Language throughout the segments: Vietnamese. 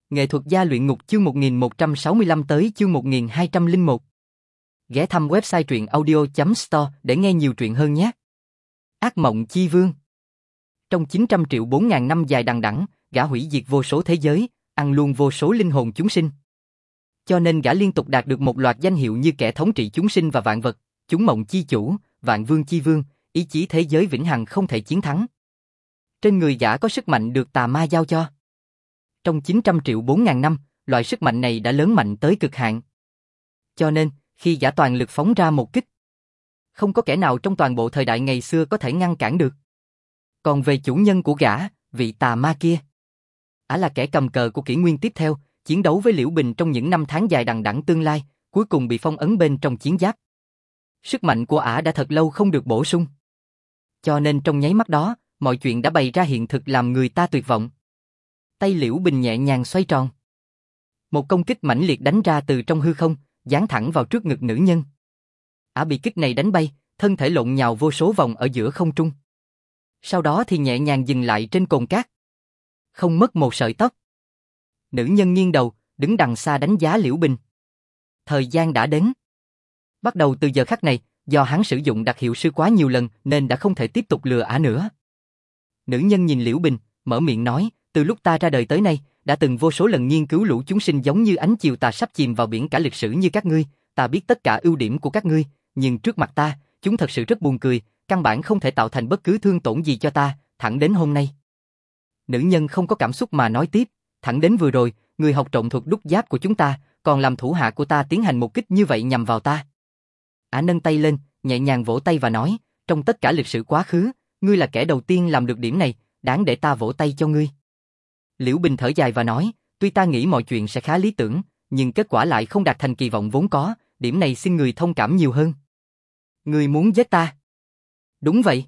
Nghệ thuật gia luyện ngục chương 1165 tới chương 1201. Ghé thăm website truyện audio.store để nghe nhiều truyện hơn nhé. Ác mộng chi vương. Trong 900 triệu 4.000 năm dài đằng đẵng, gã hủy diệt vô số thế giới, ăn luôn vô số linh hồn chúng sinh. Cho nên gã liên tục đạt được một loạt danh hiệu như kẻ thống trị chúng sinh và vạn vật, chúng mộng chi chủ, vạn vương chi vương, ý chí thế giới vĩnh hằng không thể chiến thắng. Trên người gã có sức mạnh được tà ma giao cho. Trong 900 triệu 4.000 năm, loại sức mạnh này đã lớn mạnh tới cực hạn. Cho nên, khi gã toàn lực phóng ra một kích, không có kẻ nào trong toàn bộ thời đại ngày xưa có thể ngăn cản được. Còn về chủ nhân của gã, vị tà ma kia, ả là kẻ cầm cờ của kỷ nguyên tiếp theo, chiến đấu với Liễu Bình trong những năm tháng dài đằng đẵng tương lai, cuối cùng bị phong ấn bên trong chiến giáp. Sức mạnh của ả đã thật lâu không được bổ sung. Cho nên trong nháy mắt đó, mọi chuyện đã bày ra hiện thực làm người ta tuyệt vọng. Tay Liễu Bình nhẹ nhàng xoay tròn. Một công kích mãnh liệt đánh ra từ trong hư không, giáng thẳng vào trước ngực nữ nhân. Ả bị kích này đánh bay, thân thể lộn nhào vô số vòng ở giữa không trung. Sau đó thì nhẹ nhàng dừng lại trên cồn cát. Không mất một sợi tóc. Nữ nhân nghiêng đầu, đứng đằng xa đánh giá Liễu Bình. Thời gian đã đến. Bắt đầu từ giờ khắc này, do hắn sử dụng đặc hiệu sư quá nhiều lần nên đã không thể tiếp tục lừa ả nữa. Nữ nhân nhìn Liễu Bình, mở miệng nói, từ lúc ta ra đời tới nay, đã từng vô số lần nghiên cứu lũ chúng sinh giống như ánh chiều tà sắp chìm vào biển cả lịch sử như các ngươi, ta biết tất cả ưu điểm của các ngươi, nhưng trước mặt ta, chúng thật sự rất buồn cười, căn bản không thể tạo thành bất cứ thương tổn gì cho ta, thẳng đến hôm nay. Nữ nhân không có cảm xúc mà nói tiếp, thẳng đến vừa rồi, người học trọng thuật đúc giáp của chúng ta, còn làm thủ hạ của ta tiến hành một kích như vậy nhằm vào ta. Ả nâng tay lên, nhẹ nhàng vỗ tay và nói, trong tất cả lịch sử quá khứ, ngươi là kẻ đầu tiên làm được điểm này, đáng để ta vỗ tay cho ngươi. Liễu Bình thở dài và nói, tuy ta nghĩ mọi chuyện sẽ khá lý tưởng, nhưng kết quả lại không đạt thành kỳ vọng vốn có, điểm này xin người thông cảm nhiều hơn. Ngươi muốn giết ta? Đúng vậy.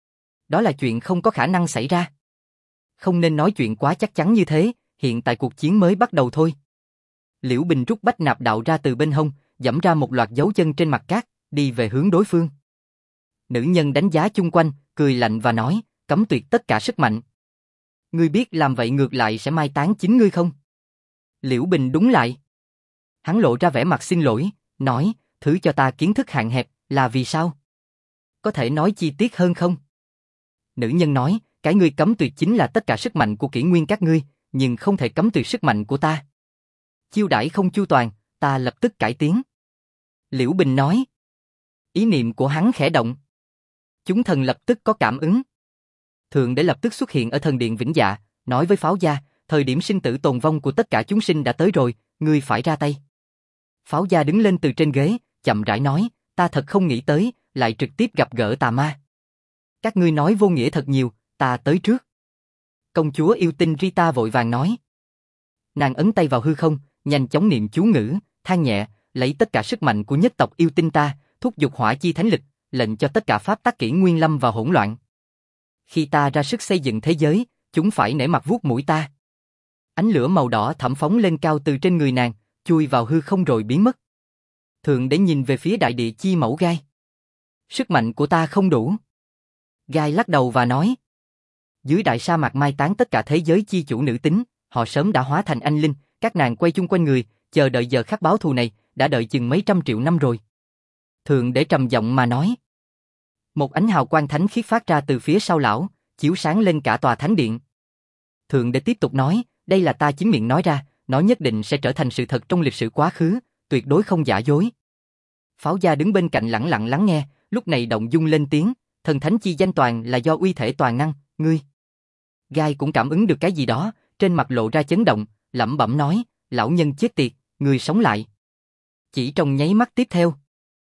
Đó là chuyện không có khả năng xảy ra. Không nên nói chuyện quá chắc chắn như thế, hiện tại cuộc chiến mới bắt đầu thôi. Liễu Bình rút bách nạp đạo ra từ bên hông, giẫm ra một loạt dấu chân trên mặt cát, đi về hướng đối phương. Nữ nhân đánh giá chung quanh, cười lạnh và nói, cấm tuyệt tất cả sức mạnh. Ngươi biết làm vậy ngược lại sẽ mai táng chính ngươi không? Liễu Bình đúng lại. Hắn lộ ra vẻ mặt xin lỗi, nói, thứ cho ta kiến thức hạn hẹp, là vì sao? Có thể nói chi tiết hơn không? Nữ nhân nói, cái ngươi cấm tuyệt chính là tất cả sức mạnh của kỷ nguyên các ngươi, nhưng không thể cấm tuyệt sức mạnh của ta. Chiêu đãi không chu toàn, ta lập tức cải tiến. Liễu Bình nói. Ý niệm của hắn khẽ động. Chúng thần lập tức có cảm ứng. Thượng Đế lập tức xuất hiện ở thần điện Vĩnh Dạ, nói với Pháo Gia, thời điểm sinh tử tồn vong của tất cả chúng sinh đã tới rồi, ngươi phải ra tay. Pháo Gia đứng lên từ trên ghế, chậm rãi nói, ta thật không nghĩ tới, lại trực tiếp gặp gỡ tà ma. Các ngươi nói vô nghĩa thật nhiều, ta tới trước. Công chúa yêu tinh Rita vội vàng nói. Nàng ấn tay vào hư không, nhanh chóng niệm chú ngữ, than nhẹ, lấy tất cả sức mạnh của nhất tộc yêu tinh ta, thúc giục hỏa chi thánh lực, lệnh cho tất cả pháp tắc kỷ nguyên lâm vào hỗn loạn. Khi ta ra sức xây dựng thế giới, chúng phải nể mặt vuốt mũi ta. Ánh lửa màu đỏ thẫm phóng lên cao từ trên người nàng, chui vào hư không rồi biến mất. Thượng Đế nhìn về phía đại địa chi mẫu Gai. Sức mạnh của ta không đủ. Gai lắc đầu và nói. Dưới đại sa mạc mai táng tất cả thế giới chi chủ nữ tính, họ sớm đã hóa thành anh linh, các nàng quay chung quanh người, chờ đợi giờ khắc báo thù này, đã đợi chừng mấy trăm triệu năm rồi. Thượng Đế trầm giọng mà nói. Một ánh hào quang thánh khiết phát ra từ phía sau lão, chiếu sáng lên cả tòa thánh điện. Thượng Đế tiếp tục nói, đây là ta chính miệng nói ra, nó nhất định sẽ trở thành sự thật trong lịch sử quá khứ, tuyệt đối không giả dối. Pháo Gia đứng bên cạnh lẳng lặng lắng nghe, lúc này động dung lên tiếng, thần thánh chi danh toàn là do uy thể toàn năng, ngươi. Gai cũng cảm ứng được cái gì đó, trên mặt lộ ra chấn động, lẩm bẩm nói, lão nhân chết tiệt, ngươi sống lại. Chỉ trong nháy mắt tiếp theo,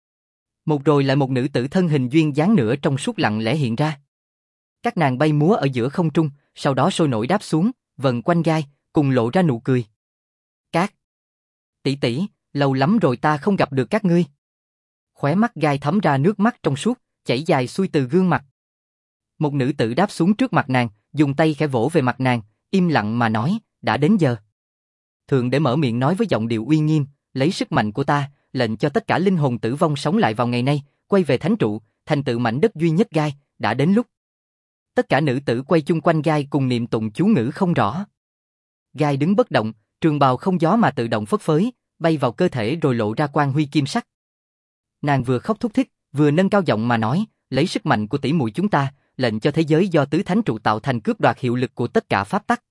một rồi lại một nữ tử thân hình duyên dáng nữa trong suốt lặng lẽ hiện ra. Các nàng bay múa ở giữa không trung, sau đó sôi nổi đáp xuống, vần quanh Gai, cùng lộ ra nụ cười. Cát, tỷ tỷ, lâu lắm rồi ta không gặp được các ngươi. Khóe mắt Gai thấm ra nước mắt trong suốt, chảy dài xuôi từ gương mặt. Một nữ tử đáp xuống trước mặt nàng, dùng tay khẽ vỗ về mặt nàng, im lặng mà nói, đã đến giờ. Thượng Đế mở miệng nói với giọng điệu uy nghiêm, lấy sức mạnh của ta, lệnh cho tất cả linh hồn tử vong sống lại vào ngày nay, quay về thánh trụ, thành tựu mảnh đất duy nhất Gai, đã đến lúc. Tất cả nữ tử quay chung quanh Gai cùng niệm tụng chú ngữ không rõ. Gai đứng bất động, trường bào không gió mà tự động phất phới, bay vào cơ thể rồi lộ ra quang huy kim sắc. Nàng vừa khóc thúc thích, vừa nâng cao giọng mà nói, lấy sức mạnh của tỷ muội chúng ta, lệnh cho thế giới do tứ thánh trụ tạo thành cướp đoạt hiệu lực của tất cả pháp tắc.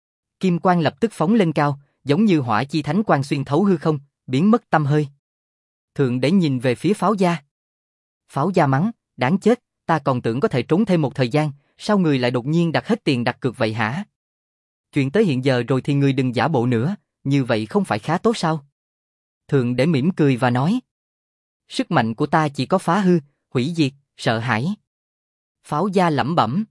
Kim quang lập tức phóng lên cao, giống như hỏa chi thánh quang xuyên thấu hư không, biến mất tăm hơi. Thượng đế nhìn về phía Pháo Gia. Pháo Gia mắng, đáng chết, ta còn tưởng có thể trốn thêm một thời gian, sao người lại đột nhiên đặt hết tiền đặt cược vậy hả? Chuyện tới hiện giờ rồi thì người đừng giả bộ nữa, như vậy không phải khá tốt sao? Thượng đế mỉm cười và nói, sức mạnh của ta chỉ có phá hư, hủy diệt, sợ hãi. Pháo Gia lẩm bẩm,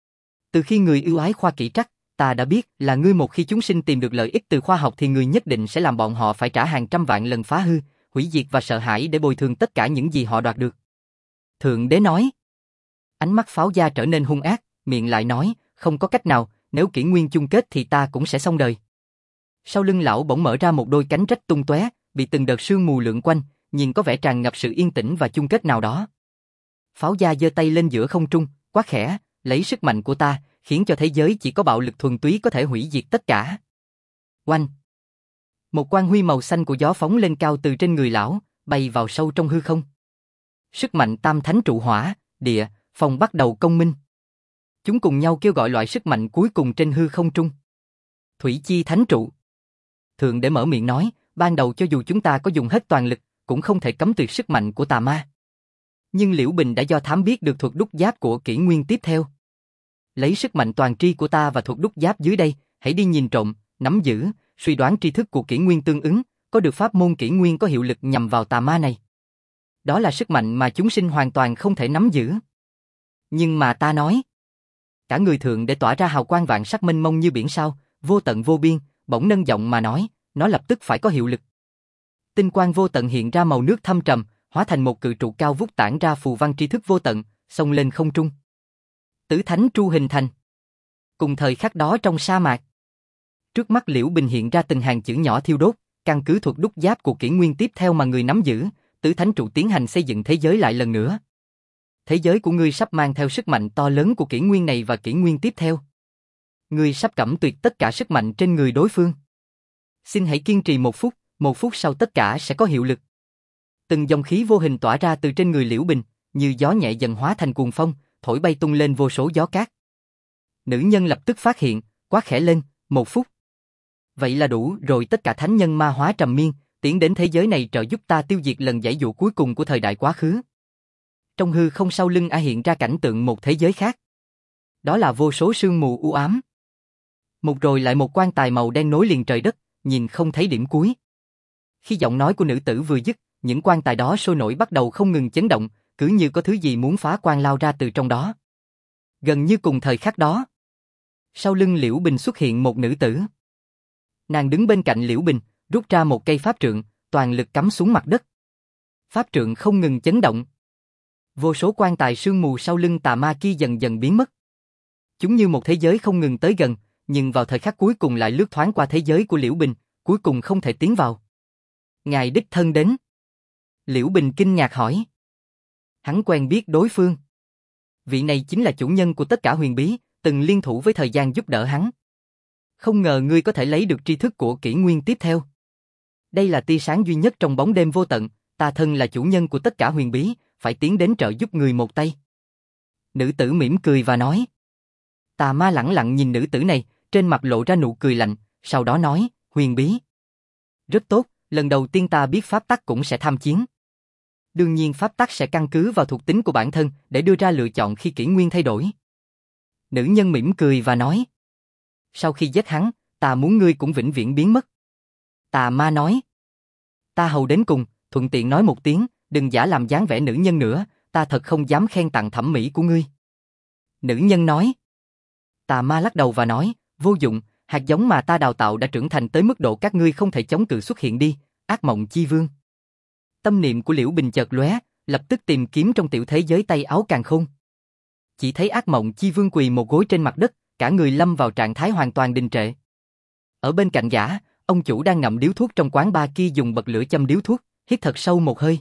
từ khi người ưu ái khoa kỹ trắc, ta đã biết là ngươi một khi chúng sinh tìm được lợi ích từ khoa học thì người nhất định sẽ làm bọn họ phải trả hàng trăm vạn lần phá hư, hủy diệt và sợ hãi để bồi thường tất cả những gì họ đoạt được. Thượng đế nói. Ánh mắt Pháo Gia trở nên hung ác, miệng lại nói, không có cách nào, nếu kỷ nguyên chung kết thì ta cũng sẽ xong đời. Sau lưng lão bỗng mở ra một đôi cánh rách tung tóe, bị từng đợt sương mù lượn quanh, nhìn có vẻ tràn ngập sự yên tĩnh và chung kết nào đó. Pháo Gia giơ tay lên giữa không trung, quát khẽ, lấy sức mạnh của ta, khiến cho thế giới chỉ có bạo lực thuần túy có thể hủy diệt tất cả. Oanh! Một quang huy màu xanh của gió phóng lên cao từ trên người lão, bay vào sâu trong hư không. Sức mạnh tam thánh trụ hỏa, địa, phong bắt đầu công minh. Chúng cùng nhau kêu gọi loại sức mạnh cuối cùng trên hư không trung. Thủy chi thánh trụ. Thượng đế mở miệng nói, ban đầu cho dù chúng ta có dùng hết toàn lực, cũng không thể cấm tuyệt sức mạnh của tà ma. Nhưng Liễu Bình đã do thám biết được thuật đúc giáp của kỷ nguyên tiếp theo. Lấy sức mạnh toàn tri của ta và thuật đúc giáp dưới đây, hãy đi nhìn trộm, nắm giữ, suy đoán tri thức của kỷ nguyên tương ứng, có được pháp môn kỷ nguyên có hiệu lực nhằm vào tà ma này. Đó là sức mạnh mà chúng sinh hoàn toàn không thể nắm giữ. Nhưng mà ta nói, cả người thượng để tỏa ra hào quang vạn sắc mênh mông như biển sao, vô tận vô biên, bỗng nâng giọng mà nói, nó lập tức phải có hiệu lực. Tinh quang vô tận hiện ra màu nước thâm trầm, hóa thành một cự trụ cao vút tản ra phù văn tri thức vô tận, xông lên không trung. Tứ thánh tru hình thành. Cùng thời khắc đó trong sa mạc, trước mắt Liễu Bình hiện ra từng hàng chữ nhỏ thiêu đốt, căn cứ thuật đúc giáp của kỷ nguyên tiếp theo mà người nắm giữ, tứ thánh trụ tiến hành xây dựng thế giới lại lần nữa. Thế giới của ngươi sắp mang theo sức mạnh to lớn của kỷ nguyên này và kỷ nguyên tiếp theo. Ngươi sắp cẩm tuyệt tất cả sức mạnh trên người đối phương. Xin hãy kiên trì 1 phút sau tất cả sẽ có hiệu lực. Từng dòng khí vô hình tỏa ra từ trên người Liễu Bình, như gió nhẹ dần hóa thành cuồng phong, thổi bay tung lên vô số gió cát. Nữ nhân lập tức phát hiện, quát khẽ lên, 1 phút. Vậy là đủ rồi, tất cả thánh nhân ma hóa trầm miên, tiến đến thế giới này trợ giúp ta tiêu diệt lần giải dụ cuối cùng của thời đại quá khứ. Trong hư không sau lưng hiện ra cảnh tượng một thế giới khác. Đó là vô số sương mù u ám. Một rồi lại một quan tài màu đen nối liền trời đất, nhìn không thấy điểm cuối. Khi giọng nói của nữ tử vừa dứt, những quan tài đó sôi nổi bắt đầu không ngừng chấn động, cứ như có thứ gì muốn phá quan lao ra từ trong đó. Gần như cùng thời khắc đó, sau lưng Liễu Bình xuất hiện một nữ tử. Nàng đứng bên cạnh Liễu Bình, rút ra một cây pháp trượng, toàn lực cắm xuống mặt đất. Pháp trượng không ngừng chấn động. Vô số quan tài sương mù sau lưng tà ma kia dần dần biến mất. Chúng như một thế giới không ngừng tới gần, nhưng vào thời khắc cuối cùng lại lướt thoáng qua thế giới của Liễu Bình, cuối cùng không thể tiến vào. Ngài đích thân đến. Liễu Bình kinh ngạc hỏi. Hắn quen biết đối phương. Vị này chính là chủ nhân của tất cả huyền bí, từng liên thủ với thời gian giúp đỡ hắn. Không ngờ ngươi có thể lấy được tri thức của kỷ nguyên tiếp theo. Đây là tia sáng duy nhất trong bóng đêm vô tận, ta thân là chủ nhân của tất cả huyền bí, phải tiến đến trợ giúp người một tay. Nữ tử mỉm cười và nói. Tà ma lẳng lặng nhìn nữ tử này, trên mặt lộ ra nụ cười lạnh, sau đó nói, huyền bí. Rất tốt, lần đầu tiên ta biết pháp tắc cũng sẽ tham chiến. Đương nhiên pháp tắc sẽ căn cứ vào thuộc tính của bản thân để đưa ra lựa chọn khi kỷ nguyên thay đổi. Nữ nhân mỉm cười và nói. Sau khi giết hắn, ta muốn ngươi cũng vĩnh viễn biến mất. Tà ma nói. Ta hầu đến cùng, thuận tiện nói một tiếng, đừng giả làm dáng vẻ nữ nhân nữa, ta thật không dám khen tặng thẩm mỹ của ngươi. Nữ nhân nói. Tà ma lắc đầu và nói, vô dụng, hạt giống mà ta đào tạo đã trưởng thành tới mức độ các ngươi không thể chống cự xuất hiện đi, ác mộng chi vương. Tâm niệm của Liễu Bình chợt lóe, lập tức tìm kiếm trong tiểu thế giới tay áo càn khôn. Chỉ thấy ác mộng chi vương quỳ một gối trên mặt đất, cả người lâm vào trạng thái hoàn toàn đình trệ. Ở bên cạnh gã, ông chủ đang ngậm điếu thuốc trong quán bar kia dùng bật lửa châm điếu thuốc, hít thật sâu một hơi.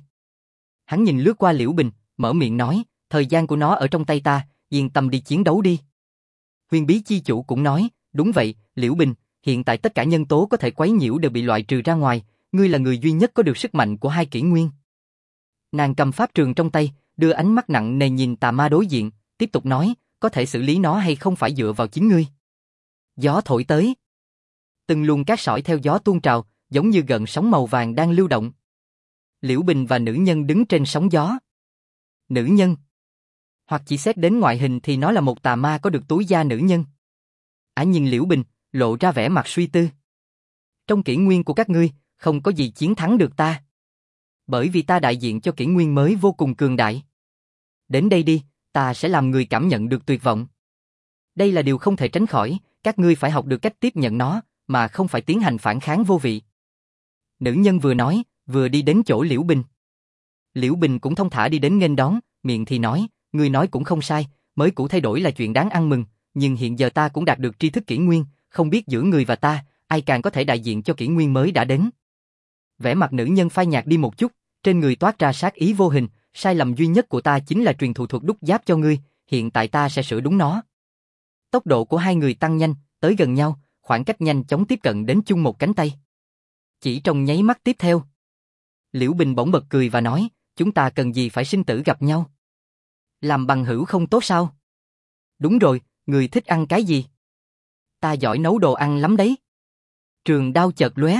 Hắn nhìn lướt qua Liễu Bình, mở miệng nói, thời gian của nó ở trong tay ta, yên tâm đi chiến đấu đi. Huyền bí chi chủ cũng nói, đúng vậy, Liễu Bình, hiện tại tất cả nhân tố có thể quấy nhiễu đều bị loại trừ ra ngoài, ngươi là người duy nhất có được sức mạnh của hai kỷ nguyên. Nàng cầm pháp trường trong tay, đưa ánh mắt nặng nề nhìn tà ma đối diện, tiếp tục nói, có thể xử lý nó hay không phải dựa vào chính ngươi. Gió thổi tới. Từng luồng cát sỏi theo gió tuôn trào, giống như gợn sóng màu vàng đang lưu động. Liễu Bình và nữ nhân đứng trên sóng gió. Nữ nhân. Hoặc chỉ xét đến ngoại hình thì nó là một tà ma có được túi da nữ nhân. Ả nhìn Liễu Bình, lộ ra vẻ mặt suy tư. Trong kỷ nguyên của các ngươi, không có gì chiến thắng được ta. Bởi vì ta đại diện cho kỷ nguyên mới vô cùng cường đại. Đến đây đi, ta sẽ làm người cảm nhận được tuyệt vọng. Đây là điều không thể tránh khỏi, các ngươi phải học được cách tiếp nhận nó, mà không phải tiến hành phản kháng vô vị. Nữ nhân vừa nói, vừa đi đến chỗ Liễu Bình. Liễu Bình cũng thông thả đi đến nghênh đón, miệng thì nói, ngươi nói cũng không sai, mới cũ thay đổi là chuyện đáng ăn mừng, nhưng hiện giờ ta cũng đạt được tri thức kỷ nguyên, không biết giữa ngươi và ta, ai càng có thể đại diện cho kỷ nguyên mới đã đến. Vẻ mặt nữ nhân phai nhạt đi một chút, trên người toát ra sát ý vô hình, sai lầm duy nhất của ta chính là truyền thủ thuật đúc giáp cho ngươi, hiện tại ta sẽ sửa đúng nó. Tốc độ của hai người tăng nhanh, tới gần nhau, khoảng cách nhanh chóng tiếp cận đến chung một cánh tay. Chỉ trong nháy mắt tiếp theo, Liễu Bình bỗng bật cười và nói, chúng ta cần gì phải sinh tử gặp nhau? Làm bằng hữu không tốt sao? Đúng rồi, người thích ăn cái gì? Ta giỏi nấu đồ ăn lắm đấy. Trường đao chợt lóe.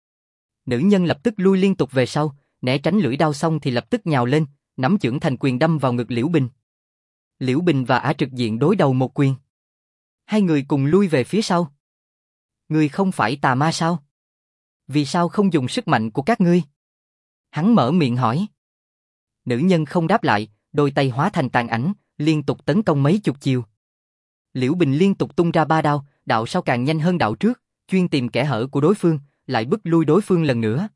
Nữ nhân lập tức lui liên tục về sau, né tránh lưỡi đao xong thì lập tức nhào lên, nắm chưởng thành quyền đâm vào ngực Liễu Bình. Liễu Bình và Ả trực diện đối đầu một quyền. Hai người cùng lui về phía sau. Ngươi không phải tà ma sao? Vì sao không dùng sức mạnh của các ngươi? Hắn mở miệng hỏi. Nữ nhân không đáp lại, đôi tay hóa thành tàn ảnh, liên tục tấn công mấy chục chiều. Liễu Bình liên tục tung ra ba đao, đạo sau càng nhanh hơn đạo trước, chuyên tìm kẽ hở của đối phương, lại bức lui đối phương lần nữa.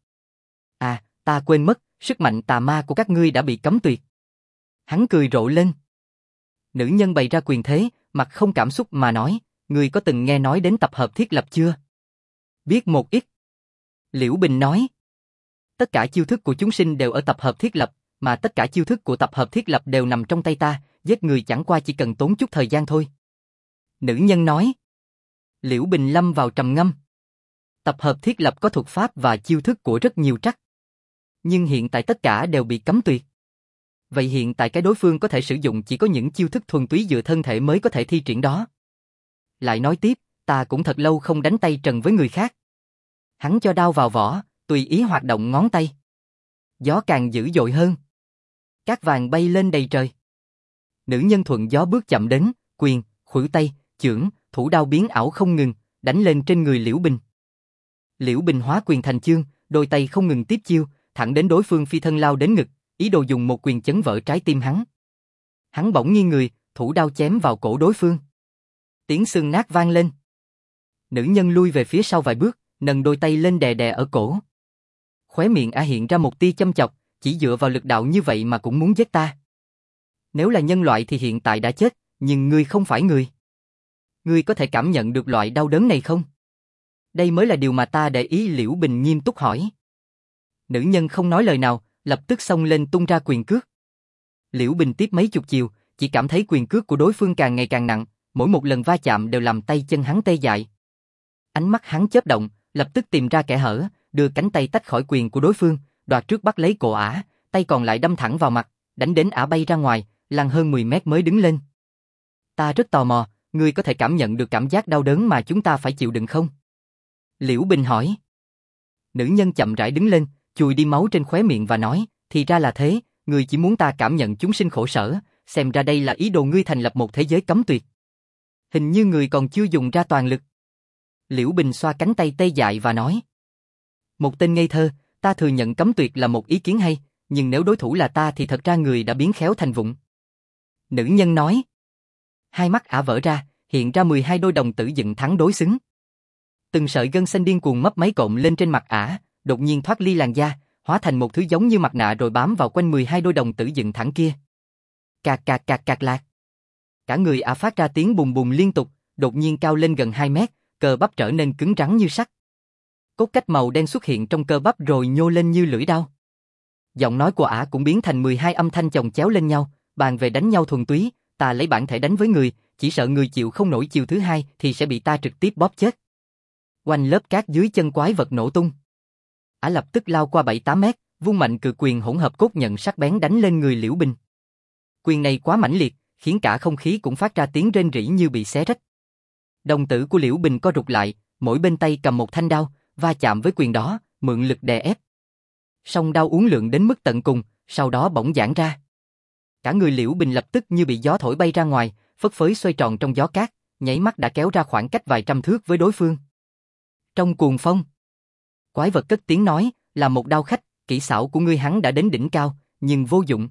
À, ta quên mất, sức mạnh tà ma của các ngươi đã bị cấm tuyệt. Hắn cười rộ lên. Nữ nhân bày ra quyền thế, mặt không cảm xúc mà nói, ngươi có từng nghe nói đến tập hợp thiết lập chưa? Biết một ít. Liễu Bình nói. Tất cả chiêu thức của chúng sinh đều ở tập hợp thiết lập, mà tất cả chiêu thức của tập hợp thiết lập đều nằm trong tay ta, giết người chẳng qua chỉ cần tốn chút thời gian thôi. Nữ nhân nói. Liễu Bình lâm vào trầm ngâm. Tập hợp thiết lập có thuật pháp và chiêu thức của rất nhiều trắc. Nhưng hiện tại tất cả đều bị cấm tuyệt. Vậy hiện tại cái đối phương có thể sử dụng chỉ có những chiêu thức thuần túy dựa thân thể mới có thể thi triển đó. Lại nói tiếp, ta cũng thật lâu không đánh tay trần với người khác. Hắn cho đao vào vỏ, tùy ý hoạt động ngón tay. Gió càng dữ dội hơn. Cát vàng bay lên đầy trời. Nữ nhân thuận gió bước chậm đến, quyền, khuỷu tay, chưởng, thủ đao biến ảo không ngừng, đánh lên trên người Liễu Bình. Liễu Bình hóa quyền thành chương, đôi tay không ngừng tiếp chiêu, thẳng đến đối phương phi thân lao đến ngực, ý đồ dùng một quyền chấn vỡ trái tim hắn. Hắn bỗng nghiêng người, thủ đao chém vào cổ đối phương. Tiếng xương nát vang lên. Nữ nhân lui về phía sau vài bước, nâng đôi tay lên đè đè ở cổ. Khóe miệng Ả hiện ra một tia châm chọc, chỉ dựa vào lực đạo như vậy mà cũng muốn giết ta. Nếu là nhân loại thì hiện tại đã chết, nhưng ngươi không phải người. Ngươi có thể cảm nhận được loại đau đớn này không? Đây mới là điều mà ta để ý. Liễu Bình nghiêm túc hỏi. Nữ nhân không nói lời nào, lập tức xông lên tung ra quyền cước. Liễu Bình tiếp mấy chục chiều, chỉ cảm thấy quyền cước của đối phương càng ngày càng nặng, mỗi một lần va chạm đều làm tay chân hắn tê dại. Ánh mắt hắn chớp động, lập tức tìm ra kẽ hở, đưa cánh tay tách khỏi quyền của đối phương, đoạt trước bắt lấy cổ Ả, tay còn lại đâm thẳng vào mặt, đánh đến Ả bay ra ngoài, lăn hơn 10 mét mới đứng lên. Ta rất tò mò, ngươi có thể cảm nhận được cảm giác đau đớn mà chúng ta phải chịu đựng không? Liễu Bình hỏi. Nữ nhân chậm rãi đứng lên, chùi đi máu trên khóe miệng và nói, thì ra là thế, ngươi chỉ muốn ta cảm nhận chúng sinh khổ sở, xem ra đây là ý đồ ngươi thành lập một thế giới cấm tuyệt. Hình như ngươi còn chưa dùng ra toàn lực. Liễu Bình xoa cánh tay tê dại và nói. Một tên ngây thơ, ta thừa nhận cấm tuyệt là một ý kiến hay, nhưng nếu đối thủ là ta thì thật ra người đã biến khéo thành vụn. Nữ nhân nói. Hai mắt Ả vỡ ra, hiện ra 12 đôi đồng tử dựng thẳng đối xứng. Từng sợi gân xanh điên cuồng mấp máy cộm lên trên mặt Ả, đột nhiên thoát ly làn da, hóa thành một thứ giống như mặt nạ rồi bám vào quanh 12 đôi đồng tử dựng thẳng kia. Cạc cạc cạc cạc lạc. Cả người Ả phát ra tiếng bùng bùng liên tục, đột nhiên cao lên gần 2 mét, cơ bắp trở nên cứng rắn như sắt. Cốt cách màu đen xuất hiện trong cơ bắp rồi nhô lên như lưỡi dao. Giọng nói của Ả cũng biến thành 12 âm thanh chồng chéo lên nhau, bàn về đánh nhau thuần túy, ta lấy bản thể đánh với người, chỉ sợ người chịu không nổi chiều thứ hai thì sẽ bị ta trực tiếp bóp chết. Oanh, lớp cát dưới chân quái vật nổ tung. Ả lập tức lao qua 7-8 mét, vung mạnh cự quyền hỗn hợp cốt nhận sắc bén đánh lên người Liễu Bình. Quyền này quá mãnh liệt, khiến cả không khí cũng phát ra tiếng rên rỉ như bị xé rách. Đồng tử của Liễu Bình co rụt lại, mỗi bên tay cầm một thanh đao, va chạm với quyền đó, mượn lực đè ép. Song đao uốn lượn đến mức tận cùng, sau đó bỗng giãn ra. Cả người Liễu Bình lập tức như bị gió thổi bay ra ngoài, phất phới xoay tròn trong gió cát, nháy mắt đã kéo ra khoảng cách vài trăm thước với đối phương. Trong cuồng phong, quái vật cất tiếng nói, là một đao khách, kỹ xảo của ngươi hắn đã đến đỉnh cao, nhưng vô dụng.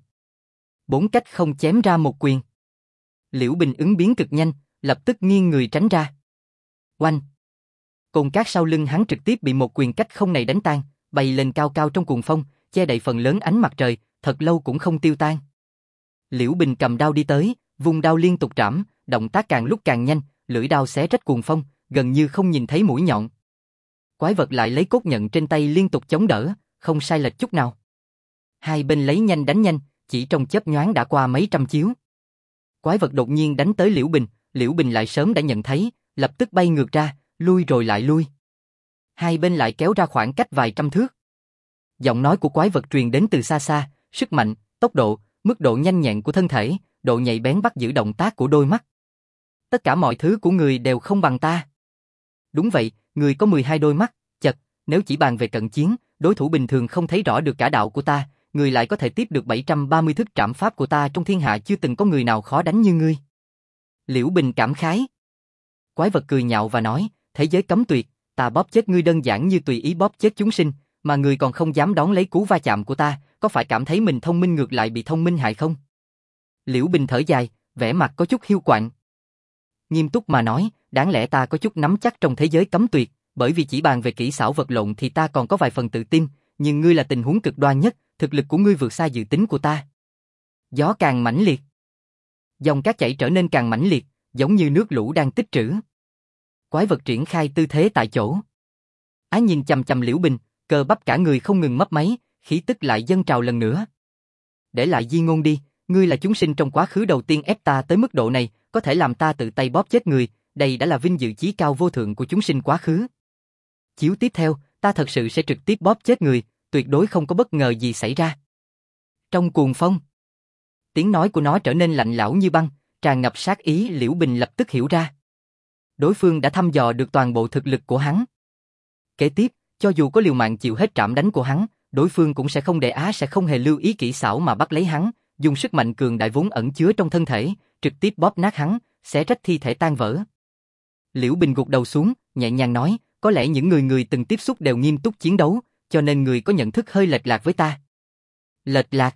4 cách không chém ra một quyền. Liễu Bình ứng biến cực nhanh, lập tức nghiêng người tránh ra. Oanh! Cồn cát sau lưng hắn trực tiếp bị một quyền cách không này đánh tan, bay lên cao cao trong cuồng phong, che đậy phần lớn ánh mặt trời, thật lâu cũng không tiêu tan. Liễu Bình cầm đao đi tới, vung đao liên tục trảm, động tác càng lúc càng nhanh, lưỡi đao xé rách cuồng phong, gần như không nhìn thấy mũi nhọn. Quái vật lại lấy cốt nhận trên tay liên tục chống đỡ, không sai lệch chút nào. Hai bên lấy nhanh đánh nhanh, chỉ trong chớp nhoáng đã qua mấy trăm chiếu. Quái vật đột nhiên đánh tới Liễu Bình lại sớm đã nhận thấy, lập tức bay ngược ra, lui rồi lại lui. Hai bên lại kéo ra khoảng cách vài trăm thước. Giọng nói của quái vật truyền đến từ xa xa, sức mạnh, tốc độ, mức độ nhanh nhẹn của thân thể, độ nhạy bén bắt giữ động tác của đôi mắt. Tất cả mọi thứ của người đều không bằng ta. Đúng vậy, người có 12 đôi mắt, chật, nếu chỉ bàn về cận chiến, đối thủ bình thường không thấy rõ được cả đạo của ta, người lại có thể tiếp được 730 thức trảm pháp của ta, trong thiên hạ chưa từng có người nào khó đánh như ngươi. Liễu Bình cảm khái. Quái vật cười nhạo và nói, thế giới cấm tuyệt, ta bóp chết ngươi đơn giản như tùy ý bóp chết chúng sinh, mà ngươi còn không dám đón lấy cú va chạm của ta, có phải cảm thấy mình thông minh ngược lại bị thông minh hại không? Liễu Bình thở dài, vẻ mặt có chút hiu quạnh. Nghiêm túc mà nói, đáng lẽ ta có chút nắm chắc trong thế giới cấm tuyệt, bởi vì chỉ bàn về kỹ xảo vật lộn thì ta còn có vài phần tự tin, nhưng ngươi là tình huống cực đoan nhất, thực lực của ngươi vượt xa dự tính của ta. Gió càng mãnh liệt, dòng cát chảy trở nên càng mãnh liệt, giống như nước lũ đang tích trữ. Quái vật triển khai tư thế tại chỗ. Á nhìn chằm chằm Liễu Bình, cơ bắp cả người không ngừng mấp máy, khí tức lại dâng trào lần nữa. Để lại di ngôn đi, ngươi là chúng sinh trong quá khứ đầu tiên ép ta tới mức độ này, có thể làm ta tự tay bóp chết người, đây đã là vinh dự chí cao vô thượng của chúng sinh quá khứ. Chiếu tiếp theo, ta thật sự sẽ trực tiếp bóp chết người, tuyệt đối không có bất ngờ gì xảy ra. Trong cuồng phong, tiếng nói của nó trở nên lạnh lẽo như băng, tràn ngập sát ý. Liễu Bình lập tức hiểu ra. Đối phương đã thăm dò được toàn bộ thực lực của hắn. Kế tiếp, cho dù có liều mạng chịu hết trảm đánh của hắn, đối phương cũng sẽ không sẽ không hề lưu ý kỹ xảo mà bắt lấy hắn, dùng sức mạnh cường đại vốn ẩn chứa trong thân thể, trực tiếp bóp nát hắn, xé rách thi thể tan vỡ. Liễu Bình gục đầu xuống, nhẹ nhàng nói, có lẽ những người từng tiếp xúc đều nghiêm túc chiến đấu, cho nên người có nhận thức hơi lệch lạc với ta. Lệch lạc?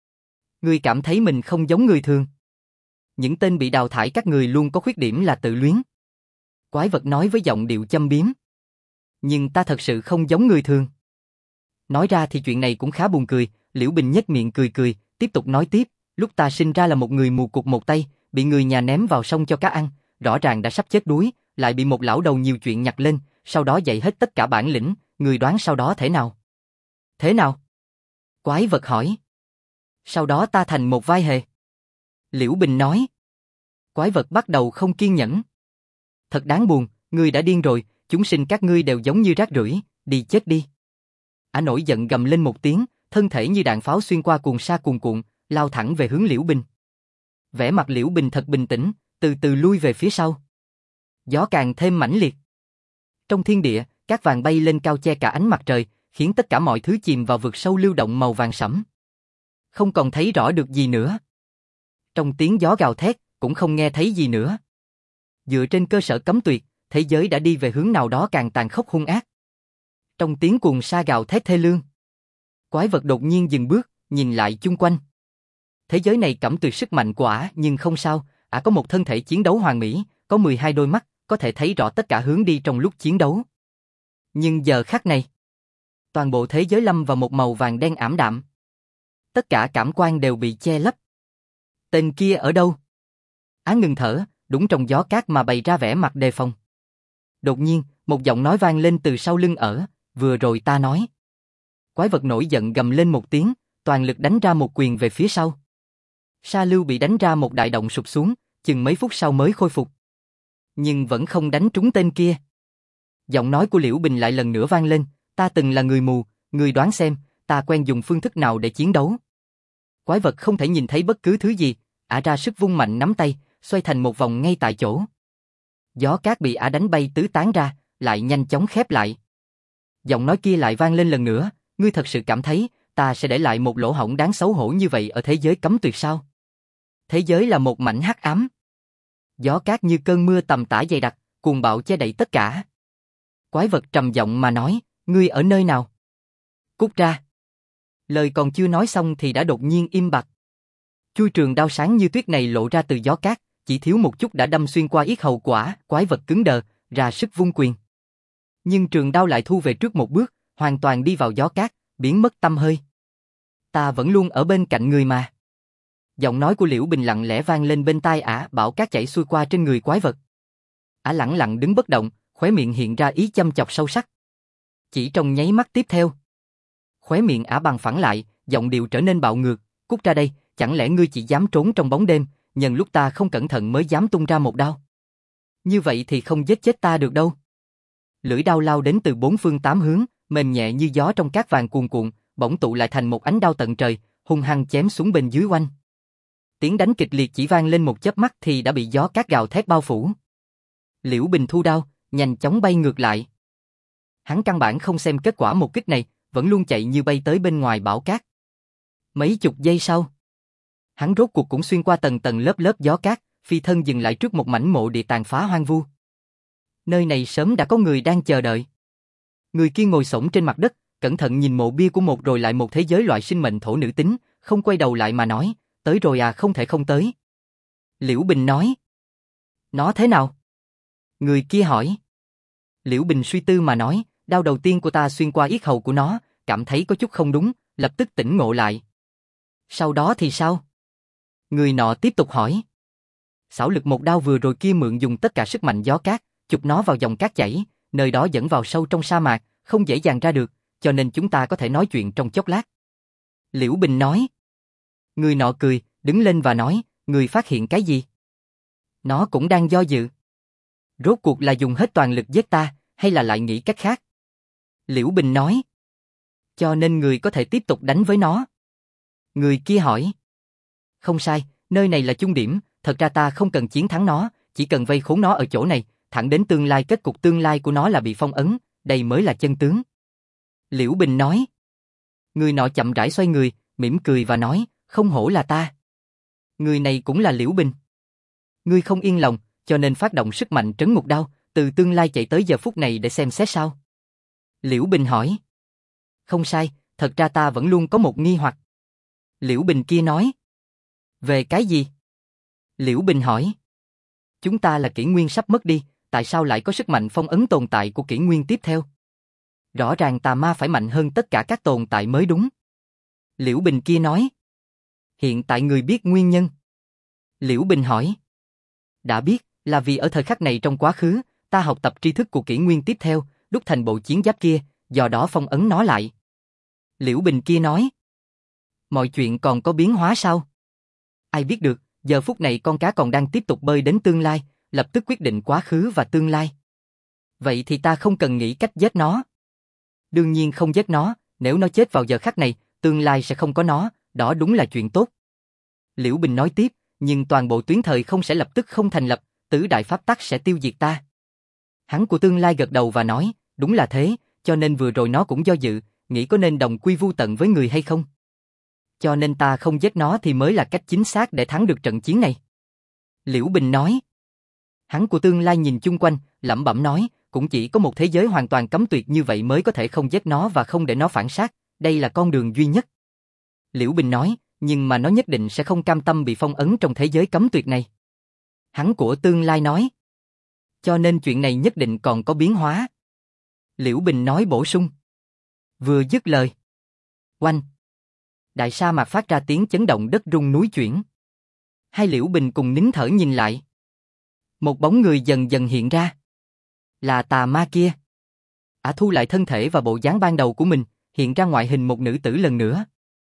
Ngươi cảm thấy mình không giống người thường. Những tên bị đào thải các người luôn có khuyết điểm là tự luyến. Quái vật nói với giọng điệu châm biếm. Nhưng ta thật sự không giống người thường. Nói ra thì chuyện này cũng khá buồn cười, Liễu Bình nhếch miệng cười cười, tiếp tục nói tiếp, lúc ta sinh ra là một người mù cụt một tay, bị người nhà ném vào sông cho cá ăn, rõ ràng đã sắp chết đuối, lại bị một lão đầu nhiều chuyện nhặt lên, sau đó dạy hết tất cả bản lĩnh, người đoán sau đó thế nào? Thế nào? Quái vật hỏi. Sau đó ta thành một vai hề. Liễu Bình nói. Quái vật bắt đầu không kiên nhẫn. Thật đáng buồn, ngươi đã điên rồi, chúng sinh các ngươi đều giống như rác rưởi, đi chết đi. Ả nổi giận gầm lên một tiếng, thân thể như đạn pháo xuyên qua cuồng sa cuồn cuộn, lao thẳng về hướng Liễu Bình. Vẻ mặt Liễu Bình thật bình tĩnh, từ từ lui về phía sau. Gió càng thêm mãnh liệt. Trong thiên địa, cát vàng bay lên cao che cả ánh mặt trời, khiến tất cả mọi thứ chìm vào vực sâu lưu động màu vàng sẫm. Không còn thấy rõ được gì nữa. Trong tiếng gió gào thét, cũng không nghe thấy gì nữa. Dựa trên cơ sở cấm tuyệt, thế giới đã đi về hướng nào đó càng tàn khốc hung ác. Trong tiếng cuồng sa gào thét thê lương, quái vật đột nhiên dừng bước, nhìn lại chung quanh. Thế giới này cẩm tuyệt sức mạnh của ả, nhưng không sao, ả có một thân thể chiến đấu hoàn mỹ, có 12 đôi mắt, có thể thấy rõ tất cả hướng đi trong lúc chiến đấu. Nhưng giờ khắc này, toàn bộ thế giới lâm vào một màu vàng đen ảm đạm. Tất cả cảm quan đều bị che lấp. Tên kia ở đâu? Á ngừng thở, đúng trong gió cát mà bày ra vẻ mặt đề phòng. Đột nhiên, một giọng nói vang lên từ sau lưng vừa rồi ta nói. Quái vật nổi giận gầm lên một tiếng, toàn lực đánh ra một quyền về phía sau. Sa lưu bị đánh ra một đại động sụp xuống, chừng mấy phút sau mới khôi phục. Nhưng vẫn không đánh trúng tên kia. Giọng nói của Liễu Bình lại lần nữa vang lên, ta từng là người mù, người đoán xem, ta quen dùng phương thức nào để chiến đấu. Quái vật không thể nhìn thấy bất cứ thứ gì, ả ra sức vung mạnh nắm tay, xoay thành một vòng ngay tại chỗ. Gió cát bị ả đánh bay tứ tán ra, lại nhanh chóng khép lại. Giọng nói kia lại vang lên lần nữa, ngươi thật sự cảm thấy, ta sẽ để lại một lỗ hổng đáng xấu hổ như vậy ở thế giới cấm tuyệt sao? Thế giới là một mảnh hắc ám. Gió cát như cơn mưa tầm tã dày đặc, cuồng bạo che đậy tất cả. Quái vật trầm giọng mà nói, ngươi ở nơi nào? Cút ra. Lời còn chưa nói xong thì đã đột nhiên im bặt. Chui trường đao sáng như tuyết này lộ ra từ gió cát, chỉ thiếu một chút đã đâm xuyên qua yết hầu quả, quái vật cứng đờ, ra sức vung quyền. Nhưng trường đao lại thu về trước một bước, hoàn toàn đi vào gió cát, biến mất tăm hơi. Ta vẫn luôn ở bên cạnh người mà. Giọng nói của Liễu Bình lặng lẽ vang lên bên tai ả, bão cát chảy xuôi qua trên người quái vật. Ả lẳng lặng đứng bất động, khóe miệng hiện ra ý châm chọc sâu sắc. Chỉ trong nháy mắt tiếp theo, khóe miệng ả bằng phẳng lại, giọng điệu trở nên bạo ngược, cút ra đây, chẳng lẽ ngươi chỉ dám trốn trong bóng đêm, nhân lúc ta không cẩn thận mới dám tung ra một đao. Như vậy thì không giết chết ta được đâu. Lưỡi đao lao đến từ bốn phương tám hướng, mềm nhẹ như gió trong cát vàng cuồn cuộn, bỗng tụ lại thành một ánh đao tận trời, hung hăng chém xuống bên dưới oanh. Tiếng đánh kịch liệt chỉ vang lên một chớp mắt thì đã bị gió cát gào thét bao phủ. Liễu Bình thu đao, nhanh chóng bay ngược lại. Hắn căn bản không xem kết quả một kích này, vẫn luôn chạy như bay tới bên ngoài bão cát. Mấy chục giây sau, hắn rốt cuộc cũng xuyên qua tầng tầng lớp lớp gió cát, phi thân dừng lại trước một mảnh mộ địa tàn phá hoang vu. Nơi này sớm đã có người đang chờ đợi. Người kia ngồi xổm trên mặt đất, cẩn thận nhìn mộ bia của một rồi lại một thế giới loại sinh mệnh thổ nữ tính, không quay đầu lại mà nói, tới rồi à, không thể không tới. Liễu Bình nói. Nó thế nào? Người kia hỏi. Liễu Bình suy tư mà nói, đao đầu tiên của ta xuyên qua yết hầu của nó, cảm thấy có chút không đúng, lập tức tỉnh ngộ lại. Sau đó thì sao? Người nọ tiếp tục hỏi. Xảo lực một đao vừa rồi kia mượn dùng tất cả sức mạnh gió cát, chụp nó vào dòng cát chảy, nơi đó dẫn vào sâu trong sa mạc, không dễ dàng ra được, cho nên chúng ta có thể nói chuyện trong chốc lát. Liễu Bình nói. Người nọ cười, đứng lên và nói, người phát hiện cái gì? Nó cũng đang do dự. Rốt cuộc là dùng hết toàn lực giết ta, hay là lại nghĩ cách khác? Liễu Bình nói. Cho nên người có thể tiếp tục đánh với nó. Người kia hỏi. Không sai, nơi này là chung điểm, thật ra ta không cần chiến thắng nó, chỉ cần vây khốn nó ở chỗ này, thẳng đến tương lai kết cục tương lai của nó là bị phong ấn, đây mới là chân tướng. Liễu Bình nói. Người nọ chậm rãi xoay người, mỉm cười và nói, không hổ là ta. Người này cũng là Liễu Bình. Ngươi không yên lòng, cho nên phát động sức mạnh trấn ngục đao, từ tương lai chạy tới giờ phút này để xem xét sao? Liễu Bình hỏi. Không sai, thật ra ta vẫn luôn có một nghi hoặc. Liễu Bình kia nói. Về cái gì? Liễu Bình hỏi. Chúng ta là kỷ nguyên sắp mất đi, tại sao lại có sức mạnh phong ấn tồn tại của kỷ nguyên tiếp theo? Rõ ràng tà ma phải mạnh hơn tất cả các tồn tại mới đúng. Liễu Bình kia nói. Hiện tại người biết nguyên nhân. Liễu Bình hỏi. Đã biết, là vì ở thời khắc này trong quá khứ, ta học tập tri thức của kỷ nguyên tiếp theo, đúc thành bộ chiến giáp kia, do đó phong ấn nó lại. Liễu Bình kia nói. Mọi chuyện còn có biến hóa sao? Ai biết được, giờ phút này con cá còn đang tiếp tục bơi đến tương lai, lập tức quyết định quá khứ và tương lai. Vậy thì ta không cần nghĩ cách giết nó. Đương nhiên không giết nó, nếu nó chết vào giờ khắc này, tương lai sẽ không có nó, đó đúng là chuyện tốt. Liễu Bình nói tiếp, nhưng toàn bộ tuyến thời không sẽ lập tức không thành lập, tứ đại pháp tắc sẽ tiêu diệt ta. Hắn của tương lai gật đầu và nói, đúng là thế, cho nên vừa rồi nó cũng do dự, nghĩ có nên đồng quy vu tận với người hay không. Cho nên ta không giết nó thì mới là cách chính xác để thắng được trận chiến này. Liễu Bình nói. Hắn của tương lai nhìn chung quanh, lẩm bẩm nói, cũng chỉ có một thế giới hoàn toàn cấm tuyệt như vậy mới có thể không giết nó và không để nó phản sát, đây là con đường duy nhất. Liễu Bình nói, nhưng mà nó nhất định sẽ không cam tâm bị phong ấn trong thế giới cấm tuyệt này. Hắn của tương lai nói. Cho nên chuyện này nhất định còn có biến hóa. Liễu Bình nói bổ sung. Vừa dứt lời. Oanh. Đại sa mạc phát ra tiếng chấn động đất rung núi chuyển. Hai Liễu Bình cùng nín thở nhìn lại. Một bóng người dần dần hiện ra. Là tà ma kia. Ả thu lại thân thể và bộ dáng ban đầu của mình, hiện ra ngoại hình một nữ tử lần nữa.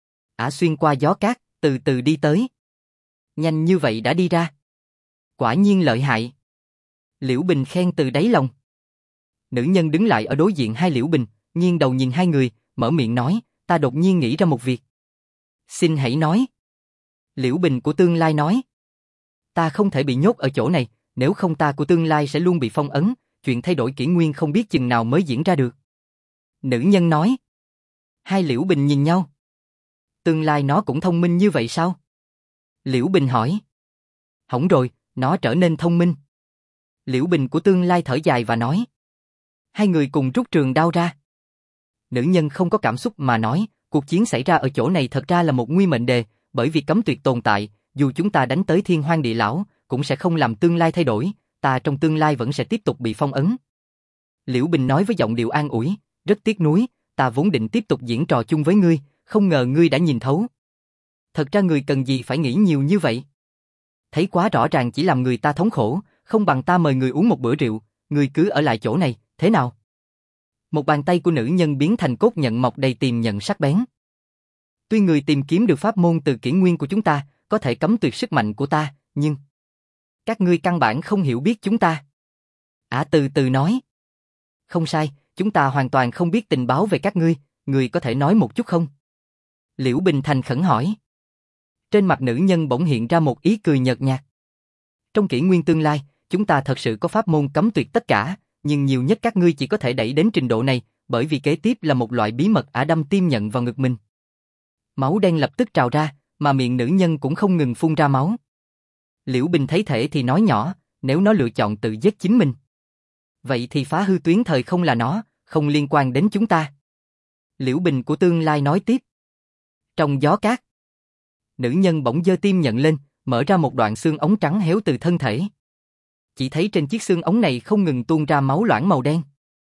Ả xuyên qua gió cát, từ từ đi tới. Nhanh như vậy đã đi ra. Quả nhiên lợi hại. Liễu Bình khen từ đáy lòng. Nữ nhân đứng lại ở đối diện hai Liễu Bình, nghiêng đầu nhìn hai người, mở miệng nói, ta đột nhiên nghĩ ra một việc. Xin hãy nói. Liễu Bình của tương lai nói. Ta không thể bị nhốt ở chỗ này, nếu không ta của tương lai sẽ luôn bị phong ấn, chuyện thay đổi kỷ nguyên không biết chừng nào mới diễn ra được. Nữ nhân nói. Hai Liễu Bình nhìn nhau. Tương lai nó cũng thông minh như vậy sao? Liễu Bình hỏi. Hỏng rồi, nó trở nên thông minh. Liễu Bình của tương lai thở dài và nói. Hai người cùng rút trường đao ra. Nữ nhân không có cảm xúc mà nói, cuộc chiến xảy ra ở chỗ này thật ra là một nguy mệnh đề, bởi vì cấm tuyệt tồn tại, dù chúng ta đánh tới thiên hoang địa lão, cũng sẽ không làm tương lai thay đổi, ta trong tương lai vẫn sẽ tiếp tục bị phong ấn. Liễu Bình nói với giọng điệu an ủi, rất tiếc nuối, ta vốn định tiếp tục diễn trò chung với ngươi, không ngờ ngươi đã nhìn thấu. Thật ra người cần gì phải nghĩ nhiều như vậy? Thấy quá rõ ràng chỉ làm người ta thống khổ, không bằng ta mời người uống một bữa rượu, người cứ ở lại chỗ này, thế nào? Một bàn tay của nữ nhân biến thành cốt nhận mọc đầy tiềm nhận sắc bén. Tuy người tìm kiếm được pháp môn từ kỷ nguyên của chúng ta, có thể cấm tuyệt sức mạnh của ta, nhưng các ngươi căn bản không hiểu biết chúng ta. Từ từ nói. Không sai, chúng ta hoàn toàn không biết tình báo về các ngươi có thể nói một chút không? Liễu Bình thành khẩn hỏi. Trên mặt nữ nhân bỗng hiện ra một ý cười nhợt nhạt. Trong kỷ nguyên tương lai, chúng ta thật sự có pháp môn cấm tuyệt tất cả, nhưng nhiều nhất các ngươi chỉ có thể đẩy đến trình độ này, bởi vì kế tiếp là một loại bí mật ả đâm tiêm nhận vào ngực mình. Máu đen lập tức trào ra, mà miệng nữ nhân cũng không ngừng phun ra máu. Liễu Bình thấy thể thì nói nhỏ, nếu nó lựa chọn tự giết chính mình. Vậy thì phá hư tuyến thời không là nó, không liên quan đến chúng ta. Liễu Bình của tương lai nói tiếp. Trong gió cát, nữ nhân bỗng giơ tiêm nhận lên, mở ra một đoạn xương ống trắng héo từ thân thể. Chỉ thấy trên chiếc xương ống này không ngừng tuôn ra máu loãng màu đen.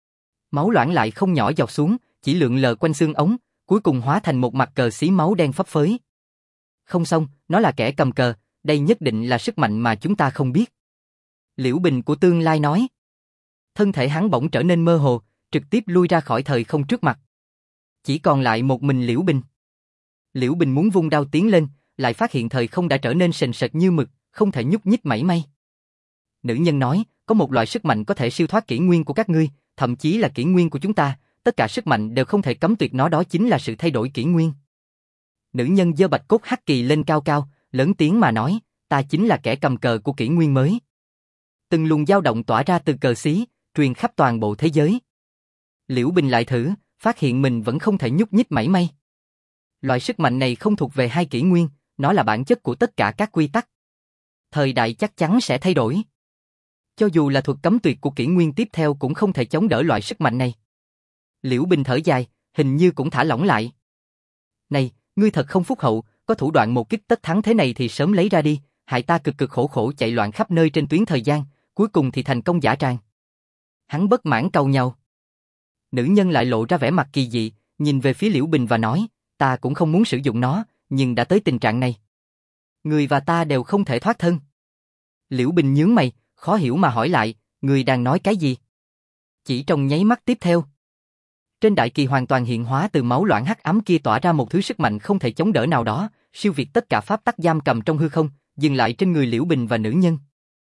Máu loãng lại không nhỏ giọt xuống, chỉ lượn lờ quanh xương ống, cuối cùng hóa thành một mặt cờ xí máu đen phấp phới. Không xong, nó là kẻ cầm cờ, đây nhất định là sức mạnh mà chúng ta không biết. Liễu Bình của tương lai nói. Thân thể hắn bỗng trở nên mơ hồ, trực tiếp lui ra khỏi thời không trước mặt. Chỉ còn lại một mình Liễu Bình. Liễu Bình muốn vung đao tiến lên, lại phát hiện thời không đã trở nên sền sệt như mực, không thể nhúc nhích mảy may. Nữ nhân nói, có một loại sức mạnh có thể siêu thoát kỷ nguyên của các ngươi, thậm chí là kỷ nguyên của chúng ta, tất cả sức mạnh đều không thể cấm tuyệt nó, đó chính là sự thay đổi kỷ nguyên. Nữ nhân giơ bạch cốt hắc kỳ lên cao cao, lớn tiếng mà nói, ta chính là kẻ cầm cờ của kỷ nguyên mới. Từng luồng dao động tỏa ra từ cờ xí, truyền khắp toàn bộ thế giới. Liễu Bình lại thử, phát hiện mình vẫn không thể nhúc nhích mảy may. Loại sức mạnh này không thuộc về hai kỷ nguyên, nó là bản chất của tất cả các quy tắc. Thời đại chắc chắn sẽ thay đổi. Cho dù là thuật cấm tuyệt của kỷ nguyên tiếp theo cũng không thể chống đỡ loại sức mạnh này. Liễu Bình thở dài, hình như cũng thả lỏng lại. Này, ngươi thật không phúc hậu, có thủ đoạn một kích tất thắng thế này thì sớm lấy ra đi, hại ta cực cực khổ khổ chạy loạn khắp nơi trên tuyến thời gian, cuối cùng thì thành công dã tràng. Hắn bất mãn cầu nhau. Nữ nhân lại lộ ra vẻ mặt kỳ dị, nhìn về phía Liễu Bình và nói, ta cũng không muốn sử dụng nó, nhưng đã tới tình trạng này. Người và ta đều không thể thoát thân. Liễu Bình nhướng mày, khó hiểu mà hỏi lại, người đang nói cái gì? Chỉ trong nháy mắt tiếp theo, trên đại kỳ hoàn toàn hiện hóa từ máu loãng hắc ám kia tỏa ra một thứ sức mạnh không thể chống đỡ nào đó, siêu việt tất cả pháp tắc giam cầm trong hư không, dừng lại trên người Liễu Bình và nữ nhân.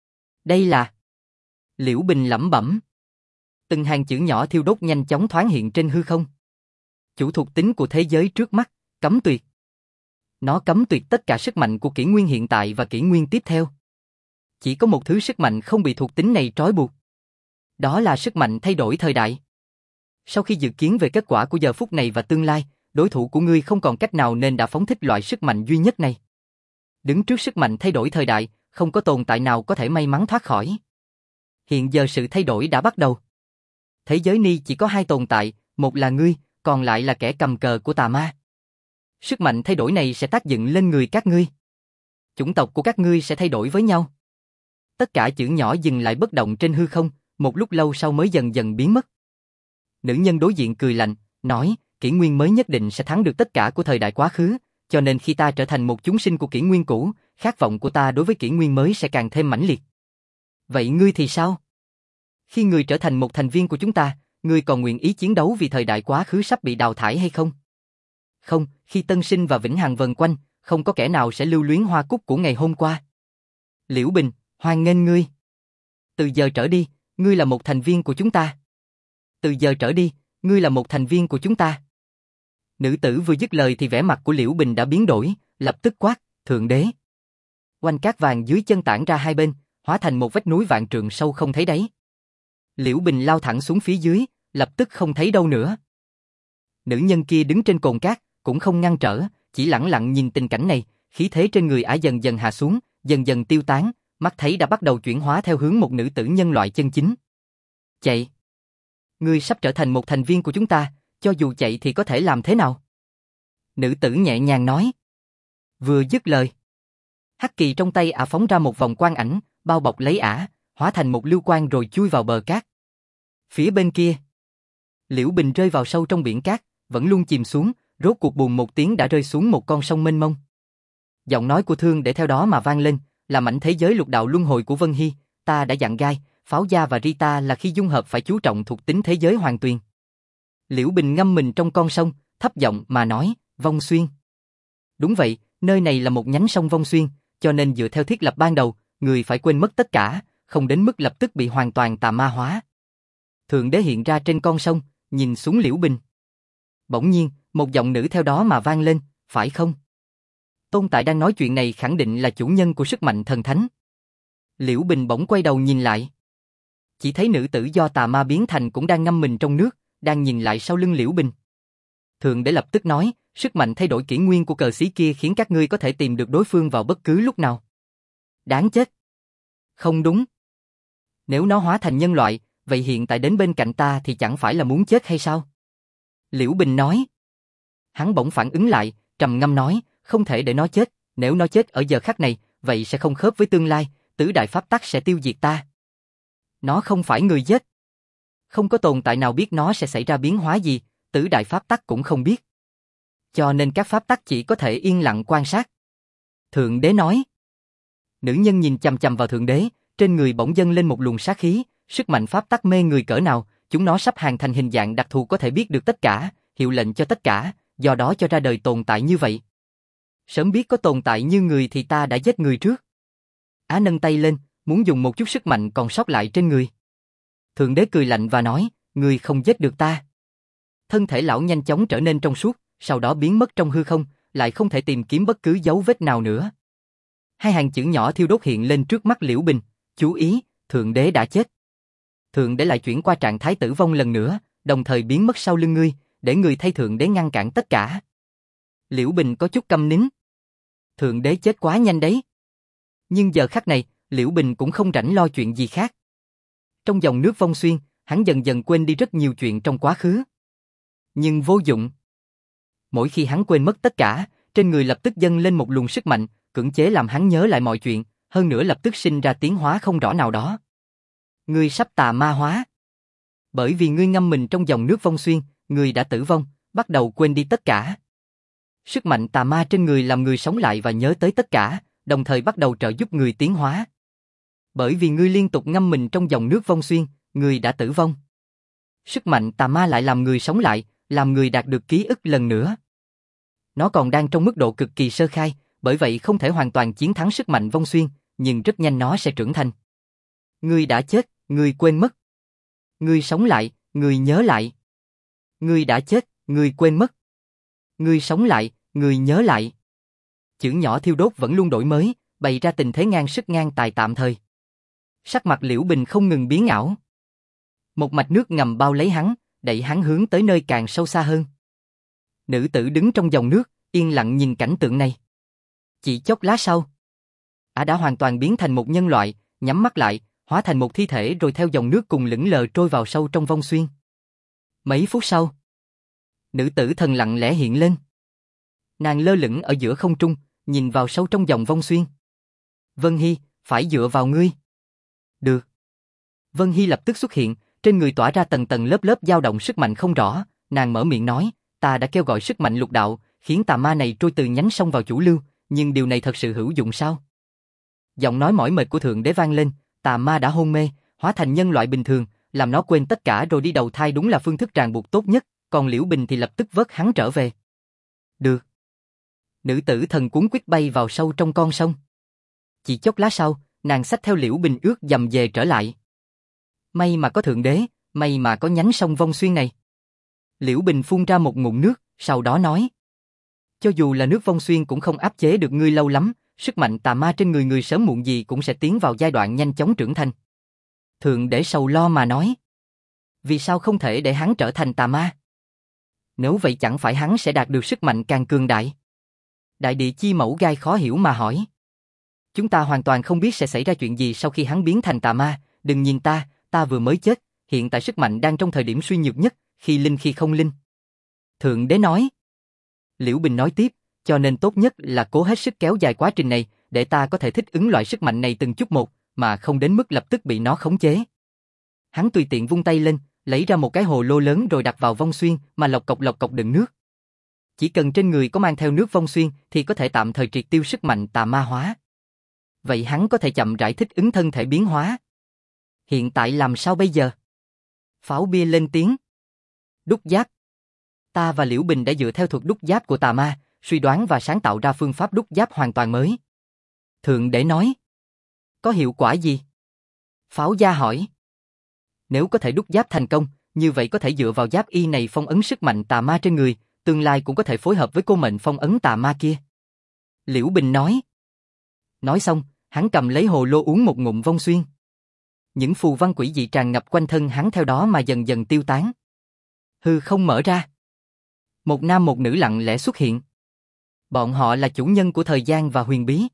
Đây là... Liễu Bình lẩm bẩm. Từng hàng chữ nhỏ thiêu đốt nhanh chóng thoáng hiện trên hư không. Chủ thuộc tính của thế giới trước mắt, cấm tuyệt. Nó cấm tuyệt tất cả sức mạnh của kỷ nguyên hiện tại và kỷ nguyên tiếp theo. Chỉ có một thứ sức mạnh không bị thuộc tính này trói buộc. Đó là sức mạnh thay đổi thời đại. Sau khi dự kiến về kết quả của giờ phút này và tương lai, đối thủ của ngươi không còn cách nào nên đã phóng thích loại sức mạnh duy nhất này. Đứng trước sức mạnh thay đổi thời đại, không có tồn tại nào có thể may mắn thoát khỏi. Hiện giờ sự thay đổi đã bắt đầu. Thế giới ni chỉ có hai tồn tại, một là ngươi, còn lại là kẻ cầm cờ của tà ma. Sức mạnh thay đổi này sẽ tác dựng lên người các ngươi. Chủng tộc của các ngươi sẽ thay đổi với nhau. Tất cả chữ nhỏ dừng lại bất động trên hư không, một lúc lâu sau mới dần dần biến mất. Nữ nhân đối diện cười lạnh, nói, kỷ nguyên mới nhất định sẽ thắng được tất cả của thời đại quá khứ, cho nên khi ta trở thành một chúng sinh của kỷ nguyên cũ, khát vọng của ta đối với kỷ nguyên mới sẽ càng thêm mãnh liệt. Vậy ngươi thì sao? Khi ngươi trở thành một thành viên của chúng ta, ngươi còn nguyện ý chiến đấu vì thời đại quá khứ sắp bị đào thải hay không? Không, khi tân sinh và vĩnh hằng vần quanh, không có kẻ nào sẽ lưu luyến hoa cúc của ngày hôm qua. Liễu Bình, hoan nghênh ngươi. Từ giờ trở đi, ngươi là một thành viên của chúng ta. từ giờ trở đi, ngươi là một thành viên của chúng ta. Nữ tử vừa dứt lời thì vẻ mặt của Liễu Bình đã biến đổi, lập tức quát, Thượng đế. Oanh cát vàng dưới chân tản ra hai bên, hóa thành một vách núi vạn trượng sâu không thấy đáy. Liễu Bình lao thẳng xuống phía dưới, lập tức không thấy đâu nữa. Nữ nhân kia đứng trên cồn cát, cũng không ngăn trở, chỉ lẳng lặng nhìn tình cảnh này, khí thế trên người ả dần dần hạ xuống, dần dần tiêu tán, mắt thấy đã bắt đầu chuyển hóa theo hướng một nữ tử nhân loại chân chính. Chạy! Ngươi sắp trở thành một thành viên của chúng ta, cho dù chạy thì có thể làm thế nào? Nữ tử nhẹ nhàng nói. Vừa dứt lời, hắc kỳ trong tay ả phóng ra một vòng quang ảnh, bao bọc lấy ả, hóa thành một lưu quang rồi chui vào bờ cát. Phía bên kia, Liễu Bình rơi vào sâu trong biển cát, vẫn luôn chìm xuống, rốt cuộc bùm một tiếng đã rơi xuống một con sông mênh mông. Giọng nói của Thương để theo đó mà vang lên, là mảnh thế giới lục đạo luân hồi của Vân Hy, ta đã dặn Gai, Pháo Gia và Rita là khi dung hợp phải chú trọng thuộc tính thế giới hoàn tuyền. Liễu Bình ngâm mình trong con sông, thấp giọng mà nói, Vong Xuyên. Đúng vậy, nơi này là một nhánh sông Vong Xuyên, cho nên dựa theo thiết lập ban đầu, người phải quên mất tất cả, không đến mức lập tức bị hoàn toàn tà ma hóa. Thượng đế hiện ra trên con sông, nhìn xuống Liễu Bình. Bỗng nhiên, một giọng nữ theo đó mà vang lên, phải không? Tôn tại đang nói chuyện này khẳng định là chủ nhân của sức mạnh thần thánh. Liễu Bình bỗng quay đầu nhìn lại. Chỉ thấy nữ tử do tà ma biến thành cũng đang ngâm mình trong nước, đang nhìn lại sau lưng Liễu Bình. Thượng đế lập tức nói, sức mạnh thay đổi kỷ nguyên của cờ xí kia khiến các ngươi có thể tìm được đối phương vào bất cứ lúc nào. Đáng chết. Không đúng. Nếu nó hóa thành nhân loại, vậy hiện tại đến bên cạnh ta thì chẳng phải là muốn chết hay sao? Liễu Bình nói. Hắn bỗng phản ứng lại, trầm ngâm nói, không thể để nó chết, nếu nó chết ở giờ khắc này, vậy sẽ không khớp với tương lai, tứ đại pháp tắc sẽ tiêu diệt ta. Nó không phải người giết. Không có tồn tại nào biết nó sẽ xảy ra biến hóa gì, tứ đại pháp tắc cũng không biết. Cho nên các pháp tắc chỉ có thể yên lặng quan sát. Thượng đế nói. Nữ nhân nhìn chằm chằm vào thượng đế, trên người bỗng dâng lên một luồng sát khí, sức mạnh pháp tắc mê người cỡ nào, chúng nó sắp hoàn thành hình dạng đặc thù có thể biết được tất cả, hiệu lệnh cho tất cả, do đó cho ra đời tồn tại như vậy. Sớm biết có tồn tại như người thì ta đã giết người trước. Á nâng tay lên, muốn dùng một chút sức mạnh còn sót lại trên người. Thượng đế cười lạnh và nói, ngươi không giết được ta. Thân thể lão nhanh chóng trở nên trong suốt, sau đó biến mất trong hư không, lại không thể tìm kiếm bất cứ dấu vết nào nữa. Hai hàng chữ nhỏ thiêu đốt hiện lên trước mắt Liễu Bình, chú ý, thượng đế đã chết. Thượng đế lại chuyển qua trạng thái tử vong lần nữa, đồng thời biến mất sau lưng ngươi, để ngươi thay thượng đế ngăn cản tất cả. Liễu Bình có chút câm nín. Thượng đế chết quá nhanh đấy. Nhưng giờ khắc này, Liễu Bình cũng không rảnh lo chuyện gì khác. Trong dòng nước Vong Xuyên, hắn dần dần quên đi rất nhiều chuyện trong quá khứ. Nhưng vô dụng. Mỗi khi hắn quên mất tất cả, trên người lập tức dâng lên một luồng sức mạnh, cưỡng chế làm hắn nhớ lại mọi chuyện, hơn nữa lập tức sinh ra tiến hóa không rõ nào đó. Ngươi sắp tà ma hóa. Bởi vì ngươi ngâm mình trong dòng nước Vong Xuyên, ngươi đã tử vong, bắt đầu quên đi tất cả. Sức mạnh tà ma trên người làm người sống lại và nhớ tới tất cả, đồng thời bắt đầu trợ giúp người tiến hóa. Bởi vì ngươi liên tục ngâm mình trong dòng nước Vong Xuyên, ngươi đã tử vong. Sức mạnh tà ma lại làm người sống lại, làm người đạt được ký ức lần nữa. Nó còn đang trong mức độ cực kỳ sơ khai, bởi vậy không thể hoàn toàn chiến thắng sức mạnh Vong Xuyên, nhưng rất nhanh nó sẽ trưởng thành. Ngươi đã chết, ngươi quên mất. Ngươi sống lại, ngươi nhớ lại. Ngươi đã chết, ngươi quên mất. Ngươi sống lại, ngươi nhớ lại. Chữ nhỏ thiêu đốt vẫn luôn đổi mới, bày ra tình thế ngang sức ngang tài tạm thời. Sắc mặt Liễu Bình không ngừng biến ảo. Một mạch nước ngầm bao lấy hắn, đẩy hắn hướng tới nơi càng sâu xa hơn. Nữ tử đứng trong dòng nước, yên lặng nhìn cảnh tượng này. Chỉ chốc lát sau, ả đã hoàn toàn biến thành một nhân loại, nhắm mắt lại, hóa thành một thi thể rồi theo dòng nước cùng lững lờ trôi vào sâu trong Vong Xuyên. Mấy phút sau, nữ tử thần lặng lẽ hiện lên. Nàng lơ lửng ở giữa không trung, nhìn vào sâu trong dòng Vong Xuyên. Vân Hy, phải dựa vào ngươi. Được. Vân Hy lập tức xuất hiện, trên người tỏa ra tầng tầng lớp lớp dao động sức mạnh không rõ, nàng mở miệng nói, ta đã kêu gọi sức mạnh lục đạo, khiến tà ma này trôi từ nhánh sông vào chủ lưu, nhưng điều này thật sự hữu dụng sao? Giọng nói mỏi mệt của thượng đế vang lên, tà ma đã hôn mê, hóa thành nhân loại bình thường, làm nó quên tất cả rồi đi đầu thai đúng là phương thức ràng buộc tốt nhất, còn Liễu Bình thì lập tức vớt hắn trở về. Được. Nữ tử thần cuốn quýt bay vào sâu trong con sông. Chỉ chốc lát sau, nàng xách theo Liễu Bình ướt dầm về trở lại. May mà có thượng đế, May mà có nhánh sông Vong Xuyên này. Liễu Bình phun ra một ngụm nước, sau đó nói. Cho dù là nước Vong Xuyên cũng không áp chế được ngươi lâu lắm, sức mạnh tà ma trên người ngươi sớm muộn gì cũng sẽ tiến vào giai đoạn nhanh chóng trưởng thành. Thượng Đế sầu lo mà nói. Vì sao không thể để hắn trở thành tà ma? Nếu vậy chẳng phải hắn sẽ đạt được sức mạnh càng cường đại? Đại địa chi mẫu gai khó hiểu mà hỏi. Chúng ta hoàn toàn không biết sẽ xảy ra chuyện gì sau khi hắn biến thành tà ma, đừng nhìn ta vừa mới chết, hiện tại sức mạnh đang trong thời điểm suy nhược nhất, khi linh khi không linh. Thượng Đế nói. Liễu Bình nói tiếp, cho nên tốt nhất là cố hết sức kéo dài quá trình này, để ta có thể thích ứng loại sức mạnh này từng chút một, mà không đến mức lập tức bị nó khống chế. Hắn tùy tiện vung tay lên, lấy ra một cái hồ lô lớn rồi đặt vào Vong Xuyên mà lọc cọc đựng nước. Chỉ cần trên người có mang theo nước Vong Xuyên thì có thể tạm thời triệt tiêu sức mạnh tà ma hóa. Vậy hắn có thể chậm rãi thích ứng thân thể biến hóa. Hiện tại làm sao bây giờ? Pháo bia lên tiếng. Đúc giáp. Ta và Liễu Bình đã dựa theo thuật đúc giáp của tà ma, suy đoán và sáng tạo ra phương pháp đúc giáp hoàn toàn mới. Thượng Đế nói. Có hiệu quả gì? Pháo gia hỏi. Nếu có thể đúc giáp thành công, như vậy có thể dựa vào giáp y này phong ấn sức mạnh tà ma trên người, tương lai cũng có thể phối hợp với cô mệnh phong ấn tà ma kia. Liễu Bình nói. Nói xong, hắn cầm lấy hồ lô uống một ngụm Vong Xuyên. Những phù văn quỷ dị tràn ngập quanh thân hắn theo đó mà dần dần tiêu tán. Hư không mở ra. Một nam một nữ lặng lẽ xuất hiện. Bọn họ là chủ nhân của thời gian và huyền bí.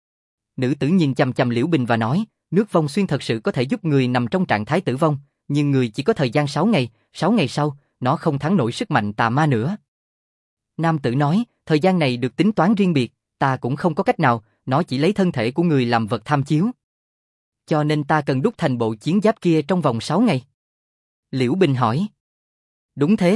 Nữ tử nhìn chằm chằm Liễu Bình và nói, nước Vong Xuyên thật sự có thể giúp người nằm trong trạng thái tử vong, nhưng người chỉ có thời gian 6 ngày, 6 ngày sau, nó không thắng nổi sức mạnh tà ma nữa. Nam tử nói, thời gian này được tính toán riêng biệt, ta cũng không có cách nào, nó chỉ lấy thân thể của người làm vật tham chiếu. Cho nên ta cần đúc thành bộ chiến giáp kia trong vòng 6 ngày. Liễu Bình hỏi. Đúng thế.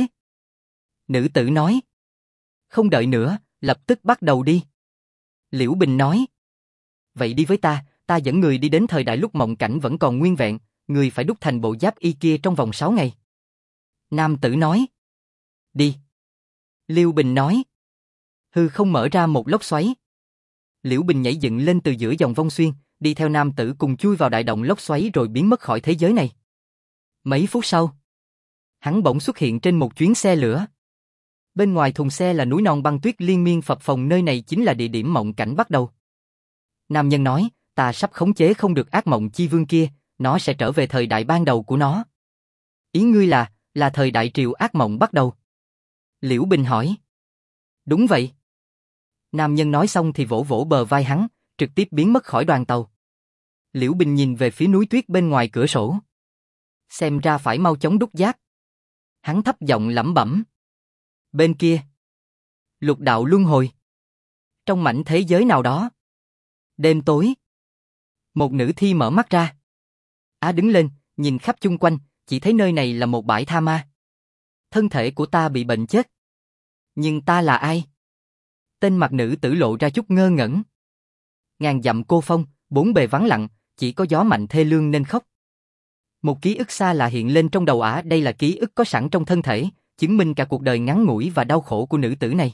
Nữ tử nói. Không đợi nữa, lập tức bắt đầu đi. Liễu Bình nói. Vậy đi với ta dẫn người đi đến thời đại lúc mộng cảnh vẫn còn nguyên vẹn, người phải đúc thành bộ giáp y kia trong vòng 6 ngày. Nam tử nói. Đi. Liễu Bình nói. Hư không mở ra một lốc xoáy. Liễu Bình nhảy dựng lên từ giữa dòng Vong Xuyên, đi theo nam tử cùng chui vào đại động lốc xoáy rồi biến mất khỏi thế giới này. Mấy phút sau, hắn bỗng xuất hiện trên một chuyến xe lửa. Bên ngoài thùng xe là núi non băng tuyết liên miên phập phồng, nơi này chính là địa điểm mộng cảnh bắt đầu. Nam nhân nói, ta sắp khống chế không được ác mộng chi vương kia, nó sẽ trở về thời đại ban đầu của nó. Ý ngươi là thời đại triều ác mộng bắt đầu. Liễu Bình hỏi. Đúng vậy. Nam nhân nói xong thì vỗ vỗ bờ vai hắn, trực tiếp biến mất khỏi đoàn tàu. Liễu Bình nhìn về phía núi tuyết bên ngoài cửa sổ. Xem ra phải mau chóng đúc giáp. Hắn thấp giọng lẩm bẩm. Bên kia, lục đạo luân hồi. Trong mảnh thế giới nào đó. Đêm tối. Một nữ thi mở mắt ra. Đứng lên, nhìn khắp chung quanh, chỉ thấy nơi này là một bãi tha ma. Thân thể của ta bị bệnh chết. Nhưng ta là ai? Tên mặt nữ tử lộ ra chút ngơ ngẩn. Ngàn dặm cô phong, bốn bề vắng lặng, chỉ có gió mạnh thê lương nên khóc. Một ký ức xa lạ hiện lên trong đầu ả, đây là ký ức có sẵn trong thân thể, chứng minh cả cuộc đời ngắn ngủi và đau khổ của nữ tử này.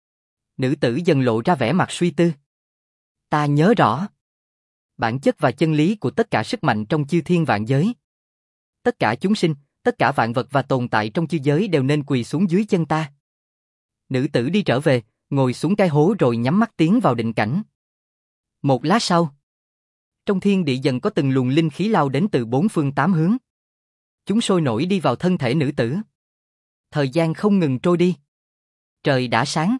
Nữ tử dần lộ ra vẻ mặt suy tư. Ta nhớ rõ. Bản chất và chân lý của tất cả sức mạnh trong chư thiên vạn giới. Tất cả chúng sinh, tất cả vạn vật và tồn tại trong chư giới đều nên quỳ xuống dưới chân ta. Nữ tử đi trở về, ngồi xuống cái hố rồi nhắm mắt tiến vào định cảnh. Một lát sau, trong thiên địa dần có từng luồng linh khí lao đến từ bốn phương tám hướng. Chúng sôi nổi đi vào thân thể nữ tử. Thời gian không ngừng trôi đi. Trời đã sáng.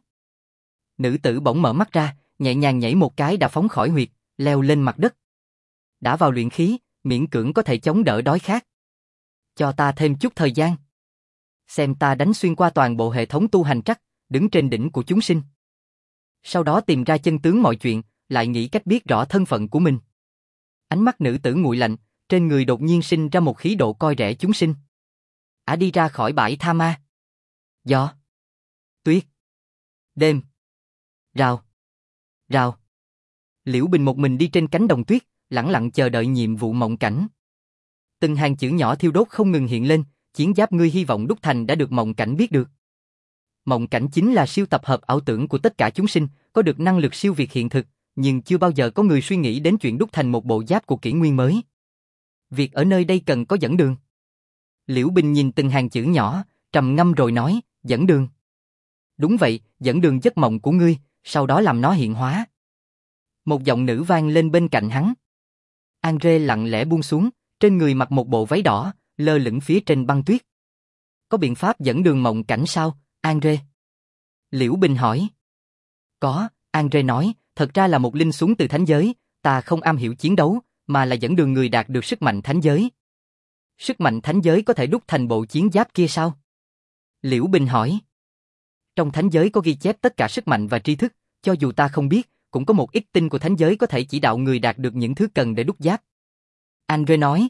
Nữ tử bỗng mở mắt ra, nhẹ nhàng nhảy một cái đã phóng khỏi huyệt, leo lên mặt đất. Đã vào luyện khí, miễn cưỡng có thể chống đỡ đói khát. Cho ta thêm chút thời gian. Xem ta đánh xuyên qua toàn bộ hệ thống tu hành trắc, đứng trên đỉnh của chúng sinh. Sau đó tìm ra chân tướng mọi chuyện, lại nghĩ cách biết rõ thân phận của mình. Ánh mắt nữ tử nguội lạnh, trên người đột nhiên sinh ra một khí độ coi rẻ chúng sinh. Ả đi ra khỏi bãi tha ma. Gió, tuyết, đêm, rào, rào. Liễu Bình một mình đi trên cánh đồng tuyết, lẳng lặng chờ đợi nhiệm vụ mộng cảnh. Từng hàng chữ nhỏ thiêu đốt không ngừng hiện lên, chiến giáp ngươi hy vọng đúc thành đã được mộng cảnh biết được. Mộng cảnh chính là siêu tập hợp ảo tưởng của tất cả chúng sinh, có được năng lực siêu việt hiện thực, nhưng chưa bao giờ có người suy nghĩ đến chuyện đúc thành một bộ giáp của kỷ nguyên mới. Việc ở nơi đây cần có dẫn đường. Liễu Bình nhìn từng hàng chữ nhỏ, trầm ngâm rồi nói, dẫn đường. Đúng vậy, dẫn đường giấc mộng của ngươi, sau đó làm nó hiện hóa. Một giọng nữ vang lên bên cạnh hắn. Andre lặng lẽ buông xuống, trên người mặc một bộ váy đỏ, lơ lửng phía trên băng tuyết. Có biện pháp dẫn đường mộng cảnh sao, Andre? Liễu Bình hỏi. Có, Andre nói, thật ra là một linh xuống từ thánh giới, ta không am hiểu chiến đấu, mà là dẫn đường người đạt được sức mạnh thánh giới. Sức mạnh thánh giới có thể đúc thành bộ chiến giáp kia sao? Liễu Bình hỏi. Trong thánh giới có ghi chép tất cả sức mạnh và tri thức, cho dù ta không biết, cũng có một ít tinh của thánh giới có thể chỉ đạo người đạt được những thứ cần để đúc giáp. Andre nói.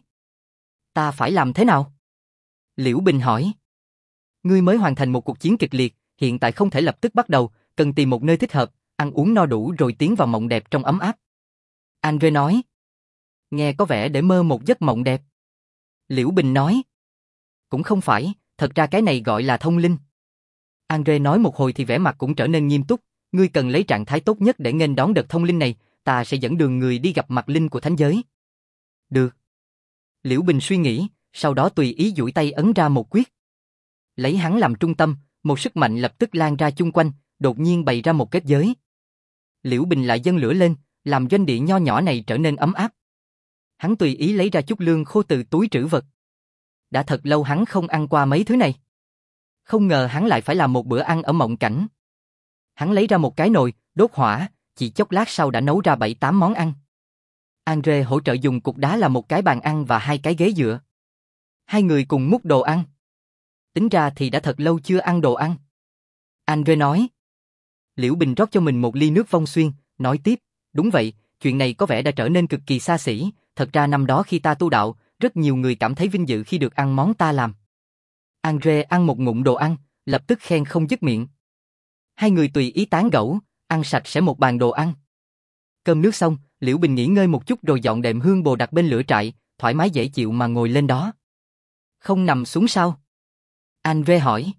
Ta phải làm thế nào? Liễu Bình hỏi. Ngươi mới hoàn thành một cuộc chiến kịch liệt, hiện tại không thể lập tức bắt đầu, cần tìm một nơi thích hợp, ăn uống no đủ rồi tiến vào mộng đẹp trong ấm áp. Andre nói. Nghe có vẻ để mơ một giấc mộng đẹp. Liễu Bình nói. Cũng không phải, thật ra cái này gọi là thông linh. Andre nói một hồi thì vẻ mặt cũng trở nên nghiêm túc, ngươi cần lấy trạng thái tốt nhất để nghênh đón đợt thông linh này, ta sẽ dẫn đường người đi gặp mặt linh của thánh giới. Được. Liễu Bình suy nghĩ, sau đó tùy ý duỗi tay ấn ra một quyết. Lấy hắn làm trung tâm, một sức mạnh lập tức lan ra chung quanh, đột nhiên bày ra một kết giới. Liễu Bình lại dâng lửa lên, làm doanh địa nho nhỏ này trở nên ấm áp. Hắn tùy ý lấy ra chút lương khô từ túi trữ vật. Đã thật lâu hắn không ăn qua mấy thứ này. Không ngờ hắn lại phải làm một bữa ăn ở mộng cảnh. Hắn lấy ra một cái nồi, đốt hỏa, chỉ chốc lát sau đã nấu ra 7-8 món ăn. Andre hỗ trợ dùng cục đá làm một cái bàn ăn và 2 cái ghế dựa. Hai người cùng múc đồ ăn. Tính ra thì đã thật lâu chưa ăn đồ ăn. Andre nói. Liễu Bình rót cho mình một ly nước Vong Xuyên, nói tiếp, đúng vậy, chuyện này có vẻ đã trở nên cực kỳ xa xỉ, thật ra năm đó khi ta tu đạo, rất nhiều người cảm thấy vinh dự khi được ăn món ta làm. Andre ăn một ngụm đồ ăn, lập tức khen không dứt miệng. Hai người tùy ý tán gẫu, ăn sạch sẽ một bàn đồ ăn. Cơm nước xong, Liễu Bình nghỉ ngơi một chút rồi dọn đệm hương bồ đặt bên lửa trại, thoải mái dễ chịu mà ngồi lên đó. Không nằm xuống sao? Andre hỏi.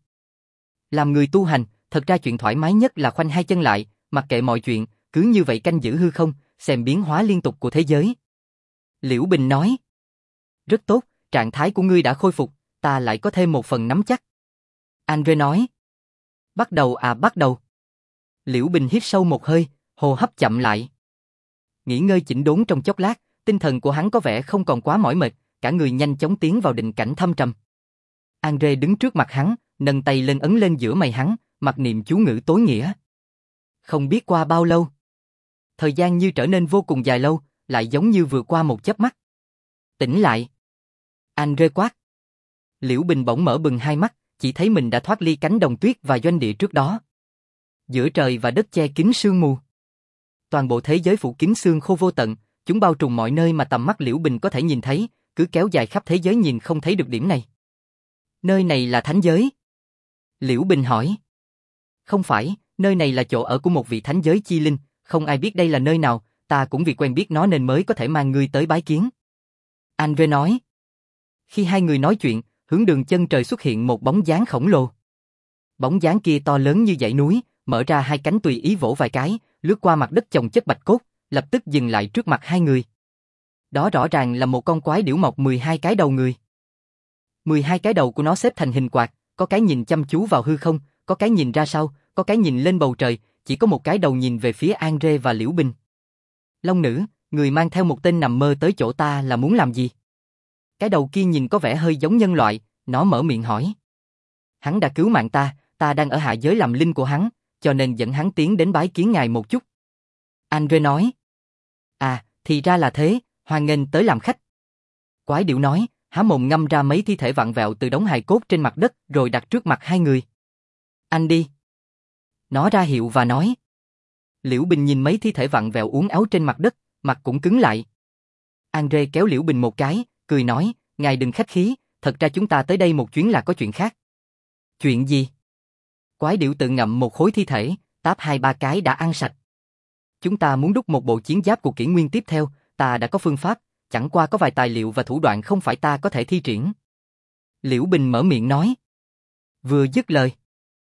Làm người tu hành, thật ra chuyện thoải mái nhất là khoanh hai chân lại, mặc kệ mọi chuyện, cứ như vậy canh giữ hư không, xem biến hóa liên tục của thế giới. Liễu Bình nói. Rất tốt, trạng thái của ngươi đã khôi phục, ta lại có thêm một phần nắm chắc. Andre nói. Bắt đầu à bắt đầu. Liễu Bình hít sâu một hơi, hô hấp chậm lại. Nghỉ ngơi chỉnh đốn trong chốc lát, tinh thần của hắn có vẻ không còn quá mỏi mệt, cả người nhanh chóng tiến vào định cảnh thâm trầm. Andre đứng trước mặt hắn, nâng tay lên ấn lên giữa mày hắn, mặc niệm chú ngữ tối nghĩa. Không biết qua bao lâu. Thời gian như trở nên vô cùng dài lâu, lại giống như vừa qua một chớp mắt. Tỉnh lại. Andre quát. Liễu Bình bỗng mở bừng hai mắt, chỉ thấy mình đã thoát ly cánh đồng tuyết và doanh địa trước đó. Giữa trời và đất che kín sương mù. Toàn bộ thế giới phủ kín sương khô vô tận, chúng bao trùm mọi nơi mà tầm mắt Liễu Bình có thể nhìn thấy, cứ kéo dài khắp thế giới nhìn không thấy được điểm này. Nơi này là thánh giới. Liễu Bình hỏi. Không phải, nơi này là chỗ ở của một vị thánh giới chi linh, không ai biết đây là nơi nào, ta cũng vì quen biết nó nên mới có thể mang ngươi tới bái kiến. Andre nói. Khi hai người nói chuyện, hướng đường chân trời xuất hiện một bóng dáng khổng lồ. Bóng dáng kia to lớn như dãy núi, mở ra hai cánh tùy ý vỗ vài cái, lướt qua mặt đất chồng chất bạch cốt, lập tức dừng lại trước mặt hai người. Đó rõ ràng là một con quái điểu mọc 12 cái đầu người. 12 cái đầu của nó xếp thành hình quạt, có cái nhìn chăm chú vào hư không, có cái nhìn ra sau, có cái nhìn lên bầu trời, chỉ có một cái đầu nhìn về phía Andre và Liễu Bình. Long nữ, người mang theo một tên nằm mơ tới chỗ ta là muốn làm gì? Cái đầu kia nhìn có vẻ hơi giống nhân loại, nó mở miệng hỏi. Hắn đã cứu mạng ta, ta đang ở hạ giới làm linh của hắn, cho nên dẫn hắn tiến đến bái kiến ngài một chút. Andre nói. À, thì ra là thế, hoan nghênh tới làm khách. Quái điểu nói, há mồm ngâm ra mấy thi thể vặn vẹo từ đống hài cốt trên mặt đất rồi đặt trước mặt hai người. Anh đi. Nó ra hiệu và nói. Liễu Bình nhìn mấy thi thể vặn vẹo uốn éo trên mặt đất, mặt cũng cứng lại. Andre kéo Liễu Bình một cái, cười nói, ngài đừng khách khí, thật ra chúng ta tới đây một chuyến là có chuyện khác. Chuyện gì? Quái điểu tự ngậm một khối thi thể, táp 2-3 cái đã ăn sạch. Chúng ta muốn đúc một bộ chiến giáp của kỷ nguyên tiếp theo, ta đã có phương pháp, chẳng qua có vài tài liệu và thủ đoạn không phải ta có thể thi triển. Liễu Bình mở miệng nói. Vừa dứt lời,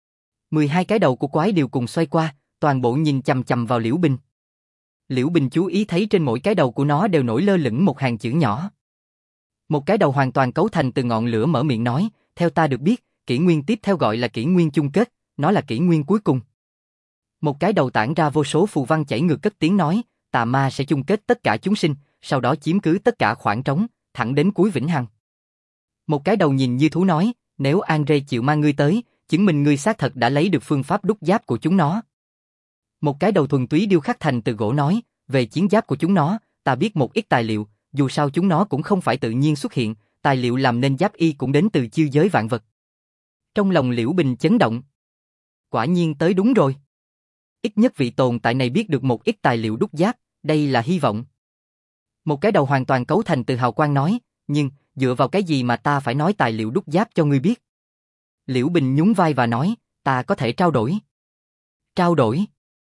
12 cái đầu của quái điểu cùng xoay qua, toàn bộ nhìn chằm chằm vào Liễu Bình. Liễu Bình chú ý thấy trên mỗi cái đầu của nó đều nổi lơ lửng một hàng chữ nhỏ. Một cái đầu hoàn toàn cấu thành từ ngọn lửa mở miệng nói, theo ta được biết, kỷ nguyên tiếp theo gọi là kỷ nguyên chung kết, nó là kỷ nguyên cuối cùng. Một cái đầu tản ra vô số phù văn chảy ngược cất tiếng nói, tà ma sẽ chung kết tất cả chúng sinh, sau đó chiếm cứ tất cả khoảng trống, thẳng đến cuối vĩnh hằng. Một cái đầu nhìn như thú nói, nếu Andre chịu mang ngươi tới, chứng minh ngươi xác thật đã lấy được phương pháp đúc giáp của chúng nó. Một cái đầu thuần túy điêu khắc thành từ gỗ nói, về chiến giáp của chúng nó, ta biết một ít tài liệu, dù sao chúng nó cũng không phải tự nhiên xuất hiện, tài liệu làm nên giáp y cũng đến từ chiêu giới vạn vật. Trong lòng Liễu Bình chấn động. Quả nhiên tới đúng rồi. Ít nhất vị tồn tại này biết được một ít tài liệu đúc giáp, đây là hy vọng. Một cái đầu hoàn toàn cấu thành từ hào quang nói, nhưng, dựa vào cái gì mà ta phải nói tài liệu đúc giáp cho ngươi biết? Liễu Bình nhún vai và nói, ta có thể trao đổi. Trao đổi.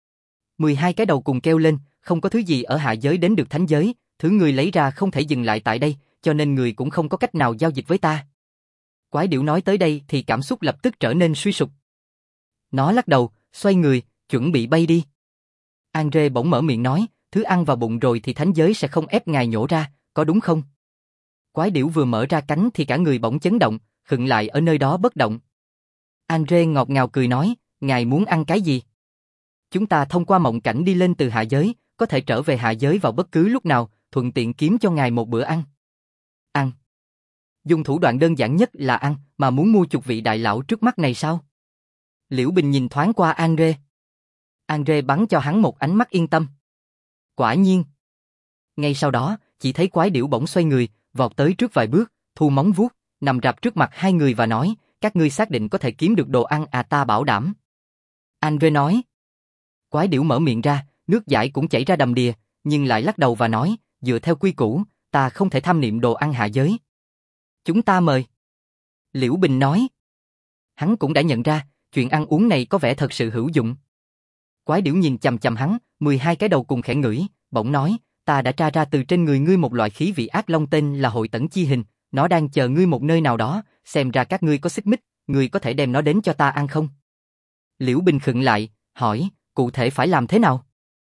12 cái đầu cùng kêu lên, không có thứ gì ở hạ giới đến được thánh giới, thứ ngươi lấy ra không thể dừng lại tại đây, cho nên người cũng không có cách nào giao dịch với ta. Quái điểu nói tới đây thì cảm xúc lập tức trở nên suy sụp. Nó lắc đầu, xoay người, chuẩn bị bay đi. Andre bỗng mở miệng nói, thứ ăn vào bụng rồi thì thánh giới sẽ không ép ngài nhổ ra, có đúng không? Quái điểu vừa mở ra cánh thì cả người bỗng chấn động, khựng lại ở nơi đó bất động. Andre ngọt ngào cười nói, ngài muốn ăn cái gì? Chúng ta thông qua mộng cảnh đi lên từ hạ giới, có thể trở về hạ giới vào bất cứ lúc nào, thuận tiện kiếm cho ngài một bữa ăn. Ăn. Dùng thủ đoạn đơn giản nhất là ăn, mà muốn mua chuộc vị đại lão trước mắt này sao? Liễu Bình nhìn thoáng qua Andre. Andre bắn cho hắn một ánh mắt yên tâm. Quả nhiên. Ngay sau đó, chỉ thấy quái điểu bỗng xoay người, vọt tới trước vài bước, thu móng vuốt, nằm rạp trước mặt hai người và nói, các ngươi xác định có thể kiếm được đồ ăn à, ta bảo đảm. Andre nói. Quái điểu mở miệng ra, nước dãi cũng chảy ra đầm đìa, nhưng lại lắc đầu và nói, dựa theo quy củ, ta không thể tham niệm đồ ăn hạ giới. Chúng ta mời. Liễu Bình nói. Hắn cũng đã nhận ra, chuyện ăn uống này có vẻ thật sự hữu dụng. Quái điểu nhìn chằm chằm hắn, 12 cái đầu cùng khẽ ngửi, bỗng nói, ta đã tra ra từ trên người ngươi một loại khí vị ác long tên là hội tẩn chi hình, nó đang chờ ngươi một nơi nào đó, xem ra các ngươi có xích mích, ngươi có thể đem nó đến cho ta ăn không? Liễu Bình khựng lại, hỏi, cụ thể phải làm thế nào?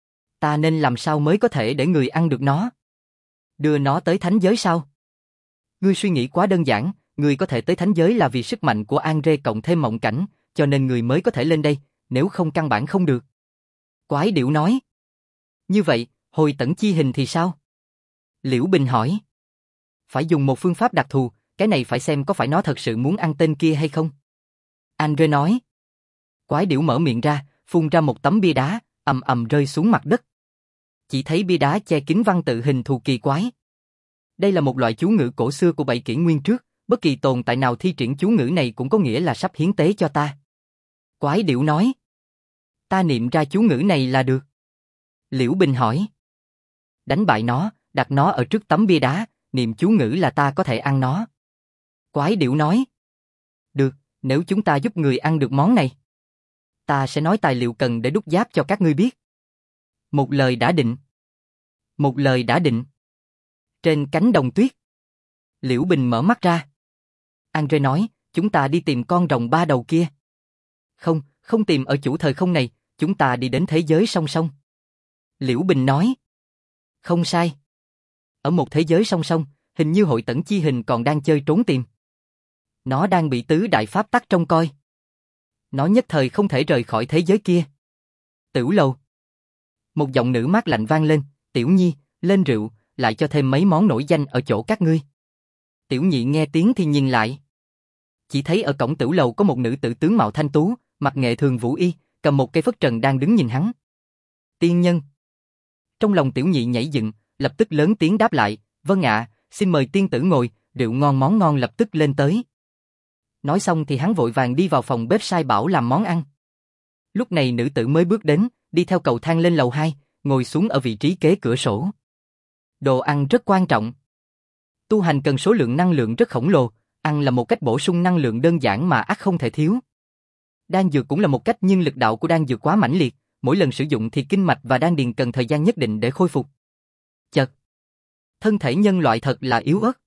Ta nên làm sao mới có thể để người ăn được nó? Đưa nó tới thánh giới sao? Ngươi suy nghĩ quá đơn giản, ngươi có thể tới thánh giới là vì sức mạnh của Andre cộng thêm mộng cảnh, cho nên người mới có thể lên đây, nếu không căn bản không được. Quái điểu nói. Như vậy, hồi tẩn chi hình thì sao? Liễu Bình hỏi. Phải dùng một phương pháp đặc thù, cái này phải xem có phải nó thật sự muốn ăn tên kia hay không. Andre nói. Quái điểu mở miệng ra, phun ra một tấm bia đá, ầm ầm rơi xuống mặt đất. Chỉ thấy bia đá che kín văn tự hình thù kỳ quái. Đây là một loại chú ngữ cổ xưa của 7 kỷ nguyên trước, bất kỳ tồn tại nào thi triển chú ngữ này cũng có nghĩa là sắp hiến tế cho ta. Quái điểu nói. Ta niệm ra chú ngữ này là được. Liễu Bình hỏi. Đánh bại nó, đặt nó ở trước tấm bia đá, niệm chú ngữ là ta có thể ăn nó. Quái điểu nói. Được, nếu chúng ta giúp người ăn được món này, ta sẽ nói tài liệu cần để đúc giáp cho các ngươi biết. Một lời đã định. Một lời đã định. Trên cánh đồng tuyết. Liễu Bình mở mắt ra. Andre nói, chúng ta đi tìm con rồng 3 đầu kia. Không, không tìm ở chủ thời không này, chúng ta đi đến thế giới song song. Liễu Bình nói. Không sai. Ở một thế giới song song, hình như hội tẩn chi hình còn đang chơi trốn tìm. Nó đang bị tứ đại pháp tắc trông coi. Nó nhất thời không thể rời khỏi thế giới kia. Tửu lầu. Một giọng nữ mát lạnh vang lên, Tiểu Nhi, lên rượu, lại cho thêm mấy món nổi danh ở chỗ các ngươi. Tiểu Nhị nghe tiếng thì nhìn lại. Chỉ thấy ở cổng tửu lầu có một nữ tử tướng mạo thanh tú, mặc nghệ thường vũ y, cầm một cây phất trần đang đứng nhìn hắn. Tiên nhân. Trong lòng Tiểu Nhị nhảy dựng, lập tức lớn tiếng đáp lại, vâng ạ, xin mời tiên tử ngồi, rượu ngon món ngon lập tức lên tới. Nói xong thì hắn vội vàng đi vào phòng bếp sai bảo làm món ăn. Lúc này nữ tử mới bước đến, đi theo cầu thang lên lầu 2, ngồi xuống ở vị trí kế cửa sổ. Đồ ăn rất quan trọng. Tu hành cần số lượng năng lượng rất khổng lồ, ăn là một cách bổ sung năng lượng đơn giản mà ắt không thể thiếu. Đan dược cũng là một cách nhưng lực đạo của đan dược quá mãnh liệt, mỗi lần sử dụng thì kinh mạch và đan điền cần thời gian nhất định để khôi phục. Chật. Thân thể nhân loại thật là yếu ớt.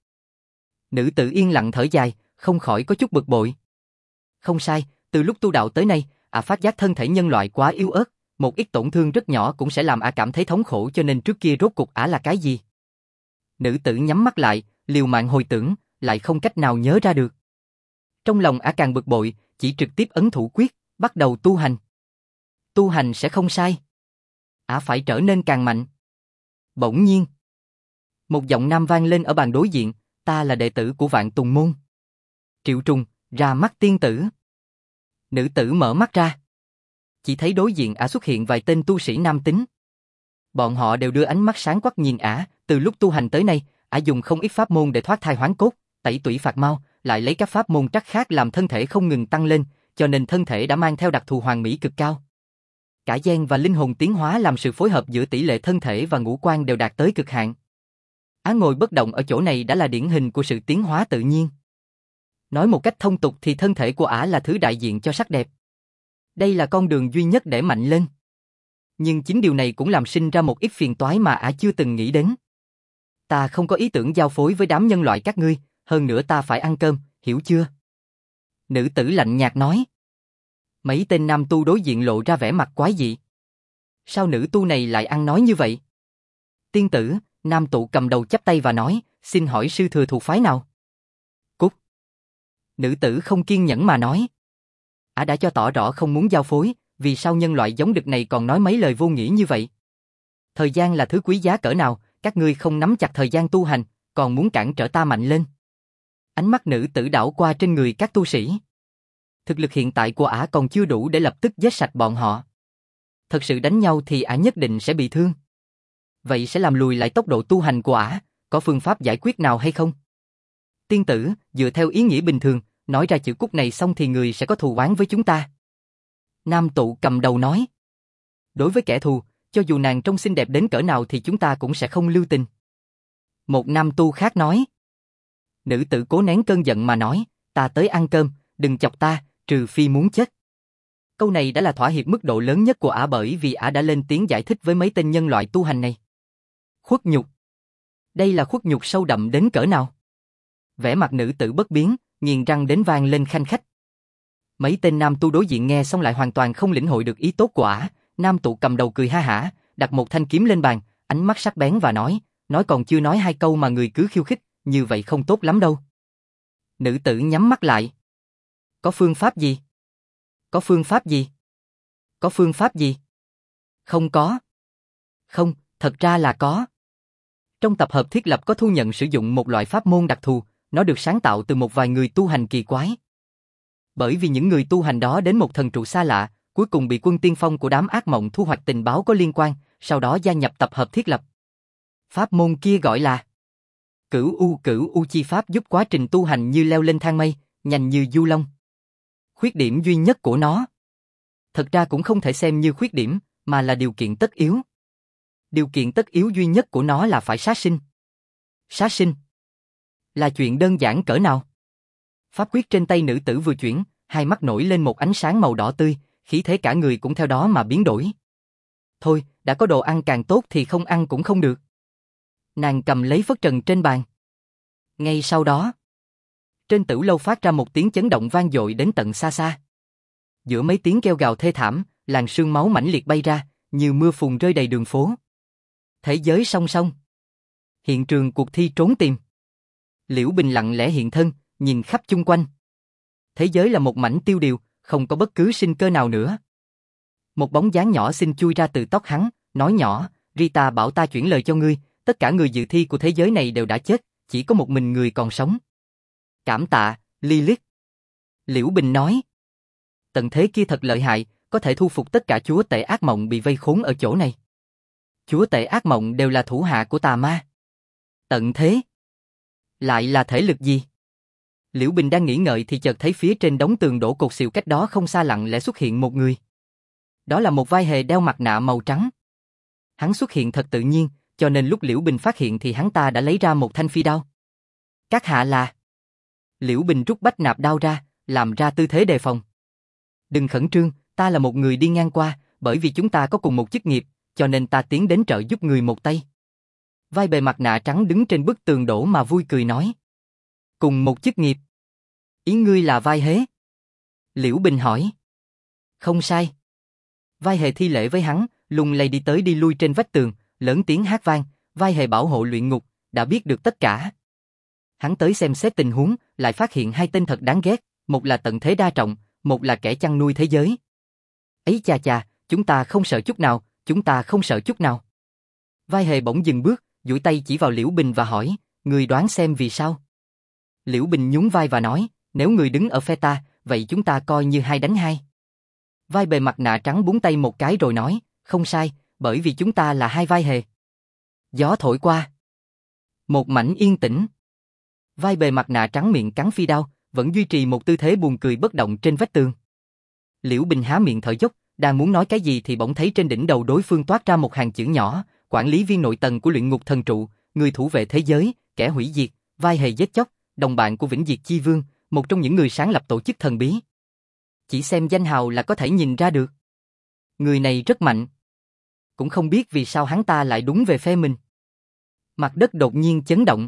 Nữ tử yên lặng thở dài, không khỏi có chút bực bội. Không sai, từ lúc tu đạo tới nay, phát giác thân thể nhân loại quá yếu ớt, một ít tổn thương rất nhỏ cũng sẽ làm cảm thấy thống khổ cho nên trước kia rốt cục là cái gì. Nữ tử nhắm mắt lại, liều mạng hồi tưởng, lại không cách nào nhớ ra được. Trong lòng ả càng bực bội, chỉ trực tiếp ấn thủ quyết, bắt đầu tu hành. Tu hành sẽ không sai. Ả phải trở nên càng mạnh. Bỗng nhiên, một giọng nam vang lên ở bàn đối diện, ta là đệ tử của Vạn Tùng Môn. Triệu Trùng, ra mắt tiên tử. Nữ tử mở mắt ra. Chỉ thấy đối diện ả xuất hiện vài tên tu sĩ nam tính. Bọn họ đều đưa ánh mắt sáng quắc nhìn ả, từ lúc tu hành tới nay, ả dùng không ít pháp môn để thoát thai hoán cốt, tẩy tủy phạt mau, lại lấy các pháp môn trắc khác làm thân thể không ngừng tăng lên, cho nên thân thể đã mang theo đặc thù hoàn mỹ cực cao. Cả gen và linh hồn tiến hóa làm sự phối hợp giữa tỷ lệ thân thể và ngũ quan đều đạt tới cực hạn. Ả ngồi bất động ở chỗ này đã là điển hình của sự tiến hóa tự nhiên. Nói một cách thông tục thì thân thể của ả là thứ đại diện cho sắc đẹp. Đây là con đường duy nhất để mạnh lên. Nhưng chính điều này cũng làm sinh ra một ít phiền toái mà ả chưa từng nghĩ đến. Ta không có ý tưởng giao phối với đám nhân loại các ngươi, hơn nữa ta phải ăn cơm, hiểu chưa? Nữ tử lạnh nhạt nói. Mấy tên nam tu đối diện lộ ra vẻ mặt quái dị. Sao nữ tu này lại ăn nói như vậy? Tiên tử, nam tụ cầm đầu chắp tay và nói, xin hỏi sư thừa thuộc phái nào? Cút. Nữ tử không kiên nhẫn mà nói. Ả đã cho tỏ rõ không muốn giao phối, vì sao nhân loại giống đực này còn nói mấy lời vô nghĩa như vậy? Thời gian là thứ quý giá cỡ nào, các ngươi không nắm chặt thời gian tu hành, còn muốn cản trở ta mạnh lên. Ánh mắt nữ tử đảo qua trên người các tu sĩ. Thực lực hiện tại của ả còn chưa đủ để lập tức giết sạch bọn họ. Thật sự đánh nhau thì ả nhất định sẽ bị thương. Vậy sẽ làm lùi lại tốc độ tu hành của ả, có phương pháp giải quyết nào hay không? Tiên tử, dựa theo ý nghĩa bình thường, nói ra chữ cút này xong thì người sẽ có thù oán với chúng ta. Nam tụ cầm đầu nói. Đối với kẻ thù, cho dù nàng trông xinh đẹp đến cỡ nào thì chúng ta cũng sẽ không lưu tình. Một nam tu khác nói. Nữ tử cố nén cơn giận mà nói, ta tới ăn cơm, đừng chọc ta, trừ phi muốn chết. Câu này đã là thỏa hiệp mức độ lớn nhất của ả bởi vì ả đã lên tiếng giải thích với mấy tên nhân loại tu hành này. Khuất nhục. Đây là khuất nhục sâu đậm đến cỡ nào? Vẻ mặt nữ tử bất biến, nghiền răng đến vang lên khanh khách. Mấy tên nam tu đối diện nghe xong lại hoàn toàn không lĩnh hội được ý tốt của ả. Nam tụ cầm đầu cười ha hả, đặt một thanh kiếm lên bàn, ánh mắt sắc bén và nói còn chưa nói hai câu mà người cứ khiêu khích, như vậy không tốt lắm đâu. Nữ tử nhắm mắt lại. Có phương pháp gì? Có phương pháp gì? Có phương pháp gì? Không có. Không, thật ra là có. Trong tập hợp thiết lập có thu nhận sử dụng một loại pháp môn đặc thù, nó được sáng tạo từ một vài người tu hành kỳ quái. Bởi vì những người tu hành đó đến một thần trụ xa lạ, cuối cùng bị quân tiên phong của đám ác mộng thu hoạch tình báo có liên quan, sau đó gia nhập tập hợp thiết lập. Pháp môn kia gọi là Cửu U chi pháp, giúp quá trình tu hành như leo lên thang mây, nhanh như du long. Khuyết điểm duy nhất của nó, thật ra cũng không thể xem như khuyết điểm, mà là điều kiện tất yếu. Điều kiện tất yếu duy nhất của nó là phải sát sinh. Sát sinh là chuyện đơn giản cỡ nào? Pháp quyết trên tay nữ tử vừa chuyển, hai mắt nổi lên một ánh sáng màu đỏ tươi, khí thế cả người cũng theo đó mà biến đổi. Thôi, đã có đồ ăn càng tốt thì không ăn cũng không được. Nàng cầm lấy phất trần trên bàn. Ngay sau đó, trên tửu lâu phát ra một tiếng chấn động vang dội đến tận xa xa. Giữa mấy tiếng kêu gào thê thảm, làn sương máu mãnh liệt bay ra, như mưa phùn rơi đầy đường phố. Thế giới song song. Hiện trường cuộc thi trốn tìm. Liễu Bình lặng lẽ hiện thân, nhìn khắp chung quanh. Thế giới là một mảnh tiêu điều, không có bất cứ sinh cơ nào nữa. Một bóng dáng nhỏ xinh chui ra từ tóc hắn, nói nhỏ, Rita bảo ta chuyển lời cho ngươi, tất cả người dự thi của thế giới này đều đã chết, chỉ có một mình người còn sống. Cảm tạ, Lilith. Liễu Bình nói. Tận thế kia thật lợi hại, có thể thu phục tất cả chúa tể ác mộng bị vây khốn ở chỗ này. Chúa tể ác mộng đều là thủ hạ của tà ma. Tận thế lại là thể lực gì? Liễu Bình đang nghĩ ngợi thì chợt thấy phía trên đống tường đổ cột xìu cách đó không xa lặng lẽ xuất hiện một người. Đó là một vai hề đeo mặt nạ màu trắng. Hắn xuất hiện thật tự nhiên, cho nên lúc Liễu Bình phát hiện thì hắn ta đã lấy ra một thanh phi đao. Các hạ là... Liễu Bình rút bách nạp đao ra, làm ra tư thế đề phòng. Đừng khẩn trương, ta là một người đi ngang qua, bởi vì chúng ta có cùng một chức nghiệp, cho nên ta tiến đến trợ giúp người một tay. Vai bề mặt nạ trắng đứng trên bức tường đổ mà vui cười nói. Cùng một chức nghiệp. Ý ngươi là vai hế? Liễu Bình hỏi. Không sai. Vai hề thi lễ với hắn, lung lay đi tới đi lui trên vách tường, lớn tiếng hát vang, vai hề bảo hộ luyện ngục, đã biết được tất cả. Hắn tới xem xét tình huống, lại phát hiện hai tên thật đáng ghét, một là tận thế đa trọng, một là kẻ chăn nuôi thế giới. Ấy cha cha, chúng ta không sợ chút nào, chúng ta không sợ chút nào. Vai Hề bỗng dừng bước, duỗi tay chỉ vào Liễu Bình và hỏi, người đoán xem vì sao? Liễu Bình nhún vai và nói, nếu người đứng ở phe ta, vậy chúng ta coi như 2 đánh 2. Vai bề mặt nạ trắng búng tay một cái rồi nói, không sai, bởi vì chúng ta là 2 vai hề. Gió thổi qua. Một mảnh yên tĩnh. Vai bề mặt nạ trắng miệng cắn phi đao, vẫn duy trì một tư thế buồn cười bất động trên vách tường. Liễu Bình há miệng thở dốc, đang muốn nói cái gì thì bỗng thấy trên đỉnh đầu đối phương toát ra một hàng chữ nhỏ, quản lý viên nội tầng của luyện ngục thần trụ, người thủ vệ thế giới, kẻ hủy diệt, vai hề giết chóc, đồng bạn của Vĩnh Diệt Chi Vương, một trong những người sáng lập tổ chức thần bí. Chỉ xem danh hào là có thể nhìn ra được. Người này rất mạnh. Cũng không biết vì sao hắn ta lại đúng về phe mình. Mặt đất đột nhiên chấn động.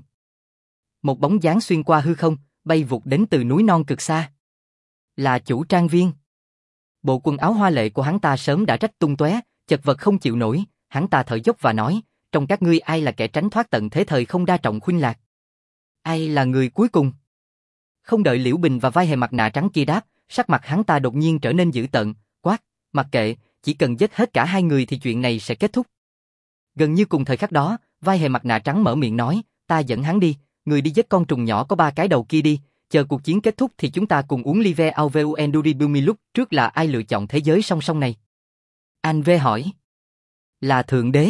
Một bóng dáng xuyên qua hư không, bay vụt đến từ núi non cực xa. Là chủ trang viên. Bộ quần áo hoa lệ của hắn ta sớm đã rách tung tóe, chật vật không chịu nổi, hắn ta thở dốc và nói, trong các ngươi ai là kẻ tránh thoát tận thế thời không đa trọng khuynh lạc? Ai là người cuối cùng? Không đợi Liễu Bình và vai hề mặt nạ trắng kia đáp, sắc mặt hắn ta đột nhiên trở nên dữ tợn, quát, mặc kệ, chỉ cần giết hết cả hai người thì chuyện này sẽ kết thúc. Gần như cùng thời khắc đó, vai hề mặt nạ trắng mở miệng nói, ta dẫn hắn đi, người đi giết con trùng nhỏ có 3 cái đầu kia đi, chờ cuộc chiến kết thúc thì chúng ta cùng uống Live Auvu Enduribumi lúc trước là ai lựa chọn thế giới song song này? Anh V hỏi. Là Thượng Đế.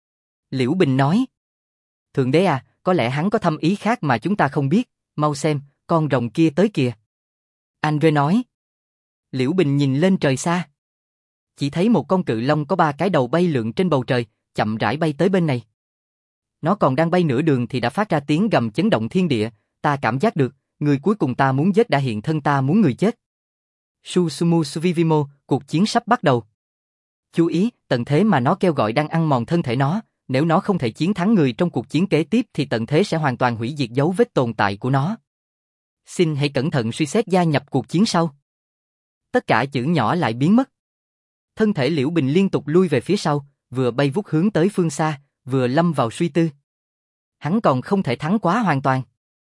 Liễu Bình nói. Thượng Đế à, có lẽ hắn có thâm ý khác mà chúng ta không biết, mau xem, con rồng kia tới kìa. Anh V nói. Liễu Bình nhìn lên trời xa. Chỉ thấy một con cự long có 3 cái đầu bay lượn trên bầu trời, chậm rãi bay tới bên này. Nó còn đang bay nửa đường thì đã phát ra tiếng gầm chấn động thiên địa, ta cảm giác được, người cuối cùng ta muốn giết đã hiện thân, ta muốn người chết. Susumu Suvivimo, cuộc chiến sắp bắt đầu. Chú ý, tận thế mà nó kêu gọi đang ăn mòn thân thể nó, nếu nó không thể chiến thắng người trong cuộc chiến kế tiếp thì tận thế sẽ hoàn toàn hủy diệt dấu vết tồn tại của nó. Xin hãy cẩn thận suy xét gia nhập cuộc chiến sau. Tất cả chữ nhỏ lại biến mất. Thân thể Liễu Bình liên tục lui về phía sau, vừa bay vút hướng tới phương xa, vừa lâm vào suy tư. Hắn còn không thể thắng quá hoàn toàn.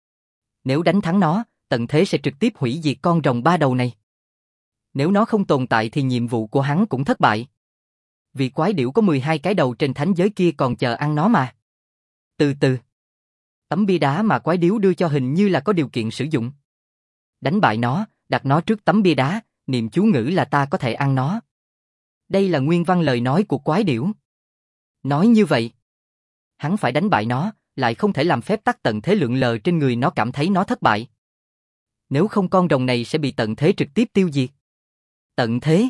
Nếu đánh thắng nó, tận thế sẽ trực tiếp hủy diệt con rồng 3 đầu này. Nếu nó không tồn tại thì nhiệm vụ của hắn cũng thất bại. Vì quái điểu có 12 cái đầu trên thánh giới kia còn chờ ăn nó mà. Từ từ. Tấm bia đá mà quái điểu đưa cho hình như là có điều kiện sử dụng. Đánh bại nó, đặt nó trước tấm bia đá, niệm chú ngữ là ta có thể ăn nó. Đây là nguyên văn lời nói của quái điểu. Nói như vậy, hắn phải đánh bại nó, lại không thể làm phép tắc tận thế lượn lờ trên người nó, cảm thấy nó thất bại. Nếu không con rồng này sẽ bị tận thế trực tiếp tiêu diệt. Tận thế?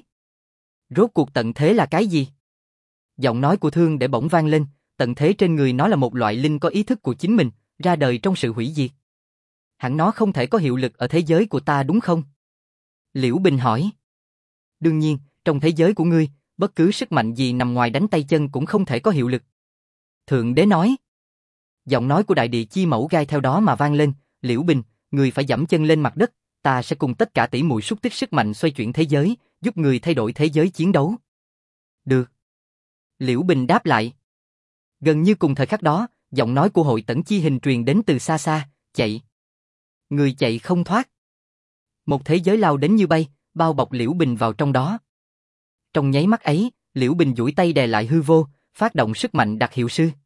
Rốt cuộc tận thế là cái gì? Giọng nói của Thương để bỗng vang lên, tận thế trên người nó là một loại linh có ý thức của chính mình, ra đời trong sự hủy diệt. Hẳn nó không thể có hiệu lực ở thế giới của ta đúng không? Liễu Bình hỏi. Đương nhiên, trong thế giới của ngươi, bất cứ sức mạnh gì nằm ngoài đánh tay chân cũng không thể có hiệu lực. Thượng Đế nói. Giọng nói của đại địa chi mẫu gai theo đó mà vang lên, Liễu Bình, người phải giẫm chân lên mặt đất, ta sẽ cùng tất cả tỷ muội xúc tích sức mạnh xoay chuyển thế giới, giúp người thay đổi thế giới chiến đấu. Được. Liễu Bình đáp lại. Gần như cùng thời khắc đó, giọng nói của Hội Tẩn Chi Hình truyền đến từ xa xa, chạy. Người chạy không thoát. Một thế giới lao đến như bay, bao bọc Liễu Bình vào trong đó. Trong nháy mắt ấy, Liễu Bình duỗi tay đè lại hư vô, phát động sức mạnh đặc hiệu sư.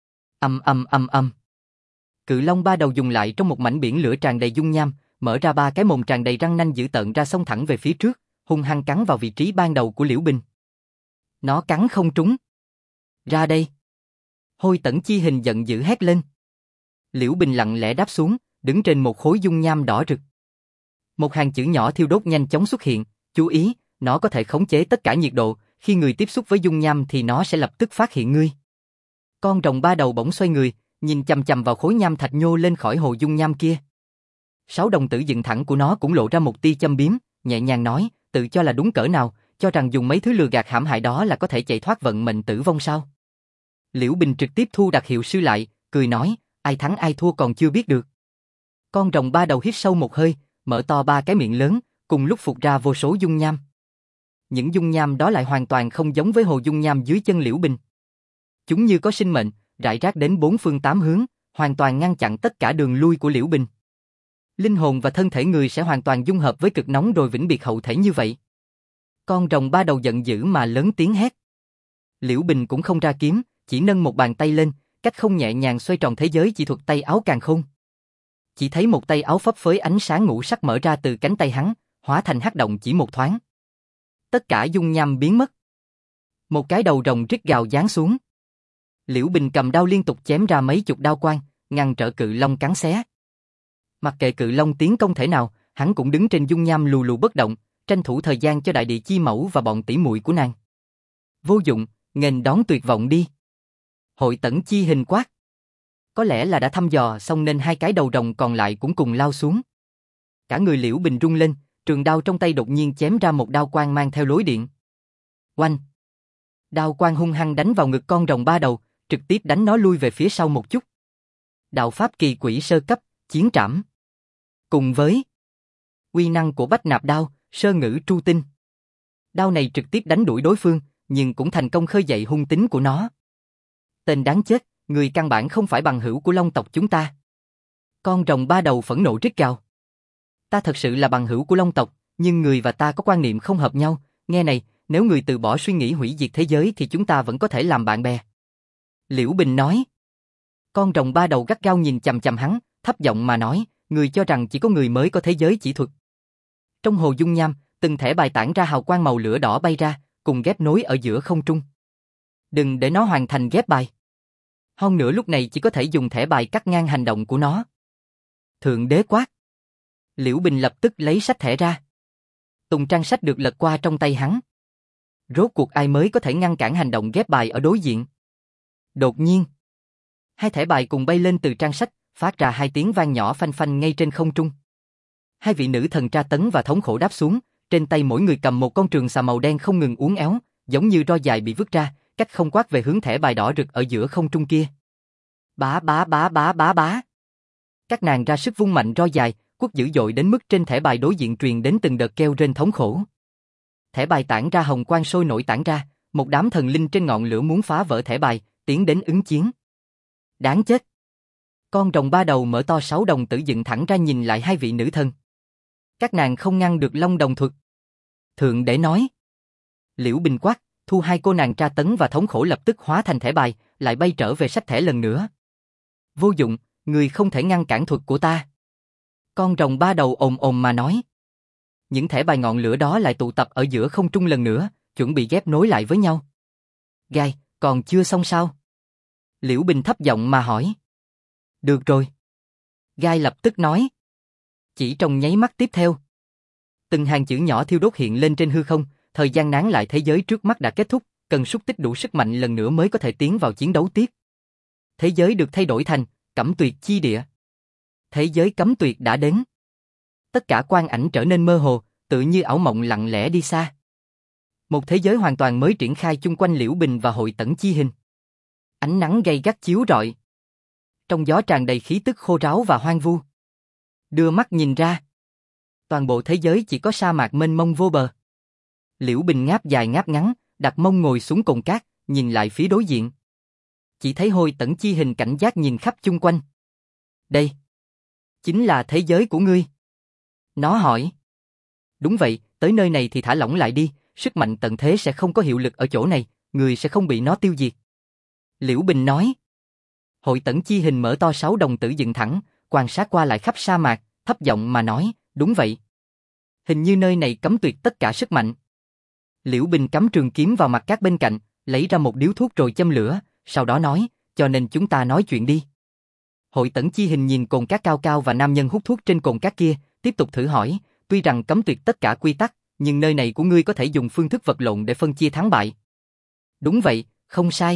Âm. Cự long 3 đầu dùng lại trong một mảnh biển lửa tràn đầy dung nham, mở ra 3 cái mồm tràn đầy răng nanh dữ tợn ra, xông thẳng về phía trước, hung hăng cắn vào vị trí ban đầu của Liễu Bình. Nó cắn không trúng. Ra đây. Hôi Tẩn Chi Hình giận dữ hét lên. Liễu Bình lặng lẽ đáp xuống, đứng trên một khối dung nham đỏ rực. Một hàng chữ nhỏ thiêu đốt nhanh chóng xuất hiện, chú ý, nó có thể khống chế tất cả nhiệt độ, khi người tiếp xúc với dung nham thì nó sẽ lập tức phát hiện ngươi. Con rồng 3 đầu bỗng xoay người, nhìn chằm chằm vào khối nham thạch nhô lên khỏi hồ dung nham kia. 6 đồng tử dựng thẳng của nó cũng lộ ra một tia châm biếm, nhẹ nhàng nói, tự cho là đúng cỡ nào, cho rằng dùng mấy thứ lừa gạt hãm hại đó là có thể chạy thoát vận mệnh tử vong sao? Liễu Bình trực tiếp thu đặc hiệu sư lại, cười nói, ai thắng ai thua còn chưa biết được. Con rồng 3 đầu hít sâu một hơi, mở to 3 cái miệng lớn, cùng lúc phụt ra vô số dung nham. Những dung nham đó lại hoàn toàn không giống với hồ dung nham dưới chân Liễu Bình. Chúng như có sinh mệnh, rải rác đến 4 phương 8 hướng, hoàn toàn ngăn chặn tất cả đường lui của Liễu Bình. Linh hồn và thân thể người sẽ hoàn toàn dung hợp với cực nóng rồi vĩnh biệt hậu thể như vậy. Con rồng ba đầu giận dữ mà lớn tiếng hét. Liễu Bình cũng không ra kiếm, chỉ nâng một bàn tay lên, cách không nhẹ nhàng xoay tròn thế giới chỉ thuật tay áo càn khôn. Chỉ thấy một tay áo phấp phới ánh sáng ngũ sắc mở ra từ cánh tay hắn, hóa thành hắc động chỉ một thoáng. Tất cả dung nham biến mất. Một cái đầu rồng rít gào giáng xuống. Liễu Bình cầm đao liên tục chém ra mấy chục đao quang, ngăn trở cự long cắn xé. Mặc kệ cự long tiến công thể nào, hắn cũng đứng trên dung nham lù lù bất động, tranh thủ thời gian cho đại địa chi mẫu và bọn tỷ muội của nàng. Vô dụng, nghênh đón tuyệt vọng đi. Hội Tẩn chi hình quát. Có lẽ là đã thăm dò xong nên hai cái đầu rồng còn lại cũng cùng lao xuống. Cả người Liễu Bình rung lên, trường đao trong tay đột nhiên chém ra một đao quang mang theo lối điện. Oanh! Đao quang hung hăng đánh vào ngực con rồng ba đầu, trực tiếp đánh nó lui về phía sau một chút. Đạo pháp kỳ quỷ sơ cấp, chiến trảm. Cùng với uy năng của Bách Nạp đao, sơ ngữ tru tinh. Đao này trực tiếp đánh đuổi đối phương, nhưng cũng thành công khơi dậy hung tính của nó. Tên đáng chết, người căn bản không phải bằng hữu của Long tộc chúng ta. Con rồng ba đầu phẫn nộ rít gào. Ta thật sự là bằng hữu của Long tộc, nhưng người và ta có quan niệm không hợp nhau. Nghe này, nếu người từ bỏ suy nghĩ hủy diệt thế giới thì chúng ta vẫn có thể làm bạn bè. Liễu Bình nói. Con rồng ba đầu gắt gao nhìn chằm chằm hắn, thấp giọng mà nói, người cho rằng chỉ có người mới có thế giới chỉ thuật. Trong hồ dung nham, từng thẻ bài tản ra hào quang màu lửa đỏ bay ra, cùng ghép nối ở giữa không trung. Đừng để nó hoàn thành ghép bài. Hơn nữa lúc này chỉ có thể dùng thẻ bài cắt ngang hành động của nó. Thượng đế quát. Liễu Bình lập tức lấy sách thẻ ra. Tùng trang sách được lật qua trong tay hắn. Rốt cuộc ai mới có thể ngăn cản hành động ghép bài ở đối diện. Đột nhiên, hai thẻ bài cùng bay lên từ trang sách, phát ra hai tiếng vang nhỏ phanh phanh ngay trên không trung. Hai vị nữ thần tra tấn và thống khổ đáp xuống, trên tay mỗi người cầm một con trường xà màu đen không ngừng uốn éo, giống như roi dài bị vứt ra, cách không quát về hướng thẻ bài đỏ rực ở giữa không trung kia. Bá bá bá bá bá bá. Các nàng ra sức vung mạnh roi dài, quất dữ dội đến mức trên thẻ bài đối diện truyền đến từng đợt kêu rên thống khổ. Thẻ bài tản ra hồng quang sôi nổi tản ra, một đám thần linh trên ngọn lửa muốn phá vỡ thẻ bài, tiến đến ứng chiến. Đáng chết. Con rồng ba đầu mở to sáu đồng tử dựng thẳng ra nhìn lại hai vị nữ thần. Các nàng không ngăn được Long đồng thuật. Thượng đế nói. Liễu Bình quát, thu hai cô nàng tra tấn và thống khổ lập tức hóa thành thẻ bài, lại bay trở về sách thẻ lần nữa. Vô dụng, người không thể ngăn cản thuật của ta. Con rồng ba đầu ồm ồm mà nói. Những thẻ bài ngọn lửa đó lại tụ tập ở giữa không trung lần nữa, chuẩn bị ghép nối lại với nhau. Gai, còn chưa xong sao? Liễu Bình thấp giọng mà hỏi. Được rồi. Gai lập tức nói. Chỉ trong nháy mắt tiếp theo. Từng hàng chữ nhỏ thiêu đốt hiện lên trên hư không, thời gian nán lại thế giới trước mắt đã kết thúc, cần súc tích đủ sức mạnh lần nữa mới có thể tiến vào chiến đấu tiếp. Thế giới được thay đổi thành Cấm Tuyệt chi địa. Thế giới cấm tuyệt đã đến. Tất cả quang ảnh trở nên mơ hồ, tự như ảo mộng lặng lẽ đi xa. Một thế giới hoàn toàn mới triển khai chung quanh Liễu Bình và Hội Tẩn chi hình. Ánh nắng gay gắt chiếu rọi. Trong gió tràn đầy khí tức khô ráo và hoang vu. Đưa mắt nhìn ra. Toàn bộ thế giới chỉ có sa mạc mênh mông vô bờ. Liễu Bình ngáp dài ngáp ngắn, đặt mông ngồi xuống cồn cát, nhìn lại phía đối diện. Chỉ thấy Hội Tẩn chi hình cảnh giác nhìn khắp chung quanh. Đây chính là thế giới của ngươi. Nó hỏi. Đúng vậy, tới nơi này thì thả lỏng lại đi, sức mạnh tận thế sẽ không có hiệu lực ở chỗ này, người sẽ không bị nó tiêu diệt. Liễu Bình nói. Hội Tẩn chi hình mở to sáu đồng tử dựng thẳng, quan sát qua lại khắp sa mạc, thấp giọng mà nói, đúng vậy. Hình như nơi này cấm tuyệt tất cả sức mạnh. Liễu Bình cắm trường kiếm vào mặt các bên cạnh, lấy ra một điếu thuốc rồi châm lửa, sau đó nói, cho nên chúng ta nói chuyện đi. Hội Tẩn chi hình nhìn cồn cát cao cao và nam nhân hút thuốc trên cồn cát kia, tiếp tục thử hỏi, tuy rằng cấm tuyệt tất cả quy tắc, nhưng nơi này của ngươi có thể dùng phương thức vật lộn để phân chia thắng bại. Đúng vậy, không sai.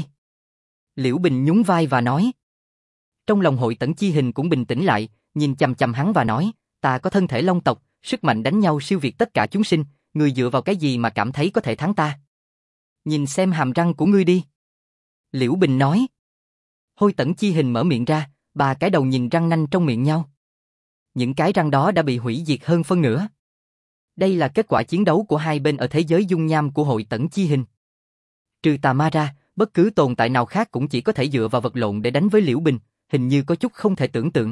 Liễu Bình nhún vai và nói. Trong lòng Hội Tẩn chi hình cũng bình tĩnh lại, nhìn chằm chằm hắn và nói, ta có thân thể long tộc, sức mạnh đánh nhau siêu việt tất cả chúng sinh, ngươi dựa vào cái gì mà cảm thấy có thể thắng ta? Nhìn xem hàm răng của ngươi đi. Liễu Bình nói. Hội Tẩn chi hình mở miệng ra, ba cái đầu nhìn răng nanh trong miệng nhau. Những cái răng đó đã bị hủy diệt hơn phân nửa. Đây là kết quả chiến đấu của hai bên ở thế giới dung nham của Hội Tẩn chi hình. Trừ tà ma ra, bất cứ tồn tại nào khác cũng chỉ có thể dựa vào vật lộn để đánh với Liễu Bình, hình như có chút không thể tưởng tượng.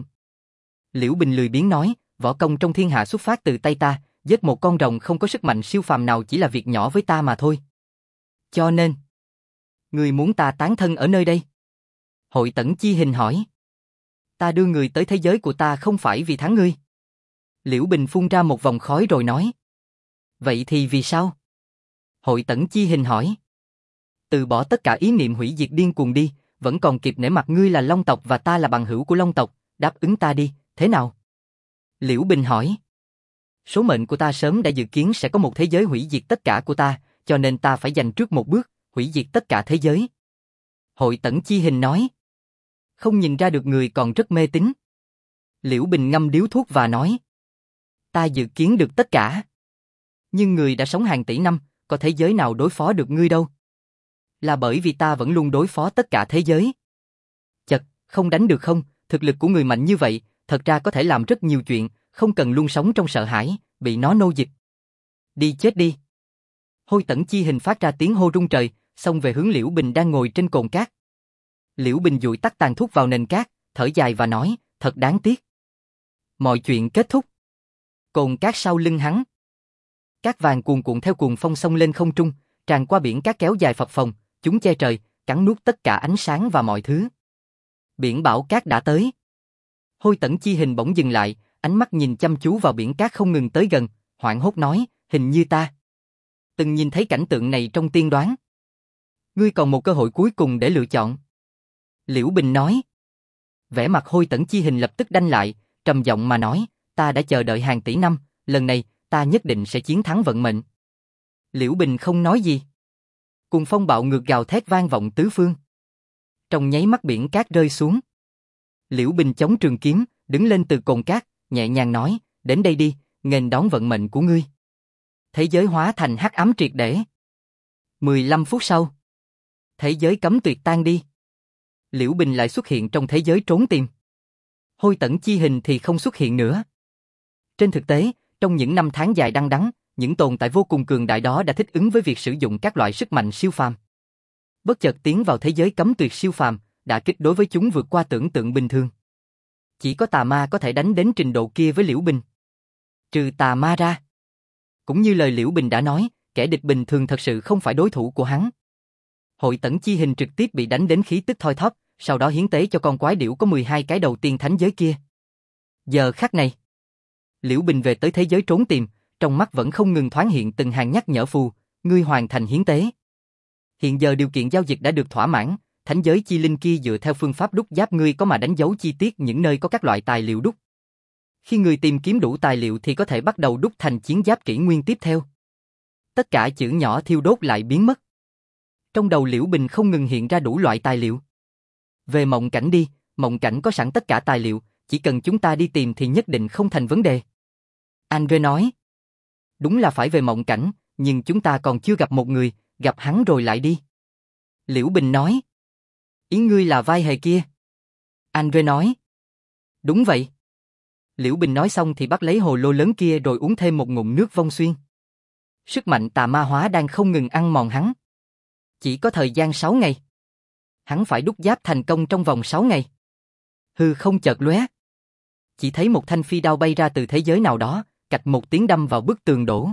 Liễu Bình lười biếng nói, võ công trong thiên hạ xuất phát từ tay ta, giết một con rồng không có sức mạnh siêu phàm nào chỉ là việc nhỏ với ta mà thôi. Cho nên, ngươi muốn ta tán thân ở nơi đây? Hội Tẩn Chi Hình hỏi. Ta đưa người tới thế giới của ta không phải vì thắng ngươi. Liễu Bình phun ra một vòng khói rồi nói. Vậy thì vì sao? Hội Tẩn Chi Hình hỏi. Từ bỏ tất cả ý niệm hủy diệt điên cuồng đi, vẫn còn kịp nể mặt ngươi là Long tộc và ta là bằng hữu của Long tộc, đáp ứng ta đi, thế nào? Liễu Bình hỏi. Số mệnh của ta sớm đã dự kiến sẽ có một thế giới hủy diệt tất cả của ta, cho nên ta phải giành trước một bước, hủy diệt tất cả thế giới. Hội Tẩn Chi Hình nói. Không nhìn ra được người còn rất mê tín. Liễu Bình ngâm điếu thuốc và nói. Ta dự kiến được tất cả. Nhưng người đã sống hàng tỷ năm, có thế giới nào đối phó được ngươi đâu. Là bởi vì ta vẫn luôn đối phó tất cả thế giới. Chật, không đánh được không, thực lực của người mạnh như vậy, thật ra có thể làm rất nhiều chuyện, không cần luôn sống trong sợ hãi, bị nó nô dịch. Đi chết đi. Hôi Tẩn Chi Hình phát ra tiếng hô rung trời, xông về hướng Liễu Bình đang ngồi trên cồn cát. Liễu Bình dụi tắt tàn thuốc vào nền cát, thở dài và nói, thật đáng tiếc. Mọi chuyện kết thúc. Cồn cát sau lưng hắn. Cát vàng cuồn cuộn theo cuồng phong xông lên không trung, tràn qua biển cát kéo dài phập phồng, chúng che trời, cắn nuốt tất cả ánh sáng và mọi thứ. Biển bão cát đã tới. Hôi Tẩn Chi Hình bỗng dừng lại, ánh mắt nhìn chăm chú vào biển cát không ngừng tới gần, hoảng hốt nói, hình như ta từng nhìn thấy cảnh tượng này trong tiên đoán. Ngươi còn một cơ hội cuối cùng để lựa chọn. Liễu Bình nói. Vẻ mặt Hôi Tẩn Chi Hình lập tức đanh lại, trầm giọng mà nói, ta đã chờ đợi hàng tỷ năm, lần này, ta nhất định sẽ chiến thắng vận mệnh. Liễu Bình không nói gì. Cuồng phong bạo ngược gào thét vang vọng tứ phương. Trong nháy mắt biển cát rơi xuống. Liễu Bình chống trường kiếm, đứng lên từ cồn cát, nhẹ nhàng nói, đến đây đi, nghênh đón vận mệnh của ngươi. Thế giới hóa thành hắc ám triệt để. 15 phút sau, thế giới cấm tuyệt tan đi. Liễu Bình lại xuất hiện trong thế giới trốn tìm. Hôi Tẩn Chi Hình thì không xuất hiện nữa. Trên thực tế, trong những năm tháng dài đăng đẵng, những tồn tại vô cùng cường đại đó đã thích ứng với việc sử dụng các loại sức mạnh siêu phàm. Bất chợt tiến vào thế giới cấm tuyệt siêu phàm, đả kích đối với chúng vượt qua tưởng tượng bình thường. Chỉ có tà ma có thể đánh đến trình độ kia với Liễu Bình. Trừ tà ma ra. Cũng như lời Liễu Bình đã nói, kẻ địch bình thường thật sự không phải đối thủ của hắn. Hội Tẩn Chi Hình trực tiếp bị đánh đến khí tức thoi thóp, sau đó hiến tế cho con quái điểu có 12 cái đầu tiên thánh giới kia. Giờ khắc này, Liễu Bình về tới thế giới trốn tìm, trong mắt vẫn không ngừng thoáng hiện từng hàng nhắc nhở phù, ngươi hoàn thành hiến tế. Hiện giờ điều kiện giao dịch đã được thỏa mãn, thánh giới chi linh kia dựa theo phương pháp đúc giáp ngươi có mà đánh dấu chi tiết những nơi có các loại tài liệu đúc. Khi ngươi tìm kiếm đủ tài liệu thì có thể bắt đầu đúc thành chiến giáp kỷ nguyên tiếp theo. Tất cả chữ nhỏ thiêu đốt lại biến mất. Trong đầu Liễu Bình không ngừng hiện ra đủ loại tài liệu. Về mộng cảnh đi, mộng cảnh có sẵn tất cả tài liệu, chỉ cần chúng ta đi tìm thì nhất định không thành vấn đề. Andre nói. Đúng là phải về mộng cảnh, nhưng chúng ta còn chưa gặp một người, gặp hắn rồi lại đi. Liễu Bình nói. Ý ngươi là vai hề kia. Andre nói. Đúng vậy. Liễu Bình nói xong thì bắt lấy hồ lô lớn kia rồi uống thêm một ngụm nước vong xuyên. Sức mạnh tà ma hóa đang không ngừng ăn mòn hắn. Chỉ có thời gian 6 ngày. Hắn phải đúc giáp thành công trong vòng 6 ngày. Hư không chợt lóe. Chỉ thấy một thanh phi đao bay ra từ thế giới nào đó, cạch một tiếng đâm vào bức tường đổ.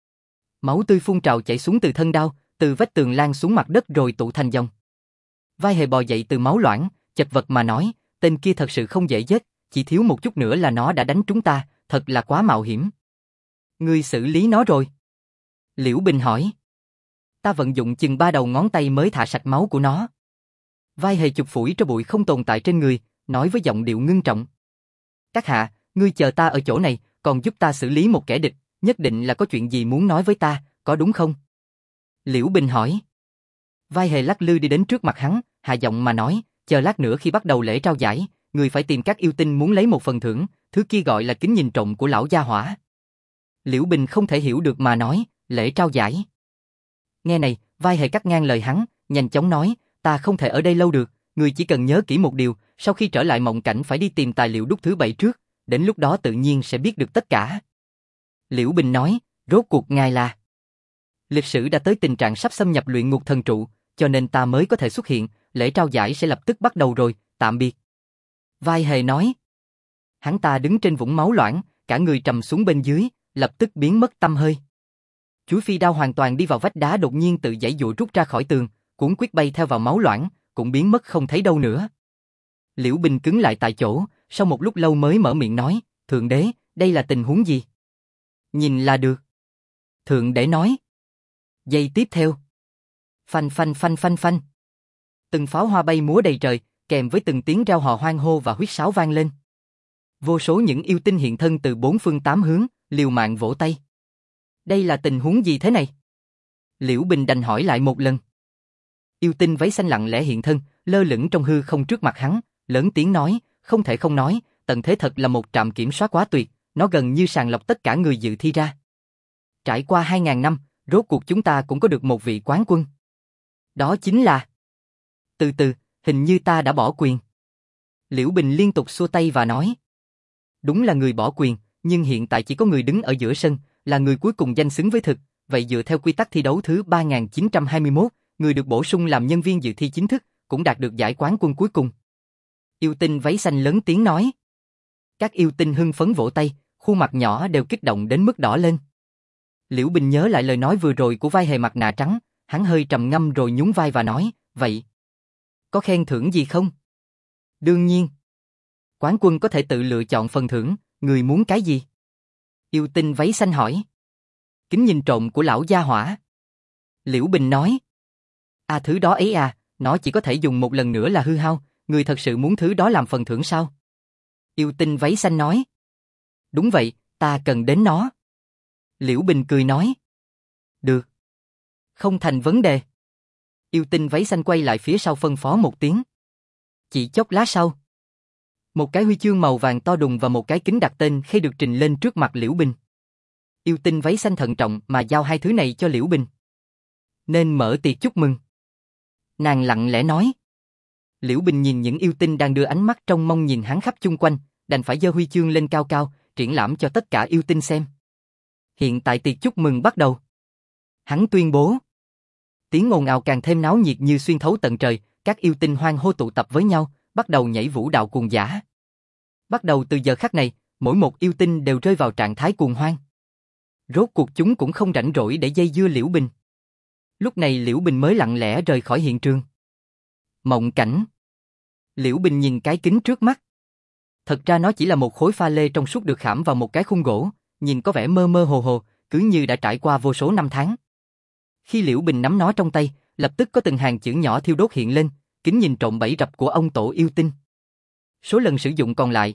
Máu tươi phun trào chảy xuống từ thân đao, từ vách tường lan xuống mặt đất rồi tụ thành dòng. Vai hề bò dậy từ máu loãng, chật vật mà nói, tên kia thật sự không dễ giết, chỉ thiếu một chút nữa là nó đã đánh chúng ta, thật là quá mạo hiểm. Ngươi xử lý nó rồi? Liễu Bình hỏi. Ta vận dụng chừng 3 đầu ngón tay mới thả sạch máu của nó. Vai hề chụp phủi cho bụi không tồn tại trên người, nói với giọng điệu ngưng trọng. Các hạ, ngươi chờ ta ở chỗ này, còn giúp ta xử lý một kẻ địch, nhất định là có chuyện gì muốn nói với ta, có đúng không? Liễu Bình hỏi. Vai hề lắc lư đi đến trước mặt hắn, hạ giọng mà nói, chờ lát nữa khi bắt đầu lễ trao giải, người phải tìm các yêu tinh muốn lấy một phần thưởng, thứ kia gọi là kính nhìn trộm của lão gia hỏa. Liễu Bình không thể hiểu được mà nói, lễ trao giải. Nghe này, vai hề cắt ngang lời hắn, nhanh chóng nói, ta không thể ở đây lâu được, người chỉ cần nhớ kỹ một điều, sau khi trở lại mộng cảnh phải đi tìm tài liệu đúc thứ 7 trước, đến lúc đó tự nhiên sẽ biết được tất cả. Liễu Bình nói, rốt cuộc ngài là... Lịch sử đã tới tình trạng sắp xâm nhập luyện ngục thần trụ, cho nên ta mới có thể xuất hiện, lễ trao giải sẽ lập tức bắt đầu rồi, tạm biệt. Vai hề nói. Hắn ta đứng trên vũng máu loãng, cả người trầm xuống bên dưới, lập tức biến mất tăm hơi. Chuỗi phi đao hoàn toàn đi vào vách đá đột nhiên tự giãy giụa rút ra khỏi tường, cuốn quyết bay theo vào máu loãng, cũng biến mất không thấy đâu nữa. Liễu Bình cứng lại tại chỗ, sau một lúc lâu mới mở miệng nói, Thượng đế, đây là tình huống gì? Nhìn là được. Thượng đế nói. Giây tiếp theo. Phanh phanh phanh phanh phanh. Từng pháo hoa bay múa đầy trời, kèm với từng tiếng reo hò hoan hô và huýt sáo vang lên. Vô số những yêu tinh hiện thân từ bốn phương tám hướng, liều mạng vỗ tay. Đây là tình huống gì thế này? Liễu Bình đành hỏi lại một lần. Yêu tinh váy xanh lặng lẽ hiện thân, lơ lửng trong hư không trước mặt hắn, lớn tiếng nói, không thể không nói, tận thế thật là một trạm kiểm soát quá tuyệt, nó gần như sàng lọc tất cả người dự thi ra. Trải qua 2000 năm, rốt cuộc chúng ta cũng có được một vị quán quân. Đó chính là... Từ từ, hình như ta đã bỏ quyền. Liễu Bình liên tục xua tay và nói. Đúng là người bỏ quyền, nhưng hiện tại chỉ có người đứng ở giữa sân, là người cuối cùng danh xứng với thực, vậy dựa theo quy tắc thi đấu thứ 3921, người được bổ sung làm nhân viên dự thi chính thức, cũng đạt được giải quán quân cuối cùng. Yêu tinh váy xanh lớn tiếng nói. Các yêu tinh hưng phấn vỗ tay, khuôn mặt nhỏ đều kích động đến mức đỏ lên. Liễu Bình nhớ lại lời nói vừa rồi của vai hề mặt nạ trắng, hắn hơi trầm ngâm rồi nhún vai và nói, vậy, có khen thưởng gì không? Đương nhiên. Quán quân có thể tự lựa chọn phần thưởng, người muốn cái gì? Yêu tinh váy xanh hỏi. Kính nhìn trộm của lão gia hỏa. Liễu Bình nói. Thứ đó ấy nó chỉ có thể dùng một lần nữa là hư hao, người thật sự muốn thứ đó làm phần thưởng sao? Yêu tinh váy xanh nói. Đúng vậy, ta cần đến nó. Liễu Bình cười nói. Được. Không thành vấn đề. Yêu tinh váy xanh quay lại phía sau phân phó một tiếng. Chỉ chốc lát sau. Một cái huy chương màu vàng to đùng và một cái kính đặt tên khi được trình lên trước mặt Liễu Bình. Yêu tinh váy xanh thận trọng mà giao hai thứ này cho Liễu Bình. Nên mở tiệc chúc mừng. Nàng lặng lẽ nói. Liễu Bình nhìn những yêu tinh đang đưa ánh mắt trông mong nhìn hắn khắp chung quanh, đành phải giơ huy chương lên cao cao, triển lãm cho tất cả yêu tinh xem. Hiện tại tiệc chúc mừng bắt đầu. Hắn tuyên bố. Tiếng ồn ào càng thêm náo nhiệt như xuyên thấu tận trời, các yêu tinh hoan hô tụ tập với nhau, bắt đầu nhảy vũ đạo cuồng dã. Bắt đầu từ giờ khắc này, mỗi một yêu tinh đều rơi vào trạng thái cuồng hoan. Rốt cuộc chúng cũng không rảnh rỗi để dây dưa Liễu Bình. Lúc này Liễu Bình mới lặng lẽ rời khỏi hiện trường. Mộng cảnh. Liễu Bình nhìn cái kính trước mắt. Thật ra nó chỉ là một khối pha lê trong suốt được khảm vào một cái khung gỗ, nhìn có vẻ mơ mơ hồ hồ, cứ như đã trải qua vô số năm tháng. Khi Liễu Bình nắm nó trong tay, lập tức có từng hàng chữ nhỏ thiêu đốt hiện lên, kính nhìn trộm bẫy rập của ông tổ yêu tinh. Số lần sử dụng còn lại,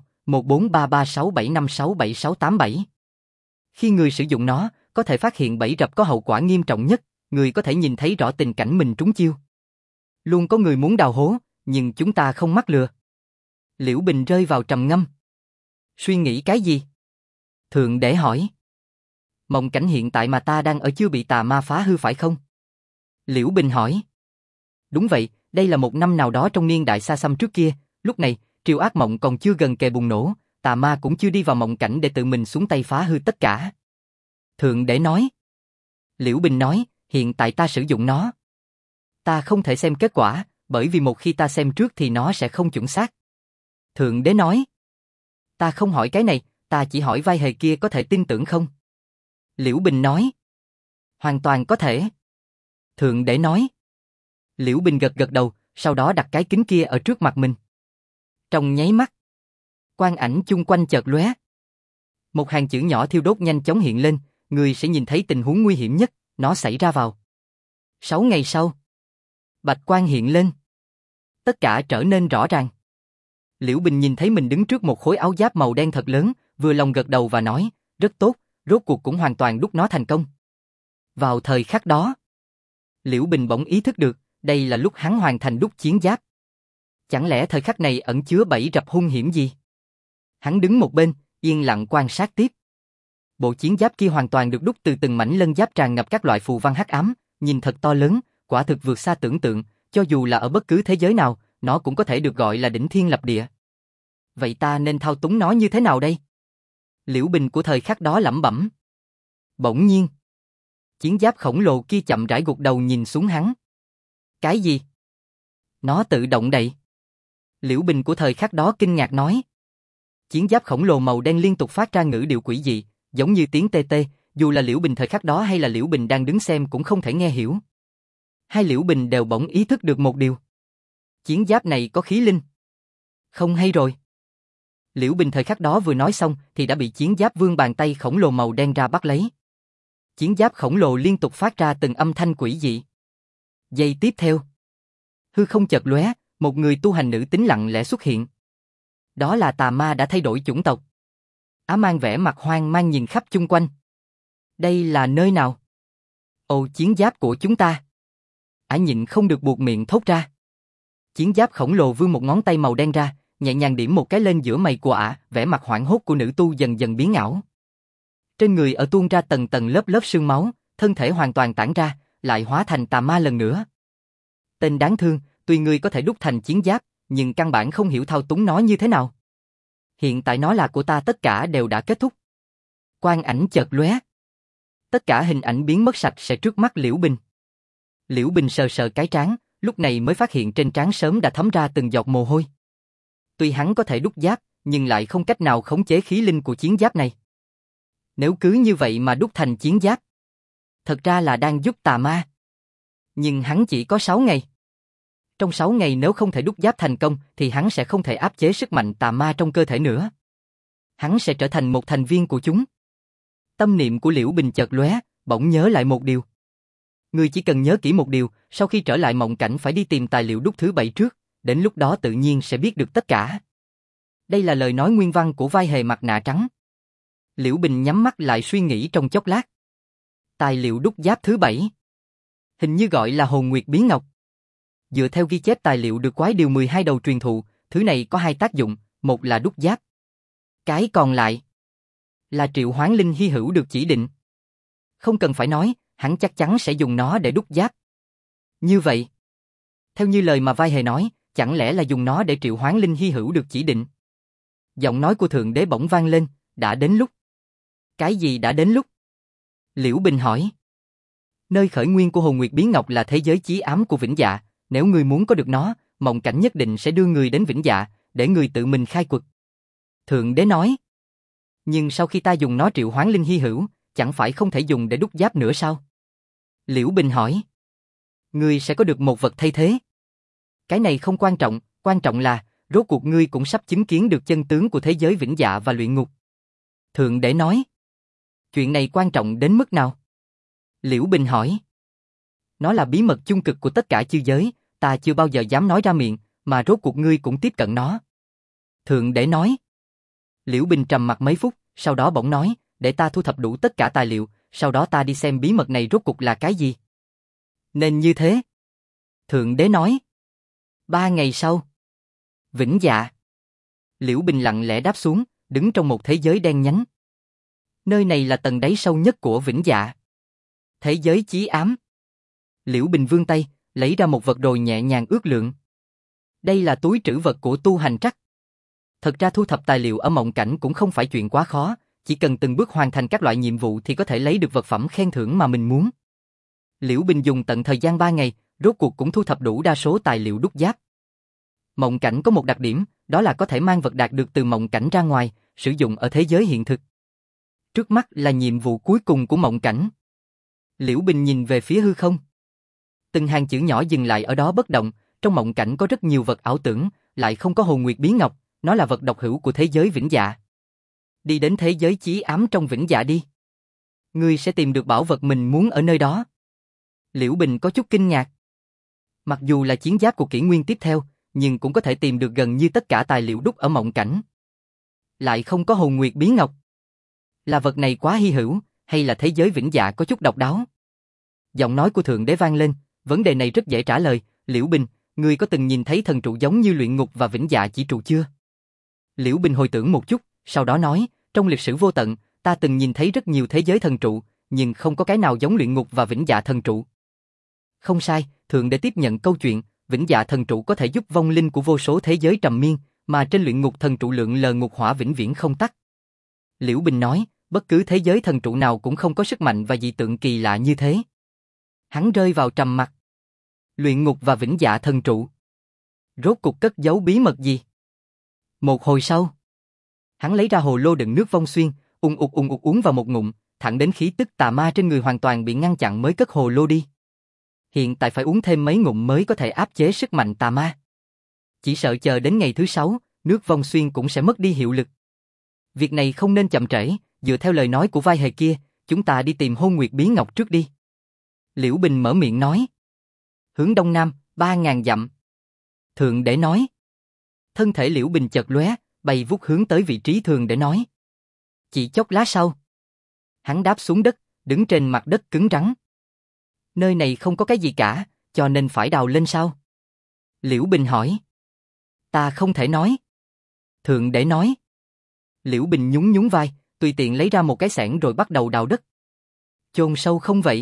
1143367567687. Khi người sử dụng nó, có thể phát hiện bẫy rập có hậu quả nghiêm trọng nhất, người có thể nhìn thấy rõ tình cảnh mình trúng chiêu. Luôn có người muốn đào hố, nhưng chúng ta không mắc lừa. Liễu Bình rơi vào trầm ngâm. Suy nghĩ cái gì? Thượng đế hỏi. Mộng cảnh hiện tại mà ta đang ở chưa bị tà ma phá hư phải không? Liễu Bình hỏi. Đúng vậy, đây là một năm nào đó trong niên đại xa xăm trước kia, lúc này, triều ác mộng còn chưa gần kề bùng nổ, tà ma cũng chưa đi vào mộng cảnh để tự mình xuống tay phá hư tất cả. Thượng đế nói. Liễu Bình nói, hiện tại ta sử dụng nó. Ta không thể xem kết quả, bởi vì một khi ta xem trước thì nó sẽ không chuẩn xác. Thượng đế nói. Ta không hỏi cái này, ta chỉ hỏi vai hề kia có thể tin tưởng không? Liễu Bình nói. Hoàn toàn có thể. Thượng đế nói. Liễu Bình gật gật đầu, sau đó đặt cái kính kia ở trước mặt mình. Trong nháy mắt, quang ảnh chung quanh chợt lóe. Một hàng chữ nhỏ thiêu đốt nhanh chóng hiện lên, người sẽ nhìn thấy tình huống nguy hiểm nhất, nó xảy ra vào. 6 ngày sau, bạch quang hiện lên. Tất cả trở nên rõ ràng. Liễu Bình nhìn thấy mình đứng trước một khối áo giáp màu đen thật lớn, vừa lòng gật đầu và nói, rất tốt, rốt cuộc cũng hoàn toàn đúc nó thành công. Vào thời khắc đó, Liễu Bình bỗng ý thức được, đây là lúc hắn hoàn thành đúc chiến giáp. Chẳng lẽ thời khắc này ẩn chứa bẫy rập hung hiểm gì? Hắn đứng một bên, yên lặng quan sát tiếp. Bộ chiến giáp kia hoàn toàn được đúc từ từng mảnh lân giáp tràn ngập các loại phù văn hắc ám, nhìn thật to lớn, quả thực vượt xa tưởng tượng, cho dù là ở bất cứ thế giới nào, nó cũng có thể được gọi là đỉnh thiên lập địa. Vậy ta nên thao túng nó như thế nào đây? Liễu Bình của thời khắc đó lẩm bẩm. Bỗng nhiên, chiến giáp khổng lồ kia chậm rãi gục đầu nhìn xuống hắn. Cái gì? Nó tự động đậy. Liễu Bình của thời khắc đó kinh ngạc nói. Chiến giáp khổng lồ màu đen liên tục phát ra ngữ điệu quỷ dị, giống như tiếng tê tê, dù là Liễu Bình thời khắc đó hay là Liễu Bình đang đứng xem cũng không thể nghe hiểu. Hai Liễu Bình đều bỗng ý thức được một điều. Chiến giáp này có khí linh. Không hay rồi. Liễu Bình thời khắc đó vừa nói xong thì đã bị chiến giáp vươn bàn tay khổng lồ màu đen ra bắt lấy. Chiến giáp khổng lồ liên tục phát ra từng âm thanh quỷ dị. Giây tiếp theo, hư không chợt lóe, một người tu hành nữ tính lặng lẽ xuất hiện. Đó là tà ma đã thay đổi chủng tộc. Á Man vẻ mặt hoang mang nhìn khắp chung quanh. Đây là nơi nào? Ồ, chiến giáp của chúng ta. Ả nhịn không được buột miệng thốt ra. Chiến giáp khổng lồ vươn một ngón tay màu đen ra, nhẹ nhàng điểm một cái lên giữa mày của Ả, vẻ mặt hoảng hốt của nữ tu dần dần biến ảo. Trên người ở tuôn ra tầng tầng lớp lớp sương máu, thân thể hoàn toàn tản ra, lại hóa thành tà ma lần nữa. Tên đáng thương, tuy ngươi có thể đúc thành chiến giáp, nhưng căn bản không hiểu thao túng nó như thế nào. Hiện tại nó là của ta, tất cả đều đã kết thúc. Quang ảnh chợt lóe. Tất cả hình ảnh biến mất sạch sẽ trước mắt Liễu Bình. Liễu Bình sờ sờ cái trán, lúc này mới phát hiện trên trán sớm đã thấm ra từng giọt mồ hôi. Tuy hắn có thể đúc giáp, nhưng lại không cách nào khống chế khí linh của chiến giáp này. Nếu cứ như vậy mà đúc thành chiến giáp, thật ra là đang giúp tà ma. Nhưng hắn chỉ có 6 ngày. Trong 6 ngày nếu không thể đúc giáp thành công thì hắn sẽ không thể áp chế sức mạnh tà ma trong cơ thể nữa. Hắn sẽ trở thành một thành viên của chúng. Tâm niệm của Liễu Bình chợt lóe, bỗng nhớ lại một điều. Ngươi chỉ cần nhớ kỹ một điều, sau khi trở lại mộng cảnh phải đi tìm tài liệu đúc thứ 7 trước, đến lúc đó tự nhiên sẽ biết được tất cả. Đây là lời nói nguyên văn của vai hề mặt nạ trắng. Liễu Bình nhắm mắt lại suy nghĩ trong chốc lát. Tài liệu đúc giáp thứ 7. Hình như gọi là Hồn Nguyệt Bí Ngọc. Dựa theo ghi chép tài liệu được Quái Điều 12 đầu truyền thụ, thứ này có hai tác dụng, một là đúc giáp. Cái còn lại là triệu hoán linh hy hữu được chỉ định. Không cần phải nói, hắn chắc chắn sẽ dùng nó để đúc giáp. Như vậy, theo như lời mà vai hề nói, chẳng lẽ là dùng nó để triệu hoán linh hy hữu được chỉ định? Giọng nói của Thượng Đế bỗng vang lên, đã đến lúc. Cái gì đã đến lúc? Liễu Bình hỏi. Nơi khởi nguyên của Hồn Nguyệt Bí Ngọc là thế giới chí ám của Vĩnh Dạ, nếu người muốn có được nó, mộng cảnh nhất định sẽ đưa người đến Vĩnh Dạ, để người tự mình khai quật. Thượng Đế nói. Nhưng sau khi ta dùng nó triệu hoán linh hy hữu, chẳng phải không thể dùng để đúc giáp nữa sao? Liễu Bình hỏi. Ngươi sẽ có được một vật thay thế. Cái này không quan trọng là, rốt cuộc ngươi cũng sắp chứng kiến được chân tướng của thế giới Vĩnh Dạ và luyện ngục. Thượng Đế nói. Chuyện này quan trọng đến mức nào? Liễu Bình hỏi. Nó là bí mật chung cực của tất cả chư giới, ta chưa bao giờ dám nói ra miệng, mà rốt cuộc ngươi cũng tiếp cận nó. Thượng Đế nói. Liễu Bình trầm mặc mấy phút, sau đó bỗng nói, để ta thu thập đủ tất cả tài liệu, sau đó ta đi xem bí mật này rốt cuộc là cái gì. Nên như thế. Thượng Đế nói. 3 ngày sau. Vĩnh Dạ. Liễu Bình lặng lẽ đáp xuống, đứng trong một thế giới đen nhánh. Nơi này là tầng đáy sâu nhất của Vĩnh Dạ. Thế giới chí ám. Liễu Bình vươn tay, lấy ra một vật rồi nhẹ nhàng ước lượng. Đây là túi trữ vật của tu hành trắc. Thật ra thu thập tài liệu ở mộng cảnh cũng không phải chuyện quá khó, chỉ cần từng bước hoàn thành các loại nhiệm vụ thì có thể lấy được vật phẩm khen thưởng mà mình muốn. Liễu Bình dùng tận thời gian 3 ngày, rốt cuộc cũng thu thập đủ đa số tài liệu đúc giáp. Mộng cảnh có một đặc điểm, đó là có thể mang vật đạt được từ mộng cảnh ra ngoài, sử dụng ở thế giới hiện thực. Trước mắt là nhiệm vụ cuối cùng của mộng cảnh. Liễu Bình nhìn về phía hư không. Từng hàng chữ nhỏ dừng lại ở đó bất động, trong mộng cảnh có rất nhiều vật ảo tưởng, lại không có Hồn Nguyệt Bí Ngọc, nó là vật độc hữu của thế giới Vĩnh Dạ. Đi đến thế giới chí ám trong Vĩnh Dạ đi. Ngươi sẽ tìm được bảo vật mình muốn ở nơi đó. Liễu Bình có chút kinh ngạc. Mặc dù là chiến giáp của kỷ nguyên tiếp theo, nhưng cũng có thể tìm được gần như tất cả tài liệu đúc ở mộng cảnh. Lại không có Hồn Nguyệt Bí Ngọc. Là vật này quá hy hữu, hay là thế giới Vĩnh Dạ có chút độc đáo? Giọng nói của Thượng Đế vang lên, vấn đề này rất dễ trả lời. Liễu Bình, ngươi có từng nhìn thấy thần trụ giống như luyện ngục và Vĩnh Dạ chỉ trụ chưa? Liễu Bình hồi tưởng một chút, sau đó nói, trong lịch sử vô tận, ta từng nhìn thấy rất nhiều thế giới thần trụ, nhưng không có cái nào giống luyện ngục và Vĩnh Dạ thần trụ. Không sai, Thượng Đế tiếp nhận câu chuyện, Vĩnh Dạ thần trụ có thể giúp vong linh của vô số thế giới trầm miên, mà trên luyện ngục thần trụ lượng lờ ngục hỏa vĩnh viễn không tắt. Liễu Bình nói, bất cứ thế giới thần trụ nào cũng không có sức mạnh và dị tượng kỳ lạ như thế. Hắn rơi vào trầm mặc. Luyện ngục và Vĩnh Dạ thần trụ. Rốt cuộc cất giấu bí mật gì? Một hồi sau, hắn lấy ra hồ lô đựng nước vong xuyên, ung ục uống vào một ngụm, thẳng đến khí tức tà ma trên người hoàn toàn bị ngăn chặn mới cất hồ lô đi. Hiện tại phải uống thêm mấy ngụm mới có thể áp chế sức mạnh tà ma. Chỉ sợ chờ đến ngày thứ 6, nước vong xuyên cũng sẽ mất đi hiệu lực. Việc này không nên chậm trễ, dựa theo lời nói của vai hề kia, chúng ta đi tìm Hôn Nguyệt Bí Ngọc trước đi. Liễu Bình mở miệng nói. Hướng đông nam, 3.000 dặm. Thượng Đế nói. Thân thể Liễu Bình chợt lóe, bay vút hướng tới vị trí Thượng Đế nói. Chỉ chốc lát sau, hắn đáp xuống đất, đứng trên mặt đất cứng rắn. Nơi này không có cái gì cả, cho nên phải đào lên sao? Liễu Bình hỏi. Ta không thể nói. Thượng Đế nói. Liễu Bình nhún vai, tùy tiện lấy ra một cái xẻng rồi bắt đầu đào đất. Chôn sâu không vậy?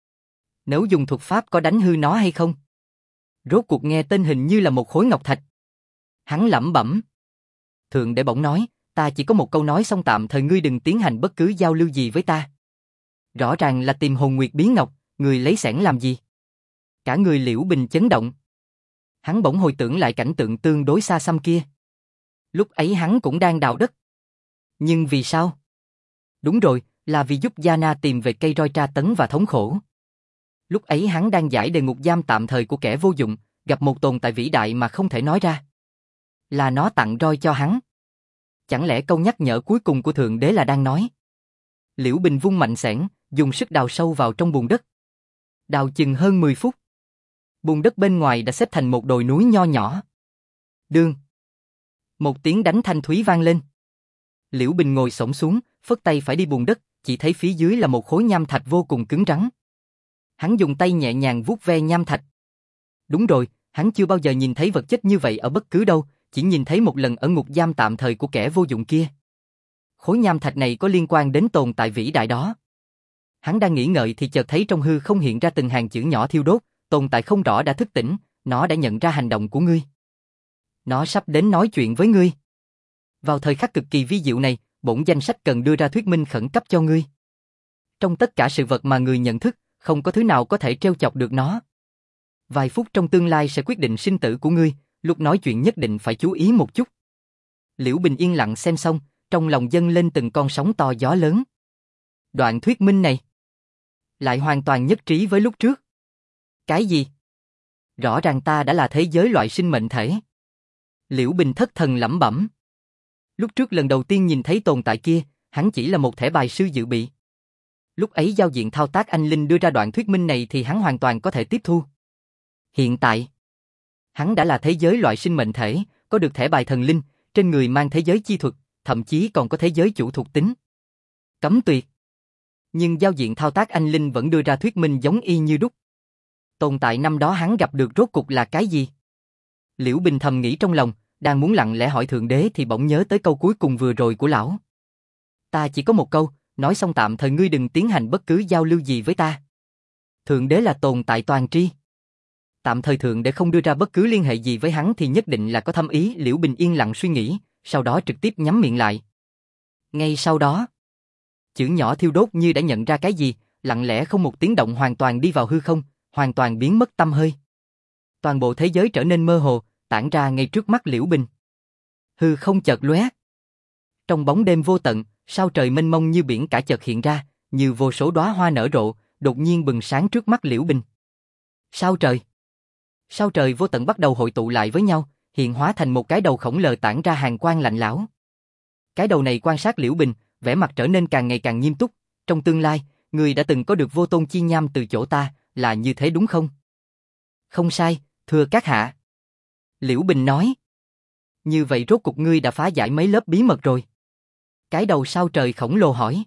Nếu dùng thuật pháp có đánh hư nó hay không? Rốt cuộc nghe tên hình như là một khối ngọc thạch. Hắn lẩm bẩm. Thượng Đế bỗng nói, ta chỉ có một câu nói xong tạm thời ngươi đừng tiến hành bất cứ giao lưu gì với ta. Rõ ràng là tìm Hồn Nguyệt Bí Ngọc, người lấy xẻng làm gì? Cả người Liễu Bình chấn động. Hắn bỗng hồi tưởng lại cảnh tượng tương đối xa xăm kia. Lúc ấy hắn cũng đang đào đất. Nhưng vì sao? Đúng rồi, là vì giúp Giana tìm về cây roi tra tấn và thống khổ. Lúc ấy hắn đang giải đề ngục giam tạm thời của kẻ vô dụng, gặp một tồn tại vĩ đại mà không thể nói ra. Là nó tặng roi cho hắn. Chẳng lẽ câu nhắc nhở cuối cùng của Thượng Đế là đang nói? Liễu Bình vung mạnh xẻng, dùng sức đào sâu vào trong bùn đất. Đào chừng hơn 10 phút. Bùn đất bên ngoài đã xếp thành một đồi núi nho nhỏ. Đương. Một tiếng đánh thanh thúy vang lên. Liễu Bình ngồi xổm xuống, phất tay phải đi bùn đất, chỉ thấy phía dưới là một khối nham thạch vô cùng cứng rắn. Hắn dùng tay nhẹ nhàng vuốt ve nham thạch. Đúng rồi, hắn chưa bao giờ nhìn thấy vật chất như vậy ở bất cứ đâu, chỉ nhìn thấy một lần ở ngục giam tạm thời của kẻ vô dụng kia. Khối nham thạch này có liên quan đến tồn tại vĩ đại đó. Hắn đang nghĩ ngợi thì chợt thấy trong hư không hiện ra từng hàng chữ nhỏ thiêu đốt, tồn tại không rõ đã thức tỉnh, nó đã nhận ra hành động của ngươi. Nó sắp đến nói chuyện với ngươi. Vào thời khắc cực kỳ vi diệu này, bổn danh sách cần đưa ra thuyết minh khẩn cấp cho ngươi. Trong tất cả sự vật mà ngươi nhận thức, không có thứ nào có thể trêu chọc được nó. Vài phút trong tương lai sẽ quyết định sinh tử của ngươi, lúc nói chuyện nhất định phải chú ý một chút. Liễu Bình yên lặng xem xong, trong lòng dâng lên từng con sóng to gió lớn. Đoạn thuyết minh này lại hoàn toàn nhất trí với lúc trước. Cái gì? Rõ ràng ta đã là thế giới loại sinh mệnh thể. Liễu Bình thất thần lẩm bẩm. Lúc trước lần đầu tiên nhìn thấy tồn tại kia, hắn chỉ là một thẻ bài sư dự bị. Lúc ấy giao diện thao tác anh Linh đưa ra đoạn thuyết minh này thì hắn hoàn toàn có thể tiếp thu. Hiện tại, hắn đã là thế giới loại sinh mệnh thể, có được thẻ bài thần linh, trên người mang thế giới chi thuật, thậm chí còn có thế giới chủ thuộc tính. Cấm tuyệt. Nhưng giao diện thao tác anh Linh vẫn đưa ra thuyết minh giống y như đúc. Tồn tại năm đó hắn gặp được rốt cục là cái gì? Liễu Bình thầm nghĩ trong lòng, đang muốn lặng lẽ hỏi Thượng Đế thì bỗng nhớ tới câu cuối cùng vừa rồi của lão. Ta chỉ có một câu, nói xong tạm thời ngươi đừng tiến hành bất cứ giao lưu gì với ta. Thượng Đế là tồn tại toàn tri. Tạm thời Thượng Đế không đưa ra bất cứ liên hệ gì với hắn thì nhất định là có thâm ý. Liễu Bình yên lặng suy nghĩ, sau đó trực tiếp nhắm miệng lại. Ngay sau đó, chữ nhỏ thiêu đốt như đã nhận ra cái gì, lặng lẽ không một tiếng động hoàn toàn đi vào hư không, hoàn toàn biến mất tăm hơi. Toàn bộ thế giới trở nên mơ hồ, tản ra ngay trước mắt Liễu Bình. Hư không chợt lóe. Trong bóng đêm vô tận, sao trời mênh mông như biển cả chợt hiện ra, như vô số đóa hoa nở rộ, đột nhiên bừng sáng trước mắt Liễu Bình. Sao trời? Sao trời vô tận bắt đầu hội tụ lại với nhau, hiện hóa thành một cái đầu khổng lồ tản ra hàn quang lạnh lẽo. Cái đầu này quan sát Liễu Bình, vẻ mặt trở nên càng ngày càng nghiêm túc. Trong tương lai, người đã từng có được vô tôn chi nham từ chỗ ta, là như thế đúng không? Không sai, thưa các hạ. Liễu Bình nói. Như vậy rốt cuộc ngươi đã phá giải mấy lớp bí mật rồi? Cái đầu sao trời khổng lồ hỏi.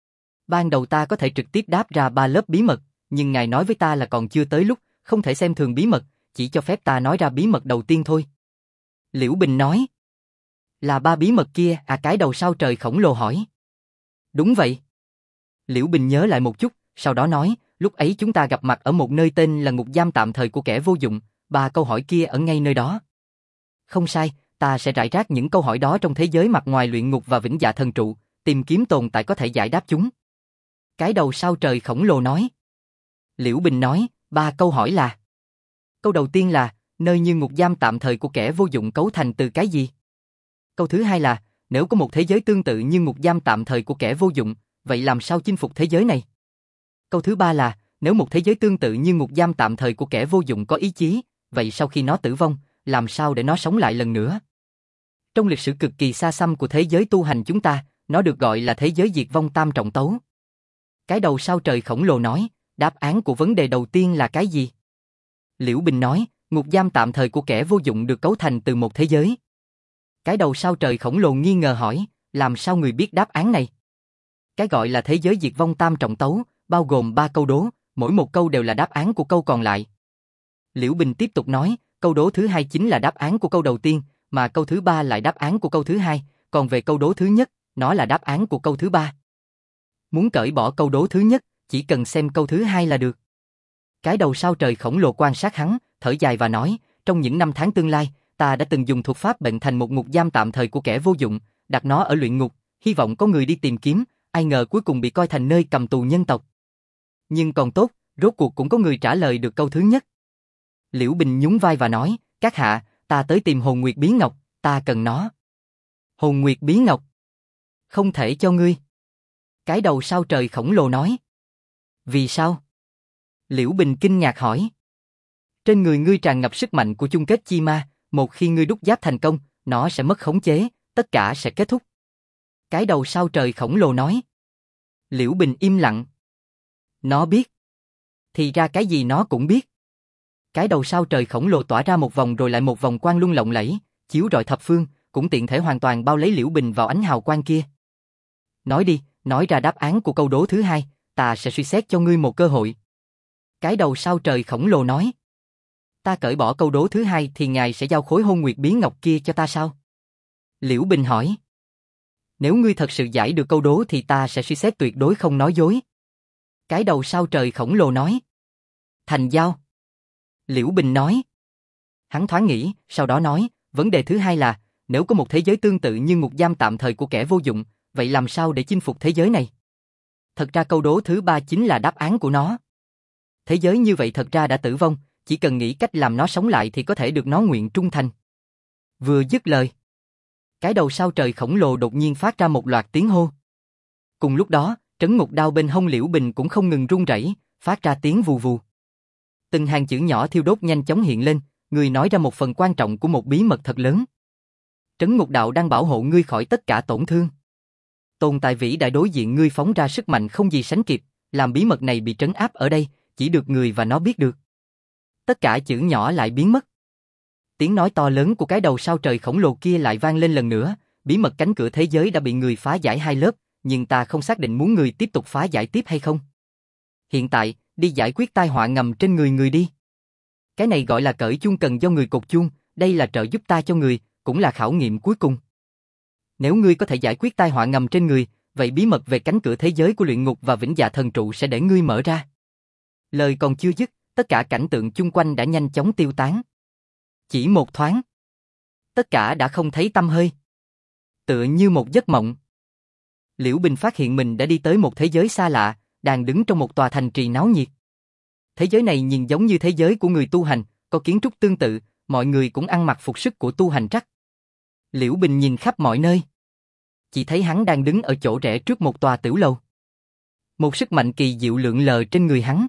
Ban đầu ta có thể trực tiếp đáp ra 3 lớp bí mật, nhưng ngài nói với ta là còn chưa tới lúc, không thể xem thường bí mật, chỉ cho phép ta nói ra bí mật đầu tiên thôi. Liễu Bình nói. Là 3 bí mật kia à? Cái đầu sao trời khổng lồ hỏi. Đúng vậy. Liễu Bình nhớ lại một chút, sau đó nói, lúc ấy chúng ta gặp mặt ở một nơi tên là ngục giam tạm thời của kẻ vô dụng, 3 câu hỏi kia ở ngay nơi đó. Không sai, ta sẽ rải rác những câu hỏi đó trong thế giới mặt ngoài luyện ngục và vĩnh dạ thần trụ, tìm kiếm tồn tại có thể giải đáp chúng. Cái đầu sao trời khổng lồ nói. Liễu Bình nói, 3 câu hỏi là. Câu đầu tiên là, Nơi như ngục giam tạm thời của kẻ vô dụng cấu thành từ cái gì? Câu thứ hai là, nếu có một thế giới tương tự như ngục giam tạm thời của kẻ vô dụng, vậy làm sao chinh phục thế giới này? Câu thứ ba là, nếu một thế giới tương tự như ngục giam tạm thời của kẻ vô dụng có ý chí, vậy sau khi nó tử vong, làm sao để nó sống lại lần nữa? Trong lịch sử cực kỳ xa xăm của thế giới tu hành chúng ta, nó được gọi là thế giới diệt vong tam trọng tấu. Cái đầu sao trời khổng lồ nói, đáp án của vấn đề đầu tiên là cái gì? Liễu Bình nói, ngục giam tạm thời của kẻ vô dụng được cấu thành từ một thế giới. Cái đầu sao trời khổng lồ nghi ngờ hỏi, làm sao người biết đáp án này? Cái gọi là thế giới diệt vong tam trọng tấu, bao gồm 3 câu đố, mỗi một câu đều là đáp án của câu còn lại. Liễu Bình tiếp tục nói, câu đố thứ hai chính là đáp án của câu đầu tiên, mà câu thứ ba lại đáp án của câu thứ hai, còn về câu đố thứ nhất, nó là đáp án của câu thứ ba. Muốn cởi bỏ câu đố thứ nhất, chỉ cần xem câu thứ hai là được. Cái đầu sao trời khổng lồ quan sát hắn, thở dài và nói, trong những năm tháng tương lai, ta đã từng dùng thuật pháp bệnh thành một ngục giam tạm thời của kẻ vô dụng, đặt nó ở luyện ngục, hy vọng có người đi tìm kiếm, ai ngờ cuối cùng bị coi thành nơi cầm tù nhân tộc. Nhưng còn tốt, rốt cuộc cũng có người trả lời được câu thứ nhất. Liễu Bình nhún vai và nói, các hạ, ta tới tìm hồn nguyệt bí ngọc, ta cần nó. Hồn nguyệt bí ngọc? Không thể cho ngươi. Cái đầu sao trời khổng lồ nói. Vì sao? Liễu Bình kinh ngạc hỏi. Trên người ngươi tràn ngập sức mạnh của chung kết chi ma, một khi ngươi đúc giáp thành công, nó sẽ mất khống chế, tất cả sẽ kết thúc. Cái đầu sao trời khổng lồ nói. Liễu Bình im lặng. Nó biết. Thì ra cái gì nó cũng biết. Cái đầu sao trời khổng lồ tỏa ra một vòng rồi lại một vòng quang luân lộng lẫy, chiếu rọi thập phương, cũng tiện thể hoàn toàn bao lấy Liễu Bình vào ánh hào quang kia. Nói đi, nói ra đáp án của câu đố thứ hai, ta sẽ suy xét cho ngươi một cơ hội. Cái đầu sao trời khổng lồ nói. Ta cởi bỏ câu đố thứ hai thì ngài sẽ giao khối hôn nguyệt bí ngọc kia cho ta sao? Liễu Bình hỏi. Nếu ngươi thật sự giải được câu đố thì ta sẽ suy xét tuyệt đối không nói dối. Cái đầu sao trời khổng lồ nói. Thành giao. Liễu Bình nói. Hắn thoáng nghĩ, sau đó nói, vấn đề thứ hai là, nếu có một thế giới tương tự như ngục giam tạm thời của kẻ vô dụng, vậy làm sao để chinh phục thế giới này? Thật ra câu đố thứ ba chính là đáp án của nó. Thế giới như vậy thật ra đã tử vong, chỉ cần nghĩ cách làm nó sống lại thì có thể được nó nguyện trung thành. Vừa dứt lời, cái đầu sao trời khổng lồ đột nhiên phát ra một loạt tiếng hô. Cùng lúc đó, trấn ngục đao bên hông Liễu Bình cũng không ngừng rung rẩy, phát ra tiếng vù vù. Từng hàng chữ nhỏ thiêu đốt nhanh chóng hiện lên, người nói ra một phần quan trọng của một bí mật thật lớn. Trấn ngục đạo đang bảo hộ ngươi khỏi tất cả tổn thương. Tồn tại vĩ đại đối diện ngươi phóng ra sức mạnh không gì sánh kịp, làm bí mật này bị trấn áp ở đây, chỉ được người và nó biết được. Tất cả chữ nhỏ lại biến mất. Tiếng nói to lớn của cái đầu sao trời khổng lồ kia lại vang lên lần nữa, bí mật cánh cửa thế giới đã bị người phá giải 2 lớp, nhưng ta không xác định muốn người tiếp tục phá giải tiếp hay không. Hiện tại, đi giải quyết tai họa ngầm trên người người đi. Cái này gọi là cởi chuông cần do người cột chuông, đây là trợ giúp ta cho người, cũng là khảo nghiệm cuối cùng. Nếu ngươi có thể giải quyết tai họa ngầm trên người, vậy bí mật về cánh cửa thế giới của luyện ngục và vĩnh dạ thần trụ sẽ để ngươi mở ra. Lời còn chưa dứt, tất cả cảnh tượng chung quanh đã nhanh chóng tiêu tán. Chỉ một thoáng, tất cả đã không thấy tăm hơi. Tựa như một giấc mộng. Liễu Bình phát hiện mình đã đi tới một thế giới xa lạ, đang đứng trong một tòa thành trì náo nhiệt. Thế giới này nhìn giống như thế giới của người tu hành, có kiến trúc tương tự, mọi người cũng ăn mặc phục sức của tu hành trắc. Liễu Bình nhìn khắp mọi nơi. Chỉ thấy hắn đang đứng ở chỗ rẽ trước một tòa tiểu lầu. Một sức mạnh kỳ diệu lượn lờ trên người hắn.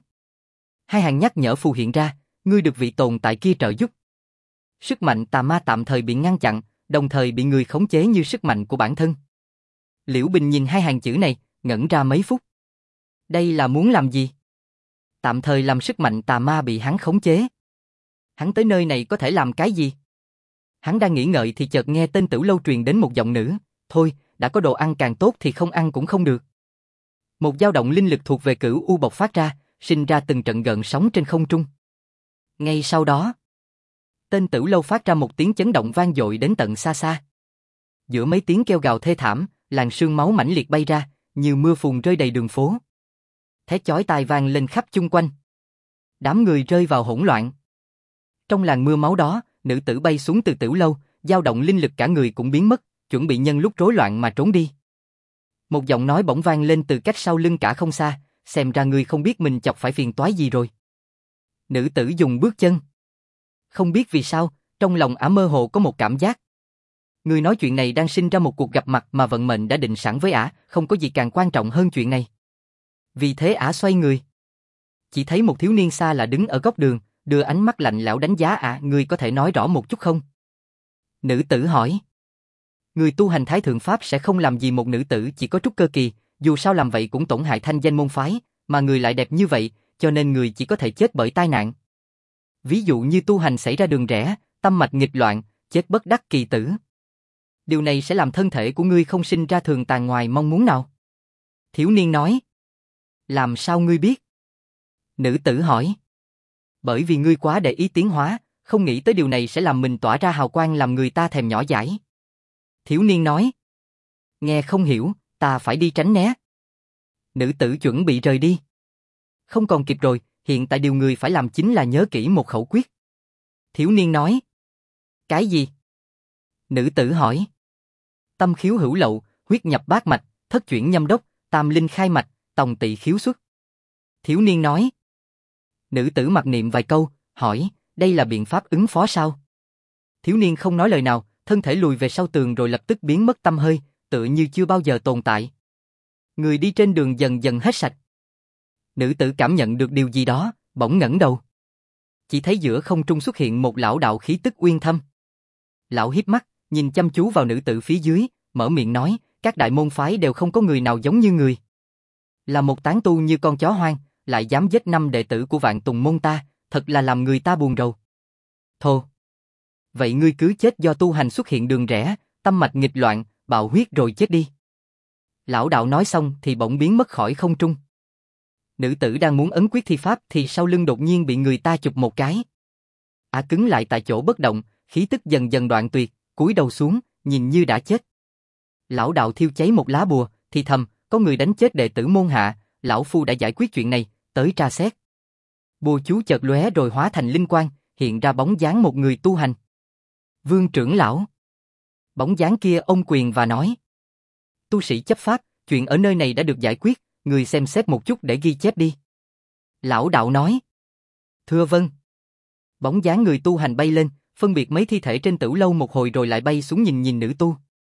2 hàng nhắc nhở phù hiện ra, ngươi được vị tồn tại kia trợ giúp. Sức mạnh tà ma tạm thời bị ngăn chặn, đồng thời bị người khống chế như sức mạnh của bản thân. Liễu Bình nhìn 2 hàng chữ này, ngẩn ra mấy phút. Đây là muốn làm gì? Tạm thời làm sức mạnh tà ma bị hắn khống chế. Hắn tới nơi này có thể làm cái gì? Hắn đang nghĩ ngợi thì chợt nghe tên tiểu lâu truyền đến một giọng nữ, thôi, đã có đồ ăn càng tốt thì không ăn cũng không được. Một dao động linh lực thuộc về Cửu U bộc phát ra, sinh ra từng trận gợn sóng trên không trung. Ngay sau đó, tên tiểu lâu phát ra một tiếng chấn động vang dội đến tận xa xa. Giữa mấy tiếng kêu gào thê thảm, làn sương máu mãnh liệt bay ra, như mưa phùn rơi đầy đường phố. Thét chói tai vang lên khắp chung quanh. Đám người rơi vào hỗn loạn. Trong làn mưa máu đó, nữ tử bay xuống từ tiểu lâu, dao động linh lực cả người cũng biến mất, chuẩn bị nhân lúc rối loạn mà trốn đi. Một giọng nói bỗng vang lên từ cách sau lưng cả không xa, xem ra ngươi không biết mình chọc phải phiền toái gì rồi. Nữ tử dùng bước chân Không biết vì sao, trong lòng ả mơ hồ có một cảm giác. Người nói chuyện này đang sinh ra một cuộc gặp mặt mà vận mệnh đã định sẵn với ả, không có gì càng quan trọng hơn chuyện này. Vì thế ả xoay người. Chỉ thấy một thiếu niên xa lạ đứng ở góc đường, đưa ánh mắt lạnh lẽo đánh giá ả, ngươi có thể nói rõ một chút không? Nữ tử hỏi. Người tu hành Thái Thượng Pháp sẽ không làm gì một nữ tử chỉ có trúc cơ kỳ, dù sao làm vậy cũng tổn hại thanh danh môn phái, mà người lại đẹp như vậy, cho nên người chỉ có thể chết bởi tai nạn. Ví dụ như tu hành xảy ra đường rẽ, tâm mạch nghịch loạn, chết bất đắc kỳ tử. Điều này sẽ làm thân thể của ngươi không sinh ra thường tàn ngoài mong muốn nào. Thiếu niên nói. Làm sao ngươi biết? Nữ tử hỏi. Bởi vì ngươi quá để ý tiến hóa, không nghĩ tới điều này sẽ làm mình tỏa ra hào quang làm người ta thèm nhỏ dãi. Thiếu niên nói. Nghe không hiểu, ta phải đi tránh né. Nữ tử chuẩn bị rời đi. Không còn kịp rồi, hiện tại điều người phải làm chính là nhớ kỹ một khẩu quyết. Thiếu niên nói. Cái gì? Nữ tử hỏi. Tâm khiếu hữu lậu, huyết nhập bát mạch, thất chuyển nhâm đốc, tam linh khai mạch, tòng tỵ khiếu xuất. Thiếu niên nói. Nữ tử mặc niệm vài câu, hỏi, đây là biện pháp ứng phó sao? Thiếu niên không nói lời nào, thân thể lùi về sau tường rồi lập tức biến mất tăm hơi, tựa như chưa bao giờ tồn tại. Người đi trên đường dần dần hết sạch. Nữ tử cảm nhận được điều gì đó, bỗng ngẩng đầu. Chỉ thấy giữa không trung xuất hiện một lão đạo khí tức uyên thâm. Lão híp mắt, nhìn chăm chú vào nữ tử phía dưới, mở miệng nói, các đại môn phái đều không có người nào giống như người. Là một tán tu như con chó hoang, lại dám giết 5 đệ tử của Vạn Tùng môn ta, thật là làm người ta buồn rầu. Thô. Vậy ngươi cứ chết do tu hành xuất hiện đường rẽ, tâm mạch nghịch loạn, bạo huyết rồi chết đi. Lão đạo nói xong thì bỗng biến mất khỏi không trung. Nữ tử đang muốn ấn quyết thi pháp thì sau lưng đột nhiên bị người ta chụp một cái. Ả cứng lại tại chỗ bất động, khí tức dần dần đoạn tuyệt, cúi đầu xuống, nhìn như đã chết. Lão đạo thiêu cháy một lá bùa, thì thầm, có người đánh chết đệ tử môn hạ, lão phu đã giải quyết chuyện này, tới tra xét. Bùa chú chợt lóe rồi hóa thành linh quang, hiện ra bóng dáng một người tu hành. Vương trưởng lão. Bóng dáng kia ôm quyền và nói. Tu sĩ chấp pháp, chuyện ở nơi này đã được giải quyết, người xem xét một chút để ghi chép đi. Lão đạo nói. Thưa vâng. Bóng dáng người tu hành bay lên, phân biệt mấy thi thể trên tửu lâu một hồi rồi lại bay xuống nhìn nữ tu.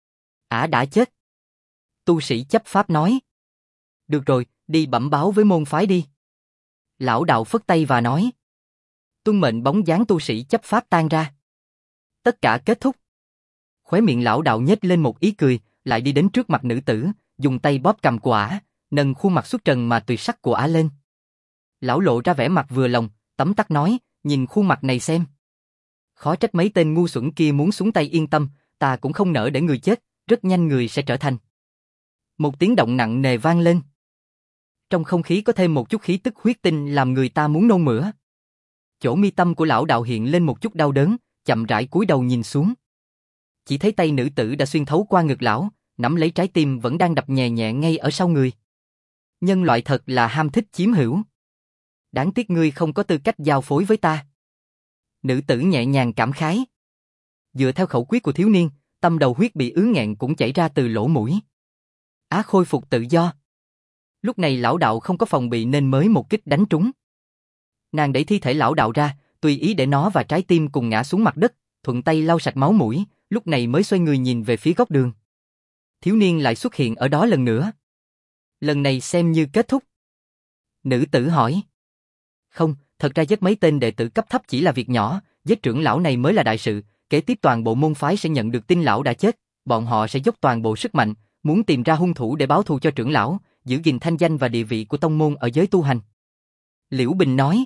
Ả đã chết. Tu sĩ chấp pháp nói. Được rồi, đi bẩm báo với môn phái đi. Lão đạo phất tay và nói. Tuân mệnh. Bóng dáng tu sĩ chấp pháp tan ra. Tất cả kết thúc. Khóe miệng lão đạo nhếch lên một ý cười, lại đi đến trước mặt nữ tử, dùng tay bóp cầm của ả, nâng khuôn mặt xuất trần mà tuyệt sắc của ả lên. Lão lộ ra vẻ mặt vừa lòng, tấm tắc nói, nhìn khuôn mặt này xem. Khó trách mấy tên ngu xuẩn kia muốn xuống tay. Yên tâm, ta cũng không nỡ để người chết, rất nhanh người sẽ trở thành. Một tiếng động nặng nề vang lên. Trong không khí có thêm một chút khí tức huyết tinh làm người ta muốn nôn mửa. Chỗ mi tâm của lão đạo hiện lên một chút đau đớn, chậm rãi cúi đầu nhìn xuống. Chỉ thấy tay nữ tử đã xuyên thấu qua ngực lão, nắm lấy trái tim vẫn đang đập nhẹ nhẹ ngay ở sau người. Nhân loại thật là ham thích chiếm hữu. Đáng tiếc ngươi không có tư cách giao phối với ta. Nữ tử nhẹ nhàng cảm khái. Dựa theo khẩu quyết của thiếu niên, tâm đầu huyết bị ứ nghẹn cũng chảy ra từ lỗ mũi. Á khôi phục tự do. Lúc này lão đạo không có phòng bị nên mới một kích đánh trúng. Nàng đẩy thi thể lão đạo ra, tùy ý để nó và trái tim cùng ngã xuống mặt đất, thuận tay lau sạch máu mũi, lúc này mới xoay người nhìn về phía góc đường. Thiếu niên lại xuất hiện ở đó lần nữa. Lần này xem như kết thúc. Nữ tử hỏi. Không, thật ra giết mấy tên đệ tử cấp thấp chỉ là việc nhỏ, giết trưởng lão này mới là đại sự, kế tiếp toàn bộ môn phái sẽ nhận được tin lão đã chết, bọn họ sẽ dốc toàn bộ sức mạnh, muốn tìm ra hung thủ để báo thù cho trưởng lão, giữ gìn thanh danh và địa vị của tông môn ở giới tu hành. Liễu Bình nói.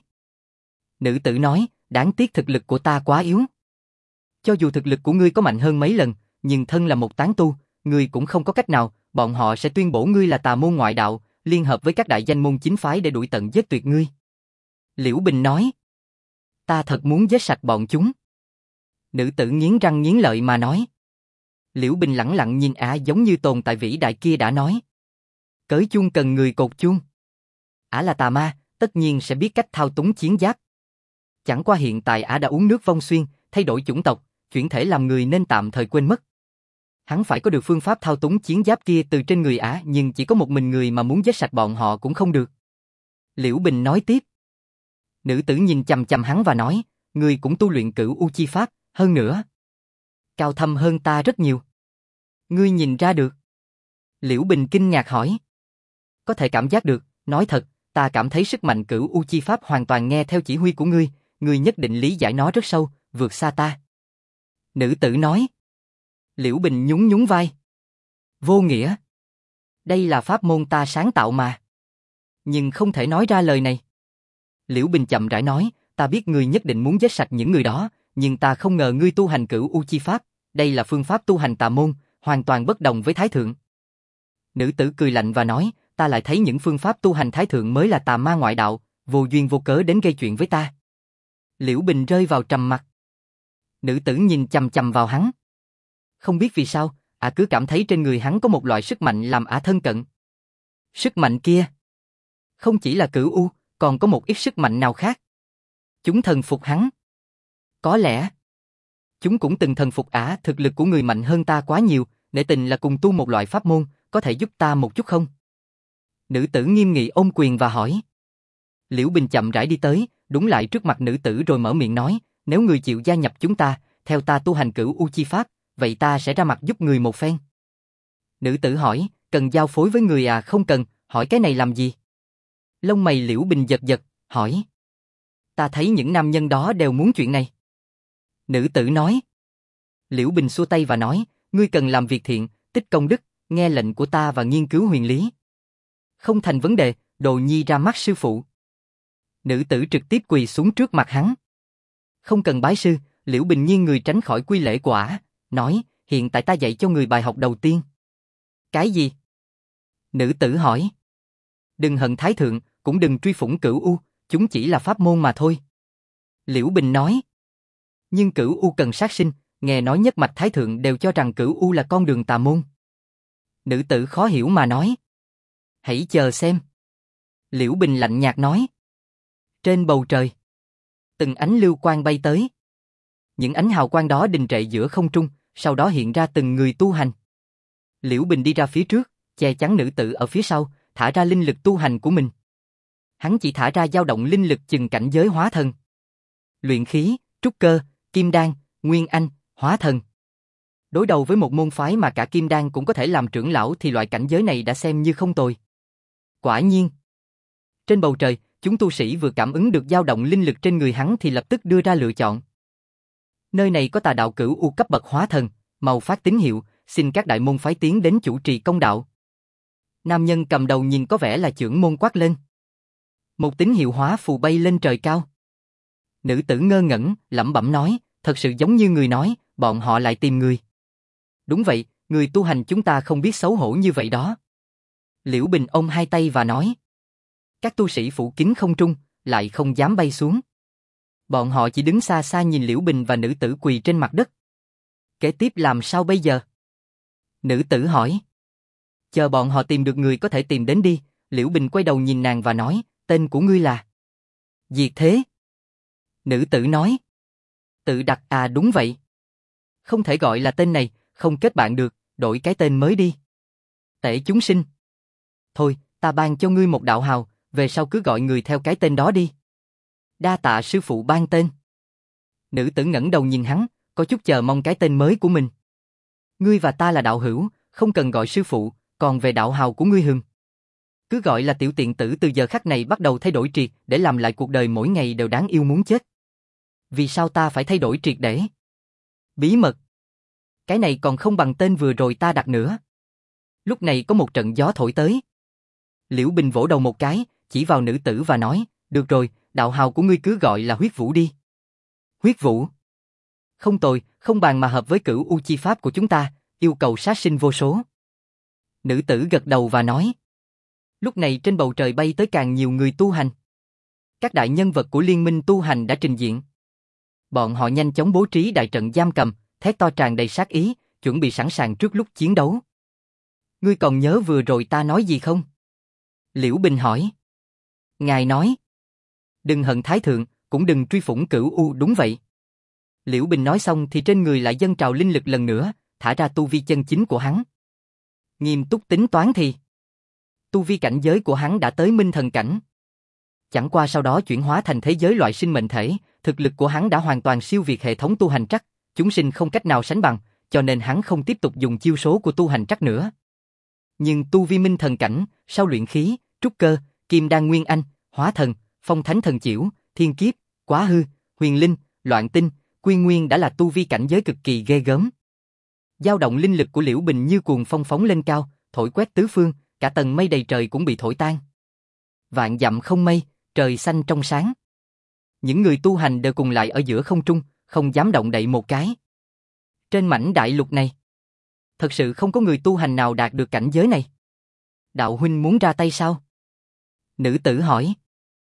Nữ tử nói, đáng tiếc thực lực của ta quá yếu. Cho dù thực lực của ngươi có mạnh hơn mấy lần, nhưng thân là một tán tu, ngươi cũng không có cách nào, bọn họ sẽ tuyên bố ngươi là tà môn ngoại đạo, liên hợp với các đại danh môn chính phái để đuổi tận giết tuyệt ngươi. Liễu Bình nói. Ta thật muốn giết sạch bọn chúng. Nữ tử nghiến răng nghiến lợi mà nói. Liễu Bình lẳng lặng nhìn ả giống như tồn tại vĩ đại kia đã nói. Cởi chuông cần người cột chuông. Ả là tà ma, tất nhiên sẽ biết cách thao túng chiến giáp. Chẳng qua hiện tại ả đã uống nước vong xuyên, thay đổi chủng tộc, chuyển thể làm người nên tạm thời quên mất. Hắn phải có được phương pháp thao túng chiến giáp kia từ trên người ả, nhưng chỉ có một mình người mà muốn giết sạch bọn họ cũng không được. Liễu Bình nói tiếp. Nữ tử nhìn chằm chằm hắn và nói, ngươi cũng tu luyện cửu U chi pháp, hơn nữa. Cao thâm hơn ta rất nhiều. Ngươi nhìn ra được? Liễu Bình kinh ngạc hỏi. Có thể cảm giác được, nói thật, ta cảm thấy sức mạnh cửu U chi pháp hoàn toàn nghe theo chỉ huy của ngươi nhất định lý giải nó rất sâu, vượt xa ta. Nữ tử nói. Liễu Bình nhún nhún vai. Vô nghĩa. Đây là pháp môn ta sáng tạo mà. Nhưng không thể nói ra lời này. Liễu Bình chậm rãi nói, ta biết ngươi nhất định muốn giết sạch những người đó, nhưng ta không ngờ ngươi tu hành cửu U chi pháp, đây là phương pháp tu hành tà môn, hoàn toàn bất đồng với Thái Thượng. Nữ tử cười lạnh và nói, ta lại thấy những phương pháp tu hành Thái Thượng mới là tà ma ngoại đạo, vô duyên vô cớ đến gây chuyện với ta. Liễu Bình rơi vào trầm mặc. Nữ tử nhìn chằm chằm vào hắn. Không biết vì sao, cứ cảm thấy trên người hắn có một loại sức mạnh làm thân cận. Sức mạnh kia không chỉ là cửu U, còn có một ít sức mạnh nào khác. Chúng thần phục hắn. Có lẽ chúng cũng từng thần phục thực lực của người mạnh hơn ta quá nhiều, nể tình là cùng tu một loại pháp môn, có thể giúp ta một chút không? Nữ tử nghiêm nghị ôm quyền và hỏi. Liễu Bình chậm rãi đi tới, đúng lại trước mặt nữ tử rồi mở miệng nói, nếu người chịu gia nhập chúng ta, theo ta tu hành cửu U chi pháp, vậy ta sẽ ra mặt giúp người một phen. Nữ tử hỏi, cần giao phối với người không cần, hỏi cái này làm gì? Lông mày Liễu Bình giật giật, hỏi. Ta thấy những nam nhân đó đều muốn chuyện này. Nữ tử nói. Liễu Bình xua tay và nói, ngươi cần làm việc thiện, tích công đức, nghe lệnh của ta và nghiên cứu huyền lý. Không thành vấn đề, đồ nhi ra mắt sư phụ. Nữ tử trực tiếp quỳ xuống trước mặt hắn. Không cần bái sư, Liễu Bình nghiêng người tránh khỏi quy lễ của nói, hiện tại ta dạy cho người bài học đầu tiên. Cái gì? Nữ tử hỏi. Đừng hận Thái Thượng, cũng đừng truy phủng cửu U, chúng chỉ là pháp môn mà thôi. Liễu Bình nói. Nhưng cửu U cần sát sinh, nghe nói nhất mạch Thái Thượng đều cho rằng cửu U là con đường tà môn. Nữ tử khó hiểu mà nói. Hãy chờ xem. Liễu Bình lạnh nhạt nói. Trên bầu trời, từng ánh lưu quang bay tới. Những ánh hào quang đó đình trệ giữa không trung, sau đó hiện ra từng người tu hành. Liễu Bình đi ra phía trước, che chắn nữ tử ở phía sau, thả ra linh lực tu hành của mình. Hắn chỉ thả ra dao động linh lực chừng cảnh giới hóa thần. Luyện khí, trúc cơ, kim đan, nguyên anh, hóa thần. Đối đầu với một môn phái mà cả kim đan cũng có thể làm trưởng lão thì loại cảnh giới này đã xem như không tồi. Quả nhiên. Trên bầu trời, chúng tu sĩ vừa cảm ứng được dao động linh lực trên người hắn thì lập tức đưa ra lựa chọn. Nơi này có tà đạo cửu U cấp bậc hóa thần, mau phát tín hiệu, xin các đại môn phái tiến đến chủ trì công đạo. Nam nhân cầm đầu nhìn có vẻ là trưởng môn quát lên. Một tín hiệu hóa phù bay lên trời cao. Nữ tử ngơ ngẩn, lẩm bẩm nói, thật sự giống như người nói, bọn họ lại tìm người. Đúng vậy, người tu hành chúng ta không biết xấu hổ như vậy đó. Liễu Bình ôm hai tay và nói. Các tu sĩ phủ kín không trung, lại không dám bay xuống. Bọn họ chỉ đứng xa xa nhìn Liễu Bình và nữ tử quỳ trên mặt đất. Kế tiếp làm sao bây giờ? Nữ tử hỏi. Chờ bọn họ tìm được người có thể tìm đến đi. Liễu Bình quay đầu nhìn nàng và nói, tên của ngươi là? Diệt Thế. Nữ tử nói. Tự đặt đúng vậy. Không thể gọi là tên này, không kết bạn được, đổi cái tên mới đi. Tể chúng sinh. Thôi, ta ban cho ngươi một đạo hào, về sau cứ gọi người theo cái tên đó đi. Đa tạ sư phụ ban tên. Nữ tử ngẩng đầu nhìn hắn, có chút chờ mong cái tên mới của mình. Ngươi và ta là đạo hữu, không cần gọi sư phụ, còn về đạo hào của ngươi Hừng. Cứ gọi là tiểu tiện tử từ giờ khắc này bắt đầu thay đổi triệt để làm lại cuộc đời mỗi ngày đều đáng yêu muốn chết. Vì sao ta phải thay đổi triệt để? Bí mật. Cái này còn không bằng tên vừa rồi ta đặt nữa. Lúc này có một trận gió thổi tới. Liễu Bình vỗ đầu một cái, chỉ vào nữ tử và nói, được rồi, đạo hào của ngươi cứ gọi là Huyết Vũ đi. Huyết Vũ. Không tồi, không bàn mà hợp với cửu U chi pháp của chúng ta, yêu cầu sát sinh vô số. Nữ tử gật đầu và nói. Lúc này trên bầu trời bay tới càng nhiều người tu hành. Các đại nhân vật của liên minh tu hành đã trình diện. Bọn họ nhanh chóng bố trí đại trận giam cầm, thét to tràn đầy sát ý, chuẩn bị sẵn sàng trước lúc chiến đấu. Ngươi còn nhớ vừa rồi ta nói gì không? Liễu Bình hỏi. Ngài nói. Đừng hận Thái Thượng, cũng đừng truy phủng cửu U, đúng vậy. Liễu Bình nói xong thì trên người lại dâng trào linh lực lần nữa, thả ra tu vi chân chính của hắn. Nghiêm túc tính toán thì tu vi cảnh giới của hắn đã tới minh thần cảnh. Chẳng qua sau đó chuyển hóa thành thế giới loại sinh mệnh thể, thực lực của hắn đã hoàn toàn siêu việt hệ thống tu hành trắc, chúng sinh không cách nào sánh bằng, cho nên hắn không tiếp tục dùng chiêu số của tu hành trắc nữa. Nhưng tu vi minh thần cảnh, sau luyện khí, trúc cơ, kim đan nguyên anh, hóa thần, phong thánh thần chiểu, thiên kiếp, quá hư, huyền linh, loạn tinh, quy nguyên đã là tu vi cảnh giới cực kỳ ghê gớm. Dao động linh lực của Liễu Bình như cuồng phong phóng lên cao, thổi quét tứ phương, cả tầng mây đầy trời cũng bị thổi tan. Vạn dặm không mây, trời xanh trong sáng. Những người tu hành đều cùng lại ở giữa không trung, không dám động đậy một cái. Trên mảnh đại lục này, thật sự không có người tu hành nào đạt được cảnh giới này. Đạo huynh muốn ra tay sao? Nữ tử hỏi.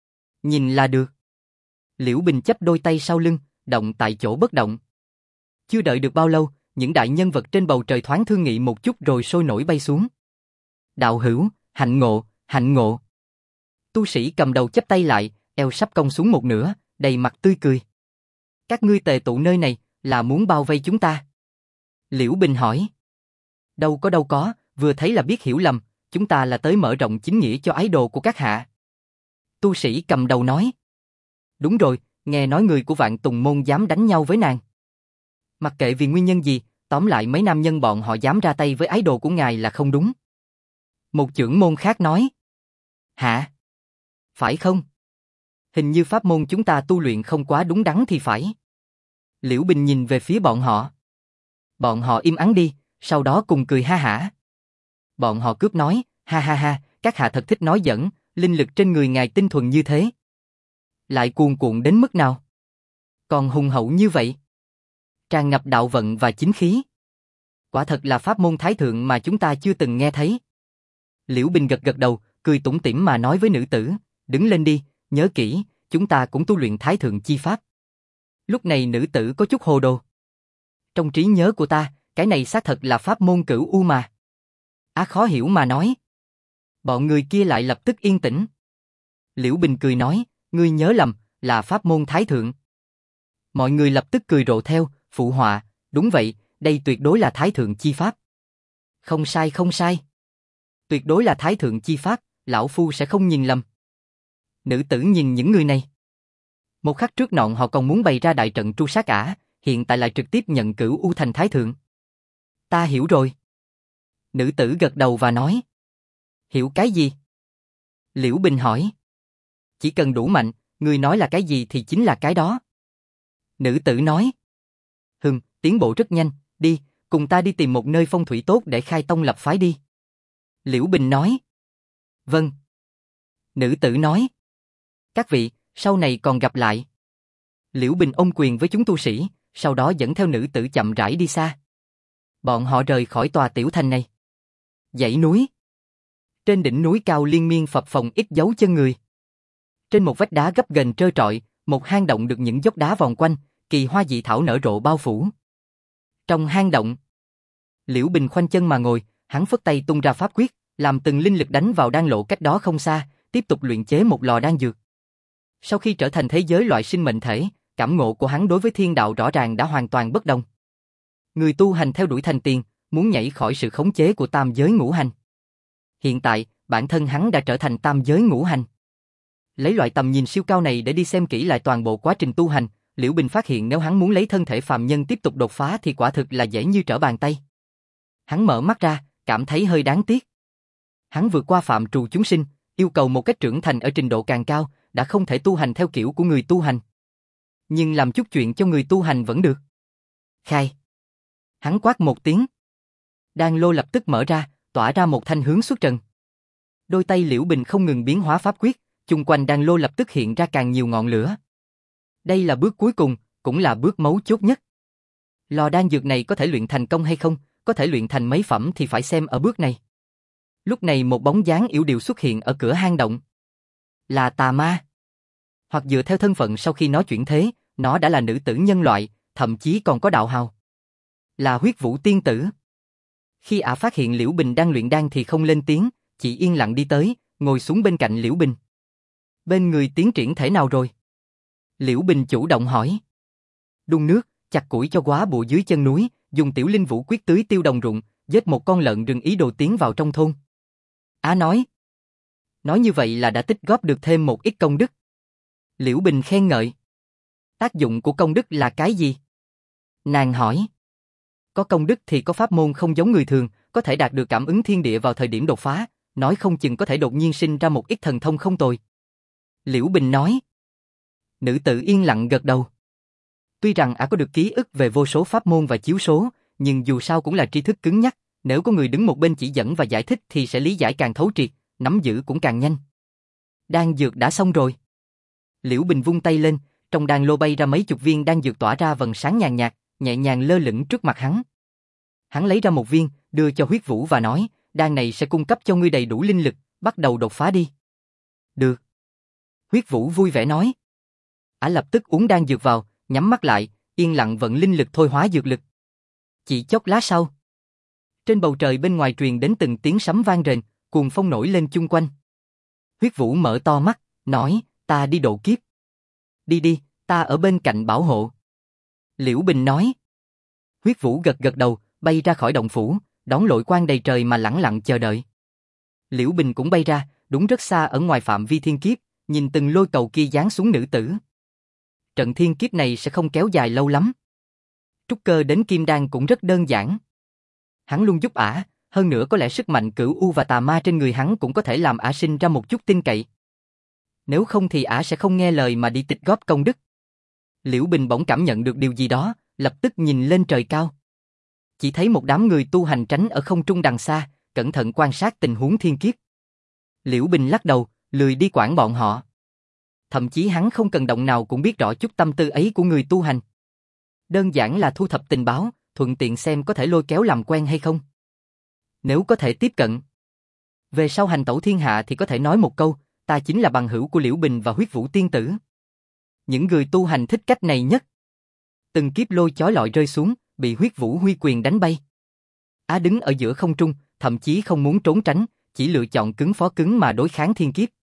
Nhìn là được. Liễu Bình chắp đôi tay sau lưng, động tại chỗ bất động. Chưa đợi được bao lâu, những đại nhân vật trên bầu trời thoáng thương nghị một chút rồi sôi nổi bay xuống. Đạo hữu, hạnh ngộ, hạnh ngộ. Tu sĩ cầm đầu chắp tay lại, eo sắp cong xuống một nửa, đầy mặt tươi cười. Các ngươi tề tụ nơi này, là muốn bao vây chúng ta? Liễu Bình hỏi. Đâu có, vừa thấy là biết hiểu lầm, chúng ta là tới mở rộng chính nghĩa cho ái đồ của các hạ. Tu sĩ cầm đầu nói. Đúng rồi, nghe nói người của Vạn Tùng Môn dám đánh nhau với nàng. Mặc kệ vì nguyên nhân gì, tóm lại mấy nam nhân bọn họ dám ra tay với ái đồ của ngài là không đúng. Một chưởng môn khác nói. Hả? Phải không? Hình như pháp môn chúng ta tu luyện không quá đúng đắn thì phải. Liễu Bình nhìn về phía bọn họ. Bọn họ im ắng đi, sau đó cùng cười ha hả. Bọn họ cướp nói, ha ha ha, các hạ thật thích nói giỡn, linh lực trên người ngài tinh thuần như thế. Lại cuồn cuộn đến mức nào? Còn hùng hậu như vậy. Tràn ngập đạo vận và chính khí. Quả thật là pháp môn thái thượng mà chúng ta chưa từng nghe thấy. Liễu Bình gật gật đầu, cười tủm tỉm mà nói với nữ tử, đứng lên đi, nhớ kỹ, chúng ta cũng tu luyện thái thượng chi pháp. Lúc này nữ tử có chút hồ đồ. Trong trí nhớ của ta, cái này xác thật là pháp môn cửu u mà. Khó hiểu mà nói. Bọn người kia lại lập tức yên tĩnh. Liễu Bình cười nói, ngươi nhớ lầm, là pháp môn thái thượng. Mọi người lập tức cười rộ theo, phụ họa, đúng vậy, đây tuyệt đối là thái thượng chi pháp. Không sai không sai. Tuyệt đối là thái thượng chi pháp, lão phu sẽ không nhìn lầm. Nữ tử nhìn những người này. Một khắc trước nọn họ còn muốn bày ra đại trận tru sát ả, hiện tại lại trực tiếp nhận cửu u thành thái thượng. Ta hiểu rồi. Nữ tử gật đầu và nói. Hiểu cái gì? Liễu Bình hỏi. Chỉ cần đủ mạnh, người nói là cái gì thì chính là cái đó. Nữ tử nói. Tiến bộ rất nhanh, đi, cùng ta đi tìm một nơi phong thủy tốt để khai tông lập phái đi. Liễu Bình nói. Vâng. Nữ tử nói. Các vị, sau này còn gặp lại. Liễu Bình ôm quyền với chúng tu sĩ, sau đó dẫn theo nữ tử chậm rãi đi xa. Bọn họ rời khỏi tòa tiểu thành này. Dãy núi. Trên đỉnh núi cao liên miên phập phồng ít dấu chân người. Trên một vách đá gấp ghềnh trơ trọi, một hang động được những dốc đá vòng quanh, kỳ hoa dị thảo nở rộ bao phủ. Trong hang động, Liễu Bình khoanh chân mà ngồi, hắn phất tay tung ra pháp quyết, làm từng linh lực đánh vào đan lộ cách đó không xa, tiếp tục luyện chế một lò đan dược. Sau khi trở thành thế giới loại sinh mệnh thể, cảm ngộ của hắn đối với thiên đạo rõ ràng đã hoàn toàn bất đồng. Người tu hành theo đuổi thành tiền, muốn nhảy khỏi sự khống chế của tam giới ngũ hành. Hiện tại, bản thân hắn đã trở thành tam giới ngũ hành. Lấy loại tầm nhìn siêu cao này để đi xem kỹ lại toàn bộ quá trình tu hành, Liễu Bình phát hiện nếu hắn muốn lấy thân thể phàm nhân tiếp tục đột phá thì quả thực là dễ như trở bàn tay. Hắn mở mắt ra, cảm thấy hơi đáng tiếc. Hắn vượt qua phạm trù chúng sinh, yêu cầu một cách trưởng thành ở trình độ càng cao, đã không thể tu hành theo kiểu của người tu hành. Nhưng làm chút chuyện cho người tu hành vẫn được. Khai. Hắn quát một tiếng. Đan lô lập tức mở ra, tỏa ra một thanh hướng xuất trần. Đôi tay Liễu Bình không ngừng biến hóa pháp quyết, chung quanh đan lô lập tức hiện ra càng nhiều ngọn lửa. Đây là bước cuối cùng, cũng là bước mấu chốt nhất. Lò đan dược này có thể luyện thành công hay không, có thể luyện thành mấy phẩm thì phải xem ở bước này. Lúc này một bóng dáng yểu điệu xuất hiện ở cửa hang động. Là tà ma. Hoặc dựa theo thân phận sau khi nó chuyển thế, nó đã là nữ tử nhân loại, thậm chí còn có đạo hào. Là Huyết Vũ tiên tử. Khi ả phát hiện Liễu Bình đang luyện đan thì không lên tiếng, chỉ yên lặng đi tới, ngồi xuống bên cạnh Liễu Bình. Bên người tiến triển thế nào rồi? Liễu Bình chủ động hỏi. Đun nước, chặt củi cho quá bộ dưới chân núi, dùng tiểu linh vũ quyết tưới tiêu đồng ruộng, giết một con lợn rừng ý đồ tiến vào trong thôn. Á nói. Nói như vậy là đã tích góp được thêm một ít công đức. Liễu Bình khen ngợi. Tác dụng của công đức là cái gì? Nàng hỏi. Có công đức thì có pháp môn không giống người thường, có thể đạt được cảm ứng thiên địa vào thời điểm đột phá, nói không chừng có thể đột nhiên sinh ra một ít thần thông không tồi. Liễu Bình nói. Nữ tử yên lặng gật đầu. Tuy rằng ả có được ký ức về vô số pháp môn và chiếu số, nhưng dù sao cũng là tri thức cứng nhắc, nếu có người đứng một bên chỉ dẫn và giải thích thì sẽ lý giải càng thấu triệt, nắm giữ cũng càng nhanh. Đan dược đã xong rồi. Liễu Bình vung tay lên, trong đan lô bay ra mấy chục viên đan dược tỏa ra vầng sáng nhàn nhạt, nhẹ nhàng lơ lửng trước mặt hắn. Hắn lấy ra một viên, đưa cho Huyết Vũ và nói, đan này sẽ cung cấp cho ngươi đầy đủ linh lực, bắt đầu đột phá đi. Được. Huyết Vũ vui vẻ nói. Ả lập tức uống đan dược vào, nhắm mắt lại, yên lặng vận linh lực thôi hóa dược lực. Chỉ chốc lát sau, trên bầu trời bên ngoài truyền đến từng tiếng sấm vang rền, cuồng phong nổi lên chung quanh. Huyết Vũ mở to mắt, nói, ta đi độ kiếp. Đi đi, ta ở bên cạnh bảo hộ. Liễu Bình nói. Huyết Vũ gật gật đầu, bay ra khỏi động phủ, đón lội quang đầy trời mà lẳng lặng chờ đợi. Liễu Bình cũng bay ra, đúng rất xa ở ngoài phạm vi thiên kiếp, nhìn từng lôi cầu kia giáng xuống nữ tử. Trận thiên kiếp này sẽ không kéo dài lâu lắm. Trúc cơ đến kim đan cũng rất đơn giản. Hắn luôn giúp ả, hơn nữa có lẽ sức mạnh cửu u và tà ma trên người hắn cũng có thể làm ả sinh ra một chút tin cậy. Nếu không thì ả sẽ không nghe lời mà đi tích góp công đức. Liễu Bình bỗng cảm nhận được điều gì đó, lập tức nhìn lên trời cao. Chỉ thấy một đám người tu hành tránh ở không trung đằng xa, cẩn thận quan sát tình huống thiên kiếp. Liễu Bình lắc đầu, lười đi quản bọn họ. Thậm chí hắn không cần động nào cũng biết rõ chút tâm tư ấy của người tu hành. Đơn giản là thu thập tình báo, thuận tiện xem có thể lôi kéo làm quen hay không. Nếu có thể tiếp cận. Về sau hành tẩu thiên hạ thì có thể nói một câu, ta chính là bằng hữu của Liễu Bình và Huyết Vũ tiên tử. Những người tu hành thích cách này nhất. Từng kiếp lôi chói lọi rơi xuống, bị Huyết Vũ huy quyền đánh bay. Á đứng ở giữa không trung, thậm chí không muốn trốn tránh, chỉ lựa chọn cứng phó cứng mà đối kháng thiên kiếp.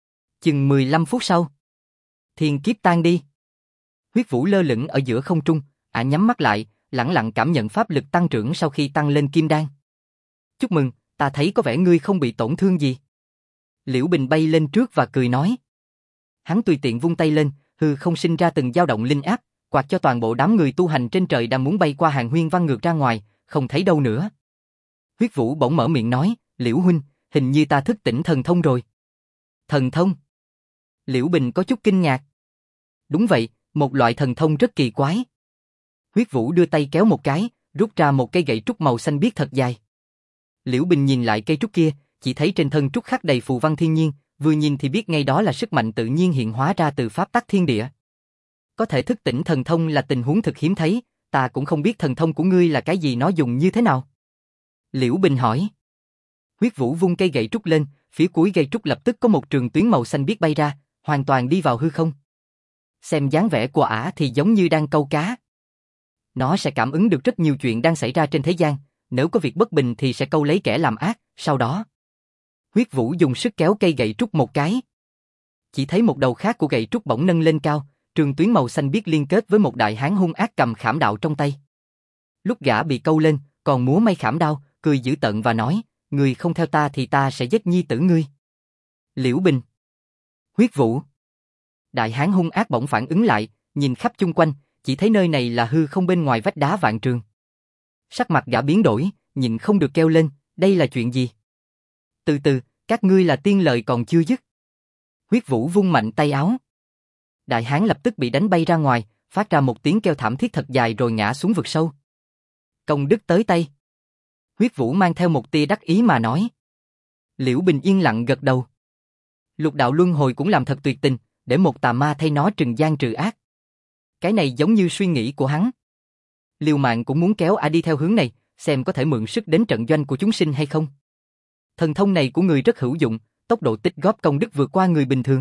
Chừng 15 phút sau, thiên kiếp tan đi. Huyết Vũ lơ lửng ở giữa không trung, ả nhắm mắt lại, lẳng lặng cảm nhận pháp lực tăng trưởng sau khi tăng lên kim đan. Chúc mừng, ta thấy có vẻ ngươi không bị tổn thương gì. Liễu Bình bay lên trước và cười nói. Hắn tùy tiện vung tay lên, hư không sinh ra từng dao động linh áp, quạt cho toàn bộ đám người tu hành trên trời đang muốn bay qua Hàng Huyên văng ngược ra ngoài, không thấy đâu nữa. Huyết Vũ bỗng mở miệng nói, Liễu huynh, hình như ta thức tỉnh thần thông rồi. Thần thông? Liễu Bình có chút kinh ngạc. Đúng vậy, một loại thần thông rất kỳ quái. Huyết Vũ đưa tay kéo một cái, rút ra một cây gậy trúc màu xanh biếc thật dài. Liễu Bình nhìn lại cây trúc kia, chỉ thấy trên thân trúc khắc đầy phù văn thiên nhiên, vừa nhìn thì biết ngay đó là sức mạnh tự nhiên hiện hóa ra từ pháp tắc thiên địa. Có thể thức tỉnh thần thông là tình huống thực hiếm thấy, ta cũng không biết thần thông của ngươi là cái gì, nó dùng như thế nào. Liễu Bình hỏi. Huyết Vũ vung cây gậy trúc lên, phía cuối cây trúc lập tức có một trường tuyến màu xanh biếc bay ra, hoàn toàn đi vào hư không. Xem dáng vẻ của ả thì giống như đang câu cá. Nó sẽ cảm ứng được rất nhiều chuyện đang xảy ra trên thế gian, nếu có việc bất bình thì sẽ câu lấy kẻ làm ác, sau đó. Huyết Vũ dùng sức kéo cây gậy trúc một cái. Chỉ thấy một đầu khác của gậy trúc bỗng nâng lên cao, trường tuyến màu xanh biếc liên kết với một đại hán hung ác cầm khảm đao trong tay. Lúc gã bị câu lên, còn múa may khảm đao, cười dữ tợn và nói, người không theo ta thì ta sẽ giết nhi tử ngươi. Liễu Bình. Huyết Vũ. Đại hán hung ác bỗng phản ứng lại, nhìn khắp chung quanh, chỉ thấy nơi này là hư không bên ngoài vách đá vạn trường. Sắc mặt gã biến đổi, nhìn không được kêu lên, đây là chuyện gì? Từ từ, các ngươi là tiên lời còn chưa dứt. Huyết Vũ vung mạnh tay áo. Đại hán lập tức bị đánh bay ra ngoài, phát ra một tiếng kêu thảm thiết thật dài rồi ngã xuống vực sâu. Công đức tới tay. Huyết Vũ mang theo một tia đắc ý mà nói. Liễu Bình yên lặng gật đầu. Lục đạo luân hồi cũng làm thật tuyệt tình, để một tà ma thay nó trừng gian trừ ác. Cái này giống như suy nghĩ của hắn. Liều mạng cũng muốn kéo ả đi theo hướng này, xem có thể mượn sức đến trận doanh của chúng sinh hay không. Thần thông này của người rất hữu dụng, tốc độ tích góp công đức vượt qua người bình thường.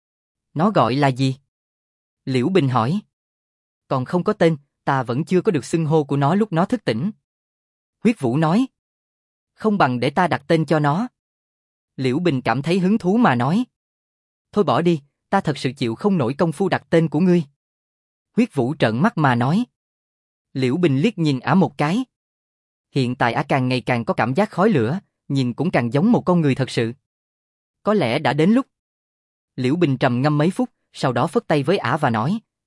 Nó gọi là gì? Liễu Bình hỏi. Còn không có tên, ta vẫn chưa có được xưng hô của nó lúc nó thức tỉnh. Huyết Vũ nói. Không bằng để ta đặt tên cho nó. Liễu Bình cảm thấy hứng thú mà nói. Thôi bỏ đi, ta thật sự chịu không nổi công phu đặt tên của ngươi. Huyết Vũ trợn mắt mà nói. Liễu Bình liếc nhìn ả một cái. Hiện tại ả càng ngày càng có cảm giác khói lửa, nhìn cũng càng giống một con người thật sự. Có lẽ đã đến lúc. Liễu Bình trầm ngâm mấy phút, sau đó phất tay với ả và nói, đi,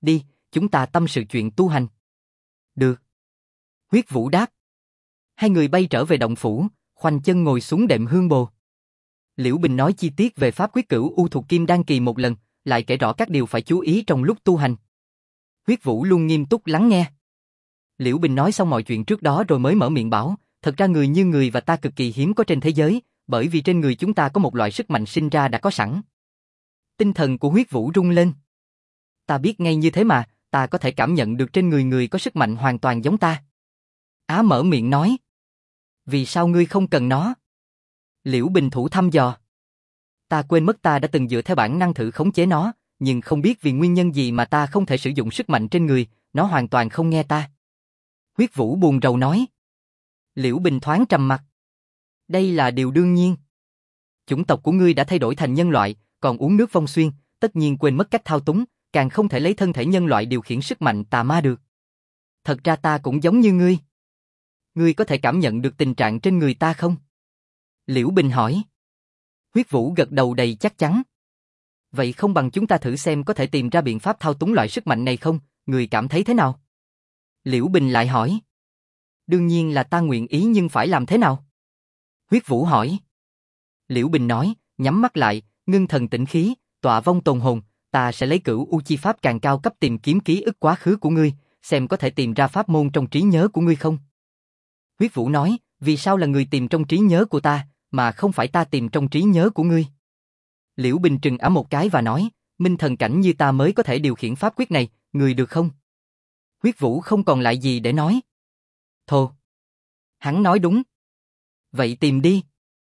chúng ta tâm sự chuyện tu hành. Được. Huyết Vũ đáp. Hai người bay trở về động phủ, khoanh chân ngồi xuống đệm hương bồ. Liễu Bình nói chi tiết về pháp quyết Cửu U thuộc Kim Đan kỳ một lần, lại kể rõ các điều phải chú ý trong lúc tu hành. Huyết Vũ luôn nghiêm túc lắng nghe. Liễu Bình nói xong mọi chuyện trước đó rồi mới mở miệng bảo, thật ra người như người và ta cực kỳ hiếm có trên thế giới, bởi vì trên người chúng ta có một loại sức mạnh sinh ra đã có sẵn. Tinh thần của Huyết Vũ rung lên. Ta biết ngay như thế mà, ta có thể cảm nhận được trên người người có sức mạnh hoàn toàn giống ta. Á mở miệng nói. Vì sao ngươi không cần nó? Liễu Bình thủ thăm dò. Ta quên mất ta đã từng dựa theo bản năng thử khống chế nó, nhưng không biết vì nguyên nhân gì mà ta không thể sử dụng sức mạnh trên người, nó hoàn toàn không nghe ta. Huyết Vũ buồn rầu nói. Liễu Bình thoáng trầm mặt. Đây là điều đương nhiên. Chủng tộc của ngươi đã thay đổi thành nhân loại, còn uống nước vong xuyên, tất nhiên quên mất cách thao túng, càng không thể lấy thân thể nhân loại điều khiển sức mạnh tà ma được. Thật ra ta cũng giống như ngươi. Ngươi có thể cảm nhận được tình trạng trên người ta không? Liễu Bình hỏi. Huyết Vũ gật đầu đầy chắc chắn. Vậy không bằng chúng ta thử xem có thể tìm ra biện pháp thao túng loại sức mạnh này không, người cảm thấy thế nào? Liễu Bình lại hỏi. Đương nhiên là ta nguyện ý nhưng phải làm thế nào? Huyết Vũ hỏi. Liễu Bình nói, nhắm mắt lại, ngưng thần tĩnh khí, tọa vong tồn hồn, ta sẽ lấy Cửu U chi pháp càng cao cấp tìm kiếm ký ức quá khứ của ngươi, xem có thể tìm ra pháp môn trong trí nhớ của ngươi không? Huyết Vũ nói, vì sao là người tìm trong trí nhớ của ta, mà không phải ta tìm trong trí nhớ của ngươi? Liễu Bình trừng ả một cái và nói, minh thần cảnh như ta mới có thể điều khiển pháp quyết này, người được không? Huyết Vũ không còn lại gì để nói. Thồ. Hắn nói đúng. Vậy tìm đi.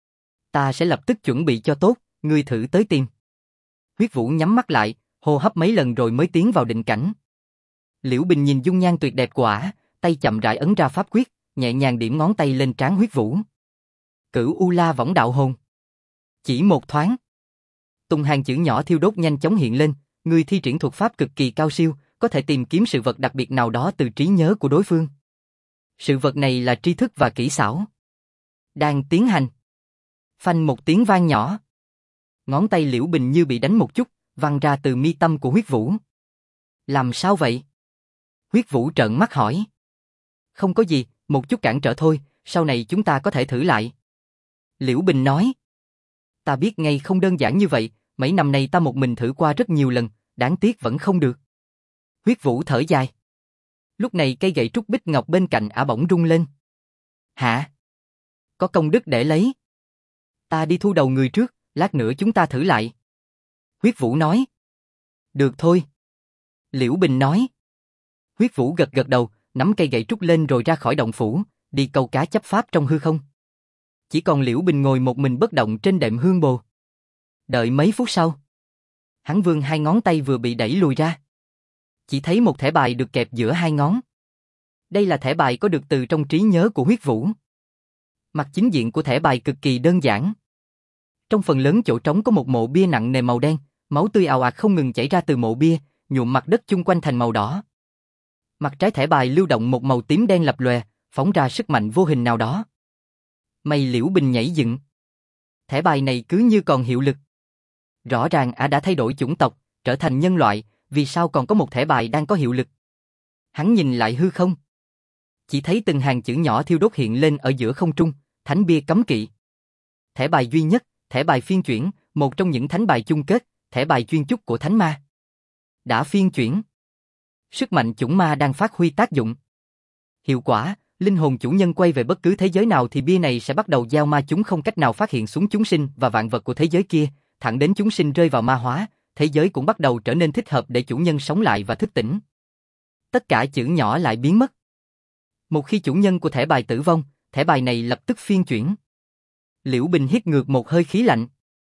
Ta sẽ lập tức chuẩn bị cho tốt, ngươi thử tới tìm. Huyết Vũ nhắm mắt lại, hô hấp mấy lần rồi mới tiến vào định cảnh. Liễu Bình nhìn dung nhan tuyệt đẹp của ả, tay chậm rãi ấn ra pháp quyết, nhẹ nhàng điểm ngón tay lên trán Huyết Vũ. Cửu U La Võng Đạo Hồn. Chỉ một thoáng, từng hàng chữ nhỏ thiêu đốt nhanh chóng hiện lên, người thi triển thuật pháp cực kỳ cao siêu, có thể tìm kiếm sự vật đặc biệt nào đó từ trí nhớ của đối phương. Sự vật này là tri thức và kỹ xảo. Đang tiến hành. Phanh một tiếng vang nhỏ. Ngón tay Liễu Bình như bị đánh một chút, văng ra từ mi tâm của Huyết Vũ. Làm sao vậy? Huyết Vũ trợn mắt hỏi. Không có gì, một chút cản trở thôi, sau này chúng ta có thể thử lại. Liễu Bình nói. Ta biết ngay không đơn giản như vậy, mấy năm nay ta một mình thử qua rất nhiều lần, đáng tiếc vẫn không được. Huyết Vũ thở dài. Lúc này cây gậy trúc bích ngọc bên cạnh ả bỗng rung lên. Hả? Có công đức để lấy. Ta đi thu đầu người trước, lát nữa chúng ta thử lại. Huyết Vũ nói. Được thôi. Liễu Bình nói. Huyết Vũ gật gật đầu, nắm cây gậy trúc lên rồi ra khỏi động phủ, đi câu cá chấp pháp trong hư không. Chỉ còn Liễu Bình ngồi một mình bất động trên đệm hương bồ. Đợi mấy phút sau, hắn vươn hai ngón tay vừa bị đẩy lùi ra. Chỉ thấy một thẻ bài được kẹp giữa hai ngón. Đây là thẻ bài có được từ trong trí nhớ của Huyết Vũ. Mặt chính diện của thẻ bài cực kỳ đơn giản. Trong phần lớn chỗ trống có một mộ bia nặng nề màu đen, máu tươi ào ạt không ngừng chảy ra từ mộ bia, nhuộm mặt đất chung quanh thành màu đỏ. Mặt trái thẻ bài lưu động một màu tím đen lập lòe, phóng ra sức mạnh vô hình nào đó. Mày Liễu Bình nhảy dựng. Thẻ bài này cứ như còn hiệu lực. Rõ ràng ả đã thay đổi chủng tộc, trở thành nhân loại, vì sao còn có một thẻ bài đang có hiệu lực? Hắn nhìn lại hư không. Chỉ thấy từng hàng chữ nhỏ thiêu đốt hiện lên ở giữa không trung, thánh bia cấm kỵ. Thẻ bài duy nhất, thẻ bài phiên chuyển, một trong những thánh bài chung kết, thẻ bài chuyên chúc của thánh ma. Đã phiên chuyển. Sức mạnh chủng ma đang phát huy tác dụng. Hiệu quả, linh hồn chủ nhân quay về bất cứ thế giới nào thì bia này sẽ bắt đầu gieo ma chúng không cách nào phát hiện xuống chúng sinh và vạn vật của thế giới kia, thẳng đến chúng sinh rơi vào ma hóa, thế giới cũng bắt đầu trở nên thích hợp để chủ nhân sống lại và thức tỉnh. Tất cả chữ nhỏ lại biến mất. Một khi chủ nhân của thẻ bài tử vong, thẻ bài này lập tức phiên chuyển. Liễu Bình hít ngược một hơi khí lạnh.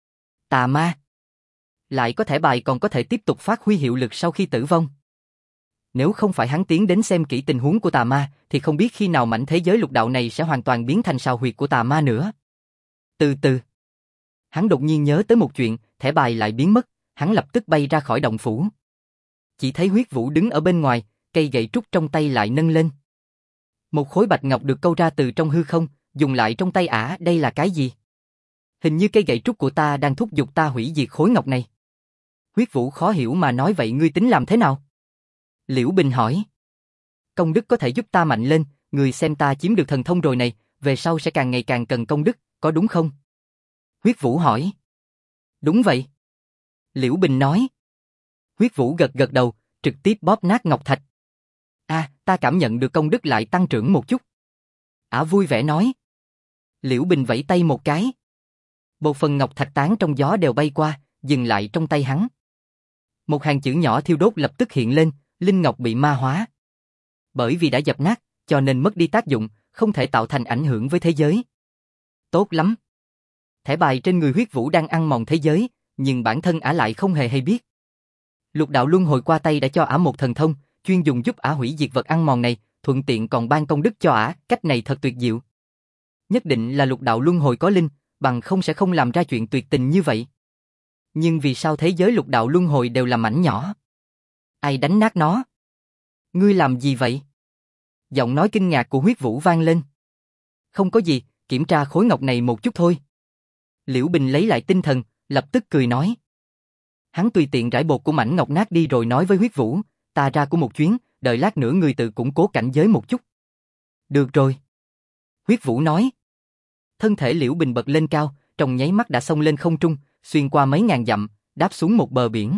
Tà ma. Lại có thẻ bài còn có thể tiếp tục phát huy hiệu lực sau khi tử vong. Nếu không phải hắn tiến đến xem kỹ tình huống của tà ma, thì không biết khi nào mảnh thế giới lục đạo này sẽ hoàn toàn biến thành sào huyệt của tà ma nữa. Từ từ, hắn đột nhiên nhớ tới một chuyện, thẻ bài lại biến mất, hắn lập tức bay ra khỏi động phủ. Chỉ thấy Huyết Vũ đứng ở bên ngoài, cây gậy trúc trong tay lại nâng lên. Một khối bạch ngọc được câu ra từ trong hư không, dùng lại trong tay ả, đây là cái gì? Hình như cây gậy trúc của ta đang thúc giục ta hủy diệt khối ngọc này. Huyết Vũ khó hiểu mà nói vậy ngươi tính làm thế nào? Liễu Bình hỏi. Công đức có thể giúp ta mạnh lên, người xem ta chiếm được thần thông rồi này, về sau sẽ càng ngày càng cần công đức, có đúng không? Huyết Vũ hỏi. Đúng vậy. Liễu Bình nói. Huyết Vũ gật gật đầu, trực tiếp bóp nát ngọc thạch. Ta cảm nhận được công đức lại tăng trưởng một chút. Ả vui vẻ nói. Liễu Bình vẫy tay một cái. Một phần ngọc thạch tán trong gió đều bay qua, dừng lại trong tay hắn. Một hàng chữ nhỏ thiêu đốt lập tức hiện lên, linh ngọc bị ma hóa. Bởi vì đã dập nát, cho nên mất đi tác dụng, không thể tạo thành ảnh hưởng với thế giới. Tốt lắm. Thẻ bài trên người Huyết Vũ đang ăn mòn thế giới, nhưng bản thân Ả lại không hề hay biết. Lục đạo luân hồi qua tay đã cho Ả một thần thông, chuyên dùng giúp Ả hủy diệt vật ăn mòn này, thuận tiện còn ban công đức cho Ả, cách này thật tuyệt diệu. Nhất định là lục đạo luân hồi có linh, bằng không sẽ không làm ra chuyện tuyệt tình như vậy. Nhưng vì sao thế giới lục đạo luân hồi đều là mảnh nhỏ? Ai đánh nát nó? Ngươi làm gì vậy? Giọng nói kinh ngạc của Huyết Vũ vang lên. Không có gì, kiểm tra khối ngọc này một chút thôi. Liễu Bình lấy lại tinh thần, lập tức cười nói. Hắn tùy tiện rải bột của mảnh ngọc nát đi rồi nói với Huyết Vũ, ta ra của một chuyến, đợi lát nữa người tự củng cố cảnh giới một chút. Được rồi. Huyết Vũ nói. Thân thể Liễu Bình bật lên cao, trong nháy mắt đã xông lên không trung, xuyên qua mấy ngàn dặm, đáp xuống một bờ biển.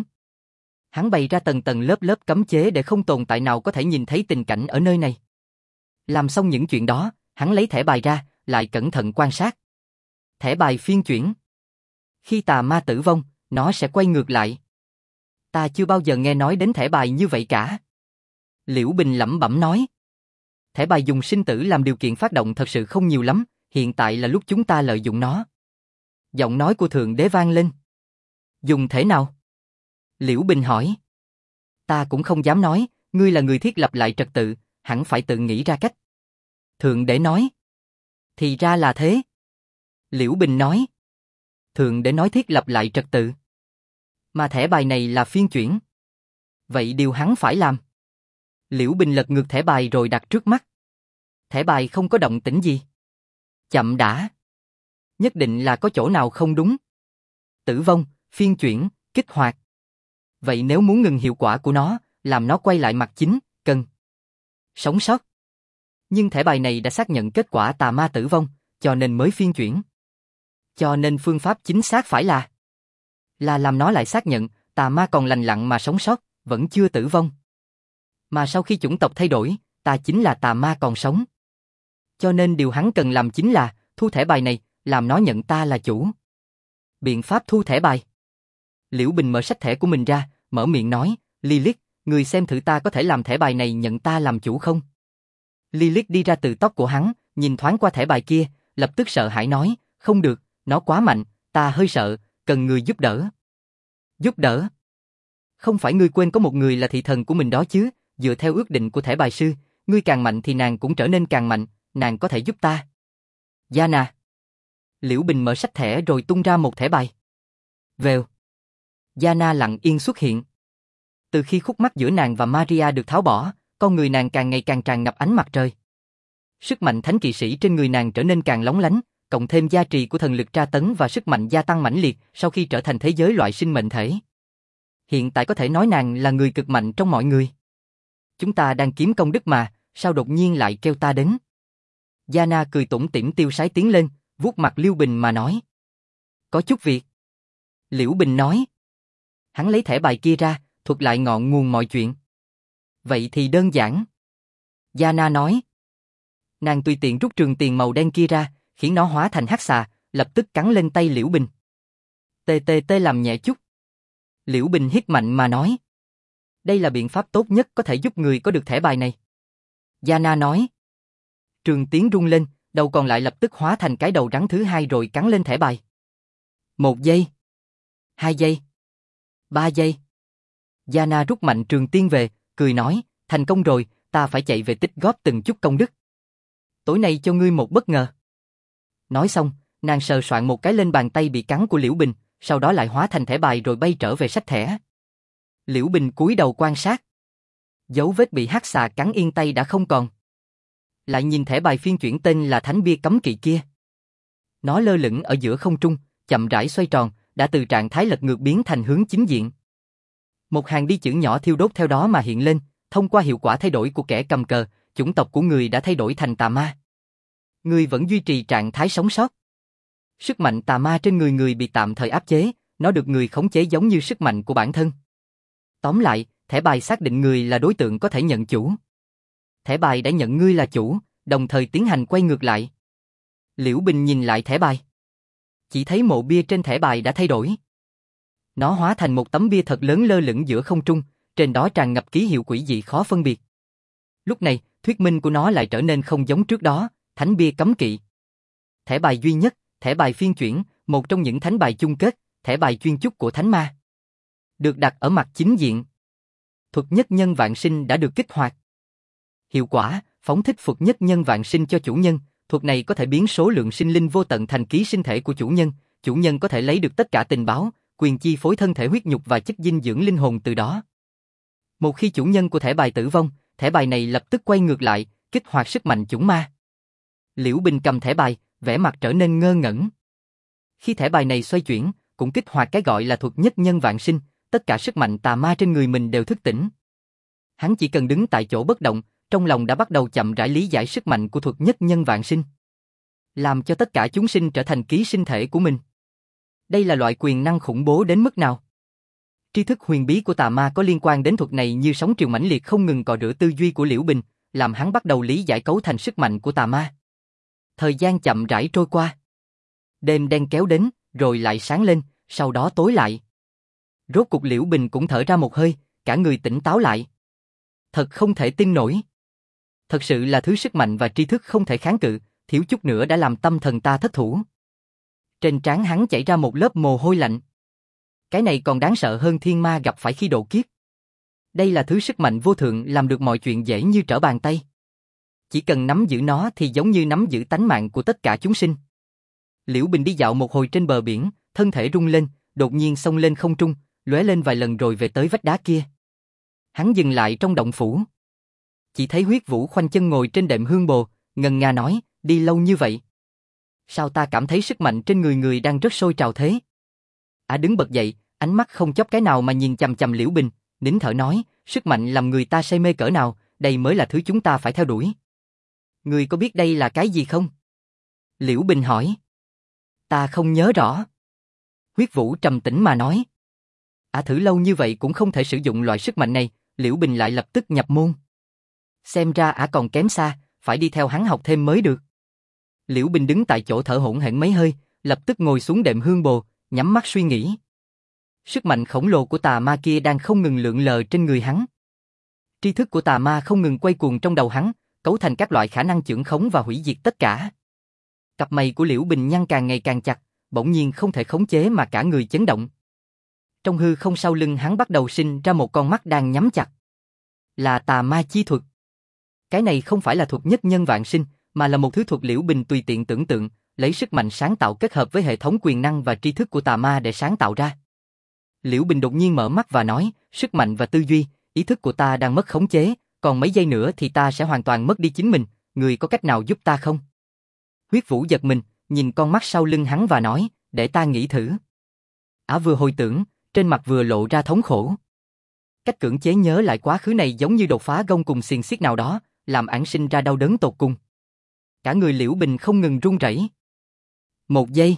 Hắn bày ra tầng tầng lớp lớp cấm chế để không tồn tại nào có thể nhìn thấy tình cảnh ở nơi này. Làm xong những chuyện đó, hắn lấy thẻ bài ra, lại cẩn thận quan sát. Thẻ bài phiên chuyển. Khi tà ma tử vong, nó sẽ quay ngược lại. Ta chưa bao giờ nghe nói đến thẻ bài như vậy cả. Liễu Bình lẩm bẩm nói. Thẻ bài dùng sinh tử làm điều kiện phát động thật sự không nhiều lắm, hiện tại là lúc chúng ta lợi dụng nó. Giọng nói của Thượng Đế vang lên. Dùng thế nào? Liễu Bình hỏi. Ta cũng không dám nói, ngươi là người thiết lập lại trật tự, hẳn phải tự nghĩ ra cách. Thượng Đế nói. Thì ra là thế. Liễu Bình nói. Thượng Đế nói thiết lập lại trật tự. Mà thẻ bài này là phiên chuyển. Vậy điều hắn phải làm. Liễu Bình lật ngược thẻ bài rồi đặt trước mắt. Thẻ bài không có động tĩnh gì. Chậm đã. Nhất định là có chỗ nào không đúng. Tử vong, phiên chuyển, kích hoạt. Vậy nếu muốn ngừng hiệu quả của nó, làm nó quay lại mặt chính, cần sống sót. Nhưng thẻ bài này đã xác nhận kết quả tà ma tử vong, cho nên mới phiên chuyển. Cho nên phương pháp chính xác phải là làm nó lại xác nhận tà ma còn lành lặn mà sống sót, vẫn chưa tử vong. Mà sau khi chủng tộc thay đổi, ta chính là tà ma còn sống. Cho nên điều hắn cần làm chính là thu thẻ bài này, làm nó nhận ta là chủ. Biện pháp thu thẻ bài. Liễu Bình mở sách thẻ của mình ra, mở miệng nói, Lilith, người xem thử ta có thể làm thẻ bài này nhận ta làm chủ không? Lilith đi ra từ tóc của hắn, nhìn thoáng qua thẻ bài kia, lập tức sợ hãi nói, không được, nó quá mạnh, ta hơi sợ, cần người giúp đỡ. Giúp đỡ? Không phải ngươi quên có một người là thị thần của mình đó chứ, dựa theo ước định của thẻ bài sư, ngươi càng mạnh thì nàng cũng trở nên càng mạnh, nàng có thể giúp ta. Yana. Liễu Bình mở sách thẻ rồi tung ra một thẻ bài. Vèo. Yana lặng yên xuất hiện. Từ khi khúc mắc giữa nàng và Maria được tháo bỏ, con người nàng càng ngày càng tràn ngập ánh mặt trời. Sức mạnh thánh kỵ sĩ trên người nàng trở nên càng lóng lánh, cộng thêm gia trì của thần lực tra tấn và sức mạnh gia tăng mãnh liệt sau khi trở thành thế giới loại sinh mệnh thể. Hiện tại có thể nói nàng là người cực mạnh trong mọi người. Chúng ta đang kiếm công đức mà, sao đột nhiên lại kêu ta đến? Yana cười tủm tỉm tiêu sái tiến lên, vuốt mặt Liễu Bình mà nói. Có chút việc. Liễu Bình nói. Hắn lấy thẻ bài kia ra, thuật lại ngọn nguồn mọi chuyện. Vậy thì đơn giản. Yana nói. Nàng tùy tiện rút trường tiền màu đen kia ra, khiến nó hóa thành hắc xà, lập tức cắn lên tay Liễu Bình. Tê tê tê làm nhẹ chút. Liễu Bình hít mạnh mà nói. Đây là biện pháp tốt nhất có thể giúp người có được thẻ bài này. Yana nói. Trường tiến rung lên, đầu còn lại lập tức hóa thành cái đầu rắn thứ hai rồi cắn lên thẻ bài. 1 giây. 2 giây. 3 giây. Yana rút mạnh trường tiên về, cười nói, thành công rồi, ta phải chạy về tích góp từng chút công đức. Tối nay cho ngươi một bất ngờ. Nói xong, nàng sờ soạn một cái lên bàn tay bị cắn của Liễu Bình, sau đó lại hóa thành thẻ bài rồi bay trở về sách thẻ. Liễu Bình cúi đầu quan sát. Dấu vết bị hắc xà cắn yên tay đã không còn. Lại nhìn thẻ bài phiên chuyển tên là Thánh Bia Cấm Kỵ kia. Nó lơ lửng ở giữa không trung, chậm rãi xoay tròn, đã từ trạng thái lật ngược biến thành hướng chính diện. Một hàng đi chữ nhỏ thiêu đốt theo đó mà hiện lên, Thông qua hiệu quả thay đổi của kẻ cầm cờ, chủng tộc của người đã thay đổi thành tà ma. Người vẫn duy trì trạng thái sống sót. Sức mạnh tà ma trên người người bị tạm thời áp chế, nó được người khống chế giống như sức mạnh của bản thân. Tóm lại, thẻ bài xác định người là đối tượng có thể nhận chủ. Thẻ bài đã nhận ngươi là chủ, đồng thời tiến hành quay ngược lại. Liễu Bình nhìn lại thẻ bài. Chỉ thấy mộ bia trên thẻ bài đã thay đổi. Nó hóa thành một tấm bia thật lớn lơ lửng giữa không trung, trên đó tràn ngập ký hiệu quỷ dị khó phân biệt. Lúc này, thuyết minh của nó lại trở nên không giống trước đó, thánh bia cấm kỵ. Thẻ bài duy nhất, thẻ bài phiên chuyển, một trong những thánh bài chung kết, thẻ bài chuyên chúc của thánh ma. Được đặt ở mặt chính diện. Thuật nhất nhân vạn sinh đã được kích hoạt. Hiệu quả, phóng thích thuật nhất nhân vạn sinh cho chủ nhân, thuật này có thể biến số lượng sinh linh vô tận thành ký sinh thể của chủ nhân có thể lấy được tất cả tình báo, quyền chi phối thân thể huyết nhục và chất dinh dưỡng linh hồn từ đó. Một khi chủ nhân của thẻ bài tử vong, thẻ bài này lập tức quay ngược lại, kích hoạt sức mạnh chủng ma. Liễu Bình cầm thẻ bài, vẻ mặt trở nên ngơ ngẩn. Khi thẻ bài này xoay chuyển, cũng kích hoạt cái gọi là thuật nhất nhân vạn sinh, tất cả sức mạnh tà ma trên người mình đều thức tỉnh. Hắn chỉ cần đứng tại chỗ bất động, trong lòng đã bắt đầu chậm rãi lý giải sức mạnh của thuật nhất nhân vạn sinh. Làm cho tất cả chúng sinh trở thành ký sinh thể của mình. Đây là loại quyền năng khủng bố đến mức nào? Tri thức huyền bí của tà ma có liên quan đến thuật này như sóng triều mãnh liệt không ngừng cọ rửa tư duy của Liễu Bình, làm hắn bắt đầu lý giải cấu thành sức mạnh của tà ma. Thời gian chậm rãi trôi qua. Đêm đen kéo đến, rồi lại sáng lên, sau đó tối lại. Rốt cục Liễu Bình cũng thở ra một hơi, cả người tỉnh táo lại. Thật không thể tin nổi. Thật sự là thứ sức mạnh và tri thức không thể kháng cự, thiếu chút nữa đã làm tâm thần ta thất thủ. Trên trán hắn chảy ra một lớp mồ hôi lạnh. Cái này còn đáng sợ hơn thiên ma gặp phải khi độ kiếp. Đây là thứ sức mạnh vô thượng làm được mọi chuyện dễ như trở bàn tay. Chỉ cần nắm giữ nó thì giống như nắm giữ tánh mạng của tất cả chúng sinh. Liễu Bình đi dạo một hồi trên bờ biển, thân thể rung lên, đột nhiên xông lên không trung, lóe lên vài lần rồi về tới vách đá kia. Hắn dừng lại trong động phủ. Chỉ thấy Huyết Vũ khoanh chân ngồi trên đệm hương bồ, ngần ngà nói, đi lâu như vậy. Sao ta cảm thấy sức mạnh trên người người đang rất sôi trào thế? Đứng bật dậy, ánh mắt không chớp cái nào mà nhìn chằm chằm Liễu Bình, nín thở nói, sức mạnh làm người ta say mê cỡ nào, đây mới là thứ chúng ta phải theo đuổi. Ngươi có biết đây là cái gì không? Liễu Bình hỏi. Ta không nhớ rõ. Huyết Vũ trầm tĩnh mà nói. Thử lâu như vậy cũng không thể sử dụng loại sức mạnh này, Liễu Bình lại lập tức nhập môn. Xem ra còn kém xa, phải đi theo hắn học thêm mới được. Liễu Bình đứng tại chỗ thở hổn hển mấy hơi, lập tức ngồi xuống đệm hương bồ, nhắm mắt suy nghĩ. Sức mạnh khổng lồ của tà ma kia đang không ngừng lượn lờ trên người hắn. Tri thức của tà ma không ngừng quay cuồng trong đầu hắn, cấu thành các loại khả năng chưởng khống và hủy diệt tất cả. Cặp mày của Liễu Bình nhăn càng ngày càng chặt, bỗng nhiên không thể khống chế mà cả người chấn động. Trong hư không sau lưng hắn bắt đầu sinh ra một con mắt đang nhắm chặt. Là tà ma chi thuật. Cái này không phải là thuật nhất nhân vạn sinh, mà là một thứ thuật Liễu Bình tùy tiện tưởng tượng, lấy sức mạnh sáng tạo kết hợp với hệ thống quyền năng và tri thức của tà ma để sáng tạo ra. Liễu Bình đột nhiên mở mắt và nói, sức mạnh và tư duy, ý thức của ta đang mất khống chế, còn mấy giây nữa thì ta sẽ hoàn toàn mất đi chính mình, người có cách nào giúp ta không? Huyết Vũ giật mình, nhìn con mắt sau lưng hắn và nói, để ta nghĩ thử. Vừa hồi tưởng, trên mặt vừa lộ ra thống khổ. Cách cưỡng chế nhớ lại quá khứ này giống như đột phá gông cùng xiềng xiết nào đó, làm ảng sinh ra đau đớn tột cùng. Cả người Liễu Bình không ngừng run rẩy. 1 giây.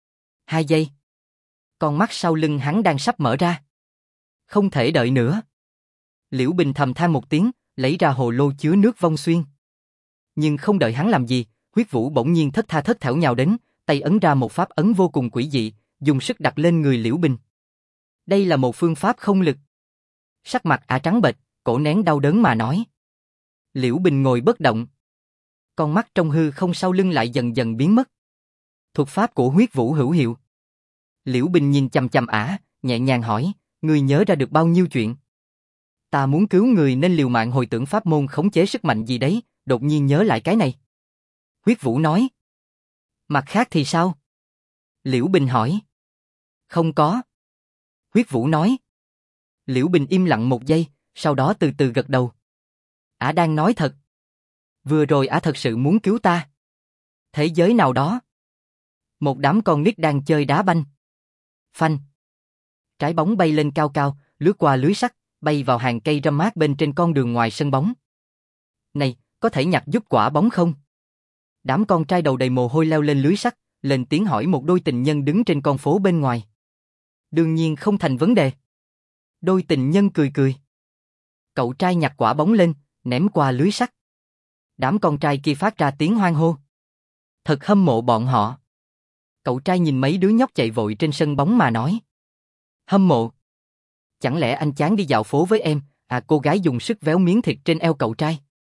2 giây. Con mắt sau lưng hắn đang sắp mở ra. Không thể đợi nữa. Liễu Bình thầm than một tiếng, lấy ra hồ lô chứa nước vong xuyên. Nhưng không đợi hắn làm gì, Huyết Vũ bỗng nhiên thất tha thất thểu nhào đến, tay ấn ra một pháp ấn vô cùng quỷ dị, dùng sức đặt lên người Liễu Bình. Đây là một phương pháp không lực. Sắc mặt trắng bệch, cổ nén đau đớn mà nói. Liễu Bình ngồi bất động. Con mắt trong hư không sau lưng lại dần dần biến mất. Thuật pháp của Huyết Vũ hữu hiệu. Liễu Bình nhìn chằm chằm nhẹ nhàng hỏi, ngươi nhớ ra được bao nhiêu chuyện? Ta muốn cứu người nên liều mạng hồi tưởng pháp môn khống chế sức mạnh gì đấy, đột nhiên nhớ lại cái này. Huyết Vũ nói. Mặt khác thì sao? Liễu Bình hỏi. Không có. Huyết Vũ nói. Liễu Bình im lặng một giây, sau đó từ từ gật đầu. Đang nói thật. Vừa rồi thật sự muốn cứu ta. Thế giới nào đó. Một đám con nít đang chơi đá banh. Phanh. Trái bóng bay lên cao cao, lướt qua lưới sắt, bay vào hàng cây râm mát bên trên con đường ngoài sân bóng. Này, có thể nhặt giúp quả bóng không? Đám con trai đầu đầy mồ hôi leo lên lưới sắt, lên tiếng hỏi một đôi tình nhân đứng trên con phố bên ngoài. Đương nhiên không thành vấn đề. Đôi tình nhân cười cười. Cậu trai nhặt quả bóng lên, ném qua lưới sắt. Đám con trai kia phát ra tiếng hoan hô. Thật hâm mộ bọn họ. Cậu trai nhìn mấy đứa nhóc chạy vội trên sân bóng mà nói. Hâm mộ. Chẳng lẽ anh chán đi dạo phố với em? À, cô gái dùng sức véo miếng thịt trên eo cậu trai.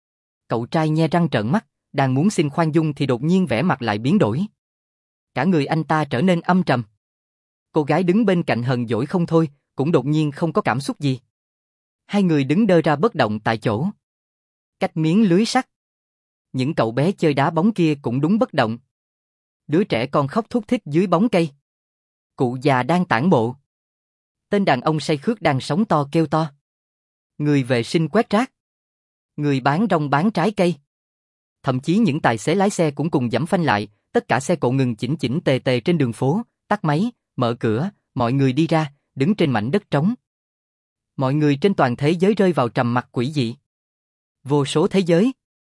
Cậu trai nhe răng trợn mắt, đang muốn xin khoan dung thì đột nhiên vẻ mặt lại biến đổi. Cả người anh ta trở nên âm trầm. Cô gái đứng bên cạnh hờn dỗi không thôi, cũng đột nhiên không có cảm xúc gì. Hai người đứng đơ ra bất động tại chỗ. Cách miếng lưới sắt. Những cậu bé chơi đá bóng kia cũng đúng bất động. Đứa trẻ con khóc thút thít dưới bóng cây. Cụ già đang tản bộ. Tên đàn ông say khướt đang sống to kêu to. Người vệ sinh quét rác. Người bán rong bán trái cây. Thậm chí những tài xế lái xe cũng cùng giẫm phanh lại, tất cả xe cộ ngừng chỉnh chỉnh tề tề trên đường phố, tắt máy, mở cửa, mọi người đi ra, đứng trên mảnh đất trống. Mọi người trên toàn thế giới rơi vào trầm mặc quỷ dị. Vô số thế giới.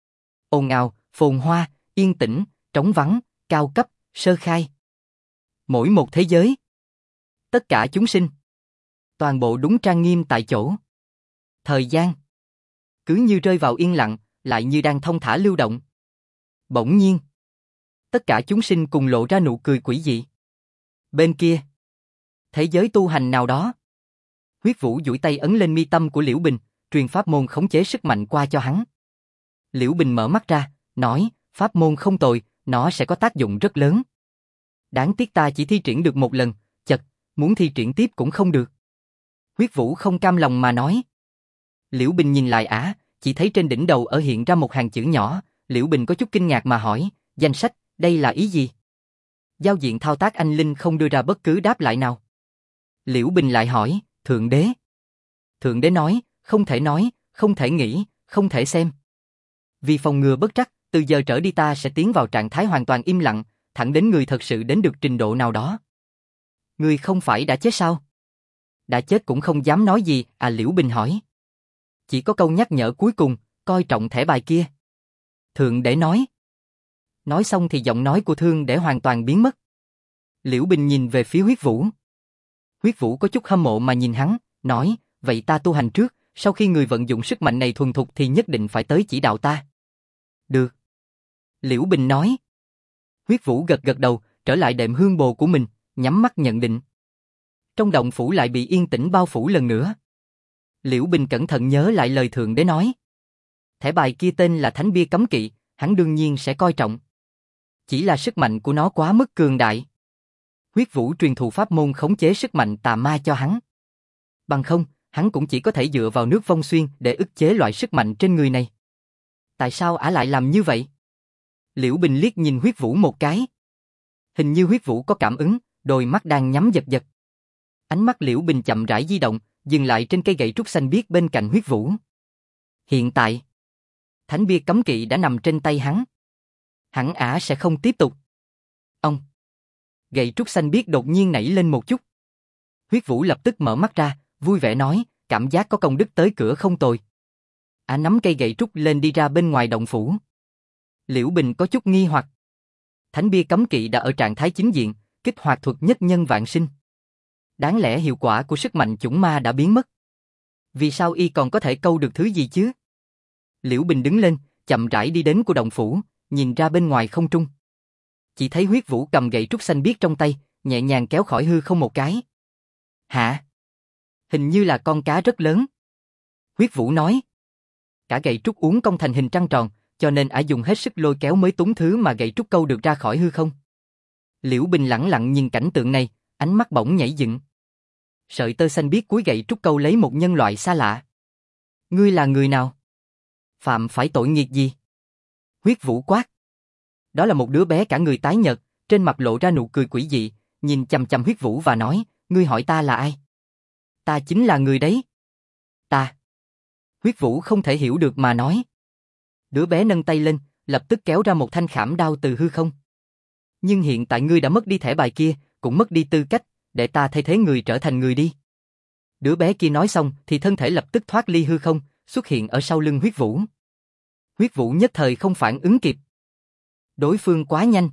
Ồn ào, phồn hoa, yên tĩnh, trống vắng, cao cấp, sơ khai. Mỗi một thế giới. Tất cả chúng sinh. Toàn bộ đúng trang nghiêm tại chỗ. Thời gian. Cứ như rơi vào yên lặng, lại như đang thông thả lưu động. Bỗng nhiên. Tất cả chúng sinh cùng lộ ra nụ cười quỷ dị. Bên kia. Thế giới tu hành nào đó. Huyết Vũ duỗi tay ấn lên mi tâm của Liễu Bình, truyền pháp môn khống chế sức mạnh qua cho hắn. Liễu Bình mở mắt ra, nói, pháp môn không tồi, nó sẽ có tác dụng rất lớn. Đáng tiếc ta chỉ thi triển được một lần, chật, muốn thi triển tiếp cũng không được. Huyết Vũ không cam lòng mà nói. Liễu Bình nhìn lại chỉ thấy trên đỉnh đầu hiện ra một hàng chữ nhỏ. Liễu Bình có chút kinh ngạc mà hỏi, danh sách, đây là ý gì? Giao diện thao tác anh Linh không đưa ra bất cứ đáp lại nào. Liễu Bình lại hỏi, Thượng Đế. Thượng Đế nói, không thể nghĩ, không thể xem. Vì phòng ngừa bất trắc, từ giờ trở đi ta sẽ tiến vào trạng thái hoàn toàn im lặng, thẳng đến người thật sự đến được trình độ nào đó. Người không phải đã chết sao? Đã chết cũng không dám nói gì, Liễu Bình hỏi. Chỉ có câu nhắc nhở cuối cùng, coi trọng thẻ bài kia. Thượng Đế nói. Nói xong thì giọng nói của Thượng Đế hoàn toàn biến mất. Liễu Bình nhìn về phía Huyết Vũ. Huyết Vũ có chút hâm mộ mà nhìn hắn, nói, vậy ta tu hành trước, sau khi người vận dụng sức mạnh này thuần thục thì nhất định phải tới chỉ đạo ta. Được. Liễu Bình nói. Huyết Vũ gật gật đầu, trở lại đệm hương bồ của mình, nhắm mắt nhận định. Trong động phủ lại bị yên tĩnh bao phủ lần nữa. Liễu Bình cẩn thận nhớ lại lời Thượng Đế nói. Thẻ bài kia tên là Thánh Bia Cấm Kỵ, hắn đương nhiên sẽ coi trọng. Chỉ là sức mạnh của nó quá mức cường đại. Huyết Vũ truyền thụ pháp môn khống chế sức mạnh tà ma cho hắn. Bằng không, hắn cũng chỉ có thể dựa vào nước vong xuyên để ức chế loại sức mạnh trên người này. Tại sao ả lại làm như vậy? Liễu Bình liếc nhìn Huyết Vũ một cái. Hình như Huyết Vũ có cảm ứng, đôi mắt đang nhắm giật giật. Ánh mắt Liễu Bình chậm rãi di động, dừng lại trên cây gậy trúc xanh biếc bên cạnh Huyết Vũ. Hiện tại, Thánh Bia Cấm Kỵ đã nằm trên tay hắn. Hẳn ả sẽ không tiếp tục. Ông. Gậy trúc xanh biếc đột nhiên nảy lên một chút. Huyết Vũ lập tức mở mắt ra, vui vẻ nói, cảm giác có công đức tới cửa không tồi. Ả nắm cây gậy trúc lên đi ra bên ngoài động phủ. Liễu Bình có chút nghi hoặc. Thánh Bia Cấm Kỵ đã ở trạng thái chính diện, kích hoạt thuật nhất nhân vạn sinh. Đáng lẽ hiệu quả của sức mạnh chủng ma đã biến mất. Vì sao y còn có thể câu được thứ gì chứ? Liễu Bình đứng lên, chậm rãi đi đến của động phủ, nhìn ra bên ngoài không trung. Chỉ thấy Huyết Vũ cầm gậy trúc xanh biếc trong tay, nhẹ nhàng kéo khỏi hư không một cái. Hả? Hình như là con cá rất lớn. Huyết Vũ nói. Cả gậy trúc uốn cong thành hình trăng tròn, cho nên ả dùng hết sức lôi kéo mới túng thứ mà gậy trúc câu được ra khỏi hư không. Liễu Bình lẳng lặng nhìn cảnh tượng này, ánh mắt bỗng nhảy dựng. Sợi tơ xanh biếc cuối gậy trúc câu lấy một nhân loại xa lạ. Ngươi là người nào? Phạm phải tội nghiệt gì? Huyết Vũ quát. Đó là một đứa bé cả người tái nhợt, trên mặt lộ ra nụ cười quỷ dị, nhìn chằm chằm Huyết Vũ và nói, ngươi hỏi ta là ai? Ta chính là người đấy. Ta. Huyết Vũ không thể hiểu được mà nói. Đứa bé nâng tay lên, lập tức kéo ra một thanh khảm đao từ hư không. Nhưng hiện tại ngươi đã mất đi thẻ bài kia, cũng mất đi tư cách, để ta thay thế người trở thành người đi. Đứa bé kia nói xong thì thân thể lập tức thoát ly hư không, xuất hiện ở sau lưng Huyết Vũ. Huyết Vũ nhất thời không phản ứng kịp. Đối phương quá nhanh.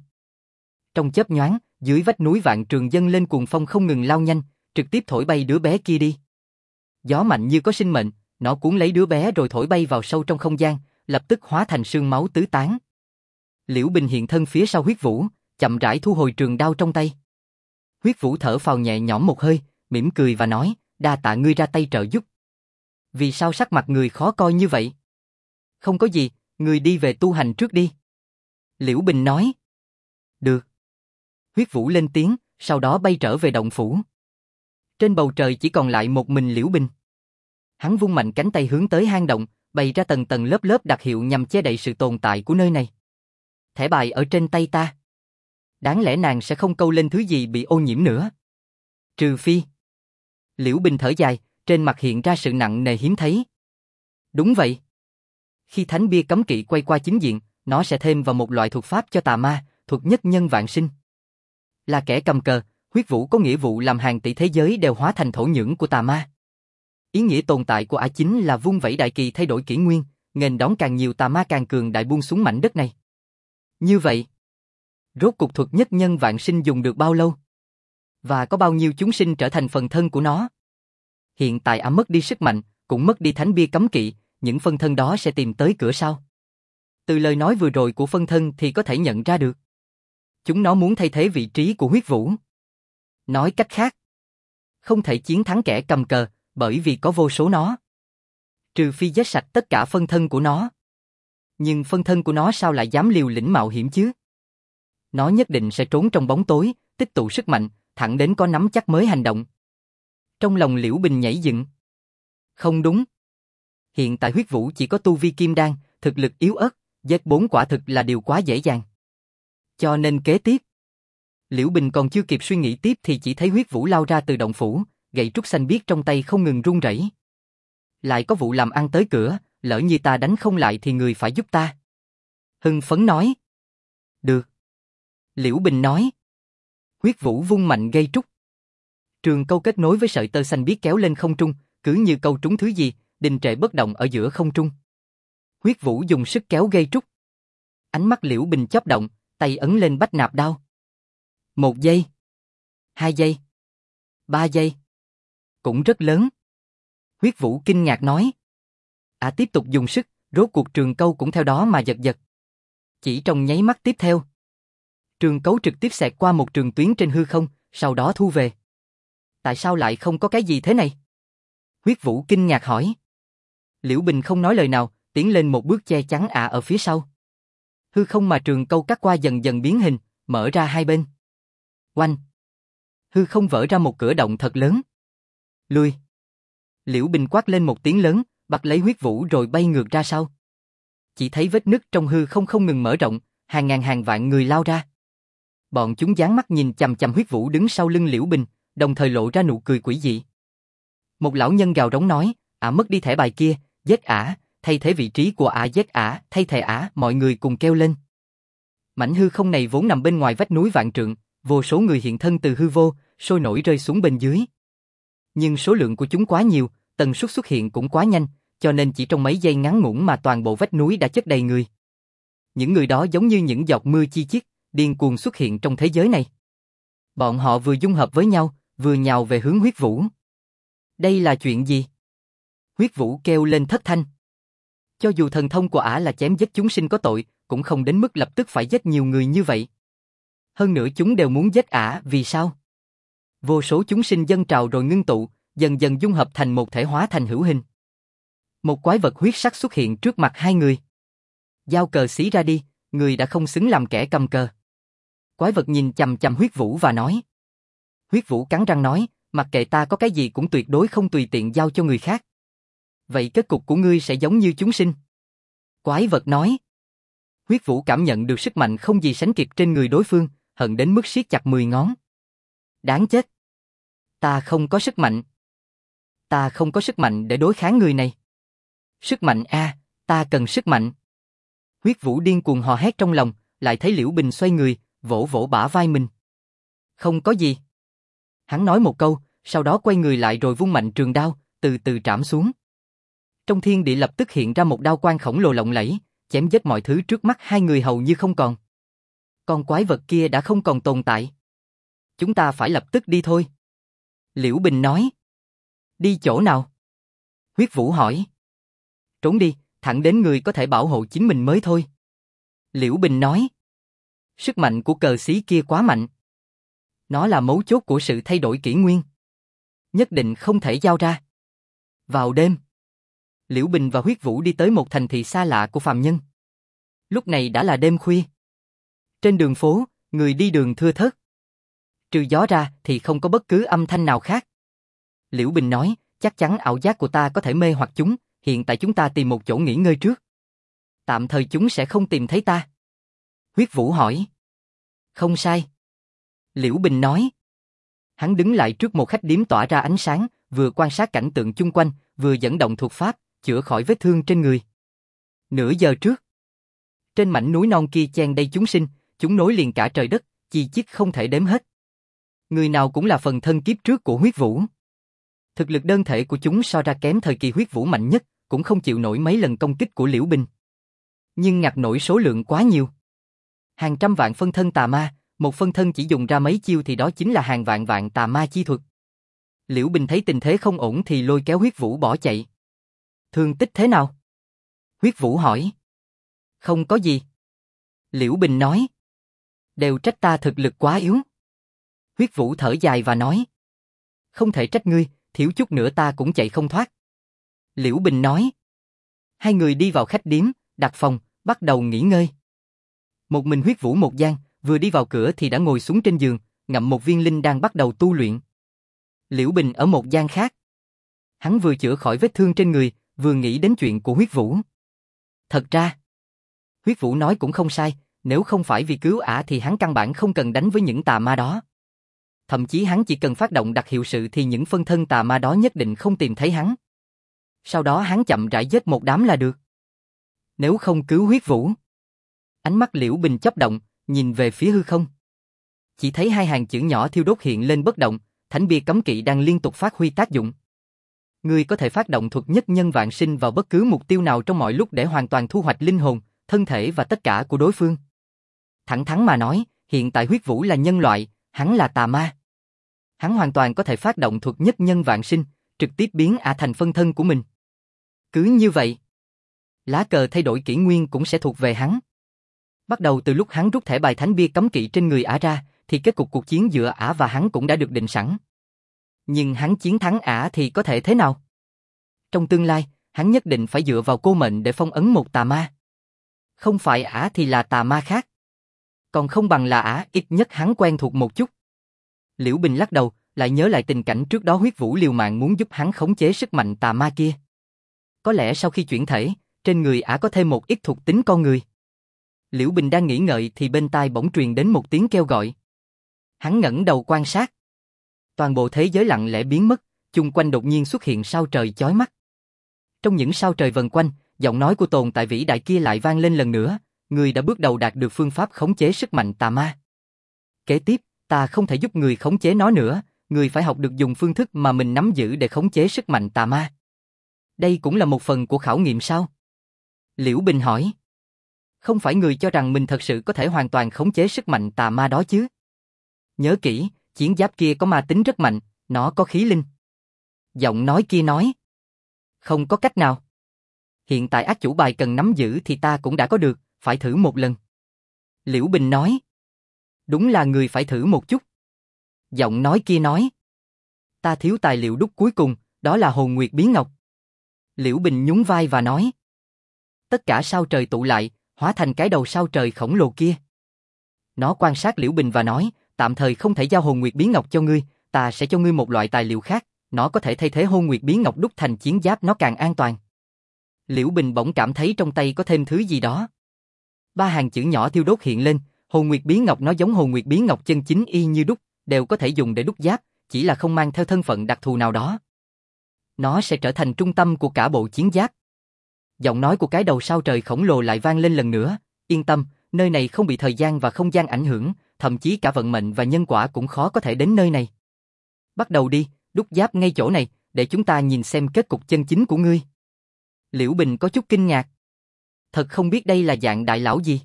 Trong chớp nhoáng, dưới vách núi vạn trường dâng lên cuồng phong không ngừng lao nhanh, trực tiếp thổi bay đứa bé kia đi. Gió mạnh như có sinh mệnh, nó cuốn lấy đứa bé rồi thổi bay vào sâu trong không gian, lập tức hóa thành sương máu tứ tán. Liễu Bình hiện thân phía sau Huyết Vũ, chậm rãi thu hồi trường đao trong tay. Huyết Vũ thở phào nhẹ nhõm một hơi, mỉm cười và nói, đa tạ ngươi ra tay trợ giúp. Vì sao sắc mặt người khó coi như vậy? Không có gì, người đi về tu hành trước đi. Liễu Bình nói. Được. Huyết Vũ lên tiếng, sau đó bay trở về động phủ. Trên bầu trời chỉ còn lại một mình Liễu Bình. Hắn vung mạnh cánh tay hướng tới hang động, bày ra tầng tầng lớp lớp đặc hiệu nhằm che đậy sự tồn tại của nơi này. Thẻ bài ở trên tay ta. Đáng lẽ nàng sẽ không câu lên thứ gì bị ô nhiễm nữa. Trừ phi. Liễu Bình thở dài, trên mặt hiện ra sự nặng nề hiếm thấy. Đúng vậy. Khi thánh bia cấm kỵ quay qua chính diện, nó sẽ thêm vào một loại thuật pháp cho tà ma, thuật nhất nhân vạn sinh. Là kẻ cầm cờ, Huyết Vũ có nghĩa vụ làm hàng tỷ thế giới đều hóa thành thổ nhưỡng của tà ma. Ý nghĩa tồn tại của ả chính là vung vẩy đại kỳ thay đổi kỷ nguyên, nghênh đón càng nhiều tà ma càng cường đại buông xuống mảnh đất này. Như vậy, rốt cuộc thuật nhất nhân vạn sinh dùng được bao lâu? Và có bao nhiêu chúng sinh trở thành phần thân của nó? Hiện tại ả mất đi sức mạnh, cũng mất đi thánh bia cấm kỵ, những phân thân đó sẽ tìm tới cửa sau. Từ lời nói vừa rồi của phân thân thì có thể nhận ra được. Chúng nó muốn thay thế vị trí của Huyết Vũ. Nói cách khác, không thể chiến thắng kẻ cầm cờ, bởi vì có vô số nó. Trừ phi giết sạch tất cả phân thân của nó. Nhưng phân thân của nó sao lại dám liều lĩnh mạo hiểm chứ? Nó nhất định sẽ trốn trong bóng tối, tích tụ sức mạnh, thẳng đến có nắm chắc mới hành động. Trong lòng Liễu Bình nhảy dựng. Không đúng. Hiện tại Huyết Vũ chỉ có tu vi kim đan, thực lực yếu ớt, giết 4 quả thực là điều quá dễ dàng. Cho nên kế tiếp, Liễu Bình còn chưa kịp suy nghĩ tiếp thì chỉ thấy Huyết Vũ lao ra từ động phủ, gậy trúc xanh biếc trong tay không ngừng run rẩy. Lại có vụ làm ăn tới cửa, lỡ như ta đánh không lại thì người phải giúp ta. Hưng phấn nói. Được. Liễu Bình nói. Huyết Vũ vung mạnh gây trúc. Trường câu kết nối với sợi tơ xanh biếc kéo lên không trung, cứ như câu trúng thứ gì, đình trệ bất động ở giữa không trung. Huyết Vũ dùng sức kéo gây trúc. Ánh mắt Liễu Bình chớp động, tay ấn lên bách nạp đao. 1 giây. 2 giây. 3 giây. Cũng rất lớn. Huyết Vũ kinh ngạc nói. Tiếp tục dùng sức, rốt cuộc trường câu cũng theo đó mà giật giật. Chỉ trong nháy mắt tiếp theo, trường cấu trực tiếp xẹt qua một trường tuyến trên hư không, sau đó thu về. Tại sao lại không có cái gì thế này? Huyết Vũ kinh ngạc hỏi. Liễu Bình không nói lời nào, tiến lên một bước che chắn ở phía sau. Hư không mà trường câu cắt qua dần dần biến hình, mở ra hai bên. Oanh! Hư không vỡ ra một cửa động thật lớn. Lui! Liễu Bình quát lên một tiếng lớn, bắt lấy Huyết Vũ rồi bay ngược ra sau. Chỉ thấy vết nứt trong hư không không ngừng mở rộng, hàng ngàn hàng vạn người lao ra. Bọn chúng dán mắt nhìn chằm chằm Huyết Vũ đứng sau lưng Liễu Bình, đồng thời lộ ra nụ cười quỷ dị. Một lão nhân gào rống nói, mất đi thẻ bài kia, giết ả, thay thế vị trí của ả, giết ả, thay thế ả, mọi người cùng kêu lên. Mảnh hư không này vốn nằm bên ngoài vách núi vạn trượng, vô số người hiện thân từ hư vô, sôi nổi rơi xuống bên dưới. Nhưng số lượng của chúng quá nhiều, tần suất xuất hiện cũng quá nhanh, cho nên chỉ trong mấy giây ngắn ngủn mà toàn bộ vách núi đã chất đầy người. Những người đó giống như những giọt mưa chi chít, điên cuồng xuất hiện trong thế giới này. Bọn họ vừa dung hợp với nhau, vừa nhào về hướng Huyết Vũ. Đây là chuyện gì? Huyết Vũ kêu lên thất thanh. Cho dù thần thông của ả là chém giết chúng sinh có tội, cũng không đến mức lập tức phải giết nhiều người như vậy. Hơn nữa chúng đều muốn giết ả, vì sao? Vô số chúng sinh dâng trào rồi ngưng tụ, dần dần dung hợp thành một thể, hóa thành hữu hình. Một quái vật huyết sắc xuất hiện trước mặt hai người. Giao cờ xí ra đi, người đã không xứng làm kẻ cầm cờ. Quái vật nhìn chằm chằm Huyết Vũ và nói. Huyết Vũ cắn răng nói, mặc kệ ta có cái gì cũng tuyệt đối không tùy tiện giao cho người khác. Vậy kết cục của ngươi sẽ giống như chúng sinh. Quái vật nói. Huyết Vũ cảm nhận được sức mạnh không gì sánh kịp trên người đối phương, hận đến mức siết chặt 10 ngón. Đáng chết. Ta không có sức mạnh. Ta không có sức mạnh để đối kháng người này. Sức mạnh ta cần sức mạnh. Huyết Vũ điên cuồng hò hét trong lòng, lại thấy Liễu Bình xoay người, vỗ vỗ bả vai mình. Không có gì. Hắn nói một câu, sau đó quay người lại rồi vung mạnh trường đao, từ từ trảm xuống. Trong thiên địa lập tức hiện ra một đao quang khổng lồ lộng lẫy, chém giết mọi thứ trước mắt hai người hầu như không còn. Con quái vật kia đã không còn tồn tại. Chúng ta phải lập tức đi thôi. Liễu Bình nói. Đi chỗ nào? Huyết Vũ hỏi. Trốn đi, thẳng đến người có thể bảo hộ chính mình mới thôi. Liễu Bình nói. Sức mạnh của cờ xí kia quá mạnh. Nó là mấu chốt của sự thay đổi kỷ nguyên. Nhất định không thể giao ra. Vào đêm, Liễu Bình và Huyết Vũ đi tới một thành thị xa lạ của phàm nhân. Lúc này đã là đêm khuya. Trên đường phố, người đi đường thưa thớt. Trừ gió ra thì không có bất cứ âm thanh nào khác. Liễu Bình nói, chắc chắn ảo giác của ta có thể mê hoặc chúng, hiện tại chúng ta tìm một chỗ nghỉ ngơi trước. Tạm thời chúng sẽ không tìm thấy ta. Huyết Vũ hỏi. Không sai. Liễu Bình nói. Hắn đứng lại trước một khách điếm tỏa ra ánh sáng, vừa quan sát cảnh tượng chung quanh, vừa dẫn động thuật pháp, chữa khỏi vết thương trên người. Nửa giờ trước, trên mảnh núi non kia chen đầy chúng sinh, chúng nối liền cả trời đất, chi chít không thể đếm hết. Người nào cũng là phần thân kiếp trước của Huyết Vũ. Thực lực đơn thể của chúng so ra kém thời kỳ Huyết Vũ mạnh nhất, cũng không chịu nổi mấy lần công kích của Liễu Bình. Nhưng ngặt nổi số lượng quá nhiều. Hàng trăm vạn phân thân tà ma, một phân thân chỉ dùng ra mấy chiêu thì đó chính là hàng vạn vạn tà ma chi thuật. Liễu Bình thấy tình thế không ổn thì lôi kéo Huyết Vũ bỏ chạy. Thương tích thế nào? Huyết Vũ hỏi. Không có gì. Liễu Bình nói. Đều trách ta thực lực quá yếu. Huyết Vũ thở dài và nói. Không thể trách ngươi, thiếu chút nữa ta cũng chạy không thoát. Liễu Bình nói. Hai người đi vào khách điếm, đặt phòng, bắt đầu nghỉ ngơi. Một mình Huyết Vũ một gian, vừa đi vào cửa thì đã ngồi xuống trên giường, ngậm một viên linh đang bắt đầu tu luyện. Liễu Bình ở một gian khác. Hắn vừa chữa khỏi vết thương trên người, vừa nghĩ đến chuyện của Huyết Vũ. Thật ra, Huyết Vũ nói cũng không sai, nếu không phải vì cứu ả thì hắn căn bản không cần đánh với những tà ma đó. Thậm chí hắn chỉ cần phát động đặc hiệu sự thì những phân thân tà ma đó nhất định không tìm thấy hắn. Sau đó hắn chậm rãi giết một đám là được. Nếu không cứu Huyết Vũ. Ánh mắt Liễu Bình chớp động, nhìn về phía hư không. Chỉ thấy hai hàng chữ nhỏ thiêu đốt hiện lên bất động, thánh bia cấm kỵ đang liên tục phát huy tác dụng. Ngươi có thể phát động thuật nhất nhân vạn sinh vào bất cứ mục tiêu nào trong mọi lúc để hoàn toàn thu hoạch linh hồn, thân thể và tất cả của đối phương. Thẳng thắn mà nói, hiện tại Huyết Vũ là nhân loại, hắn là tà ma. Hắn hoàn toàn có thể phát động thuật nhất nhân vạn sinh, trực tiếp biến ả thành phân thân của mình. Cứ như vậy, lá cờ thay đổi kỷ nguyên cũng sẽ thuộc về hắn. Bắt đầu từ lúc hắn rút thẻ bài thánh bia cấm kỵ trên người ả ra, thì kết cục cuộc chiến giữa ả và hắn cũng đã được định sẵn. Nhưng hắn chiến thắng ả thì có thể thế nào? Trong tương lai, hắn nhất định phải dựa vào cô mệnh để phong ấn một tà ma. Không phải ả thì là tà ma khác. Còn không bằng là ả, ít nhất hắn quen thuộc một chút. Liễu Bình lắc đầu, lại nhớ lại tình cảnh trước đó Huyết Vũ liều mạng muốn giúp hắn khống chế sức mạnh tà ma kia. Có lẽ sau khi chuyển thể, trên người ả có thêm một ít thuộc tính con người. Liễu Bình đang nghĩ ngợi thì bên tai bỗng truyền đến một tiếng kêu gọi. Hắn ngẩng đầu quan sát. Toàn bộ thế giới lặng lẽ biến mất, chung quanh đột nhiên xuất hiện sao trời chói mắt. Trong những sao trời vần quanh, giọng nói của tồn tại vĩ đại kia lại vang lên lần nữa, người đã bước đầu đạt được phương pháp khống chế sức mạnh tà ma. Kế tiếp, ta không thể giúp người khống chế nó nữa, người phải học được dùng phương thức mà mình nắm giữ để khống chế sức mạnh tà ma. Đây cũng là một phần của khảo nghiệm sao? Liễu Bình hỏi. Không phải người cho rằng mình thật sự có thể hoàn toàn khống chế sức mạnh tà ma đó chứ? Nhớ kỹ, chiến giáp kia có ma tính rất mạnh, nó có khí linh. Giọng nói kia nói. Không có cách nào. Hiện tại ác chủ bài cần nắm giữ thì ta cũng đã có được, phải thử một lần. Liễu Bình nói. Đúng là người phải thử một chút. Giọng nói kia nói. Ta thiếu tài liệu đúc cuối cùng, đó là hồn nguyệt bí ngọc. Liễu Bình nhún vai và nói. Tất cả sao trời tụ lại, hóa thành cái đầu sao trời khổng lồ kia. Nó quan sát Liễu Bình và nói, tạm thời không thể giao hồn nguyệt bí ngọc cho ngươi, ta sẽ cho ngươi một loại tài liệu khác, nó có thể thay thế hồn nguyệt bí ngọc đúc thành chiến giáp nó càng an toàn. Liễu Bình bỗng cảm thấy trong tay có thêm thứ gì đó. Ba hàng chữ nhỏ thiêu đốt hiện lên, hồn nguyệt bí ngọc nó giống hồn nguyệt bí ngọc chân chính y như đúc, đều có thể dùng để đúc giáp, chỉ là không mang theo thân phận đặc thù nào đó. Nó sẽ trở thành trung tâm của cả bộ chiến giáp. Giọng nói của cái đầu sao trời khổng lồ lại vang lên lần nữa, yên tâm, nơi này không bị thời gian và không gian ảnh hưởng, thậm chí cả vận mệnh và nhân quả cũng khó có thể đến nơi này. Bắt đầu đi, Đúc giáp ngay chỗ này, để chúng ta nhìn xem kết cục chân chính của ngươi. Liễu Bình có chút kinh ngạc. Thật không biết đây là dạng đại lão gì.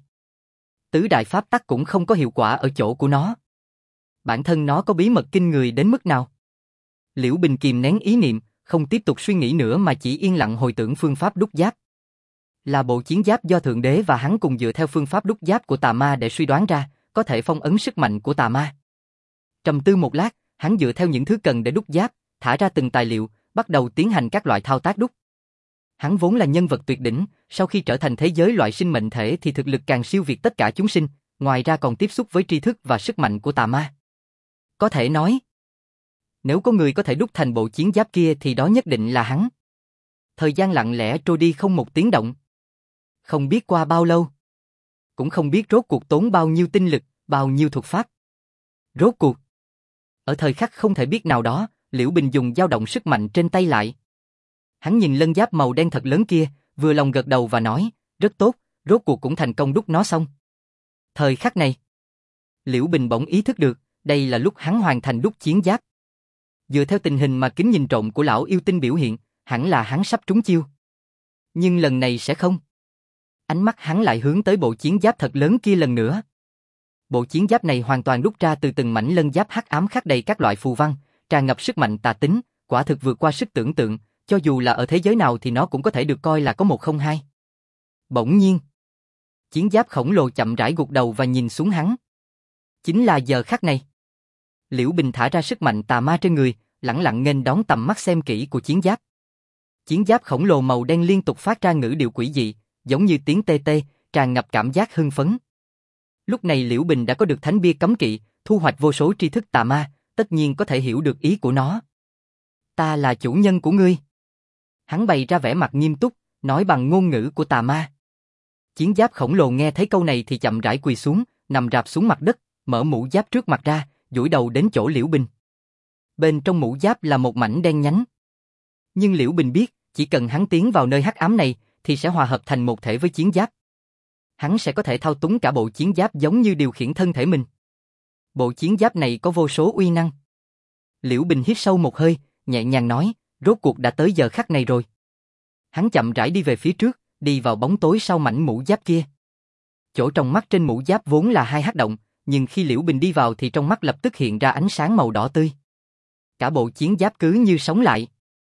Tứ đại pháp tắc cũng không có hiệu quả ở chỗ của nó. Bản thân nó có bí mật kinh người đến mức nào? Liễu Bình kìm nén ý niệm, không tiếp tục suy nghĩ nữa mà chỉ yên lặng hồi tưởng phương pháp đúc giáp. Là bộ chiến giáp do Thượng Đế và hắn cùng dựa theo phương pháp đúc giáp của tà ma để suy đoán ra, có thể phong ấn sức mạnh của tà ma. Trầm tư một lát, hắn dựa theo những thứ cần để đúc giáp, thả ra từng tài liệu, bắt đầu tiến hành các loại thao tác đúc. Hắn vốn là nhân vật tuyệt đỉnh, sau khi trở thành thế giới loại sinh mệnh thể thì thực lực càng siêu việt tất cả chúng sinh, ngoài ra còn tiếp xúc với tri thức và sức mạnh của tà ma. Có thể nói, nếu có người có thể đúc thành bộ chiến giáp kia thì đó nhất định là hắn. Thời gian lặng lẽ trôi đi không một tiếng động. Không biết qua bao lâu. Cũng không biết rốt cuộc tốn bao nhiêu tinh lực, bao nhiêu thuật pháp. Rốt cuộc. Ở thời khắc không thể biết nào đó, Liễu Bình dùng dao động sức mạnh trên tay lại. Hắn nhìn lân giáp màu đen thật lớn kia, vừa lòng gật đầu và nói, rất tốt, rốt cuộc cũng thành công đúc nó xong. Thời khắc này, Liễu Bình bỗng ý thức được, đây là lúc hắn hoàn thành đúc chiến giáp. Dựa theo tình hình mà kính nhìn trộm của lão yêu tinh biểu hiện, hẳn là hắn sắp trúng chiêu. Nhưng lần này sẽ không. Ánh mắt hắn lại hướng tới bộ chiến giáp thật lớn kia lần nữa. Bộ chiến giáp này hoàn toàn đúc ra từ từng mảnh lân giáp hắc ám khắc đầy các loại phù văn, tràn ngập sức mạnh tà tính, quả thực vượt qua sức tưởng tượng, cho dù là ở thế giới nào thì nó cũng có thể được coi là có một không hai. Bỗng nhiên, chiến giáp khổng lồ chậm rãi gục đầu và nhìn xuống hắn. Chính là giờ khắc này. Liễu Bình thả ra sức mạnh tà ma trên người, lẳng lặng nghênh đón tầm mắt xem kỹ của chiến giáp. Chiến giáp khổng lồ màu đen liên tục phát ra ngữ điệu quỷ dị, giống như tiếng tê tê, tràn ngập cảm giác hưng phấn. Lúc này Liễu Bình đã có được thánh bia cấm kỵ, thu hoạch vô số tri thức tà ma, tất nhiên có thể hiểu được ý của nó. Ta là chủ nhân của ngươi. Hắn bày ra vẻ mặt nghiêm túc, nói bằng ngôn ngữ của tà ma. Chiến giáp khổng lồ nghe thấy câu này thì chậm rãi quỳ xuống, nằm rạp xuống mặt đất, mở mũ giáp trước mặt ra, duỗi đầu đến chỗ Liễu Bình. Bên trong mũ giáp là một mảnh đen nhánh. Nhưng Liễu Bình biết, chỉ cần hắn tiến vào nơi hắc ám này, thì sẽ hòa hợp thành một thể với chiến giáp. Hắn sẽ có thể thao túng cả bộ chiến giáp giống như điều khiển thân thể mình. Bộ chiến giáp này có vô số uy năng. Liễu Bình hít sâu một hơi, nhẹ nhàng nói, rốt cuộc đã tới giờ khắc này rồi. Hắn chậm rãi đi về phía trước, đi vào bóng tối sau mảnh mũ giáp kia. Chỗ trong mắt trên mũ giáp vốn là hai hắc động, nhưng khi Liễu Bình đi vào thì trong mắt lập tức hiện ra ánh sáng màu đỏ tươi. Cả bộ chiến giáp cứ như sống lại.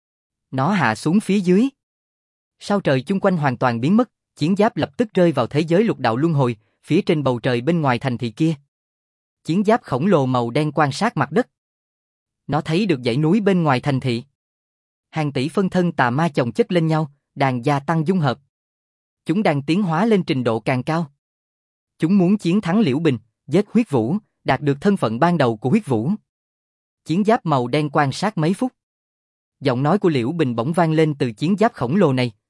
Nó hạ xuống phía dưới. Sao trời chung quanh hoàn toàn biến mất, chiến giáp lập tức rơi vào thế giới lục đạo luân hồi, phía trên bầu trời bên ngoài thành thị kia. Chiến giáp khổng lồ màu đen quan sát mặt đất. Nó thấy được dãy núi bên ngoài thành thị. Hàng tỷ phân thân tà ma chồng chất lên nhau, đang gia tăng dung hợp. Chúng đang tiến hóa lên trình độ càng cao. Chúng muốn chiến thắng Liễu Bình, giết Huyết Vũ, đạt được thân phận ban đầu của Huyết Vũ. Chiến giáp màu đen quan sát mấy phút. Giọng nói của Liễu Bình bỗng vang lên từ chiến giáp khổng lồ này,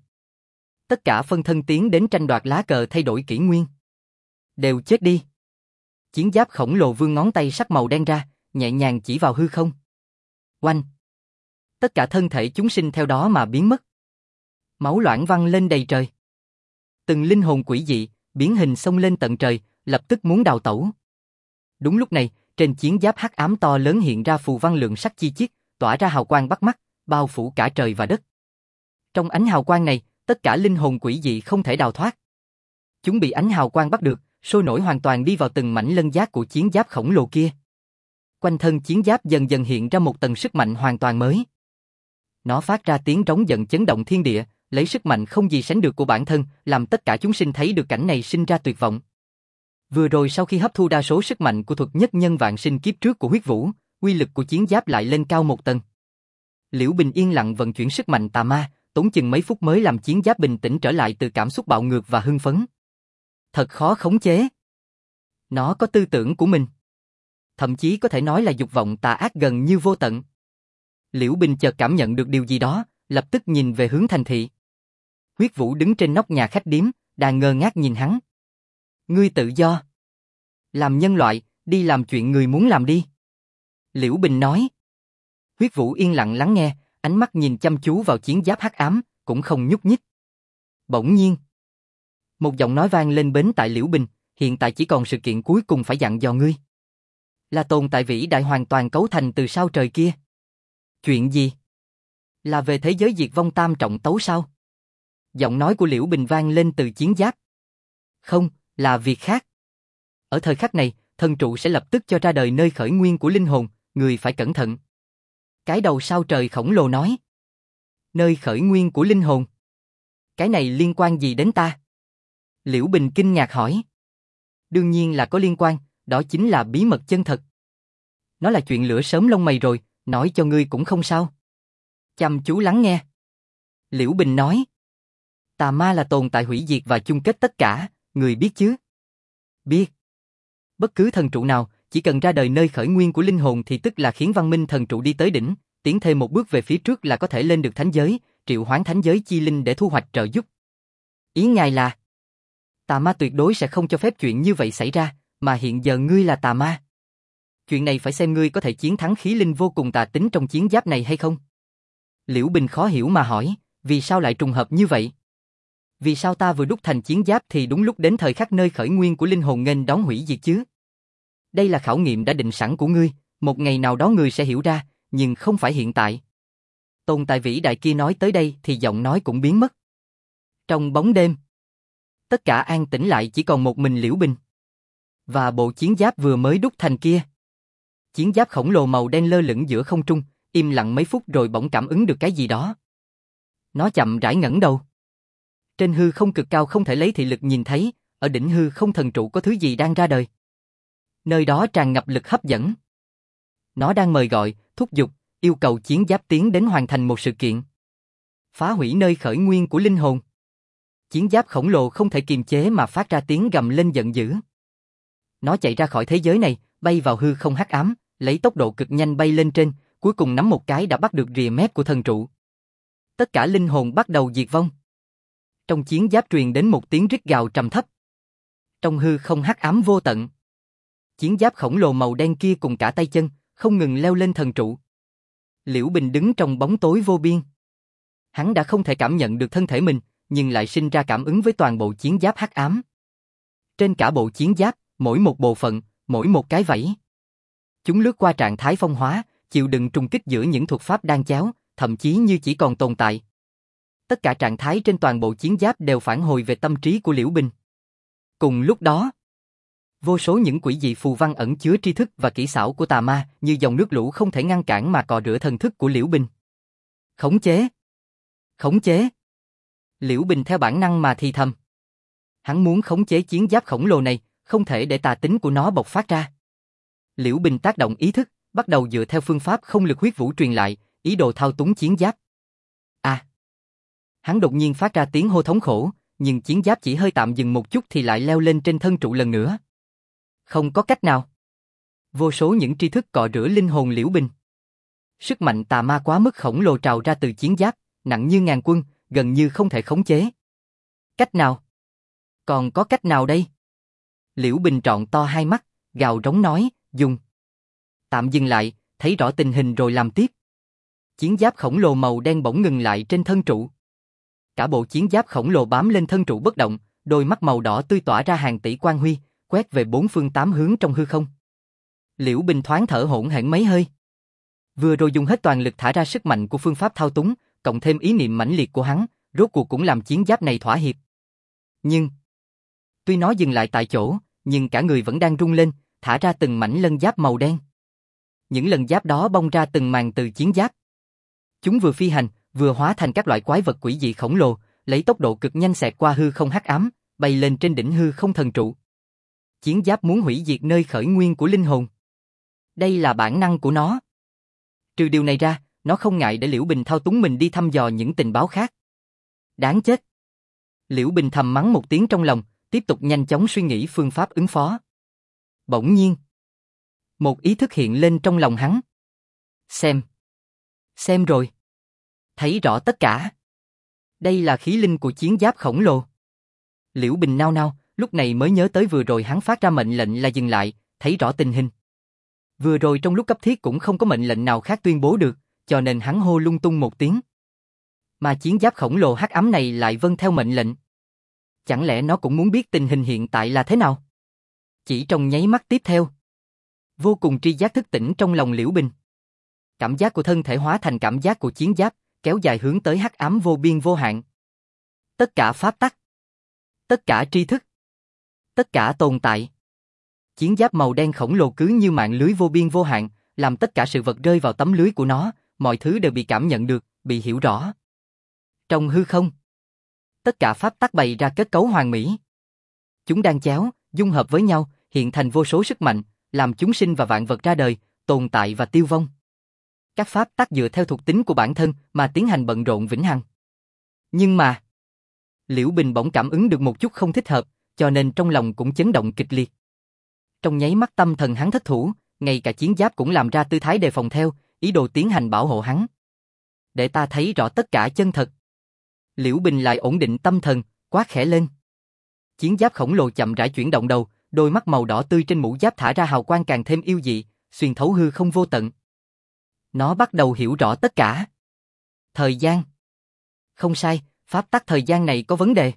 tất cả phân thân tiến đến tranh đoạt lá cờ thay đổi kỷ nguyên. Đều chết đi. Chiến giáp khổng lồ vươn ngón tay sắc màu đen ra, nhẹ nhàng chỉ vào hư không. Oanh! Tất cả thân thể chúng sinh theo đó mà biến mất. Máu loãng văng lên đầy trời. Từng linh hồn quỷ dị, biến hình xông lên tận trời, lập tức muốn đào tẩu. Đúng lúc này, trên chiến giáp hắc ám to lớn hiện ra phù văn lượng sắc chi chít, tỏa ra hào quang bắt mắt, bao phủ cả trời và đất. Trong ánh hào quang này, tất cả linh hồn quỷ dị không thể đào thoát. Chúng bị ánh hào quang bắt được, sôi nổi hoàn toàn đi vào từng mảnh lân giáp của chiến giáp khổng lồ kia. Quanh thân chiến giáp dần dần hiện ra một tầng sức mạnh hoàn toàn mới. Nó phát ra tiếng rống giận chấn động thiên địa, lấy sức mạnh không gì sánh được của bản thân, làm tất cả chúng sinh thấy được cảnh này sinh ra tuyệt vọng. Vừa rồi sau khi hấp thu đa số sức mạnh của thuật nhất nhân vạn sinh kiếp trước của Huyết Vũ, uy lực của chiến giáp lại lên cao một tầng. Liễu Bình yên lặng vận chuyển sức mạnh tà ma, tốn chừng mấy phút mới làm chiến giáp bình tĩnh trở lại từ cảm xúc bạo ngược và hưng phấn. Thật khó khống chế. Nó có tư tưởng của mình. Thậm chí có thể nói là dục vọng tà ác gần như vô tận. Liễu Bình chợt cảm nhận được điều gì đó, lập tức nhìn về hướng thành thị. Huyết Vũ đứng trên nóc nhà khách điếm, đang ngơ ngác nhìn hắn. Ngươi tự do. Làm nhân loại, đi làm chuyện người muốn làm đi. Liễu Bình nói. Huyết Vũ yên lặng lắng nghe, ánh mắt nhìn chăm chú vào chiến giáp hắc ám, cũng không nhúc nhích. Bỗng nhiên, một giọng nói vang lên bên tai Liễu Bình, hiện tại chỉ còn sự kiện cuối cùng phải dặn dò ngươi. Là tồn tại vĩ đại hoàn toàn cấu thành từ sao trời kia. Chuyện gì? Là về thế giới diệt vong tam trọng tấu sao? Giọng nói của Liễu Bình vang lên từ chiến giáp. Không, là việc khác. Ở thời khắc này, thần trụ sẽ lập tức cho ra đời nơi khởi nguyên của linh hồn, người phải cẩn thận. Cái đầu sao trời khổng lồ nói. Nơi khởi nguyên của linh hồn. Cái này liên quan gì đến ta? Liễu Bình kinh ngạc hỏi. Đương nhiên là có liên quan, đó chính là bí mật chân thật. Nó là chuyện lửa sớm lông mày rồi, nói cho ngươi cũng không sao. Chăm chú lắng nghe. Liễu Bình nói. Tà ma là tồn tại hủy diệt và chung kết tất cả, người biết chứ? Biết. Bất cứ thần trụ nào, chỉ cần ra đời nơi khởi nguyên của linh hồn thì tức là khiến văn minh thần trụ đi tới đỉnh, tiến thêm một bước về phía trước là có thể lên được thánh giới, triệu hoán thánh giới chi linh để thu hoạch trợ giúp. Ý ngài là, tà ma tuyệt đối sẽ không cho phép chuyện như vậy xảy ra, mà hiện giờ ngươi là tà ma. Chuyện này phải xem ngươi có thể chiến thắng khí linh vô cùng tà tính trong chiến giáp này hay không? Liễu Bình khó hiểu mà hỏi, vì sao lại trùng hợp như vậy? Vì sao ta vừa đúc thành chiến giáp thì đúng lúc đến thời khắc nơi khởi nguyên của linh hồn nghênh đón hủy diệt chứ? Đây là khảo nghiệm đã định sẵn của ngươi, một ngày nào đó ngươi sẽ hiểu ra, nhưng không phải hiện tại. Tồn tại vĩ đại kia nói tới đây thì giọng nói cũng biến mất. Trong bóng đêm, tất cả an tĩnh lại chỉ còn một mình Liễu Bình. Và bộ chiến giáp vừa mới đúc thành kia. Chiến giáp khổng lồ màu đen lơ lửng giữa không trung, im lặng mấy phút rồi bỗng cảm ứng được cái gì đó. Nó chậm rãi ngẩng đầu. Trên hư không cực cao không thể lấy thị lực nhìn thấy, ở đỉnh hư không thần trụ có thứ gì đang ra đời. Nơi đó tràn ngập lực hấp dẫn. Nó đang mời gọi, thúc giục, yêu cầu chiến giáp tiến đến hoàn thành một sự kiện. Phá hủy nơi khởi nguyên của linh hồn. Chiến giáp khổng lồ không thể kiềm chế mà phát ra tiếng gầm lên giận dữ. Nó chạy ra khỏi thế giới này, bay vào hư không hắc ám, lấy tốc độ cực nhanh bay lên trên, cuối cùng nắm một cái đã bắt được rìa mép của thần trụ. Tất cả linh hồn bắt đầu diệt vong. Trong chiến giáp truyền đến một tiếng rít gào trầm thấp. Trong hư không hắc ám vô tận, chiến giáp khổng lồ màu đen kia cùng cả tay chân, không ngừng leo lên thần trụ. Liễu Bình đứng trong bóng tối vô biên. Hắn đã không thể cảm nhận được thân thể mình, nhưng lại sinh ra cảm ứng với toàn bộ chiến giáp hắc ám. Trên cả bộ chiến giáp, mỗi một bộ phận, mỗi một cái vảy. Chúng lướt qua trạng thái phong hóa, chịu đựng trùng kích giữa những thuật pháp đan chéo, thậm chí như chỉ còn tồn tại. Tất cả trạng thái trên toàn bộ chiến giáp đều phản hồi về tâm trí của Liễu Bình. Cùng lúc đó, vô số những quỷ dị phù văn ẩn chứa tri thức và kỹ xảo của tà ma như dòng nước lũ không thể ngăn cản mà cọ rửa thần thức của Liễu Bình. Khống chế! Khống chế! Liễu Bình theo bản năng mà thì thầm. Hắn muốn khống chế chiến giáp khổng lồ này, không thể để tà tính của nó bộc phát ra. Liễu Bình tác động ý thức, bắt đầu dựa theo phương pháp không lực huyết vũ truyền lại, ý đồ thao túng chiến giáp. À! Hắn đột nhiên phát ra tiếng hô thống khổ, nhưng chiến giáp chỉ hơi tạm dừng một chút thì lại leo lên trên thân trụ lần nữa. Không có cách nào. Vô số những tri thức cọ rửa linh hồn Liễu Bình. Sức mạnh tà ma quá mức khổng lồ trào ra từ chiến giáp, nặng như ngàn quân, gần như không thể khống chế. Cách nào? Còn có cách nào đây? Liễu Bình trọn to hai mắt, gào rống nói, dùng. Tạm dừng lại, thấy rõ tình hình rồi làm tiếp. Chiến giáp khổng lồ màu đen bỗng ngừng lại trên thân trụ. Cả bộ chiến giáp khổng lồ bám lên thân trụ bất động, đôi mắt màu đỏ tươi tỏa ra hàng tỷ quang huy, quét về bốn phương tám hướng trong hư không. Liễu Bình thoáng thở hổn hển mấy hơi. Vừa rồi dùng hết toàn lực thả ra sức mạnh của phương pháp thao túng, cộng thêm ý niệm mãnh liệt của hắn, rốt cuộc cũng làm chiến giáp này thỏa hiệp. Nhưng, tuy nó dừng lại tại chỗ, nhưng cả người vẫn đang rung lên, thả ra từng mảnh lân giáp màu đen. Những lần giáp đó bong ra từng màn từ chiến giáp. Chúng vừa phi hành, vừa hóa thành các loại quái vật quỷ dị khổng lồ, lấy tốc độ cực nhanh xẹt qua hư không hắc ám, bay lên trên đỉnh hư không thần trụ. Chiến giáp muốn hủy diệt nơi khởi nguyên của linh hồn. Đây là bản năng của nó. Trừ điều này ra, nó không ngại để Liễu Bình thao túng mình đi thăm dò những tình báo khác. Đáng chết. Liễu Bình thầm mắng một tiếng trong lòng, tiếp tục nhanh chóng suy nghĩ phương pháp ứng phó. Bỗng nhiên, một ý thức hiện lên trong lòng hắn. Xem rồi. Thấy rõ tất cả. Đây là khí linh của chiến giáp khổng lồ. Liễu Bình nao nao, lúc này mới nhớ tới vừa rồi hắn phát ra mệnh lệnh là dừng lại, thấy rõ tình hình. Vừa rồi trong lúc cấp thiết cũng không có mệnh lệnh nào khác tuyên bố được, cho nên hắn hô lung tung một tiếng. Mà chiến giáp khổng lồ hắc ám này lại vâng theo mệnh lệnh. Chẳng lẽ nó cũng muốn biết tình hình hiện tại là thế nào? Chỉ trong nháy mắt tiếp theo, vô cùng tri giác thức tỉnh trong lòng Liễu Bình. Cảm giác của thân thể hóa thành cảm giác của chiến giáp, kéo dài hướng tới hắc ám vô biên vô hạn. Tất cả pháp tắc, tất cả tri thức, tất cả tồn tại. Chiến giáp màu đen khổng lồ cứ như mạng lưới vô biên vô hạn, làm tất cả sự vật rơi vào tấm lưới của nó, mọi thứ đều bị cảm nhận được, bị hiểu rõ. Trong hư không, tất cả pháp tắc bày ra kết cấu hoàn mỹ. Chúng đang chéo, dung hợp với nhau, hiện thành vô số sức mạnh, làm chúng sinh và vạn vật ra đời, tồn tại và tiêu vong. Các pháp tắc dựa theo thuộc tính của bản thân mà tiến hành bận rộn vĩnh hằng. Nhưng mà, Liễu Bình bỗng cảm ứng được một chút không thích hợp, cho nên trong lòng cũng chấn động kịch liệt. Trong nháy mắt tâm thần hắn thất thủ, ngay cả chiến giáp cũng làm ra tư thái đề phòng theo, ý đồ tiến hành bảo hộ hắn. Để ta thấy rõ tất cả chân thật. Liễu Bình lại ổn định tâm thần, quát khẽ lên. Chiến giáp khổng lồ chậm rãi chuyển động đầu, đôi mắt màu đỏ tươi trên mũ giáp thả ra hào quang càng thêm yêu dị, xuyên thấu hư không vô tận. Nó bắt đầu hiểu rõ tất cả. Thời gian. Không sai, pháp tắc thời gian này có vấn đề.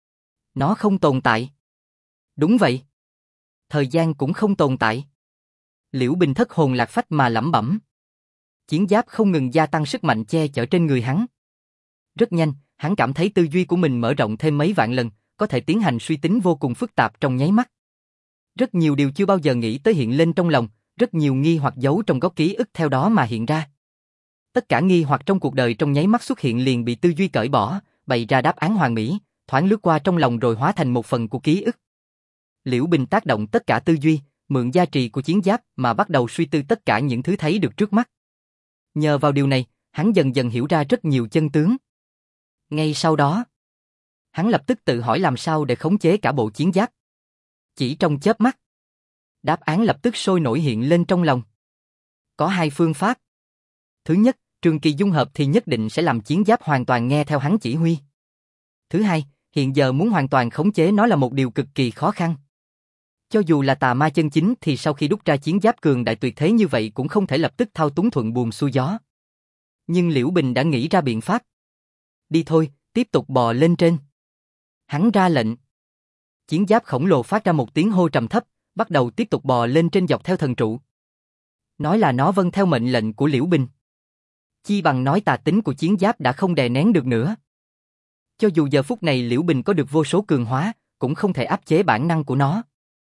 Nó không tồn tại. Đúng vậy. Thời gian cũng không tồn tại. Liễu Bình thất hồn lạc phách mà lẩm bẩm. Chiến giáp không ngừng gia tăng sức mạnh che chở trên người hắn. Rất nhanh, hắn cảm thấy tư duy của mình mở rộng thêm mấy vạn lần, có thể tiến hành suy tính vô cùng phức tạp trong nháy mắt. Rất nhiều điều chưa bao giờ nghĩ tới hiện lên trong lòng, rất nhiều nghi hoặc giấu trong góc ký ức theo đó mà hiện ra. Tất cả nghi hoặc trong cuộc đời trong nháy mắt xuất hiện liền bị tư duy cởi bỏ, bày ra đáp án hoàn mỹ, thoáng lướt qua trong lòng rồi hóa thành một phần của ký ức. Liễu Bình tác động tất cả tư duy, mượn gia trì của chiến giáp mà bắt đầu suy tư tất cả những thứ thấy được trước mắt. Nhờ vào điều này, hắn dần dần hiểu ra rất nhiều chân tướng. Ngay sau đó, hắn lập tức tự hỏi làm sao để khống chế cả bộ chiến giáp. Chỉ trong chớp mắt, đáp án lập tức sôi nổi hiện lên trong lòng. Có hai phương pháp. Thứ nhất, trường kỳ dung hợp thì nhất định sẽ làm chiến giáp hoàn toàn nghe theo hắn chỉ huy. Thứ hai, hiện giờ muốn hoàn toàn khống chế nó là một điều cực kỳ khó khăn. Cho dù là tà ma chân chính thì sau khi đúc ra chiến giáp cường đại tuyệt thế như vậy cũng không thể lập tức thao túng thuận buồm xuôi gió. Nhưng Liễu Bình đã nghĩ ra biện pháp. Đi thôi, tiếp tục bò lên trên. Hắn ra lệnh. Chiến giáp khổng lồ phát ra một tiếng hô trầm thấp, bắt đầu tiếp tục bò lên trên dọc theo thần trụ. Nói là nó vâng theo mệnh lệnh của Liễu Bình. Chi bằng nói tà tính của chiến giáp đã không đè nén được nữa. Cho dù giờ phút này Liễu Bình có được vô số cường hóa, cũng không thể áp chế bản năng của nó.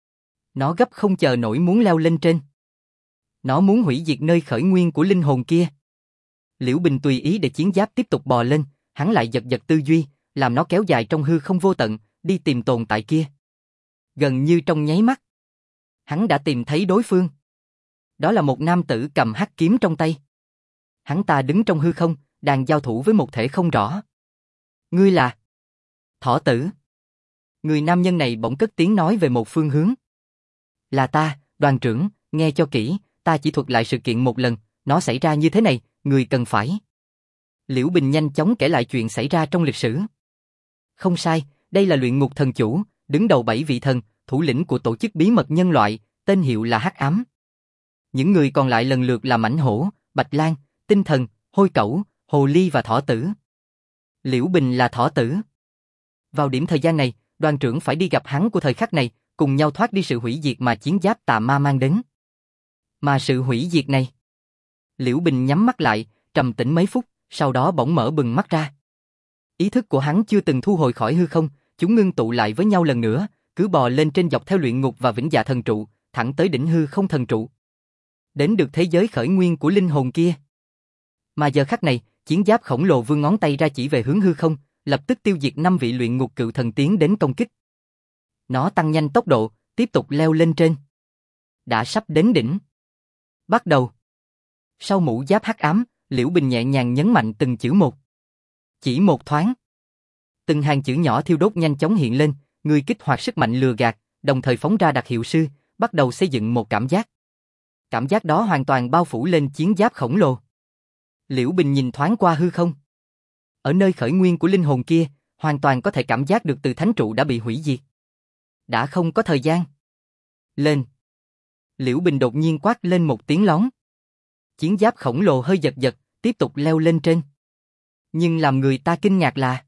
Nó gấp không chờ nổi muốn leo lên trên. Nó muốn hủy diệt nơi khởi nguyên của linh hồn kia. Liễu Bình tùy ý để chiến giáp tiếp tục bò lên, hắn lại giật giật tư duy, làm nó kéo dài trong hư không vô tận, đi tìm tồn tại kia. Gần như trong nháy mắt, hắn đã tìm thấy đối phương. Đó là một nam tử cầm hắc kiếm trong tay. Hắn ta đứng trong hư không, đang giao thủ với một thể không rõ. Ngươi là Thỏ Tử. Người nam nhân này bỗng cất tiếng nói về một phương hướng. Là ta, đoàn trưởng, nghe cho kỹ, ta chỉ thuật lại sự kiện một lần, nó xảy ra như thế này, người cần phải. Liễu Bình nhanh chóng kể lại chuyện xảy ra trong lịch sử. Không sai, đây là luyện ngục thần chủ, đứng đầu 7 vị thần, thủ lĩnh của tổ chức bí mật nhân loại, tên hiệu là Hắc Ám. Những người còn lại lần lượt là Mãnh Hổ, Bạch Lang, Tinh Thần, Hôi Cẩu, Hồ Ly và Thỏ Tử. Liễu Bình là Thỏ Tử. Vào điểm thời gian này, đoàn trưởng phải đi gặp hắn của thời khắc này, cùng nhau thoát đi sự hủy diệt mà chiến giáp tà ma mang đến. Mà sự hủy diệt này... Liễu Bình nhắm mắt lại, trầm tĩnh mấy phút, sau đó bỗng mở bừng mắt ra. Ý thức của hắn chưa từng thu hồi khỏi hư không, chúng ngưng tụ lại với nhau lần nữa, cứ bò lên trên dọc theo luyện ngục và vĩnh dạ thần trụ, thẳng tới đỉnh hư không thần trụ. Đến được thế giới khởi nguyên của linh hồn kia. Mà giờ khắc này, chiến giáp khổng lồ vươn ngón tay ra chỉ về hướng hư không, lập tức tiêu diệt 5 vị luyện ngục cự thần tiến đến công kích. Nó tăng nhanh tốc độ, tiếp tục leo lên trên. Đã sắp đến đỉnh. Bắt đầu. Sau mũ giáp hắc ám, Liễu Bình nhẹ nhàng nhấn mạnh từng chữ một. Chỉ một thoáng. Từng hàng chữ nhỏ thiêu đốt nhanh chóng hiện lên, người kích hoạt sức mạnh lừa gạt, đồng thời phóng ra đặc hiệu sư, bắt đầu xây dựng một cảm giác. Cảm giác đó hoàn toàn bao phủ lên chiến giáp khổng lồ. Liễu Bình nhìn thoáng qua hư không. Ở nơi khởi nguyên của linh hồn kia, hoàn toàn có thể cảm giác được từ thánh trụ đã bị hủy diệt. Đã không có thời gian. Lên. Liễu Bình đột nhiên quát lên một tiếng lón. Chiến giáp khổng lồ hơi giật giật, tiếp tục leo lên trên. Nhưng làm người ta kinh ngạc là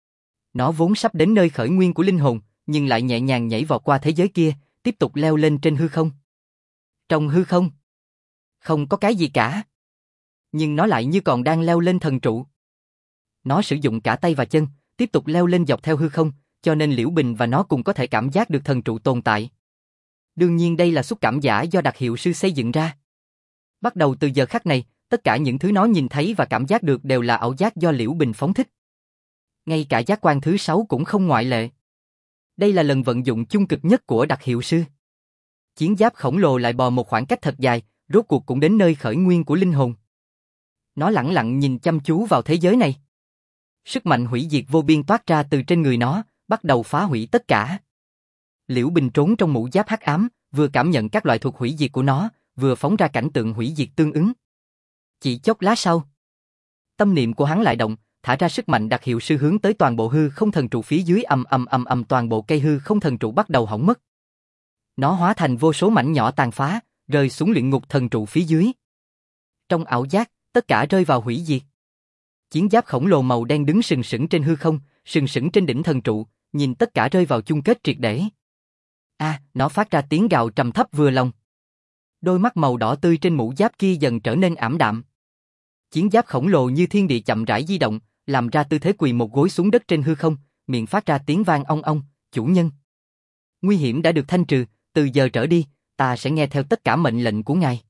nó vốn sắp đến nơi khởi nguyên của linh hồn, nhưng lại nhẹ nhàng nhảy vọt qua thế giới kia, tiếp tục leo lên trên hư không. Trong hư không, không có cái gì cả. nhưng nó lại như còn đang leo lên thần trụ. Nó sử dụng cả tay và chân, tiếp tục leo lên dọc theo hư không, cho nên Liễu Bình và nó cùng có thể cảm giác được thần trụ tồn tại. Đương nhiên đây là xúc cảm giả do đặc hiệu sư xây dựng ra. Bắt đầu từ giờ khắc này, tất cả những thứ nó nhìn thấy và cảm giác được đều là ảo giác do Liễu Bình phóng thích. Ngay cả giác quan thứ 6 cũng không ngoại lệ. Đây là lần vận dụng chung cực nhất của đặc hiệu sư. Chiến giáp khổng lồ lại bò một khoảng cách thật dài, rốt cuộc cũng đến nơi khởi nguyên của linh hồn. Nó lẳng lặng nhìn chăm chú vào thế giới này. Sức mạnh hủy diệt vô biên toát ra từ trên người nó, bắt đầu phá hủy tất cả. Liễu Bình trốn trong mũ giáp hắc ám, vừa cảm nhận các loại thuật hủy diệt của nó, vừa phóng ra cảnh tượng hủy diệt tương ứng. Chỉ chốc lát sau, tâm niệm của hắn lại động, thả ra sức mạnh đặc hiệu sư hướng tới toàn bộ hư không thần trụ phía dưới, toàn bộ cây hư không thần trụ bắt đầu hỏng mất. Nó hóa thành vô số mảnh nhỏ tàn phá, rơi xuống luyện ngục thần trụ phía dưới. Trong ảo giác, tất cả rơi vào hủy diệt. Chiến giáp khổng lồ màu đen đứng sừng sững trên hư không, sừng sững trên đỉnh thần trụ, nhìn tất cả rơi vào chung kết triệt để. Nó phát ra tiếng gào trầm thấp vừa lòng. Đôi mắt màu đỏ tươi trên mũ giáp kia dần trở nên ảm đạm. Chiến giáp khổng lồ như thiên địa chậm rãi di động, làm ra tư thế quỳ một gối xuống đất trên hư không, miệng phát ra tiếng vang ong ong, "Chủ nhân, nguy hiểm đã được thanh trừ, từ giờ trở đi, ta sẽ nghe theo tất cả mệnh lệnh của ngài."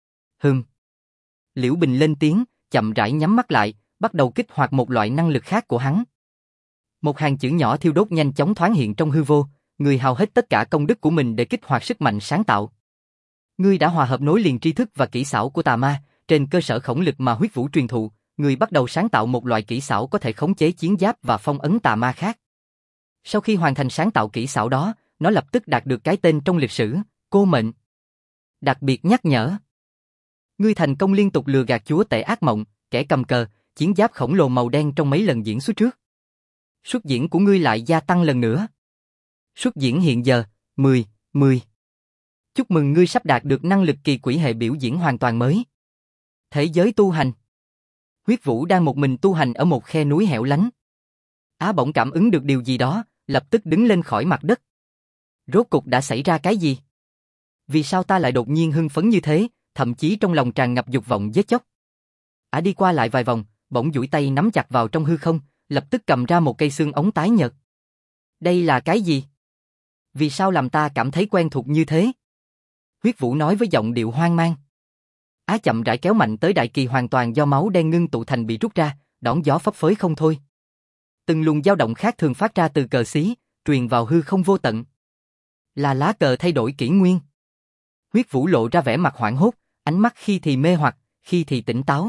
Liễu Bình lên tiếng, chậm rãi nhắm mắt lại, bắt đầu kích hoạt một loại năng lực khác của hắn. Một hàng chữ nhỏ thiêu đốt nhanh chóng thoáng hiện trong hư vô, người hao hết tất cả công đức của mình để kích hoạt sức mạnh sáng tạo. Ngươi đã hòa hợp nối liền tri thức và kỹ xảo của tà ma, trên cơ sở khổng lực mà huyết vũ truyền thụ, ngươi bắt đầu sáng tạo một loại kỹ xảo có thể khống chế chiến giáp và phong ấn tà ma khác. Sau khi hoàn thành sáng tạo kỹ xảo đó, nó lập tức đạt được cái tên trong lịch sử, Cô Mệnh. Đặc biệt nhắc nhở. Ngươi thành công liên tục lừa gạt chúa tể ác mộng, kẻ cầm cờ, chiến giáp khổng lồ màu đen trong mấy lần diễn xuất trước. Xuất diễn của ngươi lại gia tăng lần nữa. Xuất diễn hiện giờ, 10. Chúc mừng ngươi sắp đạt được năng lực kỳ quỷ hệ biểu diễn hoàn toàn mới. Thế giới tu hành. Huyết Vũ đang một mình tu hành ở một khe núi hẻo lánh. Bỗng cảm ứng được điều gì đó, lập tức đứng lên khỏi mặt đất. Rốt cục đã xảy ra cái gì? Vì sao ta lại đột nhiên hưng phấn như thế, thậm chí trong lòng tràn ngập dục vọng giết chóc? Đi qua lại vài vòng, bỗng duỗi tay nắm chặt vào trong hư không, lập tức cầm ra một cây xương ống tái nhợt. Đây là cái gì? Vì sao làm ta cảm thấy quen thuộc như thế? Huyết Vũ nói với giọng điệu hoang mang. Chậm rãi kéo mạnh tới đại kỳ hoàn toàn do máu đen ngưng tụ thành bị rút ra, đón gió phấp phới không thôi. Từng luồng dao động khác thường phát ra từ cờ xí, truyền vào hư không vô tận. Là lá cờ thay đổi kỷ nguyên. Huyết Vũ lộ ra vẻ mặt hoảng hốt, ánh mắt khi thì mê hoặc, khi thì tỉnh táo.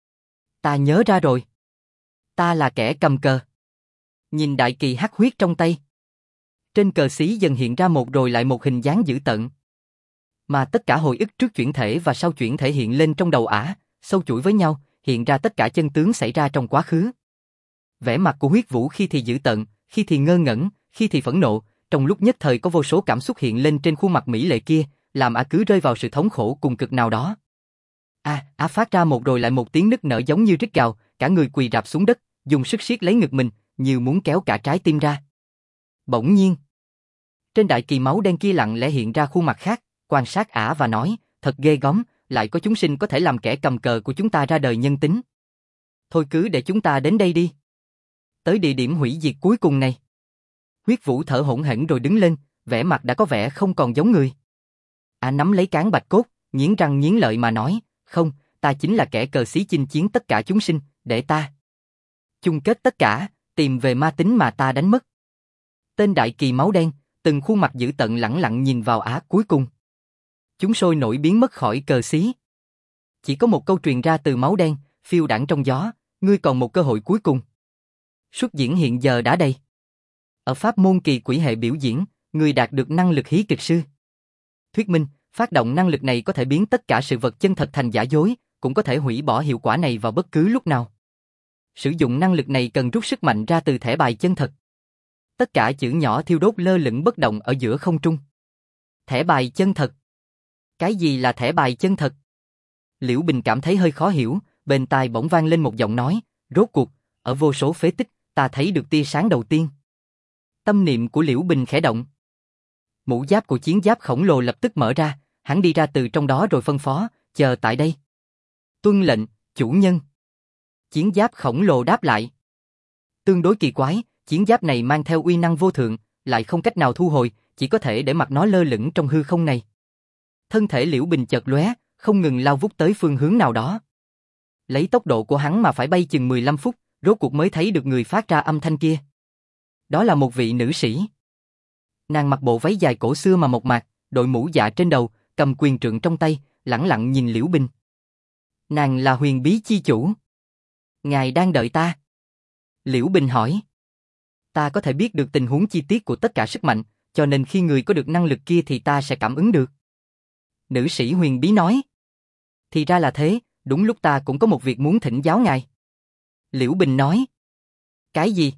Ta nhớ ra rồi. Ta là kẻ cầm cờ. Nhìn đại kỳ hắc huyết trong tay. Trên cờ xí dần hiện ra một rồi lại một hình dáng dữ tợn. Mà tất cả hồi ức trước chuyển thể và sau chuyển thể hiện lên trong đầu sâu chuỗi với nhau, hiện ra tất cả chân tướng xảy ra trong quá khứ. Vẻ mặt của Huyết Vũ khi thì dữ tợn, khi thì ngơ ngẩn, khi thì phẫn nộ, trong lúc nhất thời có vô số cảm xúc hiện lên trên khuôn mặt mỹ lệ kia, làm cứ rơi vào sự thống khổ cùng cực nào đó. Phát ra một rồi lại một tiếng nức nở giống như rít gào, cả người quỳ rạp xuống đất, dùng sức siết lấy ngực mình, như muốn kéo cả trái tim ra. Bỗng nhiên, trên đại kỳ máu đen kia lặng lẽ hiện ra khuôn mặt khác, quan sát và nói, thật ghê gớm, lại có chúng sinh có thể làm kẻ cầm cờ của chúng ta ra đời nhân tính. Thôi cứ để chúng ta đến đây đi. Tới địa điểm hủy diệt cuối cùng này. Huyết Vũ thở hổn hển rồi đứng lên, vẻ mặt đã có vẻ không còn giống người. Nắm lấy cán bạch cốt, nghiến răng nghiến lợi mà nói, không, ta chính là kẻ cờ xí chinh chiến tất cả chúng sinh, để ta chung kết tất cả, tìm về ma tính mà ta đánh mất. Tên đại kỳ máu đen, từng khuôn mặt dữ tợn lẳng lặng nhìn vào cuối cùng. Chúng sôi nổi biến mất khỏi cờ xí. Chỉ có một câu truyền ra từ máu đen, phiêu đãng trong gió, ngươi còn một cơ hội cuối cùng. Xuất diễn hiện giờ đã đầy. Ở pháp môn kỳ quỷ hệ biểu diễn, ngươi đạt được năng lực hí kịch sư. Thuyết minh, phát động năng lực này có thể biến tất cả sự vật chân thật thành giả dối, cũng có thể hủy bỏ hiệu quả này vào bất cứ lúc nào. Sử dụng năng lực này cần rút sức mạnh ra từ thẻ bài chân thật. Tất cả chữ nhỏ thiêu đốt lơ lửng bất động ở giữa không trung. Thẻ bài chân thật. Cái gì là thẻ bài chân thật? Liễu Bình cảm thấy hơi khó hiểu, bên tai bỗng vang lên một giọng nói, rốt cuộc, ở vô số phế tích, ta thấy được tia sáng đầu tiên. Tâm niệm của Liễu Bình khẽ động. Mũ giáp của chiến giáp khổng lồ lập tức mở ra, hắn đi ra từ trong đó rồi phân phó, chờ tại đây. Tuân lệnh, Chủ nhân. Chiến giáp khổng lồ đáp lại. Tương đối kỳ quái, chiến giáp này mang theo uy năng vô thượng, lại không cách nào thu hồi, chỉ có thể để mặc nó lơ lửng trong hư không này. Thân thể Liễu Bình chợt lóe, không ngừng lao vút tới phương hướng nào đó. Lấy tốc độ của hắn mà phải bay chừng 15 phút, rốt cuộc mới thấy được người phát ra âm thanh kia. Đó là một vị nữ sĩ. Nàng mặc bộ váy dài cổ xưa mà mộc mạc, đội mũ dạ trên đầu, cầm quyền trượng trong tay, lẳng lặng nhìn Liễu Bình. Nàng là Huyền Bí chi chủ. Ngài đang đợi ta? Liễu Bình hỏi. Ta có thể biết được tình huống chi tiết của tất cả sức mạnh, cho nên khi người có được năng lực kia thì ta sẽ cảm ứng được. Nữ sĩ Huyền Bí nói. Thì ra là thế, đúng lúc ta cũng có một việc muốn thỉnh giáo ngài. Liễu Bình nói. Cái gì?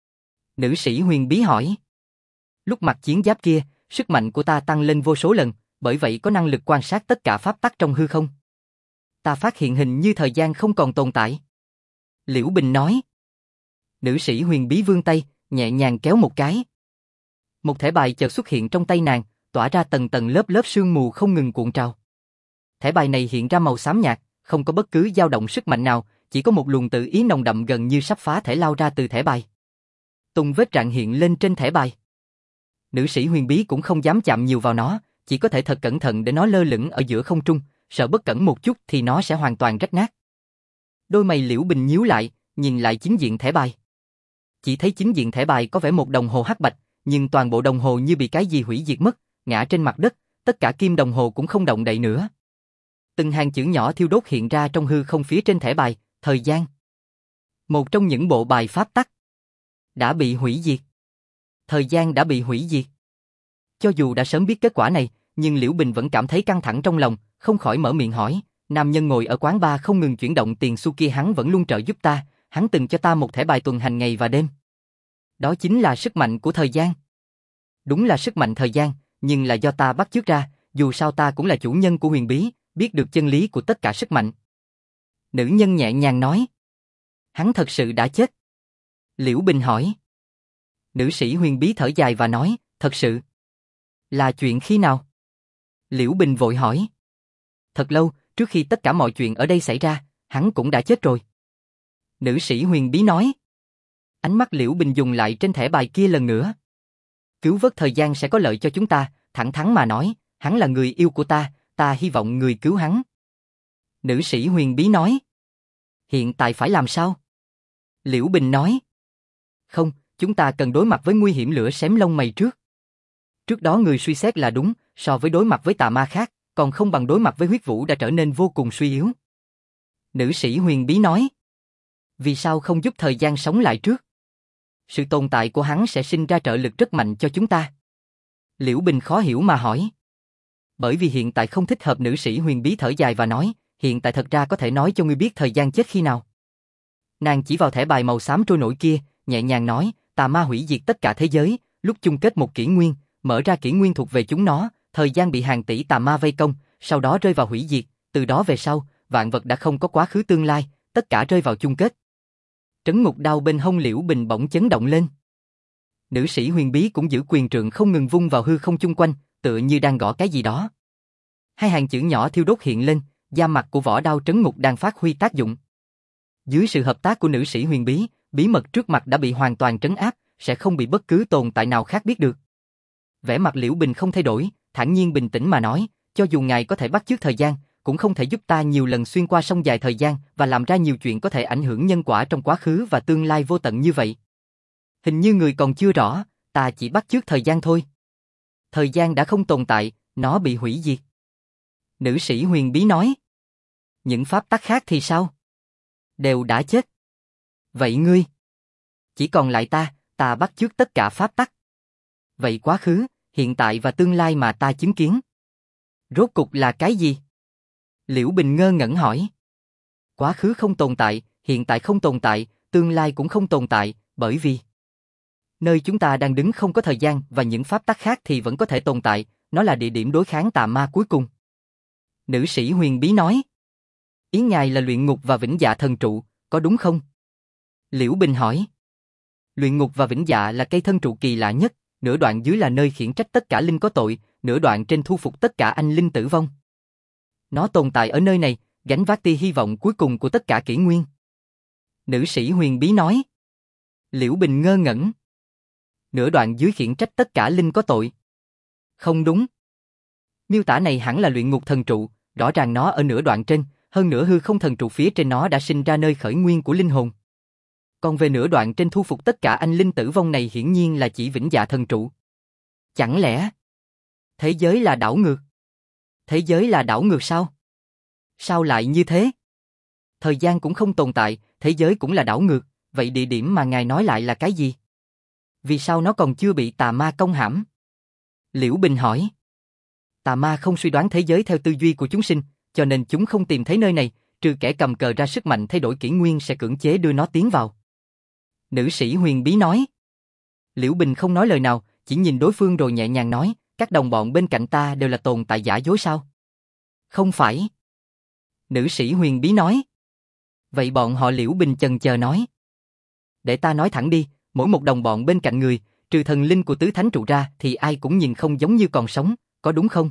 Nữ sĩ Huyền Bí hỏi. Lúc mặc chiến giáp kia, sức mạnh của ta tăng lên vô số lần, bởi vậy có năng lực quan sát tất cả pháp tắc trong hư không. Ta phát hiện hình như thời gian không còn tồn tại. Liễu Bình nói. Nữ sĩ Huyền Bí vươn tay, nhẹ nhàng kéo một cái. Một thẻ bài chợt xuất hiện trong tay nàng, tỏa ra tầng tầng lớp lớp sương mù không ngừng cuộn trào. Thẻ bài này hiện ra màu xám nhạt, không có bất cứ dao động sức mạnh nào, chỉ có một luồng tự ý nồng đậm gần như sắp phá thể lao ra từ thẻ bài. Tung vết rạn hiện lên trên thẻ bài. Nữ sĩ Huyền Bí cũng không dám chạm nhiều vào nó, chỉ có thể thật cẩn thận để nó lơ lửng ở giữa không trung, sợ bất cẩn một chút thì nó sẽ hoàn toàn rách nát. Đôi mày Liễu Bình nhíu lại, nhìn lại chính diện thẻ bài. Chỉ thấy chính diện thẻ bài có vẽ một đồng hồ hắc bạch, nhưng toàn bộ đồng hồ như bị cái gì hủy diệt mất, ngã trên mặt đất, tất cả kim đồng hồ cũng không động đậy nữa. Từng hàng chữ nhỏ thiêu đốt hiện ra trong hư không phía trên thẻ bài, thời gian. Một trong những bộ bài pháp tắc đã bị hủy diệt. Thời gian đã bị hủy diệt. Cho dù đã sớm biết kết quả này, nhưng Liễu Bình vẫn cảm thấy căng thẳng trong lòng, không khỏi mở miệng hỏi, nam nhân ngồi ở quán bar không ngừng chuyển động tiền xu kia hắn vẫn luôn trợ giúp ta, hắn từng cho ta một thẻ bài tuần hành ngày và đêm. Đó chính là sức mạnh của thời gian. Đúng là sức mạnh thời gian, nhưng là do ta bắt chước ra, dù sao ta cũng là chủ nhân của Huyền Bí, biết được chân lý của tất cả sức mạnh. Nữ nhân nhẹ nhàng nói. Hắn thật sự đã chết. Liễu Bình hỏi. Nữ sĩ Huyền Bí thở dài và nói, thật sự. Là chuyện khi nào? Liễu Bình vội hỏi. Thật lâu, trước khi tất cả mọi chuyện ở đây xảy ra, hắn cũng đã chết rồi. Nữ sĩ Huyền Bí nói. Ánh mắt Liễu Bình dùng lại trên thẻ bài kia lần nữa. Cứu vớt thời gian sẽ có lợi cho chúng ta, thẳng thắn mà nói, hắn là người yêu của ta hy vọng người cứu hắn. Nữ sĩ Huyền Bí nói. Hiện tại phải làm sao? Liễu Bình nói. Không, chúng ta cần đối mặt với nguy hiểm lửa xém lông mày trước. Trước đó người suy xét là đúng, so với đối mặt với tà ma khác, còn không bằng đối mặt với huyết vũ đã trở nên vô cùng suy yếu. Nữ sĩ Huyền Bí nói. Vì sao không giúp thời gian sống lại trước? Sự tồn tại của hắn sẽ sinh ra trợ lực rất mạnh cho chúng ta. Liễu Bình khó hiểu mà hỏi. Bởi vì hiện tại không thích hợp. Nữ sĩ Huyền Bí thở dài và nói, hiện tại thật ra có thể nói cho ngươi biết thời gian chết khi nào. Nàng chỉ vào thẻ bài màu xám trôi nổi kia, nhẹ nhàng nói, tà ma hủy diệt tất cả thế giới, lúc chung kết một kỷ nguyên, mở ra kỷ nguyên thuộc về chúng nó, thời gian bị hàng tỷ tà ma vây công, sau đó rơi vào hủy diệt, từ đó về sau, vạn vật đã không có quá khứ tương lai, tất cả rơi vào chung kết. Trấn ngục đao bên hông Liễu Bình bỗng chấn động lên. Nữ sĩ Huyền Bí cũng giữ quyền trượng không ngừng vung vào hư không chung quanh, tựa như đang gõ cái gì đó. Hai hàng chữ nhỏ thiêu đốt hiện lên, da mặt của vỏ đao trấn ngục đang phát huy tác dụng. Dưới sự hợp tác của nữ sĩ Huyền Bí, bí mật trước mặt đã bị hoàn toàn trấn áp, sẽ không bị bất cứ tồn tại nào khác biết được. Vẻ mặt Liễu Bình không thay đổi, thản nhiên bình tĩnh mà nói, cho dù ngài có thể bắt chước thời gian, cũng không thể giúp ta nhiều lần xuyên qua sông dài thời gian và làm ra nhiều chuyện có thể ảnh hưởng nhân quả trong quá khứ và tương lai vô tận như vậy. Hình như người còn chưa rõ, ta chỉ bắt chước thời gian thôi. Thời gian đã không tồn tại, nó bị hủy diệt. Nữ sĩ Huyền Bí nói. Những pháp tắc khác thì sao? Đều đã chết. Vậy ngươi? Chỉ còn lại ta bắt chước tất cả pháp tắc. Vậy quá khứ, hiện tại và tương lai mà ta chứng kiến, rốt cục là cái gì? Liễu Bình ngơ ngẩn hỏi. Quá khứ không tồn tại, hiện tại không tồn tại, tương lai cũng không tồn tại, bởi vì nơi chúng ta đang đứng không có thời gian và những pháp tắc khác thì vẫn có thể tồn tại, nó là địa điểm đối kháng tà ma cuối cùng. Nữ sĩ Huyền Bí nói. Ý ngài là luyện ngục và vĩnh dạ thần trụ, có đúng không? Liễu Bình hỏi. Luyện ngục và vĩnh dạ là cây thân trụ kỳ lạ nhất, nửa đoạn dưới là nơi khiển trách tất cả linh có tội, nửa đoạn trên thu phục tất cả anh linh tử vong. Nó tồn tại ở nơi này, gánh vác tia hy vọng cuối cùng của tất cả kỷ nguyên. Nữ sĩ huyền bí nói. Liễu Bình ngơ ngẩn. Nửa đoạn dưới khiển trách tất cả linh có tội. Không đúng. Miêu tả này hẳn là luyện ngục thần trụ, rõ ràng nó ở nửa đoạn trên, hơn nữa hư không thần trụ phía trên nó đã sinh ra nơi khởi nguyên của linh hồn. Còn về nửa đoạn trên thu phục tất cả anh linh tử vong này hiển nhiên là chỉ vĩnh dạ thần trụ. Chẳng lẽ thế giới là đảo ngược? Thế giới là đảo ngược sao? Sao lại như thế? Thời gian cũng không tồn tại, thế giới cũng là đảo ngược, vậy địa điểm mà ngài nói lại là cái gì? Vì sao nó còn chưa bị tà ma công hãm? Liễu Bình hỏi. Tà ma không suy đoán thế giới theo tư duy của chúng sinh, cho nên chúng không tìm thấy nơi này, trừ kẻ cầm cờ ra sức mạnh thay đổi kỷ nguyên sẽ cưỡng chế đưa nó tiến vào. Nữ sĩ huyền bí nói. Liễu Bình không nói lời nào, chỉ nhìn đối phương rồi nhẹ nhàng nói, các đồng bọn bên cạnh ta đều là tồn tại giả dối sao? Không phải. Nữ sĩ huyền bí nói. Vậy bọn họ? Liễu Bình chần chờ nói. Để ta nói thẳng đi, mỗi một đồng bọn bên cạnh người, trừ thần linh của tứ thánh trụ ra thì ai cũng nhìn không giống như còn sống, có đúng không?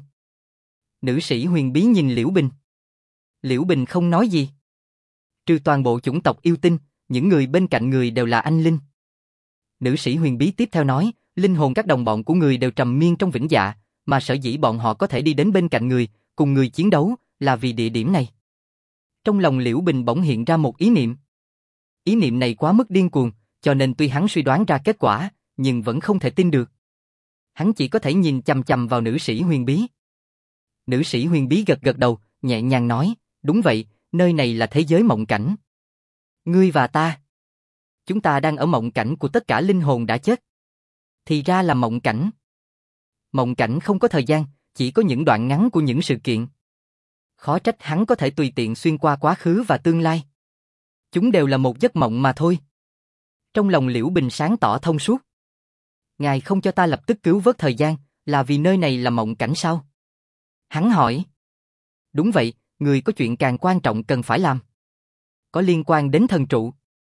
Nữ sĩ huyền bí nhìn Liễu Bình. Liễu Bình không nói gì. Trừ toàn bộ chủng tộc yêu tinh, những người bên cạnh người đều là anh linh. Nữ sĩ huyền bí tiếp theo nói, linh hồn các đồng bọn của người đều trầm miên trong vĩnh dạ, mà sở dĩ bọn họ có thể đi đến bên cạnh người, cùng người chiến đấu, là vì địa điểm này. Trong lòng Liễu Bình bỗng hiện ra một ý niệm. Ý niệm này quá mức điên cuồng, cho nên tuy hắn suy đoán ra kết quả, nhưng vẫn không thể tin được. Hắn chỉ có thể nhìn chằm chằm vào nữ sĩ huyền bí. Nữ sĩ huyền bí gật gật đầu, nhẹ nhàng nói, đúng vậy, nơi này là thế giới mộng cảnh. Ngươi và ta. Chúng ta đang ở mộng cảnh của tất cả linh hồn đã chết. Thì ra là mộng cảnh. Mộng cảnh không có thời gian, chỉ có những đoạn ngắn của những sự kiện. Khó trách hắn có thể tùy tiện xuyên qua quá khứ và tương lai. Chúng đều là một giấc mộng mà thôi. Trong lòng Liễu Bình sáng tỏ thông suốt. Ngài không cho ta lập tức cứu vớt thời gian, là vì nơi này là mộng cảnh sao? Hắn hỏi. Đúng vậy, người có chuyện càng quan trọng cần phải làm. Có liên quan đến thần trụ.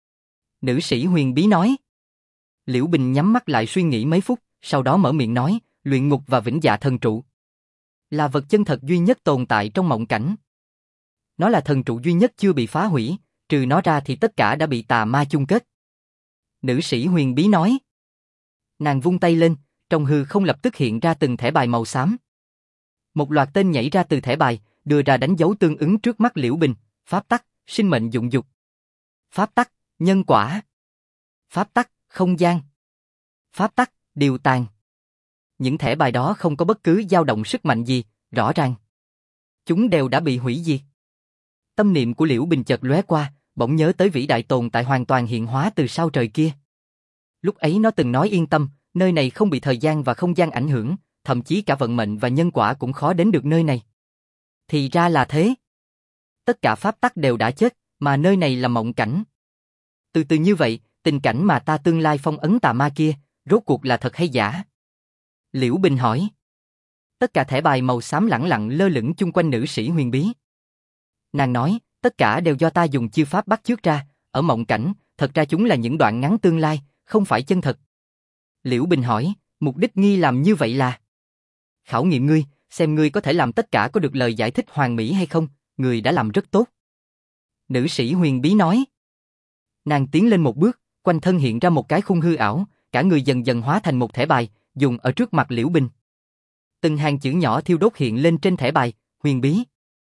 Nữ sĩ huyền bí nói. Liễu Bình nhắm mắt lại suy nghĩ mấy phút, sau đó mở miệng nói, luyện ngục và vĩnh dạ thần trụ là vật chân thật duy nhất tồn tại trong mộng cảnh. Nó là thần trụ duy nhất chưa bị phá hủy, trừ nó ra thì tất cả đã bị tà ma chung kết. Nữ sĩ huyền bí nói. Nàng vung tay lên, trong hư không lập tức hiện ra từng thẻ bài màu xám. Một loạt tên nhảy ra từ thẻ bài, đưa ra đánh dấu tương ứng trước mắt Liễu Bình, pháp tắc, sinh mệnh dụng dục. Pháp tắc, nhân quả. Pháp tắc, không gian. Pháp tắc, điều tàn. Những thẻ bài đó không có bất cứ dao động sức mạnh gì, rõ ràng. Chúng đều đã bị hủy diệt. Tâm niệm của Liễu Bình chợt lóe qua, bỗng nhớ tới vĩ đại tồn tại hoàn toàn hiện hóa từ sao trời kia. Lúc ấy nó từng nói yên tâm, nơi này không bị thời gian và không gian ảnh hưởng, thậm chí cả vận mệnh và nhân quả cũng khó đến được nơi này. Thì ra là thế. Tất cả pháp tắc đều đã chết, mà nơi này là mộng cảnh. Từ từ như vậy, tình cảnh mà ta tương lai phong ấn tà ma kia, rốt cuộc là thật hay giả? Liễu Bình hỏi. Tất cả thẻ bài màu xám lẳng lặng lơ lửng chung quanh nữ sĩ huyền bí. Nàng nói, tất cả đều do ta dùng chiêu pháp bắt chước ra, ở mộng cảnh, thật ra chúng là những đoạn ngắn tương lai, không phải chân thật. Liễu Bình hỏi, mục đích nghi làm như vậy là? Khảo nghiệm ngươi, xem ngươi có thể làm tất cả có được lời giải thích hoàn mỹ hay không, ngươi đã làm rất tốt. Nữ sĩ huyền bí nói. Nàng tiến lên một bước, quanh thân hiện ra một cái khung hư ảo, cả người dần dần hóa thành một thẻ bài, dùng ở trước mặt Liễu Bình. Từng hàng chữ nhỏ thiêu đốt hiện lên trên thẻ bài, huyền bí.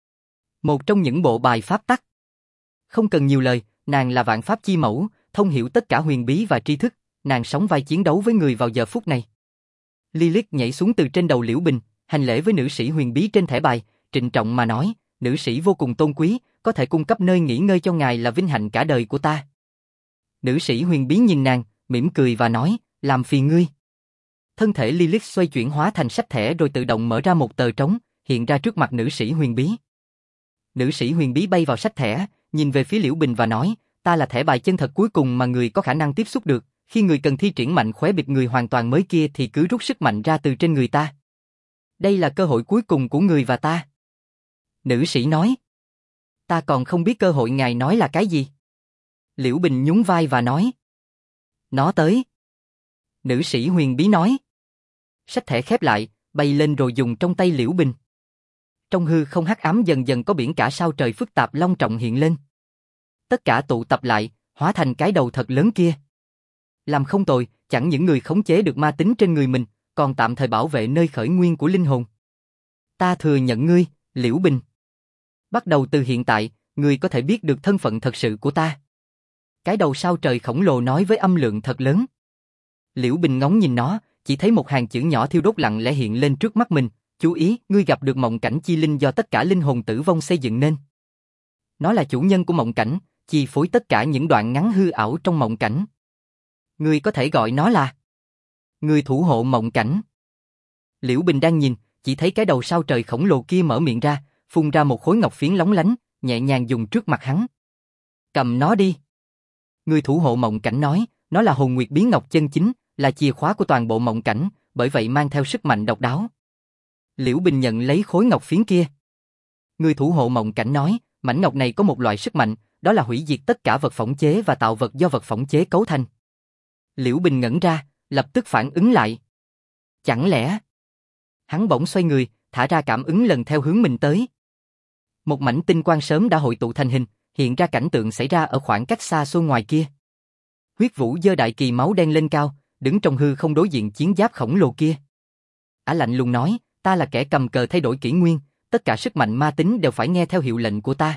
Một trong những bộ bài pháp tắc. Không cần nhiều lời, nàng là vạn pháp chi mẫu, thông hiểu tất cả huyền bí và tri thức, nàng sóng vai chiến đấu với người vào giờ phút này. Lilith nhảy xuống từ trên đầu Liễu Bình, hành lễ với nữ sĩ huyền bí trên thẻ bài, trịnh trọng mà nói, nữ sĩ vô cùng tôn quý, có thể cung cấp nơi nghỉ ngơi cho ngài là vinh hạnh cả đời của ta. Nữ sĩ huyền bí nhìn nàng, mỉm cười và nói, làm phiền ngươi. Thân thể Lilith xoay chuyển hóa thành sách thẻ rồi tự động mở ra một tờ trống, hiện ra trước mặt nữ sĩ huyền bí. Nữ sĩ huyền bí bay vào sách thẻ, nhìn về phía Liễu Bình và nói, ta là thẻ bài chân thật cuối cùng mà người có khả năng tiếp xúc được, khi người cần thi triển mạnh khóe biệt người hoàn toàn mới kia thì cứ rút sức mạnh ra từ trên người ta. Đây là cơ hội cuối cùng của người và ta. Nữ sĩ nói. Ta còn không biết cơ hội ngài nói là cái gì. Liễu Bình nhún vai và nói. Nó tới. Nữ sĩ huyền bí nói. Sách thẻ khép lại, bay lên rồi dùng trong tay Liễu Bình. Trong hư không hắc ám dần dần có biển cả sao trời phức tạp long trọng hiện lên. Tất cả tụ tập lại, hóa thành cái đầu thật lớn kia. Làm không tồi, chẳng những người khống chế được ma tính trên người mình, còn tạm thời bảo vệ nơi khởi nguyên của linh hồn. Ta thừa nhận ngươi, Liễu Bình. Bắt đầu từ hiện tại, ngươi có thể biết được thân phận thật sự của ta. Cái đầu sao trời khổng lồ nói với âm lượng thật lớn. Liễu Bình ngóng nhìn nó, chỉ thấy một hàng chữ nhỏ thiêu đốt lặng lẽ hiện lên trước mắt mình. Chú ý, ngươi gặp được mộng cảnh chi linh do tất cả linh hồn tử vong xây dựng nên. Nó là chủ nhân của mộng cảnh, chi phối tất cả những đoạn ngắn hư ảo trong mộng cảnh. Ngươi có thể gọi nó là người thủ hộ mộng cảnh. Liễu Bình đang nhìn, chỉ thấy cái đầu sao trời khổng lồ kia mở miệng ra, phun ra một khối ngọc phiến lóng lánh, nhẹ nhàng dùng trước mặt hắn. Cầm nó đi. Người thủ hộ mộng cảnh nói, nó là hồn nguyệt bí ngọc chân chính, là chìa khóa của toàn bộ mộng cảnh, bởi vậy mang theo sức mạnh độc đáo. Liễu Bình nhận lấy khối ngọc phiến kia. Người thủ hộ mộng cảnh nói, mảnh ngọc này có một loại sức mạnh, đó là hủy diệt tất cả vật phỏng chế và tạo vật do vật phỏng chế cấu thành. Liễu Bình ngẩn ra, lập tức phản ứng lại. Chẳng lẽ... Hắn bỗng xoay người, thả ra cảm ứng lần theo hướng mình tới. Một mảnh tinh quang sớm đã hội tụ thành hình, hiện ra cảnh tượng xảy ra ở khoảng cách xa xôi ngoài kia. Huyết Vũ giơ đại kỳ máu đen lên cao, đứng trong hư không đối diện chiến giáp khổng lồ kia. Ả lạnh lùng nói, ta là kẻ cầm cờ thay đổi kỷ nguyên, tất cả sức mạnh ma tính đều phải nghe theo hiệu lệnh của ta.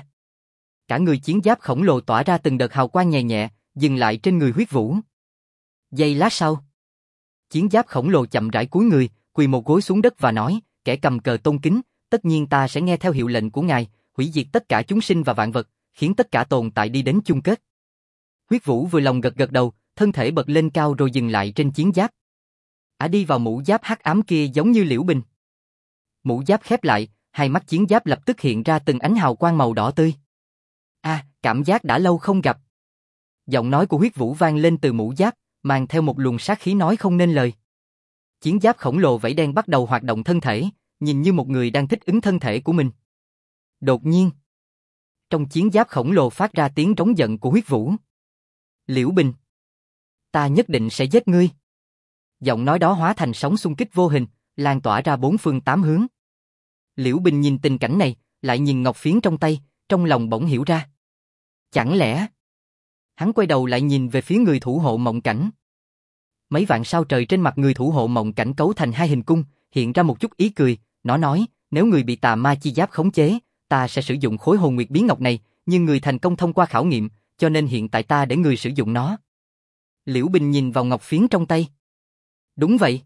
Cả người chiến giáp khổng lồ tỏa ra từng đợt hào quang nhẹ nhẹ, dừng lại trên người Huyết Vũ. Giây lát sau, chiến giáp khổng lồ chậm rãi cúi người, quỳ một gối xuống đất và nói, kẻ cầm cờ tôn kính, tất nhiên ta sẽ nghe theo hiệu lệnh của ngài, hủy diệt tất cả chúng sinh và vạn vật, khiến tất cả tồn tại đi đến chung kết. Huyết Vũ vừa lòng gật gật đầu, thân thể bật lên cao rồi dừng lại trên chiến giáp. Ả đi vào mũ giáp hắc ám kia giống như Liễu Bình. Mũ giáp khép lại, hai mắt chiến giáp lập tức hiện ra từng ánh hào quang màu đỏ tươi. Cảm giác đã lâu không gặp. Giọng nói của Huyết Vũ vang lên từ mũ giáp, mang theo một luồng sát khí nói không nên lời. Chiến giáp khổng lồ vảy đen bắt đầu hoạt động thân thể, nhìn như một người đang thích ứng thân thể của mình. Đột nhiên, trong chiến giáp khổng lồ phát ra tiếng trống giận của Huyết Vũ. Liễu Bình, ta nhất định sẽ giết ngươi. Giọng nói đó hóa thành sóng xung kích vô hình, lan tỏa ra bốn phương tám hướng. Liễu Bình nhìn tình cảnh này, lại nhìn ngọc phiến trong tay, trong lòng bỗng hiểu ra. Chẳng lẽ... Hắn quay đầu lại nhìn về phía người thủ hộ mộng cảnh. Mấy vạn sao trời trên mặt người thủ hộ mộng cảnh cấu thành hai hình cung, hiện ra một chút ý cười. Nó nói, nếu người bị tà ma chi giáp khống chế, ta sẽ sử dụng khối hồn nguyệt bí ngọc này, nhưng người thành công thông qua khảo nghiệm, cho nên hiện tại ta để người sử dụng nó. Liễu Bình nhìn vào ngọc phiến trong tay. Đúng vậy.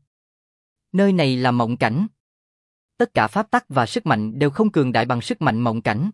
Nơi này là mộng cảnh. Tất cả pháp tắc và sức mạnh đều không cường đại bằng sức mạnh mộng cảnh.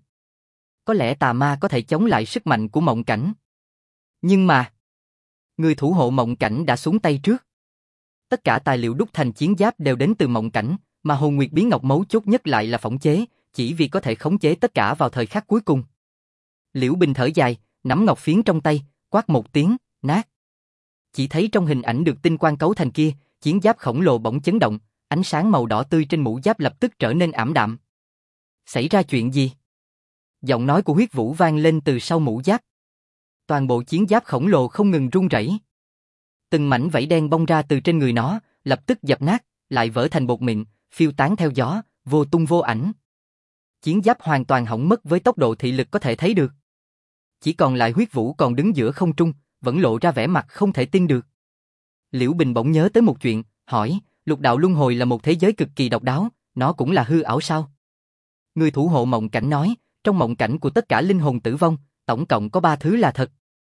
Có lẽ tà ma có thể chống lại sức mạnh của mộng cảnh. Nhưng mà... Người thủ hộ mộng cảnh đã xuống tay trước. Tất cả tài liệu đúc thành chiến giáp đều đến từ mộng cảnh, mà hồn nguyệt bí ngọc mấu chốt nhất lại là phỏng chế, chỉ vì có thể khống chế tất cả vào thời khắc cuối cùng. Liễu Bình thở dài, nắm ngọc phiến trong tay, quát một tiếng, nát. Chỉ thấy trong hình ảnh được tinh quang cấu thành kia, chiến giáp khổng lồ bỗng chấn động, ánh sáng màu đỏ tươi trên mũ giáp lập tức trở nên ảm đạm. Xảy ra chuyện gì? Giọng nói của Huyết Vũ vang lên từ sau mũ giáp. Toàn bộ chiến giáp khổng lồ không ngừng rung rẩy. Từng mảnh vảy đen bong ra từ trên người nó, lập tức dập nát, lại vỡ thành bột mịn, phiêu tán theo gió, vô tung vô ảnh. Chiến giáp hoàn toàn hỏng mất với tốc độ thị lực có thể thấy được. Chỉ còn lại Huyết Vũ còn đứng giữa không trung, vẫn lộ ra vẻ mặt không thể tin được. Liễu Bình bỗng nhớ tới một chuyện, hỏi, lục đạo luân hồi là một thế giới cực kỳ độc đáo, nó cũng là hư ảo sao? Người thủ hộ mộng cảnh nói, trong mộng cảnh của tất cả linh hồn tử vong, tổng cộng có 3 thứ là thật.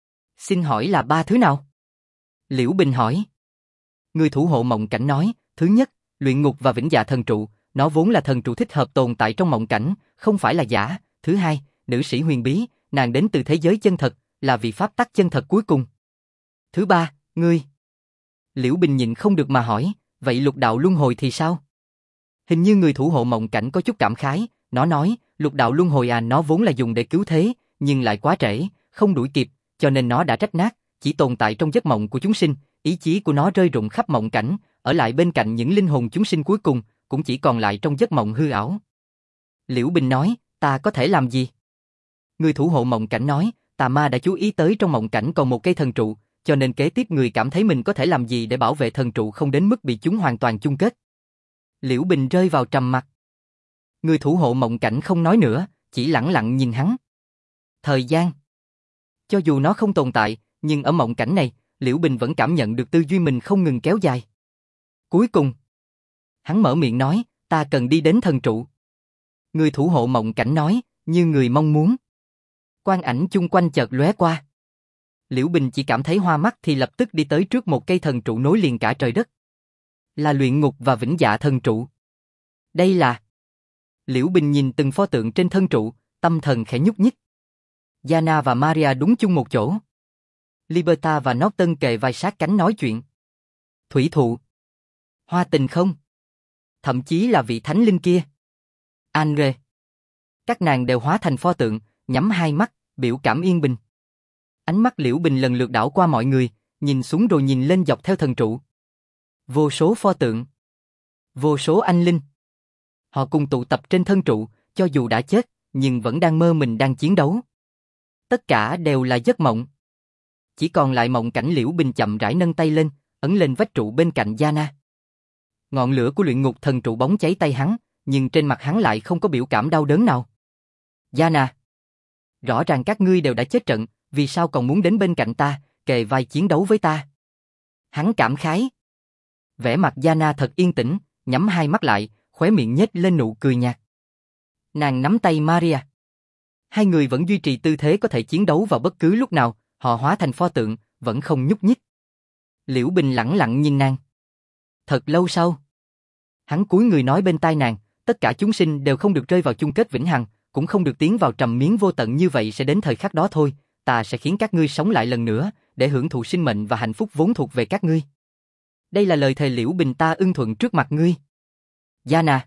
Xin hỏi là 3 thứ nào? Liễu Bình hỏi. Người thủ hộ mộng cảnh nói, thứ nhất, luyện ngục và vĩnh dạ thần trụ, nó vốn là thần trụ thích hợp tồn tại trong mộng cảnh, không phải là giả. Thứ hai, nữ sĩ huyền bí, nàng đến từ thế giới chân thật, là vị pháp tắc chân thật cuối cùng. Thứ ba, ngươi. Liễu Bình nhịn không được mà hỏi, vậy lục đạo luân hồi thì sao? Hình như người thủ hộ mộng cảnh có chút cảm khái, nó nói, lục đạo luân hồi nó vốn là dùng để cứu thế, nhưng lại quá trễ, không đuổi kịp, cho nên nó đã rách nát, chỉ tồn tại trong giấc mộng của chúng sinh, ý chí của nó rơi rụng khắp mộng cảnh, ở lại bên cạnh những linh hồn chúng sinh cuối cùng, cũng chỉ còn lại trong giấc mộng hư ảo. Liễu Bình nói, ta có thể làm gì? Người thủ hộ mộng cảnh nói, tà ma đã chú ý tới trong mộng cảnh còn một cây thần trụ, cho nên kế tiếp người cảm thấy mình có thể làm gì để bảo vệ thần trụ không đến mức bị chúng hoàn toàn chung kết. Liễu Bình rơi vào trầm mặc. Người thủ hộ mộng cảnh không nói nữa, chỉ lẳng lặng nhìn hắn. Thời gian. Cho dù nó không tồn tại, nhưng ở mộng cảnh này, Liễu Bình vẫn cảm nhận được tư duy mình không ngừng kéo dài. Cuối cùng, hắn mở miệng nói, ta cần đi đến thần trụ. Người thủ hộ mộng cảnh nói, như người mong muốn. Quang ảnh chung quanh chợt lóe qua. Liễu Bình chỉ cảm thấy hoa mắt thì lập tức đi tới trước một cây thần trụ nối liền cả trời đất. Là luyện ngục và vĩnh dạ thần trụ. Đây là... Liễu Bình nhìn từng pho tượng trên thân trụ, tâm thần khẽ nhúc nhích. Yana và Maria đúng chung một chỗ. Liberta và Norton kề vai sát cánh nói chuyện. Thủy thụ. Hoa tình không? Thậm chí là vị thánh linh kia. Andre. Các nàng đều hóa thành pho tượng, nhắm hai mắt, biểu cảm yên bình. Ánh mắt Liễu Bình lần lượt đảo qua mọi người, nhìn xuống rồi nhìn lên dọc theo thần trụ. Vô số pho tượng. Vô số anh linh. Họ cùng tụ tập trên thân trụ, cho dù đã chết, nhưng vẫn đang mơ mình đang chiến đấu. Tất cả đều là giấc mộng. Chỉ còn lại mộng cảnh. Liễu Bình chậm rãi nâng tay lên, ấn lên vách trụ bên cạnh Yana. Ngọn lửa của luyện ngục thần trụ bóng cháy tay hắn, nhưng trên mặt hắn lại không có biểu cảm đau đớn nào. Yana, rõ ràng các ngươi đều đã chết trận, vì sao còn muốn đến bên cạnh ta, kề vai chiến đấu với ta? Hắn cảm khái. Vẻ mặt Yana thật yên tĩnh, nhắm hai mắt lại, khóe miệng nhếch lên nụ cười nhạt. Nàng nắm tay Maria. Hai người vẫn duy trì tư thế có thể chiến đấu vào bất cứ lúc nào, họ hóa thành pho tượng, vẫn không nhúc nhích. Liễu Bình lẳng lặng nhìn nàng. Thật lâu sau, hắn cúi người nói bên tai nàng, tất cả chúng sinh đều không được rơi vào chung kết vĩnh hằng, cũng không được tiến vào trầm miến vô tận, như vậy sẽ đến thời khắc đó thôi, ta sẽ khiến các ngươi sống lại lần nữa, để hưởng thụ sinh mệnh và hạnh phúc vốn thuộc về các ngươi. Đây là lời thề Liễu Bình ta ưng thuận trước mặt ngươi. Yana.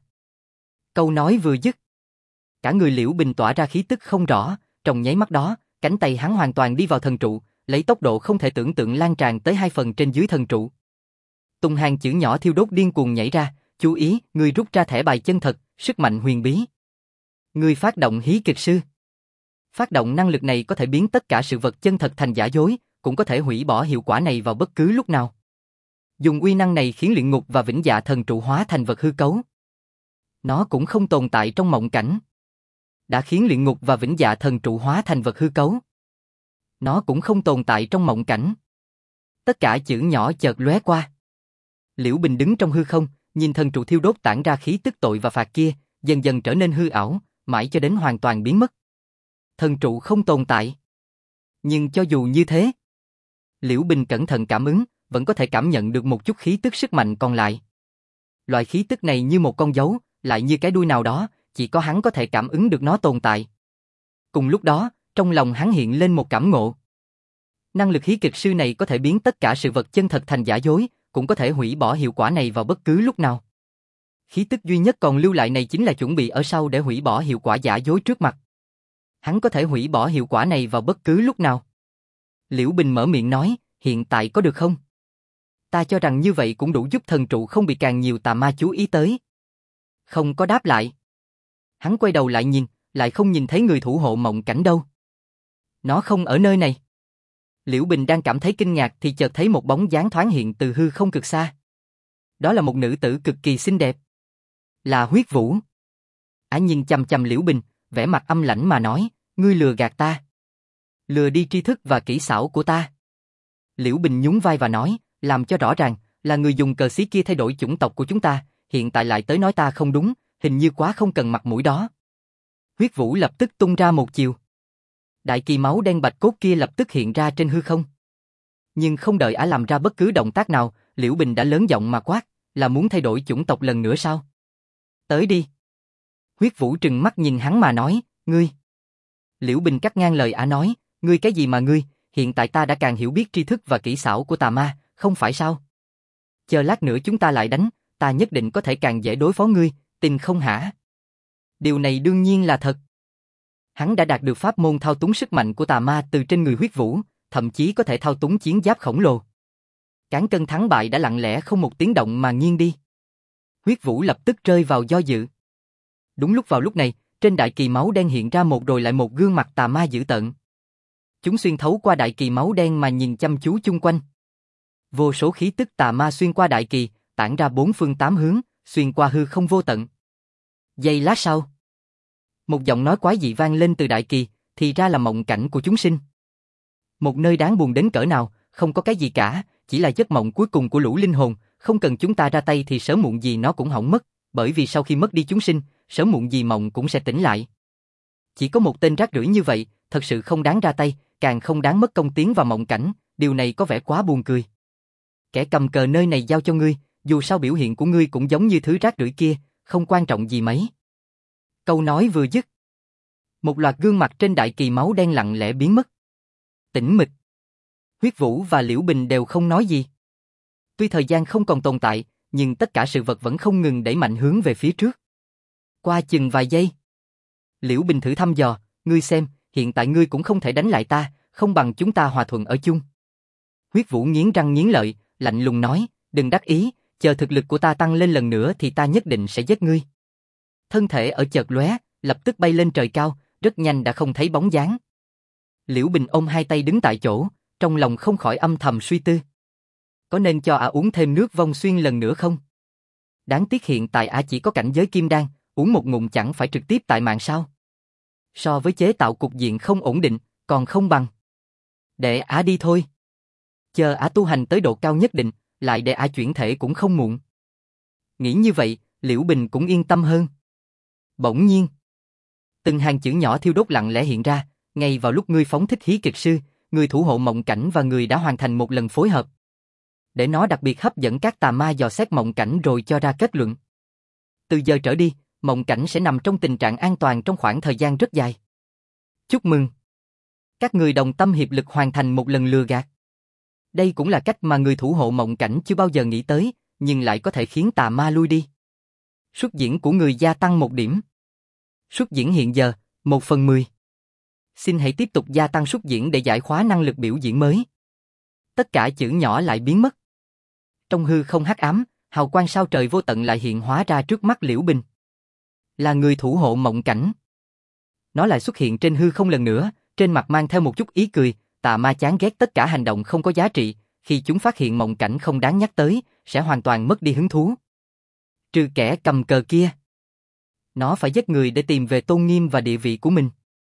Câu nói vừa dứt, cả người Liễu Bình tỏa ra khí tức không rõ, trong nháy mắt đó, cánh tay hắn hoàn toàn đi vào thần trụ, lấy tốc độ không thể tưởng tượng lan tràn tới 2 phần trên dưới thần trụ. Từng hàng chữ nhỏ thiêu đốt điên cuồng nhảy ra, chú ý, ngươi rút ra thẻ bài chân thật, sức mạnh huyền bí. Ngươi phát động hí kịch sư. Phát động năng lực này có thể biến tất cả sự vật chân thật thành giả dối, cũng có thể hủy bỏ hiệu quả này vào bất cứ lúc nào. Dùng uy năng này khiến luyện ngục và vĩnh dạ thần trụ hóa thành vật hư cấu. Nó cũng không tồn tại trong mộng cảnh. Đã khiến luyện ngục và vĩnh dạ thần trụ hóa thành vật hư cấu. Nó cũng không tồn tại trong mộng cảnh. Tất cả chữ nhỏ chợt lóe qua. Liễu Bình đứng trong hư không, nhìn thần trụ thiêu đốt tản ra khí tức tội và phạt kia, dần dần trở nên hư ảo, mãi cho đến hoàn toàn biến mất. Thần trụ không tồn tại. Nhưng cho dù như thế, Liễu Bình cẩn thận cảm ứng, vẫn có thể cảm nhận được một chút khí tức sức mạnh còn lại. Loại khí tức này như một con dấu, lại như cái đuôi nào đó, chỉ có hắn có thể cảm ứng được nó tồn tại. Cùng lúc đó, trong lòng hắn hiện lên một cảm ngộ. Năng lực hí kịch sư này có thể biến tất cả sự vật chân thật thành giả dối, cũng có thể hủy bỏ hiệu quả này vào bất cứ lúc nào. Khí tức duy nhất còn lưu lại này chính là chuẩn bị ở sau để hủy bỏ hiệu quả giả dối trước mặt. Hắn có thể hủy bỏ hiệu quả này vào bất cứ lúc nào. Liễu Bình mở miệng nói, hiện tại có được không? Ta cho rằng như vậy cũng đủ giúp thần trụ không bị càng nhiều tà ma chú ý tới. Không có đáp lại. Hắn quay đầu lại nhìn, lại không nhìn thấy người thủ hộ mộng cảnh đâu. Nó không ở nơi này. Liễu Bình đang cảm thấy kinh ngạc thì chợt thấy một bóng dáng thoáng hiện từ hư không cực xa. Đó là một nữ tử cực kỳ xinh đẹp. Là Huyết Vũ. Ả nhìn chằm chằm Liễu Bình, vẻ mặt âm lãnh mà nói, ngươi lừa gạt ta. Lừa đi tri thức và kỹ xảo của ta. Liễu Bình nhún vai và nói, làm cho rõ ràng, là người dùng cờ xí kia thay đổi chủng tộc của chúng ta, hiện tại lại tới nói ta không đúng, hình như quá không cần mặt mũi đó. Huyết Vũ lập tức tung ra một chiều. Đại kỳ máu đen bạch cốt kia lập tức hiện ra trên hư không. Nhưng không đợi Ả làm ra bất cứ động tác nào, Liễu Bình đã lớn giọng mà quát, là muốn thay đổi chủng tộc lần nữa sao? Tới đi. Huyết Vũ trừng mắt nhìn hắn mà nói, ngươi. Liễu Bình cắt ngang lời Ả nói, ngươi cái gì mà ngươi, hiện tại ta đã càng hiểu biết tri thức và kỹ xảo của tà ma, không phải sao? Chờ lát nữa chúng ta lại đánh, ta nhất định có thể càng dễ đối phó ngươi, tin không hả? Điều này đương nhiên là thật. Hắn đã đạt được pháp môn thao túng sức mạnh của tà ma từ trên người Huyết Vũ, thậm chí có thể thao túng chiến giáp khổng lồ. Cán cân thắng bại đã lặng lẽ không một tiếng động mà nghiêng đi. Huyết Vũ lập tức rơi vào do dự. Đúng vào lúc này, trên đại kỳ máu đen hiện ra một rồi lại một gương mặt tà ma dữ tợn. Chúng xuyên thấu qua đại kỳ máu đen mà nhìn chăm chú chung quanh. Vô số khí tức tà ma xuyên qua đại kỳ, tản ra 4 phương 8 hướng, xuyên qua hư không vô tận. Giây lát sau, một giọng nói quái dị vang lên từ đại kỳ, thì ra là mộng cảnh của chúng sinh. Một nơi đáng buồn đến cỡ nào, không có cái gì cả, chỉ là giấc mộng cuối cùng của lũ linh hồn, không cần chúng ta ra tay thì sớm muộn gì nó cũng hỏng mất, bởi vì sau khi mất đi chúng sinh, sớm muộn gì mộng cũng sẽ tỉnh lại. Chỉ có một tên rác rưởi như vậy, thật sự không đáng ra tay, càng không đáng mất công tiến vào mộng cảnh, điều này có vẻ quá buồn cười. Kẻ cầm cờ nơi này giao cho ngươi, dù sao biểu hiện của ngươi cũng giống như thứ rác rưởi kia, không quan trọng gì mấy. Câu nói vừa dứt, một loạt gương mặt trên đại kỳ máu đen lặng lẽ biến mất. Tĩnh mịch. Huyết Vũ và Liễu Bình đều không nói gì. Tuy thời gian không còn tồn tại, nhưng tất cả sự vật vẫn không ngừng đẩy mạnh hướng về phía trước. Qua chừng vài giây, Liễu Bình thử thăm dò, ngươi xem, hiện tại ngươi cũng không thể đánh lại ta, không bằng chúng ta hòa thuận ở chung. Huyết Vũ nghiến răng nghiến lợi, lạnh lùng nói, đừng đắc ý, chờ thực lực của ta tăng lên lần nữa thì ta nhất định sẽ giết ngươi. Thân thể ở chợt lóe, lập tức bay lên trời cao, rất nhanh đã không thấy bóng dáng. Liễu Bình ôm hai tay đứng tại chỗ, trong lòng không khỏi âm thầm suy tư. Có nên cho ả uống thêm nước vong xuyên lần nữa không? Đáng tiếc hiện tại ả chỉ có cảnh giới kim đan, uống một ngụm chẳng phải trực tiếp tại mạng sao? So với chế tạo cục diện không ổn định, còn không bằng. Để ả đi thôi. Chờ ả tu hành tới độ cao nhất định, lại để ả chuyển thể cũng không muộn. Nghĩ như vậy, Liễu Bình cũng yên tâm hơn. Bỗng nhiên, từng hàng chữ nhỏ thiêu đốt lặng lẽ hiện ra, ngay vào lúc ngươi phóng thích hí kịch sư, người thủ hộ mộng cảnh và người đã hoàn thành một lần phối hợp. Để nó đặc biệt hấp dẫn các tà ma dò xét mộng cảnh rồi cho ra kết luận. Từ giờ trở đi, mộng cảnh sẽ nằm trong tình trạng an toàn trong khoảng thời gian rất dài. Chúc mừng! Các người đồng tâm hiệp lực hoàn thành một lần lừa gạt. Đây cũng là cách mà người thủ hộ mộng cảnh chưa bao giờ nghĩ tới, nhưng lại có thể khiến tà ma lui đi. Xuất diễn của người gia tăng 1 điểm. Xuất diễn hiện giờ, 1/10. Xin hãy tiếp tục gia tăng xuất diễn để giải khóa năng lực biểu diễn mới. Tất cả chữ nhỏ lại biến mất. Trong hư không hắc ám, hào quang sao trời vô tận lại hiện hóa ra trước mắt Liễu Bình. Là người thủ hộ mộng cảnh. Nó lại xuất hiện trên hư không lần nữa, trên mặt mang theo một chút ý cười, tà ma chán ghét tất cả hành động không có giá trị, khi chúng phát hiện mộng cảnh không đáng nhắc tới, sẽ hoàn toàn mất đi hứng thú. Trừ kẻ cầm cờ kia. Nó phải giết người để tìm về tôn nghiêm và địa vị của mình.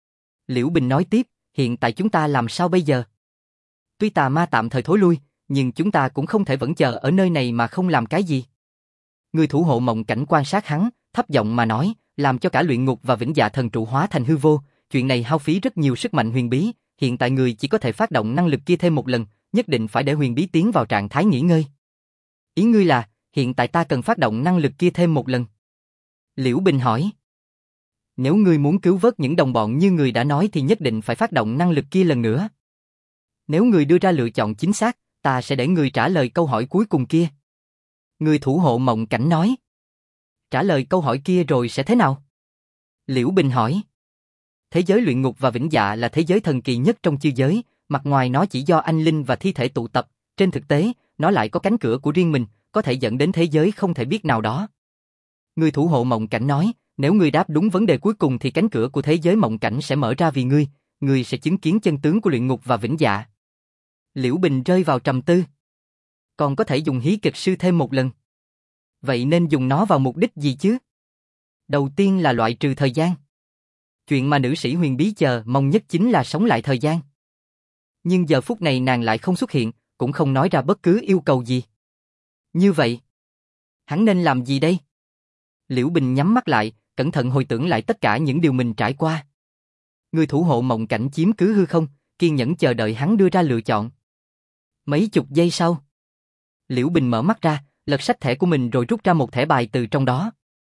Liễu Bình nói tiếp, hiện tại chúng ta làm sao bây giờ? Tuy tà ma tạm thời thối lui, nhưng chúng ta cũng không thể vẫn chờ ở nơi này mà không làm cái gì. Người thủ hộ mộng cảnh quan sát hắn, thấp giọng mà nói, làm cho cả luyện ngục và vĩnh dạ thần trụ hóa thành hư vô, chuyện này hao phí rất nhiều sức mạnh huyền bí, hiện tại người chỉ có thể phát động năng lực kia thêm một lần, nhất định phải để huyền bí tiến vào trạng thái nghỉ ngơi. Ý ngươi là, hiện tại ta cần phát động năng lực kia thêm một lần? Liễu Bình hỏi. Nếu ngươi muốn cứu vớt những đồng bọn như người đã nói thì nhất định phải phát động năng lực kia lần nữa. Nếu người đưa ra lựa chọn chính xác, ta sẽ để người trả lời câu hỏi cuối cùng kia. Người thủ hộ mộng cảnh nói. Trả lời câu hỏi kia rồi sẽ thế nào? Liễu Bình hỏi. Thế giới luyện ngục và vĩnh dạ là thế giới thần kỳ nhất trong chư giới, mặt ngoài nó chỉ do anh linh và thi thể tụ tập, trên thực tế, nó lại có cánh cửa của riêng mình, có thể dẫn đến thế giới không thể biết nào đó. Người thủ hộ mộng cảnh nói, nếu ngươi đáp đúng vấn đề cuối cùng thì cánh cửa của thế giới mộng cảnh sẽ mở ra vì ngươi sẽ chứng kiến chân tướng của luyện ngục và vĩnh dạ. Liễu Bình rơi vào trầm tư. Còn có thể dùng hí kịch sư thêm một lần. Vậy nên dùng nó vào mục đích gì chứ? Đầu tiên là loại trừ thời gian. Chuyện mà nữ sĩ huyền bí chờ mong nhất chính là sống lại thời gian. Nhưng giờ phút này nàng lại không xuất hiện, cũng không nói ra bất cứ yêu cầu gì. Như vậy, hắn nên làm gì đây? Liễu Bình nhắm mắt lại, cẩn thận hồi tưởng lại tất cả những điều mình trải qua. Người thủ hộ mộng cảnh chiếm cứ hư không, kiên nhẫn chờ đợi hắn đưa ra lựa chọn. Mấy chục giây sau, Liễu Bình mở mắt ra, lật sách thẻ của mình rồi rút ra một thẻ bài từ trong đó.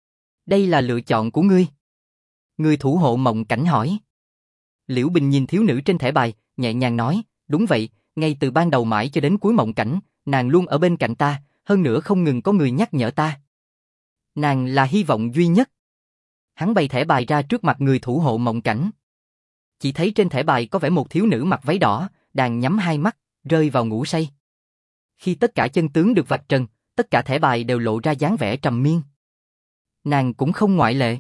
Đây là lựa chọn của ngươi. Người thủ hộ mộng cảnh hỏi. Liễu Bình nhìn thiếu nữ trên thẻ bài, nhẹ nhàng nói, đúng vậy, ngay từ ban đầu mãi cho đến cuối mộng cảnh, nàng luôn ở bên cạnh ta, hơn nữa không ngừng có người nhắc nhở ta. Nàng là hy vọng duy nhất. Hắn bày thẻ bài ra trước mặt người thủ hộ mộng cảnh. Chỉ thấy trên thẻ bài có vẻ một thiếu nữ mặc váy đỏ, đang nhắm hai mắt, rơi vào ngủ say. Khi tất cả chân tướng được vạch trần, tất cả thẻ bài đều lộ ra dáng vẻ trầm miên. Nàng cũng không ngoại lệ.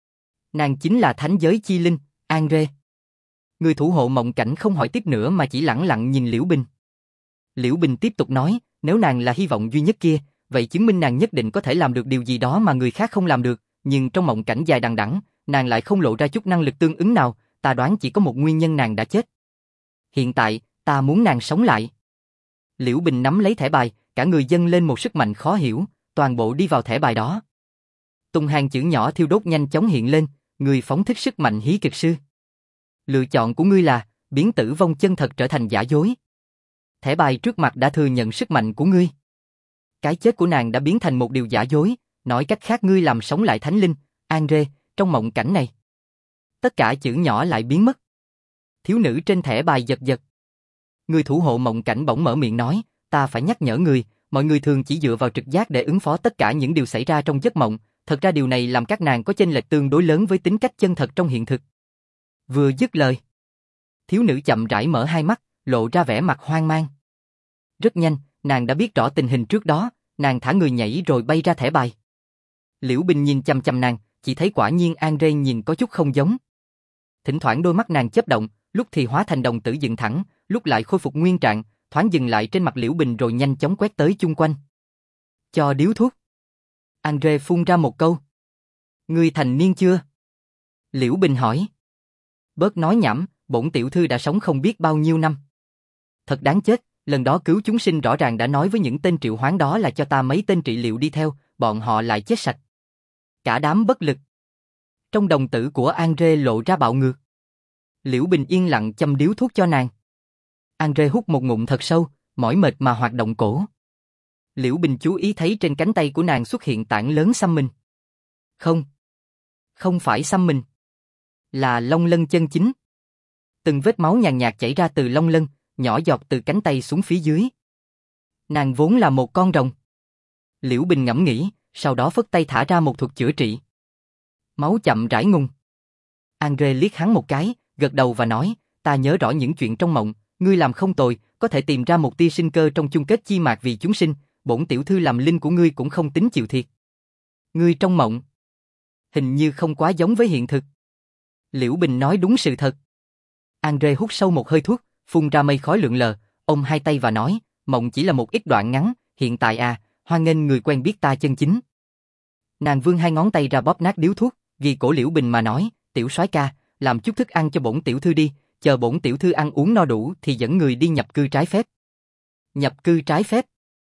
Nàng chính là thánh giới chi linh, An Rê. Người thủ hộ mộng cảnh không hỏi tiếp nữa mà chỉ lẳng lặng nhìn Liễu Bình. Liễu Bình tiếp tục nói, nếu nàng là hy vọng duy nhất kia, vậy chứng minh nàng nhất định có thể làm được điều gì đó mà người khác không làm được, nhưng trong mộng cảnh dài đằng đẵng, nàng lại không lộ ra chút năng lực tương ứng nào, ta đoán chỉ có một nguyên nhân nàng đã chết. Hiện tại, ta muốn nàng sống lại. Liễu Bình nắm lấy thẻ bài, cả người dâng lên một sức mạnh khó hiểu, toàn bộ đi vào thẻ bài đó. Tung hàng chữ nhỏ thiêu đốt nhanh chóng hiện lên, người phóng thích sức mạnh hí cực sư. Lựa chọn của ngươi là biến tử vong chân thật trở thành giả dối. Thẻ bài trước mặt đã thừa nhận sức mạnh của ngươi. Cái chết của nàng đã biến thành một điều giả dối, nói cách khác ngươi làm sống lại thánh linh, Andre, trong mộng cảnh này. Tất cả chữ nhỏ lại biến mất. Thiếu nữ trên thẻ bài giật giật. Người thủ hộ mộng cảnh bỗng mở miệng nói, ta phải nhắc nhở người, mọi người thường chỉ dựa vào trực giác để ứng phó tất cả những điều xảy ra trong giấc mộng, thật ra điều này làm các nàng có chênh lệch tương đối lớn với tính cách chân thật trong hiện thực. Vừa dứt lời, thiếu nữ chậm rãi mở hai mắt, lộ ra vẻ mặt hoang mang. Rất nhanh, nàng đã biết rõ tình hình trước đó, nàng thả người nhảy rồi bay ra thẻ bài. Liễu Bình nhìn chăm chăm nàng, chỉ thấy quả nhiên Andre nhìn có chút không giống. Thỉnh thoảng đôi mắt nàng chớp động, lúc thì hóa thành đồng tử dựng thẳng, lúc lại khôi phục nguyên trạng, thoáng dừng lại trên mặt Liễu Bình rồi nhanh chóng quét tới chung quanh. Cho điếu thuốc. Andre phun ra một câu. Ngươi thành niên chưa? Liễu Bình hỏi. Bớt nói nhảm, bổn tiểu thư đã sống không biết bao nhiêu năm. Thật đáng chết, lần đó cứu chúng sinh rõ ràng đã nói với những tên triệu hoán đó là cho ta mấy tên trị liệu đi theo, bọn họ lại chết sạch. Cả đám bất lực. Trong đồng tử của Andre lộ ra bạo ngược. Liễu Bình yên lặng châm điếu thuốc cho nàng. Andre hút một ngụm thật sâu, mỏi mệt mà hoạt động cổ. Liễu Bình chú ý thấy trên cánh tay của nàng xuất hiện tảng lớn xăm mình. Không phải xăm mình. Là long lân chân chính. Từng vết máu nhàn nhạt chảy ra từ long lân, nhỏ giọt từ cánh tay xuống phía dưới. Nàng vốn là một con rồng. Liễu Bình ngẫm nghĩ, sau đó phất tay thả ra một thuật chữa trị. Máu chậm rãi ngừng. Andre liếc hắn một cái, gật đầu và nói, ta nhớ rõ những chuyện trong mộng, ngươi làm không tồi, có thể tìm ra một tia sinh cơ trong chung kết chi mạc vì chúng sinh, bổn tiểu thư làm linh của ngươi cũng không tính chịu thiệt. Ngươi trong mộng, hình như không quá giống với hiện thực. Liễu Bình nói đúng sự thật. Andre hút sâu một hơi thuốc, phun ra mây khói lượn lờ, ôm hai tay và nói, mộng chỉ là một ít đoạn ngắn, hiện tại hoan nghênh người quen biết ta chân chính. Nàng vươn hai ngón tay ra bóp nát điếu thuốc, ghi cổ Liễu Bình mà nói, tiểu soái ca, làm chút thức ăn cho bổn tiểu thư đi, chờ bổn tiểu thư ăn uống no đủ thì dẫn người đi nhập cư trái phép. Nhập cư trái phép?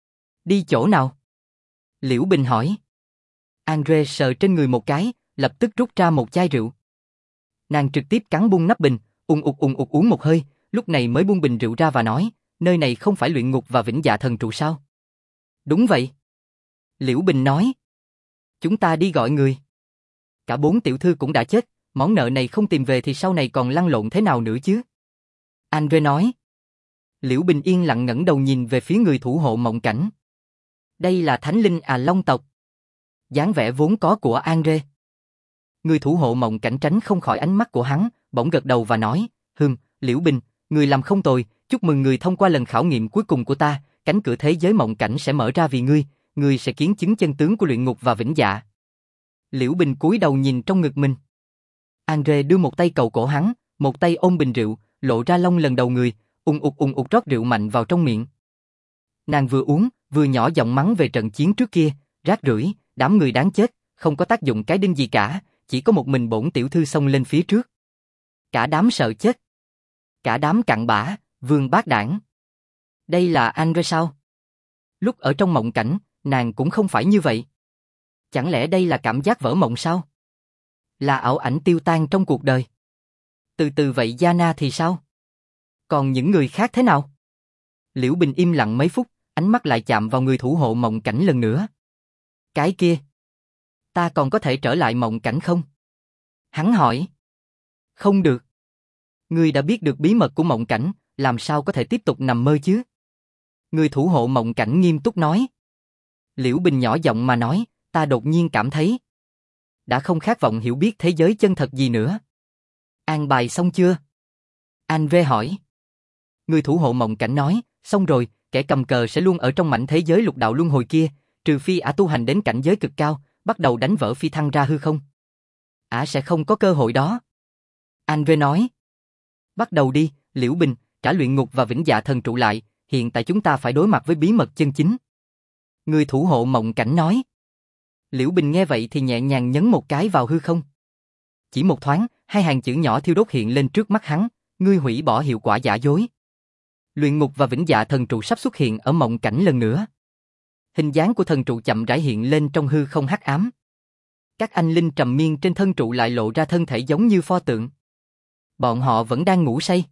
Đi chỗ nào? Liễu Bình hỏi. Andre sờ trên người một cái, lập tức rút ra một chai rượu. Nàng trực tiếp cắn bung nắp bình, ung ục uống một hơi, lúc này mới buông bình rượu ra và nói, nơi này không phải luyện ngục và vĩnh dạ thần trụ sao? Đúng vậy. Liễu Bình nói. Chúng ta đi gọi người. Cả bốn tiểu thư cũng đã chết, món nợ này không tìm về thì sau này còn lăn lộn thế nào nữa chứ? Andre nói. Liễu Bình yên lặng ngẩng đầu nhìn về phía người thủ hộ mộng cảnh. Đây là thánh linh Long tộc. Dáng vẻ vốn có của Andre. Người thủ hộ mộng cảnh tránh không khỏi ánh mắt của hắn, bỗng gật đầu và nói, Liễu Bình, người làm không tồi, chúc mừng người thông qua lần khảo nghiệm cuối cùng của ta, cánh cửa thế giới mộng cảnh sẽ mở ra vì ngươi sẽ kiến chứng chân tướng của luyện ngục và vĩnh dạ. Liễu Bình cúi đầu nhìn trong ngực mình. Andre đưa một tay cầu cổ hắn, một tay ôm bình rượu, lộ ra lông lần đầu người, ung ục rót rượu mạnh vào trong miệng. Nàng vừa uống, vừa nhỏ giọng mắng về trận chiến trước kia, rác rưởi, đám người đáng chết, không có tác dụng cái đinh gì cả, chỉ có một mình bổn tiểu thư xông lên phía trước. Cả đám sợ chết. Cả đám cặn bã, vương bát đảng. Đây là Andre sao? Lúc ở trong mộng cảnh, nàng cũng không phải như vậy. Chẳng lẽ đây là cảm giác vỡ mộng sao? Là ảo ảnh tiêu tan trong cuộc đời. Từ từ vậy Yana thì sao? Còn những người khác thế nào? Liễu Bình im lặng mấy phút, ánh mắt lại chạm vào người thủ hộ mộng cảnh lần nữa. Cái kia, ta còn có thể trở lại mộng cảnh không? Hắn hỏi. Không được. Ngươi đã biết được bí mật của mộng cảnh, làm sao có thể tiếp tục nằm mơ chứ? Người thủ hộ mộng cảnh nghiêm túc nói. Liễu Bình nhỏ giọng mà nói, ta đột nhiên cảm thấy đã không khát vọng hiểu biết thế giới chân thật gì nữa. An bài xong chưa? Anh V hỏi. Người thủ hộ mộng cảnh nói, xong rồi, kẻ cầm cờ sẽ luôn ở trong mảnh thế giới lục đạo luân hồi kia, trừ phi tu hành đến cảnh giới cực cao, bắt đầu đánh vỡ phi thăng ra hư không. Sẽ không có cơ hội đó. Anh V nói. Bắt đầu đi, Liễu Bình, trả luyện ngục và vĩnh dạ thần trụ lại, hiện tại chúng ta phải đối mặt với bí mật chân chính. Người thủ hộ mộng cảnh nói. Liễu Bình nghe vậy thì nhẹ nhàng nhấn một cái vào hư không. Chỉ một thoáng, hai hàng chữ nhỏ thiêu đốt hiện lên trước mắt hắn, ngươi hủy bỏ hiệu quả giả dối. Luyện ngục và vĩnh dạ thần trụ sắp xuất hiện ở mộng cảnh lần nữa. Hình dáng của thần trụ chậm rãi hiện lên trong hư không hắc ám. Các anh linh trầm miên trên thân trụ lại lộ ra thân thể giống như pho tượng. Bọn họ vẫn đang ngủ say.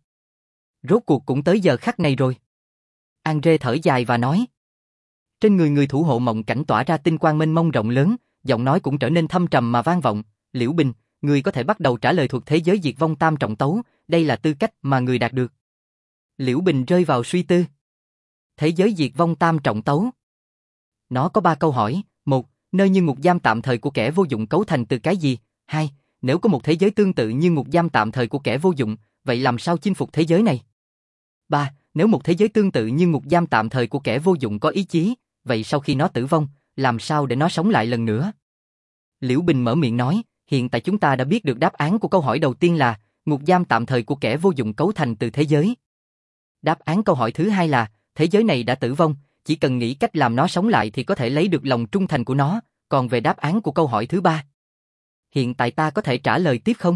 Rốt cuộc cũng tới giờ khắc này rồi. Andre thở dài và nói. Trên người người thủ hộ mộng cảnh tỏa ra tinh quang mênh mông rộng lớn, giọng nói cũng trở nên thâm trầm mà vang vọng. Liễu Bình, người có thể bắt đầu trả lời thuật thế giới diệt vong tam trọng tấu, đây là tư cách mà người đạt được. Liễu Bình rơi vào suy tư. Thế giới diệt vong tam trọng tấu. Nó có 3 câu hỏi. 1. Nơi như ngục giam tạm thời của kẻ vô dụng cấu thành từ cái gì? 2. Nếu có một thế giới tương tự như ngục giam tạm thời của kẻ vô dụng, vậy làm sao chinh phục thế giới này? 3. Nếu một thế giới tương tự như ngục giam tạm thời của kẻ vô dụng có ý chí, vậy sau khi nó tử vong, làm sao để nó sống lại lần nữa? Liễu Bình mở miệng nói, hiện tại chúng ta đã biết được đáp án của câu hỏi đầu tiên là ngục giam tạm thời của kẻ vô dụng cấu thành từ thế giới. Đáp án câu hỏi thứ hai là thế giới này đã tử vong, chỉ cần nghĩ cách làm nó sống lại thì có thể lấy được lòng trung thành của nó. Còn về đáp án của câu hỏi thứ ba, hiện tại ta có thể trả lời tiếp không?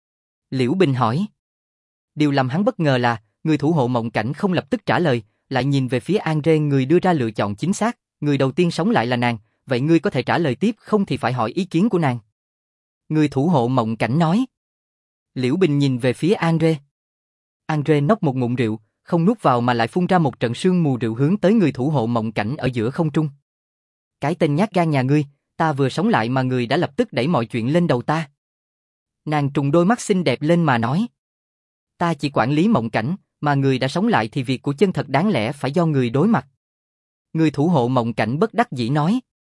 Liễu Bình hỏi. Điều làm hắn bất ngờ là người thủ hộ mộng cảnh không lập tức trả lời, lại nhìn về phía Andre, người đưa ra lựa chọn chính xác. Người đầu tiên sống lại là nàng, vậy ngươi có thể trả lời tiếp không thì phải hỏi ý kiến của nàng. Người thủ hộ mộng cảnh nói. Liễu Bình nhìn về phía Andre. Andre nốc một ngụm rượu, không nuốt vào mà lại phun ra một trận sương mù rượu hướng tới người thủ hộ mộng cảnh ở giữa không trung. Cái tên nhát gan nhà ngươi, ta vừa sống lại mà người đã lập tức đẩy mọi chuyện lên đầu ta. Nàng trùng đôi mắt xinh đẹp lên mà nói. Ta chỉ quản lý mộng cảnh, mà người đã sống lại thì việc của chân thật đáng lẽ phải do người đối mặt. Người thủ hộ mộng cảnh bất đắc dĩ nói.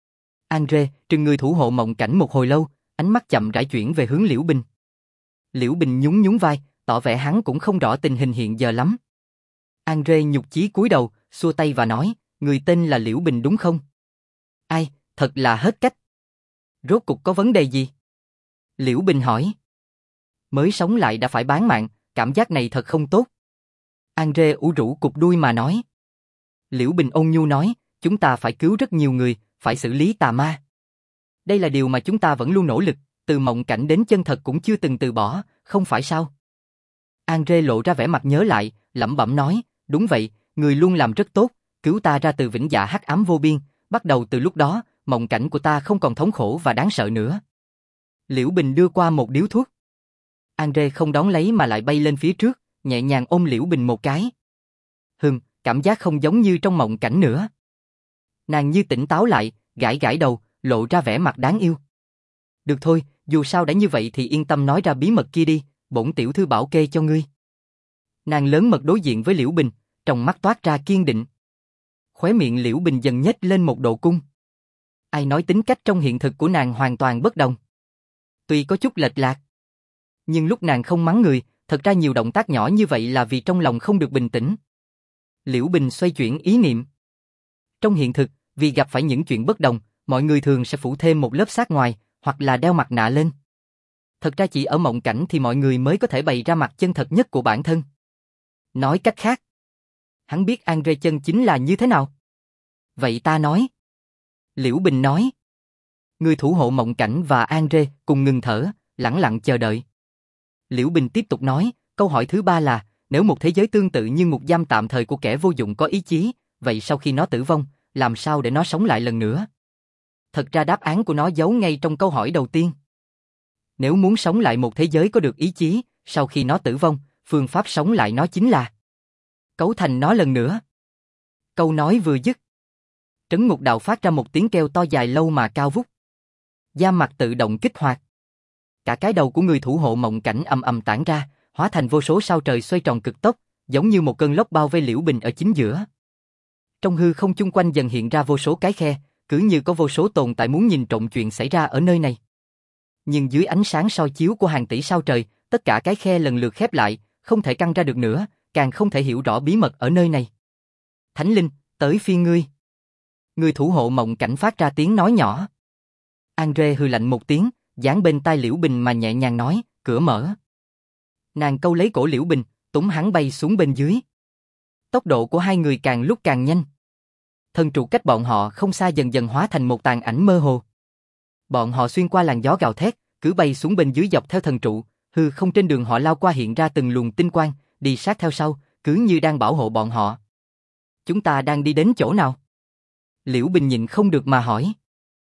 Andre trừng người thủ hộ mộng cảnh một hồi lâu, ánh mắt chậm rãi chuyển về hướng Liễu Bình. Liễu Bình nhún nhún vai, tỏ vẻ hắn cũng không rõ tình hình hiện giờ lắm. Andre nhục chí cúi đầu, xua tay và nói, người tên là Liễu Bình đúng không? Ai, thật là hết cách. Rốt cục có vấn đề gì? Liễu Bình hỏi. Mới sống lại đã phải bán mạng, cảm giác này thật không tốt. Andre ủ rũ cụp đuôi mà nói. Liễu Bình ôn nhu nói, chúng ta phải cứu rất nhiều người, phải xử lý tà ma. Đây là điều mà chúng ta vẫn luôn nỗ lực, từ mộng cảnh đến chân thật cũng chưa từng từ bỏ, không phải sao? Andre lộ ra vẻ mặt nhớ lại, lẩm bẩm nói, đúng vậy, người luôn làm rất tốt, cứu ta ra từ vĩnh dạ hắc ám vô biên, bắt đầu từ lúc đó, mộng cảnh của ta không còn thống khổ và đáng sợ nữa. Liễu Bình đưa qua một điếu thuốc. Andre không đón lấy mà lại bay lên phía trước, nhẹ nhàng ôm Liễu Bình một cái. Cảm giác không giống như trong mộng cảnh nữa. Nàng như tỉnh táo lại, gãi gãi đầu, lộ ra vẻ mặt đáng yêu. Được thôi, dù sao đã như vậy thì yên tâm nói ra bí mật kia đi, bổn tiểu thư bảo kê cho ngươi. Nàng lớn mật đối diện với Liễu Bình, trong mắt toát ra kiên định. Khóe miệng Liễu Bình dần nhếch lên một độ cung. Ai nói tính cách trong hiện thực của nàng hoàn toàn bất đồng. Tuy có chút lệch lạc, nhưng lúc nàng không mắng người, thật ra nhiều động tác nhỏ như vậy là vì trong lòng không được bình tĩnh. Liễu Bình xoay chuyển ý niệm. Trong hiện thực, vì gặp phải những chuyện bất đồng, mọi người thường sẽ phủ thêm một lớp xác ngoài, hoặc là đeo mặt nạ lên. Thật ra chỉ ở mộng cảnh thì mọi người mới có thể bày ra mặt chân thật nhất của bản thân. Nói cách khác, hắn biết Andre chân chính là như thế nào. Vậy ta nói. Liễu Bình nói. Người thủ hộ mộng cảnh và Andre cùng ngừng thở, lẳng lặng chờ đợi. Liễu Bình tiếp tục nói, câu hỏi thứ ba là, nếu một thế giới tương tự như ngục giam tạm thời của kẻ vô dụng có ý chí, vậy sau khi nó tử vong, làm sao để nó sống lại lần nữa? Thật ra đáp án của nó giấu ngay trong câu hỏi đầu tiên. Nếu muốn sống lại một thế giới có được ý chí, sau khi nó tử vong, phương pháp sống lại nó chính là cấu thành nó lần nữa. Câu nói vừa dứt, trấn ngục đạo phát ra một tiếng kêu to dài lâu mà cao vút. Giam mặt tự động kích hoạt. Cả cái đầu của người thủ hộ mộng cảnh ầm ầm tản ra, hóa thành vô số sao trời xoay tròn cực tốc, giống như một cơn lốc bao vây Liễu Bình ở chính giữa. Trong hư không chung quanh dần hiện ra vô số cái khe, cứ như có vô số tồn tại muốn nhìn trộm chuyện xảy ra ở nơi này. Nhưng dưới ánh sáng soi chiếu của hàng tỷ sao trời, tất cả cái khe lần lượt khép lại, không thể căng ra được nữa, càng không thể hiểu rõ bí mật ở nơi này. Thánh Linh, tới phiên ngươi. Người thủ hộ mộng cảnh phát ra tiếng nói nhỏ. Andre hừ lạnh một tiếng, dán bên tai Liễu Bình mà nhẹ nhàng nói, cửa mở. Nàng câu lấy cổ Liễu Bình, túm hắn bay xuống bên dưới. Tốc độ của hai người càng lúc càng nhanh. Thân trụ cách bọn họ không xa dần dần hóa thành một tàn ảnh mơ hồ. Bọn họ xuyên qua làn gió gào thét, cứ bay xuống bên dưới dọc theo thần trụ, hư không trên đường họ lao qua hiện ra từng luồng tinh quang, đi sát theo sau, cứ như đang bảo hộ bọn họ. Chúng ta đang đi đến chỗ nào? Liễu Bình nhịn không được mà hỏi.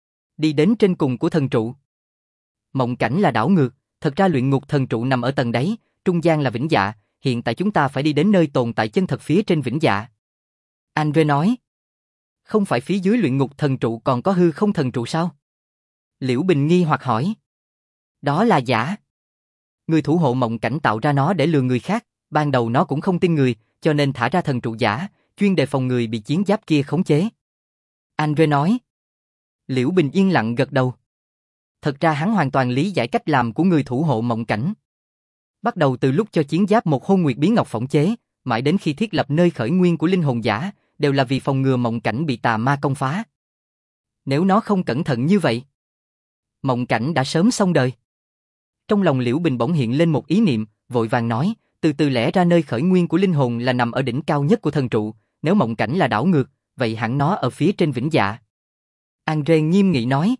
Đi đến trên cùng của thần trụ. Mộng cảnh là đảo ngược, thật ra luyện ngục thần trụ nằm ở tầng đáy, trung gian là vĩnh dạ, hiện tại chúng ta phải đi đến nơi tồn tại chân thật phía trên vĩnh dạ. Andre nói. Không phải phía dưới luyện ngục thần trụ còn có hư không thần trụ sao? Liễu Bình nghi hoặc hỏi. Đó là giả. Người thủ hộ mộng cảnh tạo ra nó để lừa người khác, ban đầu nó cũng không tin người, cho nên thả ra thần trụ giả, chuyên đề phòng người bị chiến giáp kia khống chế. Andre nói. Liễu Bình yên lặng gật đầu. Thật ra hắn hoàn toàn lý giải cách làm của người thủ hộ mộng cảnh. Bắt đầu từ lúc cho chiến giáp một hôn nguyệt bí ngọc phỏng chế, mãi đến khi thiết lập nơi khởi nguyên của linh hồn giả, đều là vì phòng ngừa mộng cảnh bị tà ma công phá. Nếu nó không cẩn thận như vậy, mộng cảnh đã sớm xong đời. Trong lòng Liễu Bình bỗng hiện lên một ý niệm, vội vàng nói, từ từ lẽ ra nơi khởi nguyên của linh hồn là nằm ở đỉnh cao nhất của thần trụ, nếu mộng cảnh là đảo ngược, vậy hẳn nó ở phía trên vĩnh dạ. Andre nghiêm nghị nói.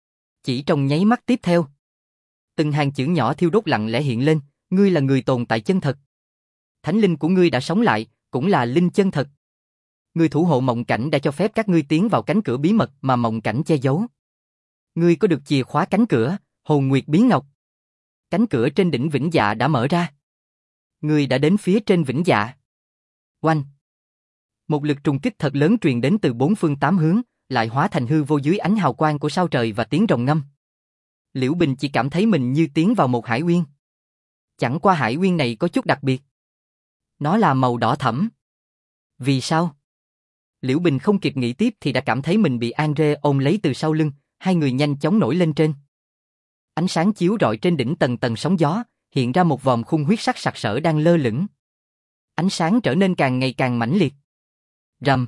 Chỉ trong nháy mắt tiếp theo, từng hàng chữ nhỏ thiêu đốt lặng lẽ hiện lên, ngươi là người tồn tại chân thật. Thánh linh của ngươi đã sống lại, cũng là linh chân thật. Người thủ hộ mộng cảnh đã cho phép các ngươi tiến vào cánh cửa bí mật mà mộng cảnh che giấu. Ngươi có được chìa khóa cánh cửa, hồn nguyệt bí ngọc. Cánh cửa trên đỉnh vĩnh dạ đã mở ra. Ngươi đã đến phía trên vĩnh dạ. Oanh! Một lực trùng kích thật lớn truyền đến từ bốn phương tám hướng, lại hóa thành hư vô dưới ánh hào quang của sao trời và tiếng rồng ngâm. Liễu Bình chỉ cảm thấy mình như tiến vào một hải uyên. Chẳng qua hải uyên này có chút đặc biệt. Nó là màu đỏ thẫm. Vì sao? Liễu Bình không kịp nghĩ tiếp thì đã cảm thấy mình bị Andre ôm lấy từ sau lưng, hai người nhanh chóng nổi lên trên. Ánh sáng chiếu rọi trên đỉnh tầng tầng sóng gió, hiện ra một vòm khung huyết sắc sặc sỡ đang lơ lửng. Ánh sáng trở nên càng ngày càng mãnh liệt. Rầm.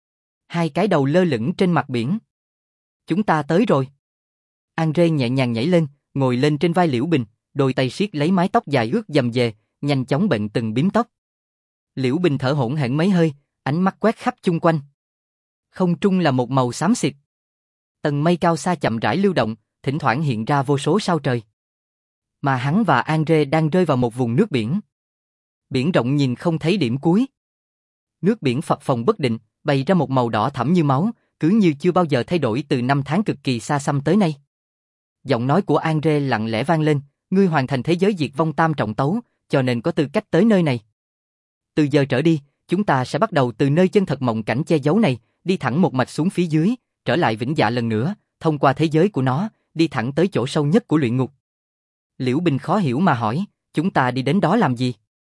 Hai cái đầu lơ lửng trên mặt biển. Chúng ta tới rồi. Andre nhẹ nhàng nhảy lên, ngồi lên trên vai Liễu Bình, đôi tay siết lấy mái tóc dài ướt dầm dề, nhanh chóng bện từng bím tóc. Liễu Bình thở hổn hển mấy hơi, ánh mắt quét khắp chung quanh. Không trung là một màu xám xịt. Tầng mây cao xa chậm rãi lưu động, thỉnh thoảng hiện ra vô số sao trời. Mà hắn và Andre đang rơi vào một vùng nước biển. Biển rộng nhìn không thấy điểm cuối. Nước biển phập phồng bất định, bày ra một màu đỏ thẫm như máu, cứ như chưa bao giờ thay đổi từ năm tháng cực kỳ xa xăm tới nay. Giọng nói của Andre lặng lẽ vang lên, ngươi hoàn thành thế giới diệt vong tam trọng tấu, cho nên có tư cách tới nơi này. Từ giờ trở đi, chúng ta sẽ bắt đầu từ nơi chân thật mộng cảnh che giấu này, đi thẳng một mạch xuống phía dưới, trở lại vĩnh dạ lần nữa, thông qua thế giới của nó, đi thẳng tới chỗ sâu nhất của luyện ngục. Liễu Bình khó hiểu mà hỏi, chúng ta đi đến đó làm gì?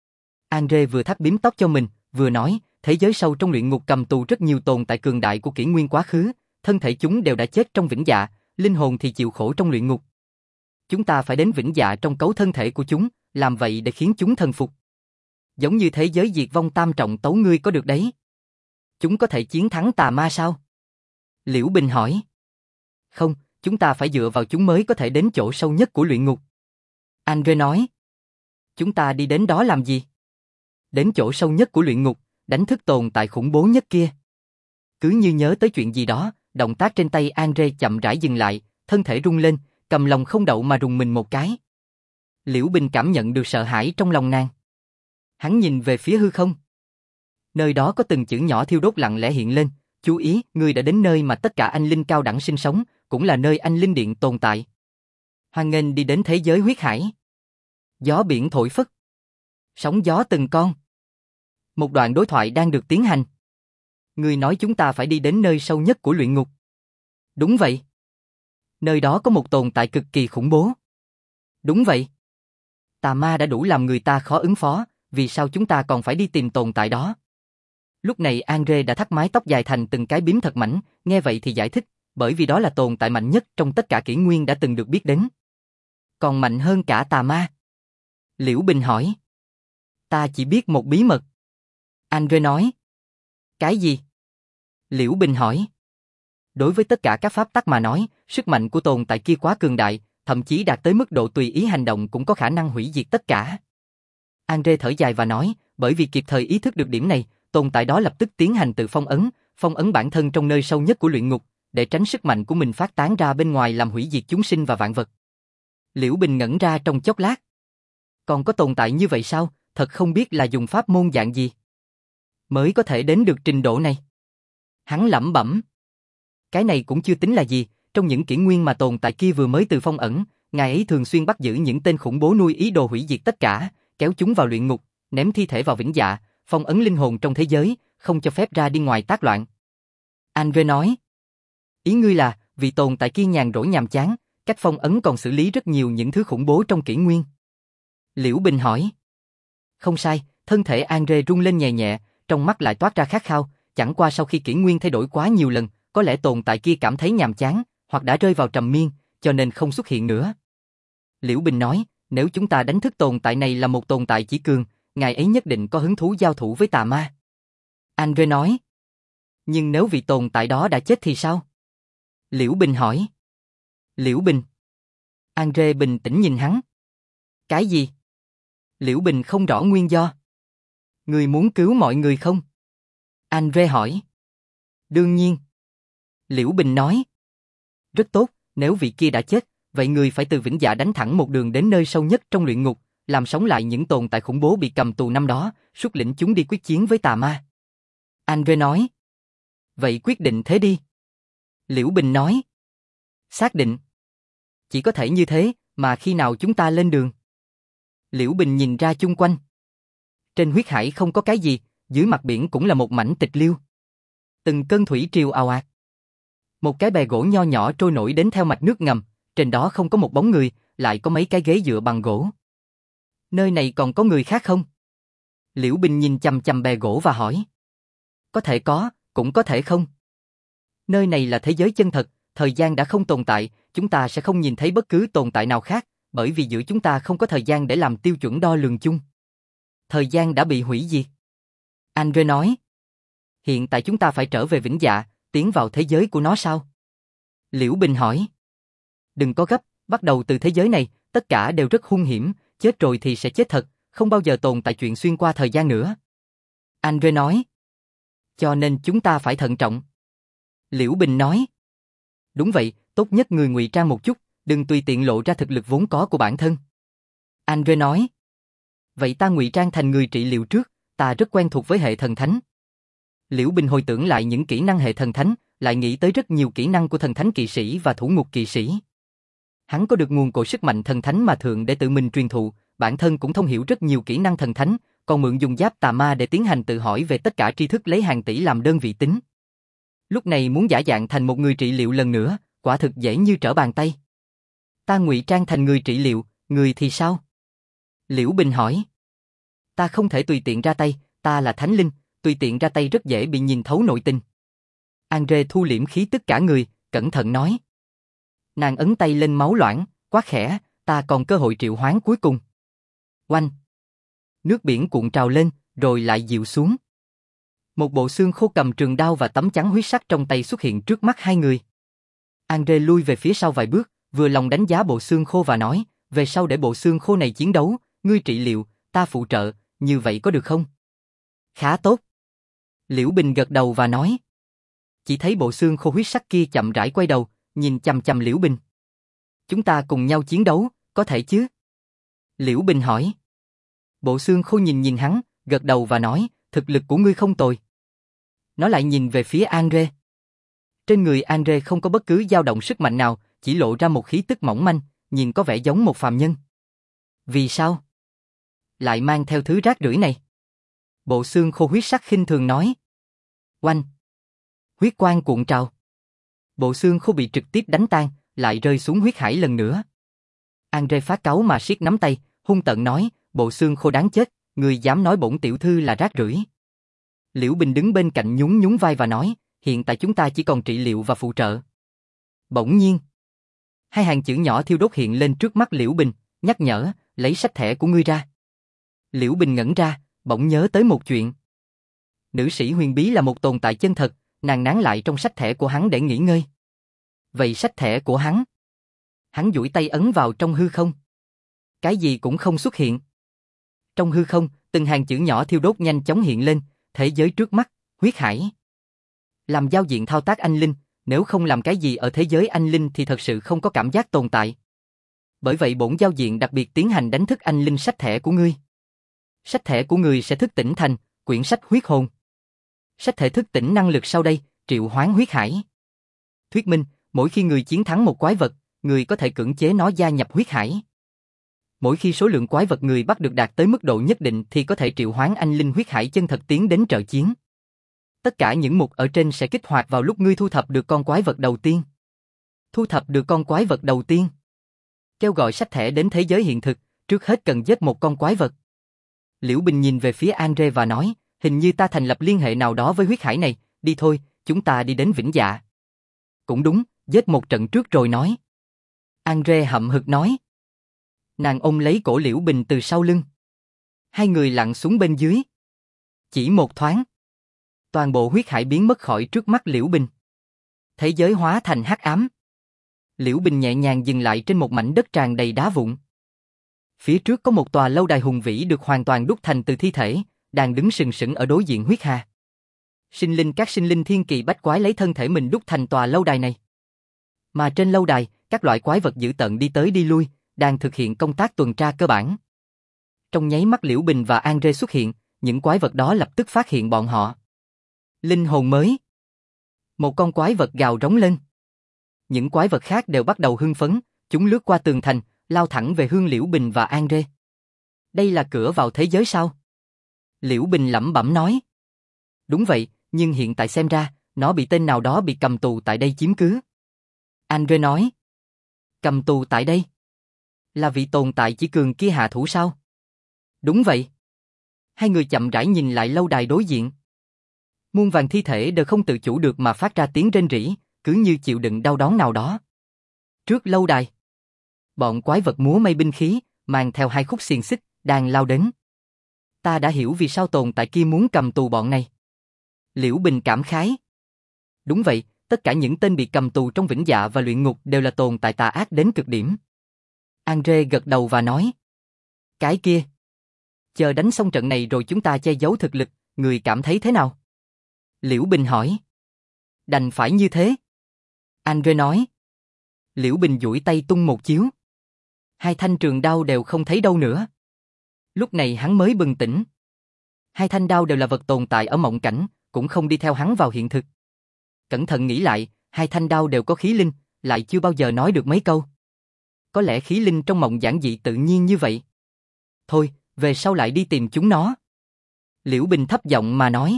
Andre vừa thắt bím tóc cho mình, vừa nói, thế giới sâu trong luyện ngục cầm tù rất nhiều tồn tại cường đại của kỷ nguyên quá khứ, thân thể chúng đều đã chết trong vĩnh dạ, linh hồn thì chịu khổ trong luyện ngục. Chúng ta phải đến vĩnh dạ trong cấu thân thể của chúng, làm vậy để khiến chúng thần phục. Giống như thế giới diệt vong tam trọng tấu ngươi có được đấy. Chúng có thể chiến thắng tà ma sao? Liễu Bình hỏi. Không, chúng ta phải dựa vào chúng mới có thể đến chỗ sâu nhất của luyện ngục. Andre nói. Chúng ta đi đến đó làm gì? Đến chỗ sâu nhất của luyện ngục, đánh thức tồn tại khủng bố nhất kia. Cứ như nhớ tới chuyện gì đó, động tác trên tay Andre chậm rãi dừng lại, thân thể rung lên, cầm lòng không đậu mà rùng mình một cái. Liễu Bình cảm nhận được sợ hãi trong lòng nàng. Hắn nhìn về phía hư không. Nơi đó có từng chữ nhỏ thiêu đốt lặng lẽ hiện lên, chú ý, ngươi đã đến nơi mà tất cả anh linh cao đẳng sinh sống, cũng là nơi anh linh điện tồn tại. Hoan nghênh đi đến thế giới huyết hải. Gió biển thổi phất. Sóng gió từng con. Một đoạn đối thoại đang được tiến hành. Ngươi nói chúng ta phải đi đến nơi sâu nhất của luyện ngục. Đúng vậy. Nơi đó có một tồn tại cực kỳ khủng bố. Đúng vậy. Tà ma đã đủ làm người ta khó ứng phó, vì sao chúng ta còn phải đi tìm tồn tại đó? Lúc này Andre đã thắt mái tóc dài thành từng cái bím thật mảnh, nghe vậy thì giải thích, bởi vì đó là tồn tại mạnh nhất trong tất cả kỷ nguyên đã từng được biết đến. Còn mạnh hơn cả tà ma. Liễu Bình hỏi. Ta chỉ biết một bí mật. Andre nói. Cái gì? Liễu Bình hỏi. Đối với tất cả các pháp tắc mà nói, sức mạnh của tồn tại kia quá cường đại, thậm chí đạt tới mức độ tùy ý hành động cũng có khả năng hủy diệt tất cả. Andre thở dài và nói, bởi vì kịp thời ý thức được điểm này, tồn tại đó lập tức tiến hành tự phong ấn bản thân trong nơi sâu nhất của luyện ngục, để tránh sức mạnh của mình phát tán ra bên ngoài làm hủy diệt chúng sinh và vạn vật. Liễu Bình ngẩn ra trong chốc lát. Còn có tồn tại như vậy sao, thật không biết là dùng pháp môn dạng gì mới có thể đến được trình độ này. Hắn lẩm bẩm. Cái này cũng chưa tính là gì, trong những kỷ nguyên mà tồn tại kia vừa mới từ phong ẩn, ngài ấy thường xuyên bắt giữ những tên khủng bố nuôi ý đồ hủy diệt tất cả, kéo chúng vào luyện ngục, ném thi thể vào vĩnh dạ, phong ấn linh hồn trong thế giới, không cho phép ra đi ngoài tác loạn. Andre nói. Ý ngươi là, vì tồn tại kia nhàn rỗi nhàm chán, cách phong ấn còn xử lý rất nhiều những thứ khủng bố trong kỷ nguyên. Liễu Bình hỏi. Không sai, thân thể Andre rung lên nhẹ nhẹ, trong mắt lại toát ra khát khao, chẳng qua sau khi kỷ nguyên thay đổi quá nhiều lần, có lẽ tồn tại kia cảm thấy nhàm chán, hoặc đã rơi vào trầm miên, cho nên không xuất hiện nữa. Liễu Bình nói, nếu chúng ta đánh thức tồn tại này là một tồn tại chỉ cường, ngài ấy nhất định có hứng thú giao thủ với tà ma. Andre nói. Nhưng nếu vị tồn tại đó đã chết thì sao? Liễu Bình hỏi. Liễu Bình. Andre bình tĩnh nhìn hắn. Cái gì? Liễu Bình không rõ nguyên do. Người muốn cứu mọi người không? Andre hỏi. Đương nhiên. Liễu Bình nói. Rất tốt, nếu vị kia đã chết, vậy người phải từ vĩnh dạ đánh thẳng một đường đến nơi sâu nhất trong luyện ngục, làm sống lại những tồn tại khủng bố bị cầm tù năm đó, xuất lĩnh chúng đi quyết chiến với tà ma. Andre nói. Vậy quyết định thế đi. Liễu Bình nói. Xác định. Chỉ có thể như thế, mà khi nào chúng ta lên đường? Liễu Bình nhìn ra chung quanh. Trên huyết hải không có cái gì, dưới mặt biển cũng là một mảnh tịch liêu. Từng cơn thủy triều ào ạt. Một cái bè gỗ nho nhỏ trôi nổi đến theo mạch nước ngầm, trên đó không có một bóng người, lại có mấy cái ghế dựa bằng gỗ. Nơi này còn có người khác không? Liễu Bình nhìn chằm chằm bè gỗ và hỏi. Có thể có, cũng có thể không. Nơi này là thế giới chân thật, thời gian đã không tồn tại, chúng ta sẽ không nhìn thấy bất cứ tồn tại nào khác, bởi vì giữa chúng ta không có thời gian để làm tiêu chuẩn đo lường chung. Thời gian đã bị hủy diệt. Andre nói. Hiện tại chúng ta phải trở về vĩnh dạ, tiến vào thế giới của nó sao? Liễu Bình hỏi. Đừng có gấp, bắt đầu từ thế giới này, tất cả đều rất hung hiểm, chết rồi thì sẽ chết thật, không bao giờ tồn tại chuyện xuyên qua thời gian nữa. Andre nói. Cho nên chúng ta phải thận trọng. Liễu Bình nói. Đúng vậy, tốt nhất người ngụy trang một chút, đừng tùy tiện lộ ra thực lực vốn có của bản thân. Andre nói. Vậy ta ngụy trang thành người trị liệu trước, ta rất quen thuộc với hệ thần thánh. Liễu Bình hồi tưởng lại những kỹ năng hệ thần thánh, lại nghĩ tới rất nhiều kỹ năng của thần thánh kỵ sĩ và thủ ngục kỵ sĩ. Hắn có được nguồn cội sức mạnh thần thánh mà thượng để tự mình truyền thụ, bản thân cũng thông hiểu rất nhiều kỹ năng thần thánh, còn mượn dùng giáp tà ma để tiến hành tự hỏi về tất cả tri thức lấy hàng tỷ làm đơn vị tính. Lúc này muốn giả dạng thành một người trị liệu lần nữa, quả thực dễ như trở bàn tay. Ta ngụy trang thành người trị liệu, người thì sao? Liễu Bình hỏi. Ta không thể tùy tiện ra tay, ta là thánh linh, tùy tiện ra tay rất dễ bị nhìn thấu nội tình. Andre thu liễm khí tức cả người, cẩn thận nói. Nàng ấn tay lên máu loãng, quát khẽ, ta còn cơ hội triệu hoán cuối cùng. Oanh! Nước biển cuộn trào lên, rồi lại dịu xuống. Một bộ xương khô cầm trường đao và tấm chắn huyết sắc trong tay xuất hiện trước mắt hai người. Andre lui về phía sau vài bước, vừa lòng đánh giá bộ xương khô và nói, về sau để bộ xương khô này chiến đấu, ngươi trị liệu, ta phụ trợ, như vậy có được không? Khá tốt. Liễu Bình gật đầu và nói. Chỉ thấy bộ xương khô huyết sắc kia chậm rãi quay đầu, nhìn chằm chằm Liễu Bình. Chúng ta cùng nhau chiến đấu, có thể chứ? Liễu Bình hỏi. Bộ xương khô nhìn hắn, gật đầu và nói, thực lực của ngươi không tồi. Nó lại nhìn về phía Andre. Trên người Andre không có bất cứ dao động sức mạnh nào, chỉ lộ ra một khí tức mỏng manh, nhìn có vẻ giống một phàm nhân. Vì sao? Lại mang theo thứ rác rưởi này. Bộ xương khô huyết sắc khinh thường nói. Oanh! Huyết quang cuộn trào. Bộ xương khô bị trực tiếp đánh tan, lại rơi xuống huyết hải lần nữa. Andre phát cáu mà siết nắm tay, hung tợn nói, bộ xương khô đáng chết, người dám nói bổn tiểu thư là rác rưởi. Liễu Bình đứng bên cạnh nhún nhún vai và nói, hiện tại chúng ta chỉ còn trị liệu và phụ trợ. Bỗng nhiên, hai hàng chữ nhỏ thiêu đốt hiện lên trước mắt Liễu Bình, nhắc nhở, lấy sách thẻ của ngươi ra. Liễu Bình ngẩn ra, bỗng nhớ tới một chuyện. Nữ sĩ huyền bí là một tồn tại chân thật, nàng nán lại trong sách thẻ của hắn để nghỉ ngơi. Vậy sách thẻ của hắn? Hắn duỗi tay ấn vào trong hư không. Cái gì cũng không xuất hiện. Trong hư không, từng hàng chữ nhỏ thiêu đốt nhanh chóng hiện lên, thế giới trước mắt, huyết hải. Làm giao diện thao tác anh linh, Nếu không làm cái gì ở thế giới anh linh thì thật sự không có cảm giác tồn tại. Bởi vậy bổn giao diện đặc biệt tiến hành đánh thức anh linh sách thẻ của ngươi. Sách thẻ của ngươi sẽ thức tỉnh thành quyển sách huyết hồn. Sách thể thức tỉnh năng lực sau đây, triệu hoán huyết hải. Thuyết minh, mỗi khi người chiến thắng một quái vật, người có thể cưỡng chế nó gia nhập huyết hải. Mỗi khi số lượng quái vật người bắt được đạt tới mức độ nhất định thì có thể triệu hoán anh linh huyết hải chân thật tiến đến trợ chiến. Tất cả những mục ở trên sẽ kích hoạt vào lúc ngươi thu thập được con quái vật đầu tiên. Thu thập được con quái vật đầu tiên. Kêu gọi sách thẻ đến thế giới hiện thực, trước hết cần giết một con quái vật. Liễu Bình nhìn về phía Andre và nói, hình như ta thành lập liên hệ nào đó với huyết hải này, đi thôi, chúng ta đi đến Vĩnh Dạ. Cũng đúng, giết một trận trước rồi nói. Andre hậm hực nói. Nàng ôm lấy cổ Liễu Bình từ sau lưng. Hai người lặn xuống bên dưới. Chỉ một thoáng, toàn bộ huyết hải biến mất khỏi trước mắt Liễu Bình. Thế giới hóa thành hắc ám. Liễu Bình nhẹ nhàng dừng lại trên một mảnh đất tràn đầy đá vụn. Phía trước có một tòa lâu đài hùng vĩ được hoàn toàn đúc thành từ thi thể, đang đứng sừng sững ở đối diện huyết hà. Các sinh linh thiên kỳ bách quái lấy thân thể mình đúc thành tòa lâu đài này. Mà trên lâu đài, các loại quái vật dữ tợn đi tới đi lui, đang thực hiện công tác tuần tra cơ bản. Trong nháy mắt Liễu Bình và Andre xuất hiện, những quái vật đó lập tức phát hiện bọn họ. Linh hồn mới. Một con quái vật gào rống lên. Những quái vật khác đều bắt đầu hưng phấn, chúng lướt qua tường thành, lao thẳng về hướng Liễu Bình và Andre. Đây là cửa vào thế giới sao? Liễu Bình lẩm bẩm nói. Đúng vậy, nhưng hiện tại xem ra, nó bị tên nào đó bị cầm tù tại đây chiếm cứ. Andre nói. Cầm tù tại đây? Là vị tồn tại chỉ cường kia hạ thủ sao? Đúng vậy. Hai người chậm rãi nhìn lại lâu đài đối diện. Muôn vàn thi thể đều không tự chủ được mà phát ra tiếng rên rỉ, cứ như chịu đựng đau đớn nào đó. Trước lâu đài, bọn quái vật múa may binh khí, mang theo hai khúc xiềng xích, đang lao đến. Ta đã hiểu vì sao tồn tại kia muốn cầm tù bọn này. Liễu Bình cảm khái. Đúng vậy, tất cả những tên bị cầm tù trong Vĩnh Dạ và luyện ngục đều là tồn tại tà ác đến cực điểm. Andre gật đầu và nói. Cái kia. Chờ đánh xong trận này rồi chúng ta che giấu thực lực, người cảm thấy thế nào? Liễu Bình hỏi. Đành phải như thế. Andre nói. Liễu Bình duỗi tay tung một chiếu. Hai thanh trường đao đều không thấy đâu nữa. Lúc này hắn mới bừng tỉnh. Hai thanh đao đều là vật tồn tại ở mộng cảnh, cũng không đi theo hắn vào hiện thực. Cẩn thận nghĩ lại, hai thanh đao đều có khí linh, lại chưa bao giờ nói được mấy câu. Có lẽ khí linh trong mộng giản dị tự nhiên như vậy. Thôi, về sau lại đi tìm chúng nó. Liễu Bình thấp giọng mà nói.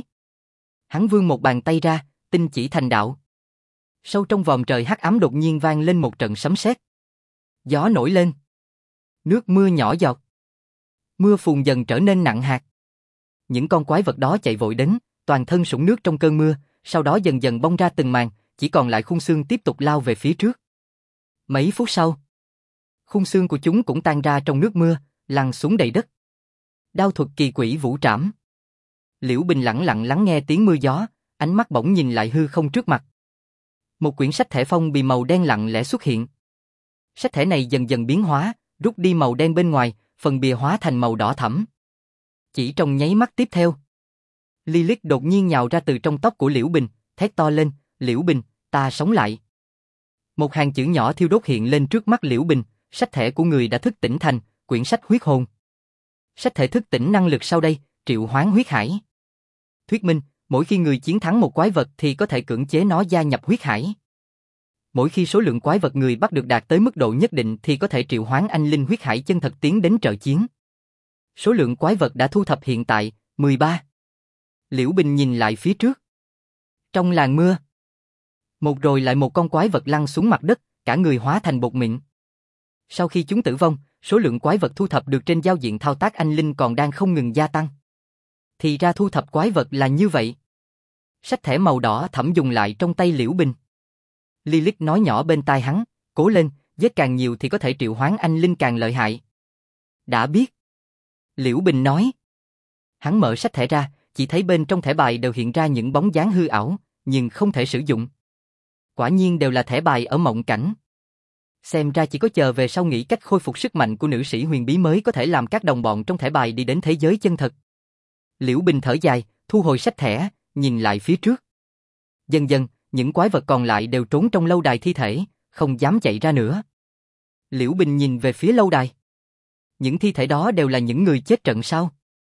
Hắn vươn một bàn tay ra, tinh chỉ thành đạo. Sâu trong vòm trời hắc ám đột nhiên vang lên một trận sấm sét. Gió nổi lên. Nước mưa nhỏ giọt. Mưa phùn dần trở nên nặng hạt. Những con quái vật đó chạy vội đến, toàn thân sũng nước trong cơn mưa, sau đó dần dần bong ra từng màn, chỉ còn lại khung xương tiếp tục lao về phía trước. Mấy phút sau, khung xương của chúng cũng tan ra trong nước mưa, lăn xuống đầy đất. Đao thuật kỳ quỷ vũ trảm. Liễu Bình lặng lặng lắng nghe tiếng mưa gió, ánh mắt bỗng nhìn lại hư không trước mặt. Một quyển sách thẻ phong bì màu đen lặng lẽ xuất hiện. Sách thẻ này dần dần biến hóa, rút đi màu đen bên ngoài, phần bìa hóa thành màu đỏ thẫm. Chỉ trong nháy mắt tiếp theo, Lilith đột nhiên nhào ra từ trong tóc của Liễu Bình, thét to lên, Liễu Bình, ta sống lại. Một hàng chữ nhỏ thiêu đốt hiện lên trước mắt Liễu Bình, sách thẻ của người đã thức tỉnh thành quyển sách huyết hồn. Sách thể thức tỉnh năng lực sau đây, triệu hoán huyết hải. Thuyết minh, mỗi khi người chiến thắng một quái vật thì có thể cưỡng chế nó gia nhập huyết hải. Mỗi khi số lượng quái vật người bắt được đạt tới mức độ nhất định thì có thể triệu hoán anh linh huyết hải chân thật tiến đến trợ chiến. Số lượng quái vật đã thu thập hiện tại, 13. Liễu Bình nhìn lại phía trước. Trong làn mưa, một rồi lại một con quái vật lăn xuống mặt đất, cả người hóa thành bột mịn. Sau khi chúng tử vong, số lượng quái vật thu thập được trên giao diện thao tác anh linh còn đang không ngừng gia tăng. Thì ra thu thập quái vật là như vậy. Sách thẻ màu đỏ thẫm dùng lại trong tay Liễu Bình. Lilith nói nhỏ bên tai hắn, cố lên, giết càng nhiều thì có thể triệu hoán anh linh càng lợi hại. Đã biết. Liễu Bình nói. Hắn mở sách thẻ ra, chỉ thấy bên trong thẻ bài đều hiện ra những bóng dáng hư ảo, nhưng không thể sử dụng. Quả nhiên đều là thẻ bài ở mộng cảnh. Xem ra chỉ có chờ về sau nghĩ cách khôi phục sức mạnh của nữ sĩ huyền bí mới có thể làm các đồng bọn trong thẻ bài đi đến thế giới chân thật. Liễu Bình thở dài, thu hồi sách thẻ, nhìn lại phía trước. Dần dần, những quái vật còn lại đều trốn trong lâu đài thi thể, không dám chạy ra nữa. Liễu Bình nhìn về phía lâu đài. Những thi thể đó đều là những người chết trận sao?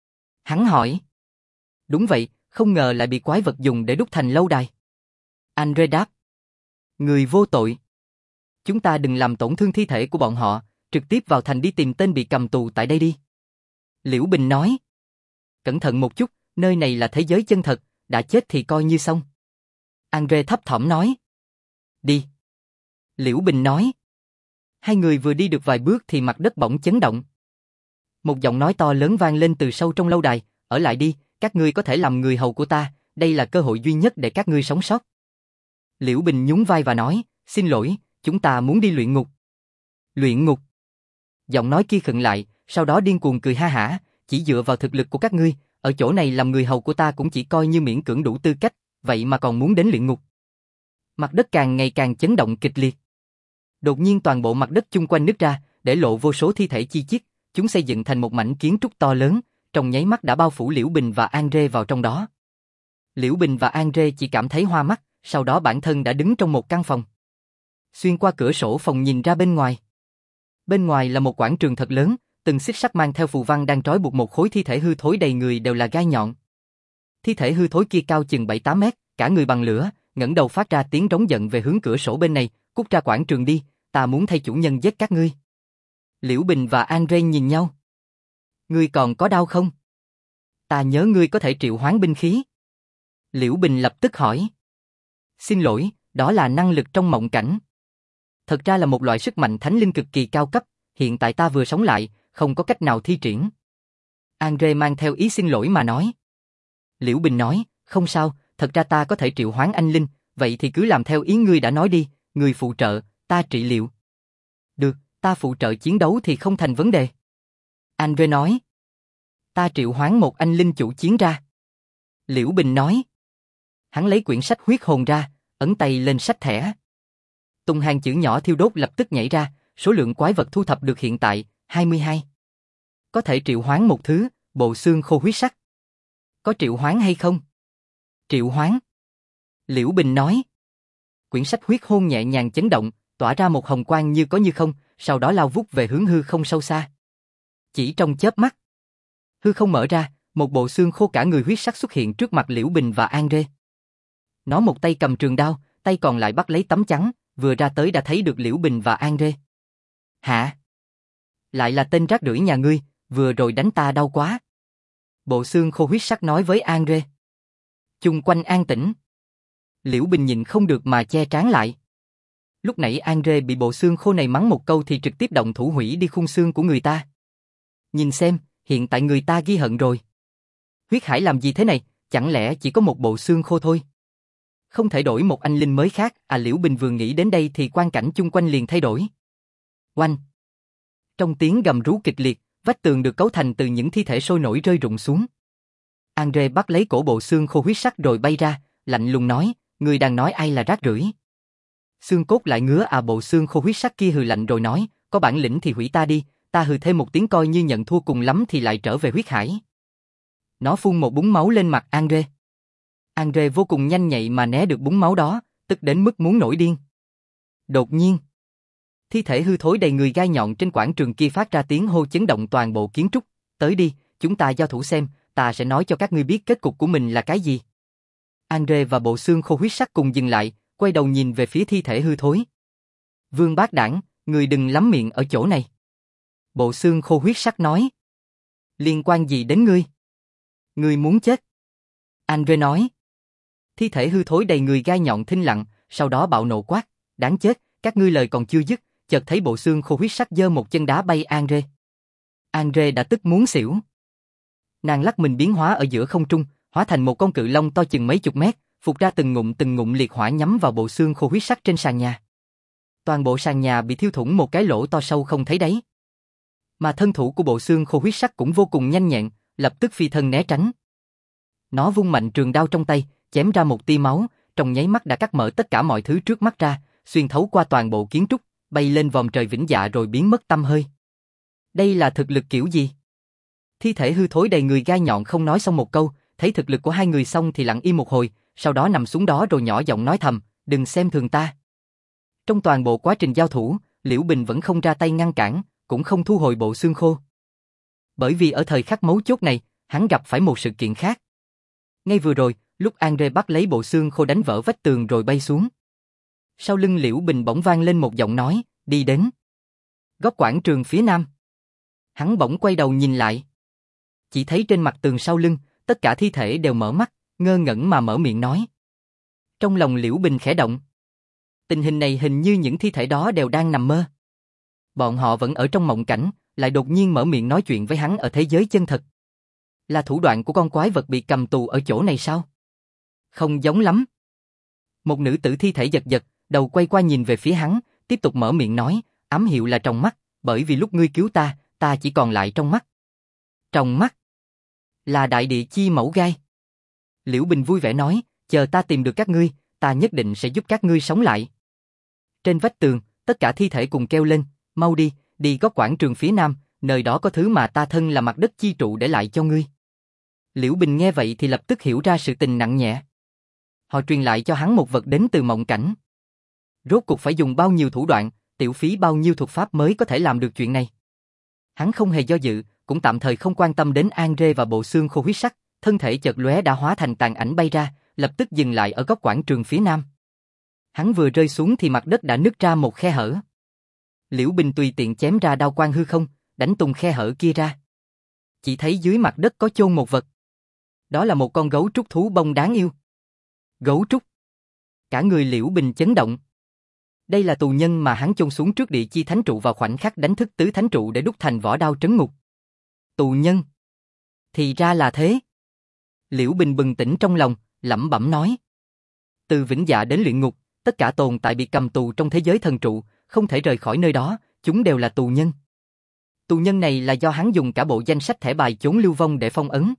Hắn hỏi. Đúng vậy, không ngờ lại bị quái vật dùng để đúc thành lâu đài. Andre đáp. Người vô tội. Chúng ta đừng làm tổn thương thi thể của bọn họ, trực tiếp vào thành đi tìm tên bị cầm tù tại đây đi. Liễu Bình nói. Cẩn thận một chút, nơi này là thế giới chân thật, đã chết thì coi như xong. Andre thấp thỏm nói. Đi. Liễu Bình nói. Hai người vừa đi được vài bước thì mặt đất bỗng chấn động. Một giọng nói to lớn vang lên từ sâu trong lâu đài, ở lại đi, các ngươi có thể làm người hầu của ta, đây là cơ hội duy nhất để các ngươi sống sót. Liễu Bình nhún vai và nói, xin lỗi, chúng ta muốn đi luyện ngục. Luyện ngục. Giọng nói kia khựng lại, sau đó điên cuồng cười ha hả, chỉ dựa vào thực lực của các ngươi, ở chỗ này làm người hầu của ta cũng chỉ coi như miễn cưỡng đủ tư cách, vậy mà còn muốn đến luyện ngục. Mặt đất càng ngày càng chấn động kịch liệt. Đột nhiên toàn bộ mặt đất chung quanh nứt ra, để lộ vô số thi thể chi chít, chúng xây dựng thành một mảnh kiến trúc to lớn, trong nháy mắt đã bao phủ Liễu Bình và Andre vào trong đó. Liễu Bình và Andre chỉ cảm thấy hoa mắt, sau đó bản thân đã đứng trong một căn phòng. Xuyên qua cửa sổ phòng nhìn ra bên ngoài. Bên ngoài là một quảng trường thật lớn, từng xích sắt mang theo phù văn đang trói buộc một khối thi thể hư thối đầy người đều là gai nhọn. Thi thể hư thối kia cao chừng 7-8 mét, cả người bằng lửa, ngẩng đầu phát ra tiếng rống giận về hướng cửa sổ bên này, cút ra quảng trường đi, ta muốn thay chủ nhân giết các ngươi. Liễu Bình và Andre nhìn nhau. Ngươi còn có đau không? Ta nhớ ngươi có thể triệu hoán binh khí. Liễu Bình lập tức hỏi. Xin lỗi, đó là năng lực trong mộng cảnh. Thật ra là một loại sức mạnh thánh linh cực kỳ cao cấp, hiện tại ta vừa sống lại, không có cách nào thi triển. Andre mang theo ý xin lỗi mà nói. Liễu Bình nói, không sao, thật ra ta có thể triệu hoán anh linh, vậy thì cứ làm theo ý ngươi đã nói đi, ngươi phụ trợ, ta trị liệu. Được, ta phụ trợ chiến đấu thì không thành vấn đề. Andre nói. Ta triệu hoán một anh linh chủ chiến ra. Liễu Bình nói. Hắn lấy quyển sách huyết hồn ra, ấn tay lên sách thẻ. Tung hàng chữ nhỏ thiêu đốt lập tức nhảy ra, số lượng quái vật thu thập được hiện tại, 22. Có thể triệu hoán một thứ, bộ xương khô huyết sắc. Có triệu hoán hay không? Triệu hoán. Liễu Bình nói. Quyển sách huyết hồn nhẹ nhàng chấn động, tỏa ra một hồng quang như có như không, sau đó lao vút về hướng hư không sâu xa. Chỉ trong chớp mắt, hư không mở ra, một bộ xương khô cả người huyết sắc xuất hiện trước mặt Liễu Bình và Andre. Nó một tay cầm trường đao, tay còn lại bắt lấy tấm chắn, vừa ra tới đã thấy được Liễu Bình và Andre. Hả? Lại là tên rác rưởi nhà ngươi, vừa rồi đánh ta đau quá. Bộ xương khô huyết sắc nói với Andre. Chung quanh an tĩnh. Liễu Bình nhìn không được mà che trán lại. Lúc nãy Andre bị bộ xương khô này mắng một câu thì trực tiếp động thủ hủy đi khung xương của người ta. Nhìn xem, hiện tại người ta ghi hận rồi. Huyết Hải làm gì thế này, chẳng lẽ chỉ có một bộ xương khô thôi? Không thể đổi một anh linh mới khác, Liễu Bình vừa nghĩ đến đây thì quang cảnh chung quanh liền thay đổi. Oanh! Trong tiếng gầm rú kịch liệt, vách tường được cấu thành từ những thi thể sôi nổi rơi rụng xuống. Andre bắt lấy cổ bộ xương khô huyết sắc rồi bay ra, lạnh lùng nói, ngươi đang nói ai là rác rưởi? Xương cốt lại ngứa bộ xương khô huyết sắc kia hừ lạnh rồi nói, có bản lĩnh thì hủy ta đi, ta hừ thêm một tiếng coi như nhận thua, cùng lắm thì lại trở về huyết hải. Nó phun một búng máu lên mặt Andre. Andre vô cùng nhanh nhạy mà né được búng máu đó, tức đến mức muốn nổi điên. Đột nhiên, thi thể hư thối đầy người gai nhọn trên quảng trường kia phát ra tiếng hô chấn động toàn bộ kiến trúc, tới đi, chúng ta giao thủ xem, ta sẽ nói cho các ngươi biết kết cục của mình là cái gì. Andre và bộ xương khô huyết sắc cùng dừng lại, quay đầu nhìn về phía thi thể hư thối. Vương Bác Đảng, người đừng lắm miệng ở chỗ này. Bộ xương khô huyết sắc nói. Liên quan gì đến ngươi? Ngươi muốn chết. Andre nói. Thi thể hư thối đầy người gai nhọn thinh lặng, sau đó bạo nộ quát, đáng chết, các ngươi lời còn chưa dứt, chợt thấy bộ xương khô huyết sắc giơ một chân đá bay Andre. Andre đã tức muốn xỉu. Nàng lắc mình biến hóa ở giữa không trung, hóa thành một con cự long to chừng mấy chục mét, phụt ra từng ngụm liệt hỏa nhắm vào bộ xương khô huyết sắc trên sàn nhà. Toàn bộ sàn nhà bị thiêu thủng một cái lỗ to sâu không thấy đáy. Mà thân thủ của bộ xương khô huyết sắc cũng vô cùng nhanh nhẹn, lập tức phi thân né tránh. Nó vung mạnh trường đao trong tay, chém ra một tia máu, trong nháy mắt đã cắt mở tất cả mọi thứ trước mắt ra, xuyên thấu qua toàn bộ kiến trúc, bay lên vòm trời vĩnh dạ rồi biến mất tăm hơi. Đây là thực lực kiểu gì? Thi thể hư thối đầy người gai nhọn không nói xong một câu, thấy thực lực của hai người xong thì lặng im một hồi, sau đó nằm xuống đó rồi nhỏ giọng nói thầm, đừng xem thường ta. Trong toàn bộ quá trình giao thủ, Liễu Bình vẫn không ra tay ngăn cản, cũng không thu hồi bộ xương khô. Bởi vì ở thời khắc mấu chốt này, hắn gặp phải một sự kiện khác. Ngay vừa rồi, lúc Andre bắt lấy bộ xương khô đánh vỡ vách tường rồi bay xuống. Sau lưng Liễu Bình bỗng vang lên một giọng nói, đi đến góc quảng trường phía nam. Hắn bỗng quay đầu nhìn lại. Chỉ thấy trên mặt tường sau lưng, tất cả thi thể đều mở mắt, ngơ ngẩn mà mở miệng nói. Trong lòng Liễu Bình khẽ động. Tình hình này hình như những thi thể đó đều đang nằm mơ. Bọn họ vẫn ở trong mộng cảnh, lại đột nhiên mở miệng nói chuyện với hắn ở thế giới chân thật. Là thủ đoạn của con quái vật bị cầm tù ở chỗ này sao? Không giống lắm. Một nữ tử thi thể giật giật, đầu quay qua nhìn về phía hắn, tiếp tục mở miệng nói, ám hiệu là trong mắt, bởi vì lúc ngươi cứu ta, ta chỉ còn lại trong mắt. Trong mắt? Là đại địa chi mẫu gai. Liễu Bình vui vẻ nói, chờ ta tìm được các ngươi, ta nhất định sẽ giúp các ngươi sống lại. Trên vách tường, tất cả thi thể cùng kêu lên, mau đi, đi góc quảng trường phía nam, nơi đó có thứ mà ta thân là mặt đất chi trụ để lại cho ngươi. Liễu Bình nghe vậy thì lập tức hiểu ra sự tình nặng nhẹ. Họ truyền lại cho hắn một vật đến từ mộng cảnh. Rốt cuộc phải dùng bao nhiêu thủ đoạn, tiểu phí bao nhiêu thuật pháp mới có thể làm được chuyện này. Hắn không hề do dự, cũng tạm thời không quan tâm đến Andre và bộ xương khô huyết sắc, thân thể chợt lóe đã hóa thành tàn ảnh bay ra, lập tức dừng lại ở góc quảng trường phía nam. Hắn vừa rơi xuống thì mặt đất đã nứt ra một khe hở. Liễu Bình tùy tiện chém ra đao quang hư không, đánh tung khe hở kia ra. Chỉ thấy dưới mặt đất có chôn một vật. Đó là một con gấu trúc thú bông đáng yêu. Gấu trúc. Cả người Liễu Bình chấn động. Đây là tù nhân mà hắn chôn xuống trước địa chi thánh trụ vào khoảnh khắc đánh thức tứ thánh trụ để đúc thành vỏ đao trấn ngục. Tù nhân. Thì ra là thế. Liễu Bình bừng tỉnh trong lòng, lẩm bẩm nói. Từ vĩnh dạ đến luyện ngục, tất cả tồn tại bị cầm tù trong thế giới thần trụ, không thể rời khỏi nơi đó, chúng đều là tù nhân. Tù nhân này là do hắn dùng cả bộ danh sách thẻ bài chốn lưu vong để phong ấn.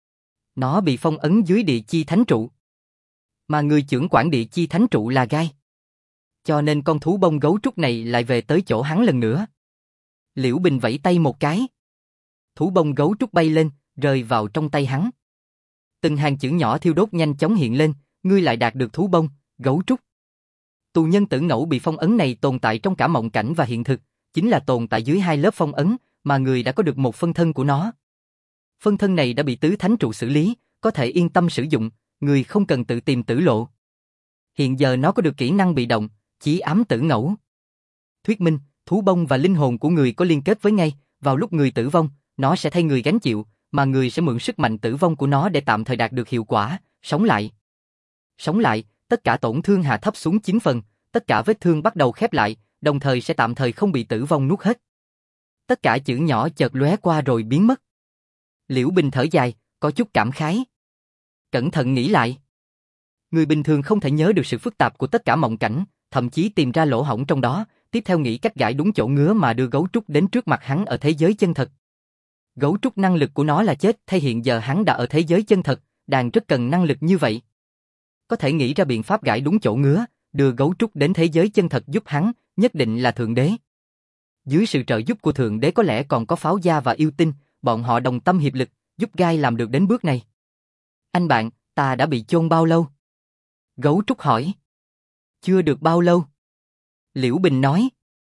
Nó bị phong ấn dưới địa chi thánh trụ. Mà người chưởng quản địa chi thánh trụ là gai. Cho nên con thú bông gấu trúc này lại về tới chỗ hắn lần nữa. Liễu Bình vẫy tay một cái. Thú bông gấu trúc bay lên, rơi vào trong tay hắn. Từng hàng chữ nhỏ thiêu đốt nhanh chóng hiện lên, ngươi lại đạt được thú bông, gấu trúc. Tù nhân tử ngẫu bị phong ấn này tồn tại trong cả mộng cảnh và hiện thực, chính là tồn tại dưới hai lớp phong ấn, mà người đã có được một phân thân của nó. Phân thân này đã bị tứ thánh trụ xử lý, có thể yên tâm sử dụng, người không cần tự tìm tử lộ. Hiện giờ nó có được kỹ năng bị động, chí ám tử ngẫu. Thuyết minh, thú bông và linh hồn của người có liên kết với ngay, vào lúc người tử vong, nó sẽ thay người gánh chịu, mà người sẽ mượn sức mạnh tử vong của nó để tạm thời đạt được hiệu quả, sống lại. Sống lại, tất cả tổn thương hạ thấp xuống 9 phần, tất cả vết thương bắt đầu khép lại, đồng thời sẽ tạm thời không bị tử vong nuốt hết. Tất cả chữ nhỏ chợt lóe qua rồi biến mất. Liễu Bình thở dài, có chút cảm khái. Cẩn thận nghĩ lại. Người bình thường không thể nhớ được sự phức tạp của tất cả mộng cảnh, thậm chí tìm ra lỗ hổng trong đó, tiếp theo nghĩ cách gãi đúng chỗ ngứa mà đưa gấu trúc đến trước mặt hắn ở thế giới chân thật. Gấu trúc năng lực của nó là chết, thay hiện giờ hắn đã ở thế giới chân thật, đang rất cần năng lực như vậy. Có thể nghĩ ra biện pháp gãi đúng chỗ ngứa, đưa gấu trúc đến thế giới chân thật giúp hắn, nhất định là Thượng Đế. Dưới sự trợ giúp của Thượng Đế có lẽ còn có Pháo Gia và Yêu Tinh, bọn họ đồng tâm hiệp lực, giúp gai làm được đến bước này. Anh bạn, ta đã bị chôn bao lâu? Gấu trúc hỏi. Chưa được bao lâu. Liễu Bình nói.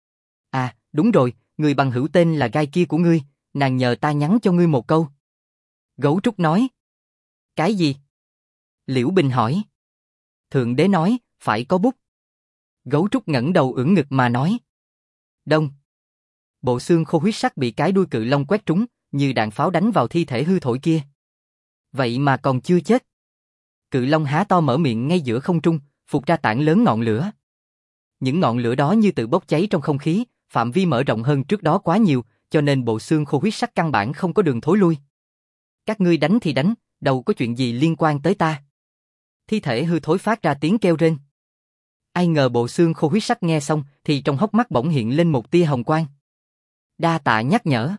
À, đúng rồi, người bằng hữu tên là gai kia của ngươi, nàng nhờ ta nhắn cho ngươi một câu. Gấu trúc nói. Cái gì? Liễu Bình hỏi. Thượng Đế nói, phải có bút. Gấu trúc ngẩng đầu ưỡn ngực mà nói. Đông. Bộ xương khô huyết sắc bị cái đuôi cự long quét trúng, như đạn pháo đánh vào thi thể hư thối kia. Vậy mà còn chưa chết. Cự long há to mở miệng ngay giữa không trung, phụt ra tảng lớn ngọn lửa. Những ngọn lửa đó như tự bốc cháy trong không khí, phạm vi mở rộng hơn trước đó quá nhiều, cho nên bộ xương khô huyết sắc căn bản không có đường thối lui. Các ngươi đánh thì đánh, đâu có chuyện gì liên quan tới ta. Thi thể hư thối phát ra tiếng kêu rên. Ai ngờ bộ xương khô huyết sắc nghe xong thì trong hốc mắt bỗng hiện lên một tia hồng quang. Đa tạ nhắc nhở.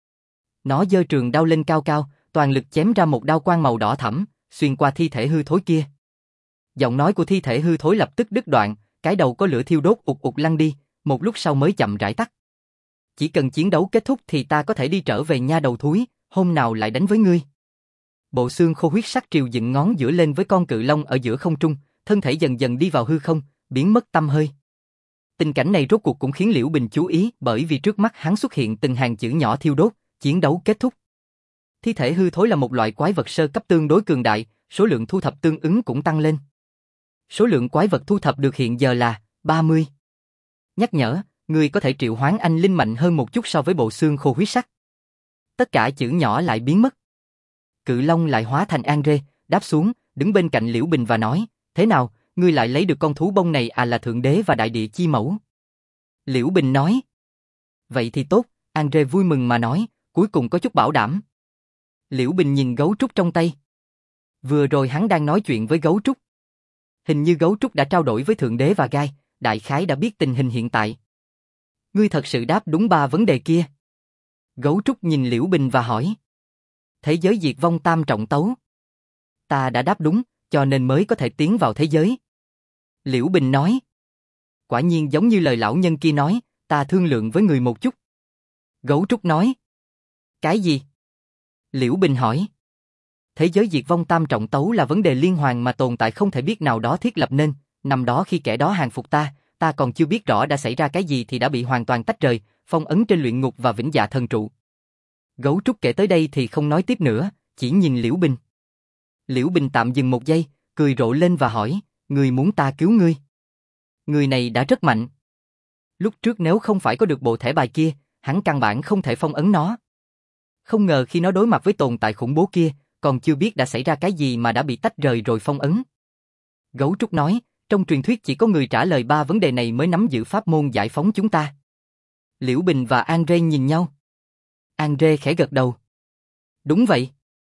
Nó giơ trường đao lên cao cao, toàn lực chém ra một đao quang màu đỏ thẫm, xuyên qua thi thể hư thối kia. Giọng nói của thi thể hư thối lập tức đứt đoạn, cái đầu có lửa thiêu đốt ụt ụt lăn đi, một lúc sau mới chậm rãi tắt. Chỉ cần chiến đấu kết thúc thì ta có thể đi trở về nha đầu thúi, hôm nào lại đánh với ngươi. Bộ xương khô huyết sắc triều dựng ngón giữa lên với con cự long ở giữa không trung, thân thể dần dần đi vào hư không, biến mất tăm hơi. Tình cảnh này rốt cuộc cũng khiến Liễu Bình chú ý, bởi vì trước mắt hắn xuất hiện từng hàng chữ nhỏ thiêu đốt, chiến đấu kết thúc. Thi thể hư thối là một loại quái vật sơ cấp tương đối cường đại, số lượng thu thập tương ứng cũng tăng lên. Số lượng quái vật thu thập được hiện giờ là 30. Nhắc nhở, người có thể triệu hoán anh linh mạnh hơn một chút so với bộ xương khô huyết sắc. Tất cả chữ nhỏ lại biến mất. Cự long lại hóa thành Andre, đáp xuống, đứng bên cạnh Liễu Bình và nói, thế nào, ngươi lại lấy được con thú bông này à, là thượng đế và đại địa chi mẫu? Liễu Bình nói. Vậy thì tốt, Andre vui mừng mà nói, cuối cùng có chút bảo đảm. Liễu Bình nhìn gấu trúc trong tay. Vừa rồi hắn đang nói chuyện với gấu trúc. Hình như gấu trúc đã trao đổi với thượng đế và gai, đại khái đã biết tình hình hiện tại. Ngươi thật sự đáp đúng 3 vấn đề kia. Gấu trúc nhìn Liễu Bình và hỏi. Thế giới diệt vong tam trọng tấu. Ta đã đáp đúng, cho nên mới có thể tiến vào thế giới. Liễu Bình nói. Quả nhiên giống như lời lão nhân kia nói, ta thương lượng với người một chút. Gấu trúc nói. Cái gì? Liễu Bình hỏi. Thế giới diệt vong tam trọng tấu là vấn đề liên hoàn mà tồn tại không thể biết nào đó thiết lập nên, năm đó khi kẻ đó hàng phục ta còn chưa biết rõ đã xảy ra cái gì thì đã bị hoàn toàn tách rời, phong ấn trên luyện ngục và vĩnh dạ thần trụ. Gấu trúc kể tới đây thì không nói tiếp nữa, chỉ nhìn Liễu Bình. Liễu Bình tạm dừng một giây, cười rộ lên và hỏi, người muốn ta cứu ngươi? Người này đã rất mạnh. Lúc trước nếu không phải có được bộ thẻ bài kia, hắn căn bản không thể phong ấn nó. Không ngờ khi nó đối mặt với tồn tại khủng bố kia, còn chưa biết đã xảy ra cái gì mà đã bị tách rời rồi phong ấn. Gấu trúc nói, trong truyền thuyết chỉ có người trả lời 3 vấn đề này mới nắm giữ pháp môn giải phóng chúng ta. Liễu Bình và Andre nhìn nhau. Andre khẽ gật đầu. Đúng vậy.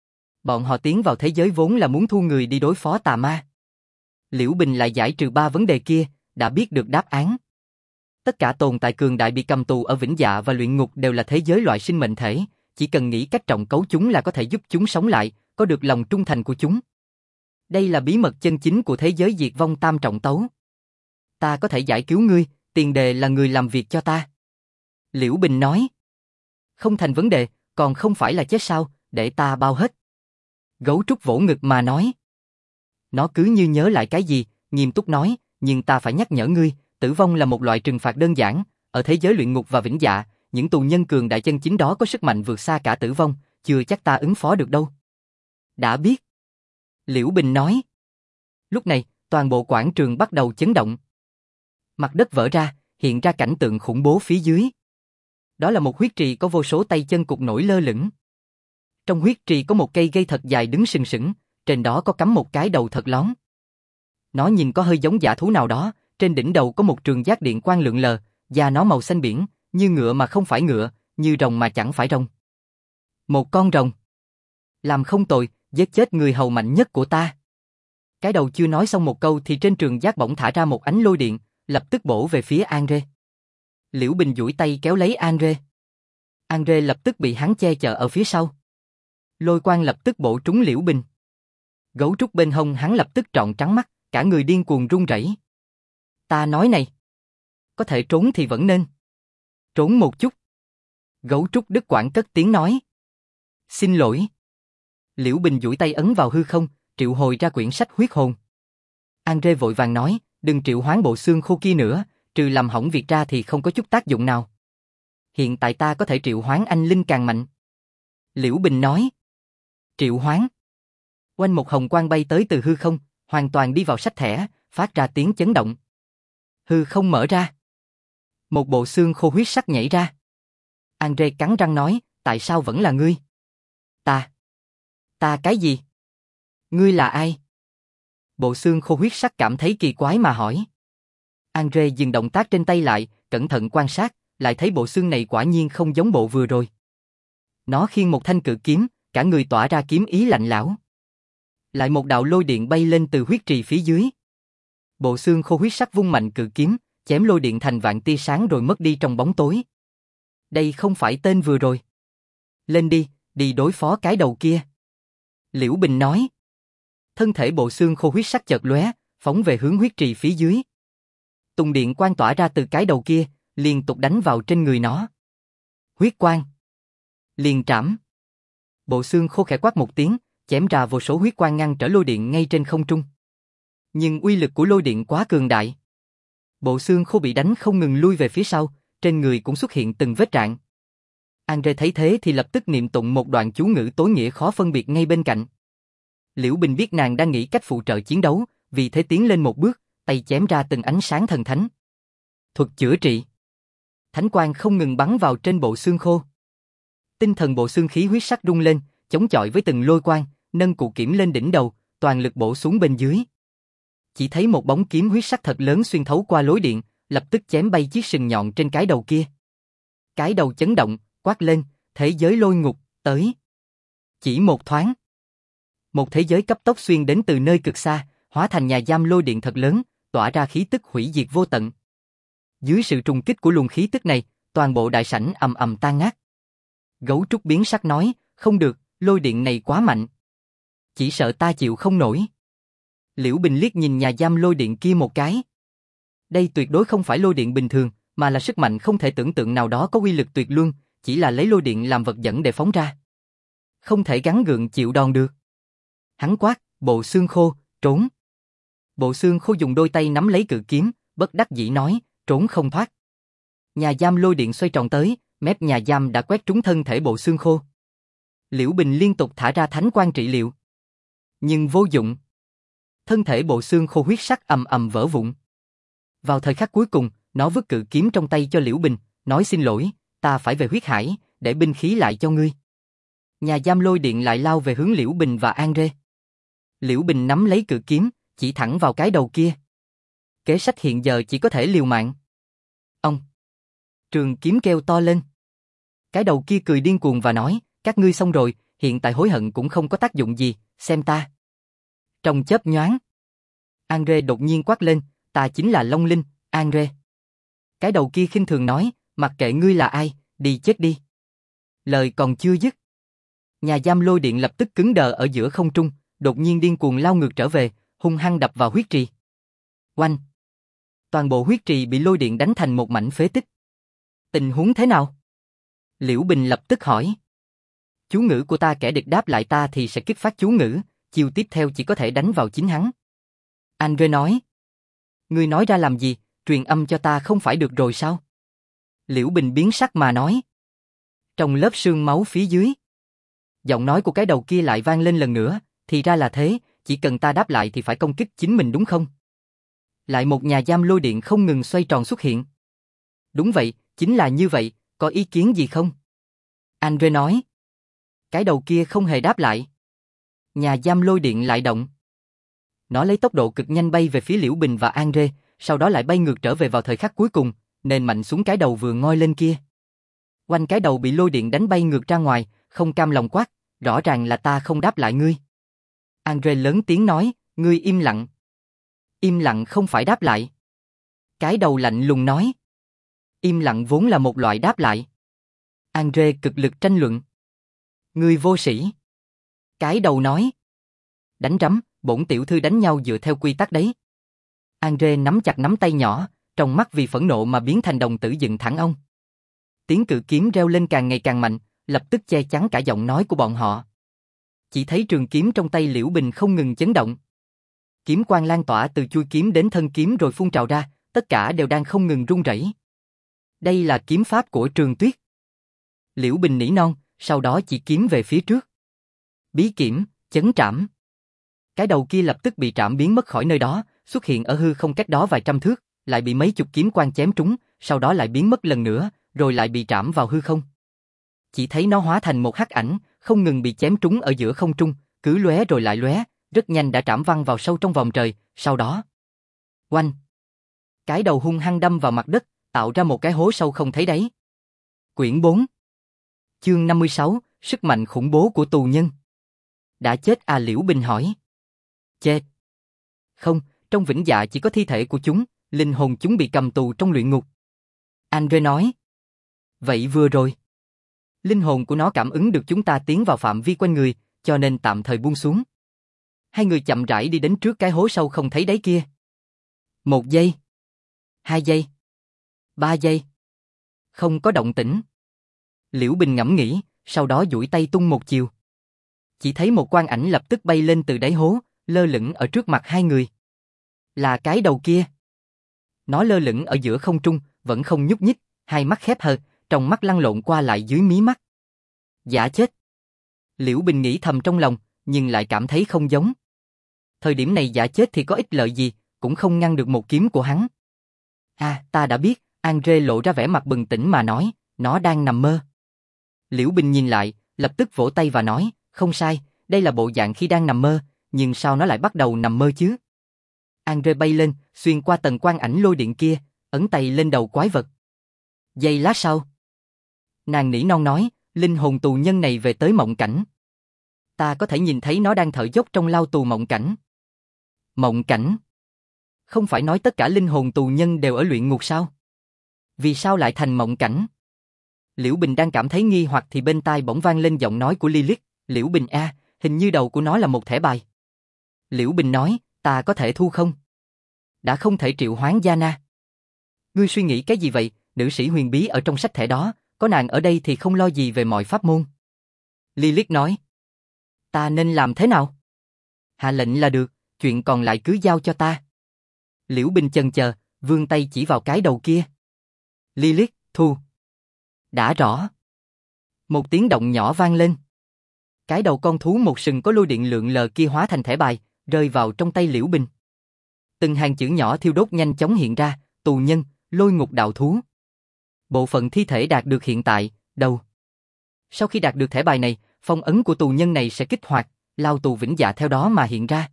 Bọn họ tiến vào thế giới vốn là muốn thu người đi đối phó tà ma. Liễu Bình lại giải trừ 3 vấn đề kia, đã biết được đáp án. Tất cả tồn tại cường đại bị cầm tù ở vĩnh dạ và luyện ngục đều là thế giới loại sinh mệnh thể, chỉ cần nghĩ cách trọng cấu chúng là có thể giúp chúng sống lại, có được lòng trung thành của chúng. Đây là bí mật chân chính của thế giới diệt vong tam trọng tấu. Ta có thể giải cứu ngươi, tiền đề là người làm việc cho ta. Liễu Bình nói. Không thành vấn đề, còn không phải là chết sao, để ta bao hết. Gấu trúc vỗ ngực mà nói. Nó cứ như nhớ lại cái gì, nghiêm túc nói, nhưng ta phải nhắc nhở ngươi, tử vong là một loại trừng phạt đơn giản, ở thế giới luyện ngục và vĩnh dạ, những tù nhân cường đại chân chính đó có sức mạnh vượt xa cả tử vong, chưa chắc ta ứng phó được đâu. Đã biết. Liễu Bình nói. Lúc này, toàn bộ quảng trường bắt đầu chấn động. Mặt đất vỡ ra, hiện ra cảnh tượng khủng bố phía dưới. Đó là một huyết trì có vô số tay chân cục nổi lơ lửng. Trong huyết trì có một cây gây thật dài đứng sừng sững, trên đó có cắm một cái đầu thật lón. Nó nhìn có hơi giống dã thú nào đó, trên đỉnh đầu có một trường giác điện quang lượn lờ, da nó màu xanh biển, như ngựa mà không phải ngựa, như rồng mà chẳng phải rồng. Một con rồng. Làm không tồi, giết chết người hầu mạnh nhất của ta. Cái đầu chưa nói xong một câu thì trên trường giác bỗng thả ra một ánh lôi điện, lập tức bổ về phía Andre. Liễu Bình duỗi tay kéo lấy Andre. Andre lập tức bị hắn che chở ở phía sau. Lôi quang lập tức bổ trúng Liễu Bình. Gấu trúc bên hông hắn lập tức trọn trắng mắt, cả người điên cuồng run rẩy. Ta nói này, có thể trốn thì vẫn nên. Trốn một chút. Gấu trúc đứt quãng cất tiếng nói. Xin lỗi. Liễu Bình duỗi tay ấn vào hư không, triệu hồi ra quyển sách huyết hồn. Andre vội vàng nói, đừng triệu hoán bộ xương khô kia nữa, trừ làm hỏng việc ra thì không có chút tác dụng nào. Hiện tại ta có thể triệu hoán anh linh càng mạnh. Liễu Bình nói. Triệu hoán. Oanh một hồng quang bay tới từ hư không, hoàn toàn đi vào sách thẻ, phát ra tiếng chấn động. Hư không mở ra. Một bộ xương khô huyết sắc nhảy ra. Andre cắn răng nói, tại sao vẫn là ngươi? Ta cái gì? Ngươi là ai? Bộ xương khô huyết sắc cảm thấy kỳ quái mà hỏi. Andre dừng động tác trên tay lại, cẩn thận quan sát, lại thấy bộ xương này quả nhiên không giống bộ vừa rồi. Nó khiêng một thanh cự kiếm, cả người tỏa ra kiếm ý lạnh lẽo. Lại một đạo lôi điện bay lên từ huyết trì phía dưới. Bộ xương khô huyết sắc vung mạnh cự kiếm, chém lôi điện thành vạn tia sáng rồi mất đi trong bóng tối. Đây không phải tên vừa rồi. Lên đi, đi đối phó cái đầu kia. Liễu Bình nói. Thân thể bộ xương khô huyết sắc chợt lóe, phóng về hướng huyết trì phía dưới. Tùng điện quang tỏa ra từ cái đầu kia, liên tục đánh vào trên người nó. Huyết quang. Liền trảm. Bộ xương khô khẽ quát một tiếng, chém ra vô số huyết quang ngăn trở lôi điện ngay trên không trung. Nhưng uy lực của lôi điện quá cường đại. Bộ xương khô bị đánh không ngừng lui về phía sau, trên người cũng xuất hiện từng vết rạn. Andre thấy thế thì lập tức niệm tụng một đoạn chú ngữ tối nghĩa khó phân biệt ngay bên cạnh. Liễu Bình biết nàng đang nghĩ cách phụ trợ chiến đấu, vì thế tiến lên một bước, tay chém ra từng ánh sáng thần thánh. Thuật chữa trị. Thánh quang không ngừng bắn vào trên bộ xương khô. Tinh thần bộ xương khí huyết sắc rung lên, chống chọi với từng lôi quang, nâng cụ kiếm lên đỉnh đầu, toàn lực bổ xuống bên dưới. Chỉ thấy một bóng kiếm huyết sắc thật lớn xuyên thấu qua lối điện, lập tức chém bay chiếc sừng nhọn trên cái đầu kia. Cái đầu chấn động, quát lên, thế giới lôi ngục, tới. Chỉ một thoáng. Một thế giới cấp tốc xuyên đến từ nơi cực xa, hóa thành nhà giam lôi điện thật lớn, tỏa ra khí tức hủy diệt vô tận. Dưới sự trùng kích của luồng khí tức này, toàn bộ đại sảnh ầm ầm tan nát. Gấu trúc biến sắc nói, không được, lôi điện này quá mạnh. Chỉ sợ ta chịu không nổi. Liễu Bình liếc nhìn nhà giam lôi điện kia một cái. Đây tuyệt đối không phải lôi điện bình thường, mà là sức mạnh không thể tưởng tượng nào đó có uy lực tuyệt luân, chỉ là lấy lôi điện làm vật dẫn để phóng ra. Không thể gắng gượng chịu đòn được. Hắn quát, bộ xương khô, trốn. Bộ xương khô dùng đôi tay nắm lấy cự kiếm, bất đắc dĩ nói, trốn không thoát. Nhà giam lôi điện xoay tròn tới, mép nhà giam đã quét trúng thân thể bộ xương khô. Liễu Bình liên tục thả ra thánh quang trị liệu. Nhưng vô dụng. Thân thể bộ xương khô huyết sắc ầm ầm vỡ vụn. Vào thời khắc cuối cùng, nó vứt cự kiếm trong tay cho Liễu Bình, nói xin lỗi, ta phải về huyết hải, để binh khí lại cho ngươi. Nhà giam lôi điện lại lao về hướng Liễu Bình và Andre. Liễu Bình nắm lấy cự kiếm, chỉ thẳng vào cái đầu kia. Kế sách hiện giờ chỉ có thể liều mạng. Ông! Trường kiếm kêu to lên. Cái đầu kia cười điên cuồng và nói, các ngươi xong rồi, hiện tại hối hận cũng không có tác dụng gì, xem ta. Trong chớp nhoáng, Andre đột nhiên quát lên, ta chính là Long Linh, Andre. Cái đầu kia khinh thường nói, mặc kệ ngươi là ai, đi chết đi. Lời còn chưa dứt. Nhà giam lôi điện lập tức cứng đờ ở giữa không trung, đột nhiên điên cuồng lao ngược trở về, hung hăng đập vào huyết trì. Oanh! Toàn bộ huyết trì bị lôi điện đánh thành một mảnh phế tích. Tình huống thế nào? Liễu Bình lập tức hỏi. Chú ngữ của ta kẻ địch đáp lại ta thì sẽ kích phát chú ngữ, chiêu tiếp theo chỉ có thể đánh vào chính hắn. Andre nói. Ngươi nói ra làm gì, truyền âm cho ta không phải được rồi sao? Liễu Bình biến sắc mà nói. Trong lớp sương máu phía dưới. Giọng nói của cái đầu kia lại vang lên lần nữa, thì ra là thế, chỉ cần ta đáp lại thì phải công kích chính mình đúng không? Lại một nhà giam lôi điện không ngừng xoay tròn xuất hiện. Đúng vậy, chính là như vậy, có ý kiến gì không? Andre nói. Cái đầu kia không hề đáp lại. Nhà giam lôi điện lại động. Nó lấy tốc độ cực nhanh bay về phía Liễu Bình và Andre, sau đó lại bay ngược trở về vào thời khắc cuối cùng, nên mạnh xuống cái đầu vừa ngoi lên kia. Quanh cái đầu bị lôi điện đánh bay ngược ra ngoài, không cam lòng quát, rõ ràng là ta không đáp lại ngươi. Andre lớn tiếng nói, ngươi im lặng. Im lặng không phải đáp lại. Cái đầu lạnh lùng nói. Im lặng vốn là một loại đáp lại. Andre cực lực tranh luận. Ngươi vô sĩ. Cái đầu nói. Đánh rắm, bổn tiểu thư đánh nhau dựa theo quy tắc đấy. Andre nắm chặt nắm tay nhỏ, trong mắt vì phẫn nộ mà biến thành đồng tử dựng thẳng ông. Tiếng cự kiếm reo lên càng ngày càng mạnh, lập tức che chắn cả giọng nói của bọn họ. Chỉ thấy trường kiếm trong tay Liễu Bình không ngừng chấn động. Kiếm quang lan tỏa từ chuôi kiếm đến thân kiếm rồi phun trào ra, tất cả đều đang không ngừng rung rẩy. Đây là kiếm pháp của Trường Tuyết. Liễu Bình nỉ non, sau đó chỉ kiếm về phía trước. Bí kiểm, chấn trảm. Cái đầu kia lập tức bị trảm biến mất khỏi nơi đó, xuất hiện ở hư không cách đó vài trăm thước, lại bị mấy chục kiếm quang chém trúng, sau đó lại biến mất lần nữa, rồi lại bị trảm vào hư không. Chỉ thấy nó hóa thành một hắc ảnh, không ngừng bị chém trúng ở giữa không trung, cứ lóe rồi lại lóe, rất nhanh đã trảm văng vào sâu trong vòng trời, sau đó. Oanh! Cái đầu hung hăng đâm vào mặt đất, tạo ra một cái hố sâu không thấy đáy. Quyển 4. Chương 56, sức mạnh khủng bố của tù nhân. Đã chết à? Liễu Bình hỏi. Chết. Không, trong vĩnh dạ chỉ có thi thể của chúng, linh hồn chúng bị cầm tù trong luyện ngục. Andre nói. Vậy vừa rồi. Linh hồn của nó cảm ứng được chúng ta tiến vào phạm vi quanh người, cho nên tạm thời buông xuống. Hai người chậm rãi đi đến trước cái hố sâu không thấy đáy kia. 1 giây. 2 giây. 3 giây. Không có động tĩnh. Liễu Bình ngẫm nghĩ, sau đó duỗi tay tung một chiều. Chỉ thấy một quang ảnh lập tức bay lên từ đáy hố, lơ lửng ở trước mặt hai người. Là cái đầu kia. Nó lơ lửng ở giữa không trung, vẫn không nhúc nhích, hai mắt khép hờ, trong mắt lăn lộn qua lại dưới mí mắt. Giả chết. Liễu Bình nghĩ thầm trong lòng, nhưng lại cảm thấy không giống. Thời điểm này giả chết thì có ích lợi gì, cũng không ngăn được một kiếm của hắn. Ta đã biết, Andre lộ ra vẻ mặt bừng tỉnh mà nói, nó đang nằm mơ. Liễu Bình nhìn lại, lập tức vỗ tay và nói, không sai, đây là bộ dạng khi đang nằm mơ, nhưng sao nó lại bắt đầu nằm mơ chứ? Andre bay lên, xuyên qua tầng quang ảnh lôi điện kia, ấn tay lên đầu quái vật. Giây lát sau, nàng nỉ non nói, linh hồn tù nhân này về tới mộng cảnh. Ta có thể nhìn thấy nó đang thở dốc trong lao tù mộng cảnh. Mộng cảnh? Không phải nói tất cả linh hồn tù nhân đều ở luyện ngục sao? Vì sao lại thành mộng cảnh? Liễu Bình đang cảm thấy nghi hoặc thì bên tai bỗng vang lên giọng nói của Lilith, Liễu Bình hình như đầu của nó là một thẻ bài. Liễu Bình nói, ta có thể thu không? Đã không thể triệu hoán Yana. Ngươi suy nghĩ cái gì vậy, nữ sĩ huyền bí ở trong sách thẻ đó, có nàng ở đây thì không lo gì về mọi pháp môn. Lilith nói, ta nên làm thế nào? Hạ lệnh là được, chuyện còn lại cứ giao cho ta. Liễu Bình chần chờ, vươn tay chỉ vào cái đầu kia. Lilith, thu. Đã rõ. Một tiếng động nhỏ vang lên. Cái đầu con thú một sừng có lôi điện lượn lờ kia hóa thành thẻ bài, rơi vào trong tay Liễu Bình. Từng hàng chữ nhỏ thiêu đốt nhanh chóng hiện ra, tù nhân, lôi ngục đạo thú. Bộ phận thi thể đạt được hiện tại, đầu. Sau khi đạt được thẻ bài này, phong ấn của tù nhân này sẽ kích hoạt, lao tù vĩnh dạ theo đó mà hiện ra.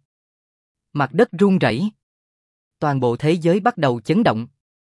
Mặt đất rung rẩy. Toàn bộ thế giới bắt đầu chấn động.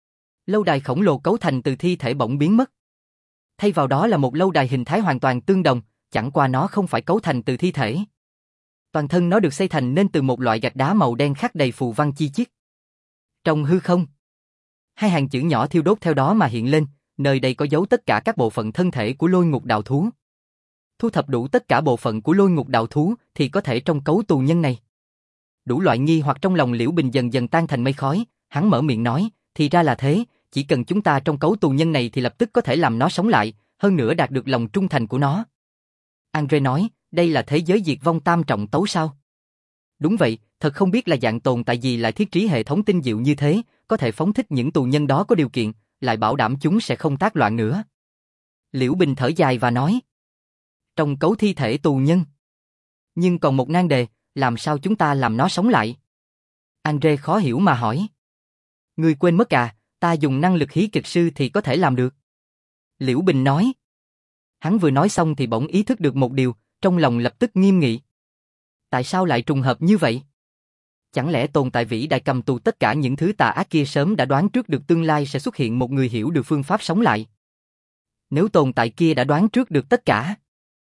Lâu đài khổng lồ cấu thành từ thi thể bỗng biến mất. Thay vào đó là một lâu đài hình thái hoàn toàn tương đồng, chẳng qua nó không phải cấu thành từ thi thể. Toàn thân nó được xây thành nên từ một loại gạch đá màu đen khắc đầy phù văn chi chít. Trong hư không, hai hàng chữ nhỏ thiêu đốt theo đó mà hiện lên, nơi đây có dấu tất cả các bộ phận thân thể của lôi ngục đạo thú. Thu thập đủ tất cả bộ phận của lôi ngục đạo thú thì có thể trong cấu tù nhân này. Đủ loại nghi hoặc trong lòng Liễu Bình dần dần tan thành mây khói, hắn mở miệng nói, thì ra là thế, chỉ cần chúng ta trong cấu tù nhân này thì lập tức có thể làm nó sống lại, hơn nữa đạt được lòng trung thành của nó. Andre nói, đây là thế giới diệt vong tam trọng tấu sao? Đúng vậy, thật không biết là dạng tồn tại gì lại thiết trí hệ thống tinh diệu như thế, có thể phóng thích những tù nhân đó có điều kiện, lại bảo đảm chúng sẽ không tác loạn nữa. Liễu Bình thở dài và nói, trong cấu thi thể tù nhân. Nhưng còn một nan đề, làm sao chúng ta làm nó sống lại? Andre khó hiểu mà hỏi. Ngươi quên mất ta dùng năng lực hí kịch sư thì có thể làm được. Liễu Bình nói. Hắn vừa nói xong thì bỗng ý thức được một điều, trong lòng lập tức nghiêm nghị. Tại sao lại trùng hợp như vậy? Chẳng lẽ tồn tại vĩ đại cầm tù tất cả những thứ tà ác kia sớm đã đoán trước được tương lai sẽ xuất hiện một người hiểu được phương pháp sống lại? Nếu tồn tại kia đã đoán trước được tất cả,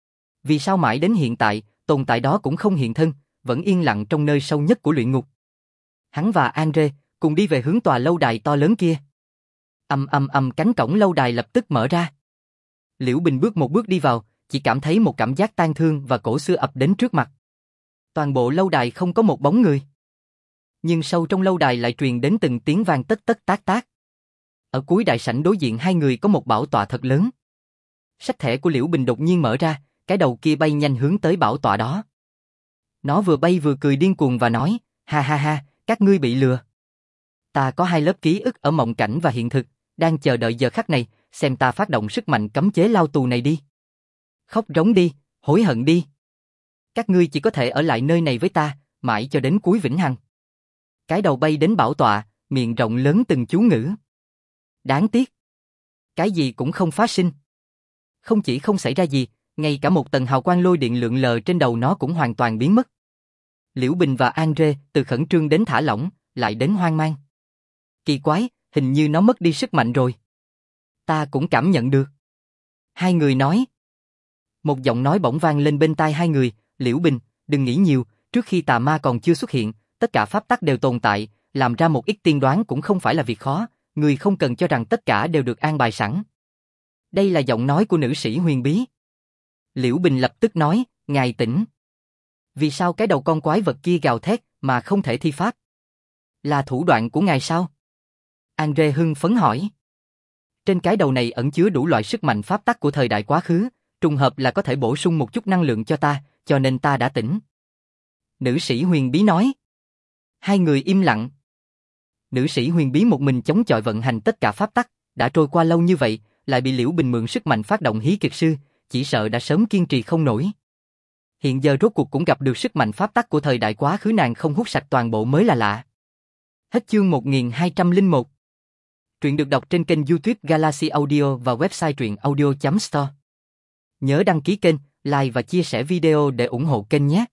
vì sao mãi đến hiện tại, tồn tại đó cũng không hiện thân, vẫn yên lặng trong nơi sâu nhất của luyện ngục? Hắn và Andre cùng đi về hướng tòa lâu đài to lớn kia. Cánh cổng lâu đài lập tức mở ra. Liễu Bình bước một bước đi vào, chỉ cảm thấy một cảm giác tang thương và cổ xưa ập đến trước mặt. Toàn bộ lâu đài không có một bóng người. Nhưng sâu trong lâu đài lại truyền đến từng tiếng vang tất tất tác tác. Ở cuối đại sảnh đối diện hai người có một bảo tọa thật lớn. Sách thẻ của Liễu Bình đột nhiên mở ra, cái đầu kia bay nhanh hướng tới bảo tọa đó. Nó vừa bay vừa cười điên cuồng và nói, ha ha ha, các ngươi bị lừa. Ta có hai lớp ký ức ở mộng cảnh và hiện thực, đang chờ đợi giờ khắc này, xem ta phát động sức mạnh cấm chế lao tù này đi. Khóc rống đi, hối hận đi. Các ngươi chỉ có thể ở lại nơi này với ta, mãi cho đến cuối vĩnh hằng. Cái đầu bay đến bảo tọa, miệng rộng lớn từng chú ngữ. Đáng tiếc. Cái gì cũng không phát sinh. Không chỉ không xảy ra gì, ngay cả một tầng hào quang lôi điện lượn lờ trên đầu nó cũng hoàn toàn biến mất. Liễu Bình và Andre từ khẩn trương đến thả lỏng, lại đến hoang mang. Kỳ quái, hình như nó mất đi sức mạnh rồi. Ta cũng cảm nhận được. Hai người nói. Một giọng nói bỗng vang lên bên tai hai người, Liễu Bình, đừng nghĩ nhiều, trước khi tà ma còn chưa xuất hiện, tất cả pháp tắc đều tồn tại, làm ra một ít tiên đoán cũng không phải là việc khó, người không cần cho rằng tất cả đều được an bài sẵn. Đây là giọng nói của nữ sĩ huyền bí. Liễu Bình lập tức nói, ngài tỉnh. Vì sao cái đầu con quái vật kia gào thét mà không thể thi pháp? Là thủ đoạn của ngài sao? Andre hưng phấn hỏi. Trên cái đầu này ẩn chứa đủ loại sức mạnh pháp tắc của thời đại quá khứ, trùng hợp là có thể bổ sung một chút năng lượng cho ta, cho nên ta đã tỉnh. Nữ sĩ huyền bí nói. Hai người im lặng. Nữ sĩ huyền bí một mình chống chọi vận hành tất cả pháp tắc, đã trôi qua lâu như vậy, lại bị Liễu Bình mượn sức mạnh phát động hí kiệt sư, chỉ sợ đã sớm kiên trì không nổi. Hiện giờ rốt cuộc cũng gặp được sức mạnh pháp tắc của thời đại quá khứ, nàng không hút sạch toàn bộ mới là lạ. Hết chương 1201. Truyện được đọc trên kênh YouTube Galaxy Audio và website truyện audio.store. Nhớ đăng ký kênh, like và chia sẻ video để ủng hộ kênh nhé.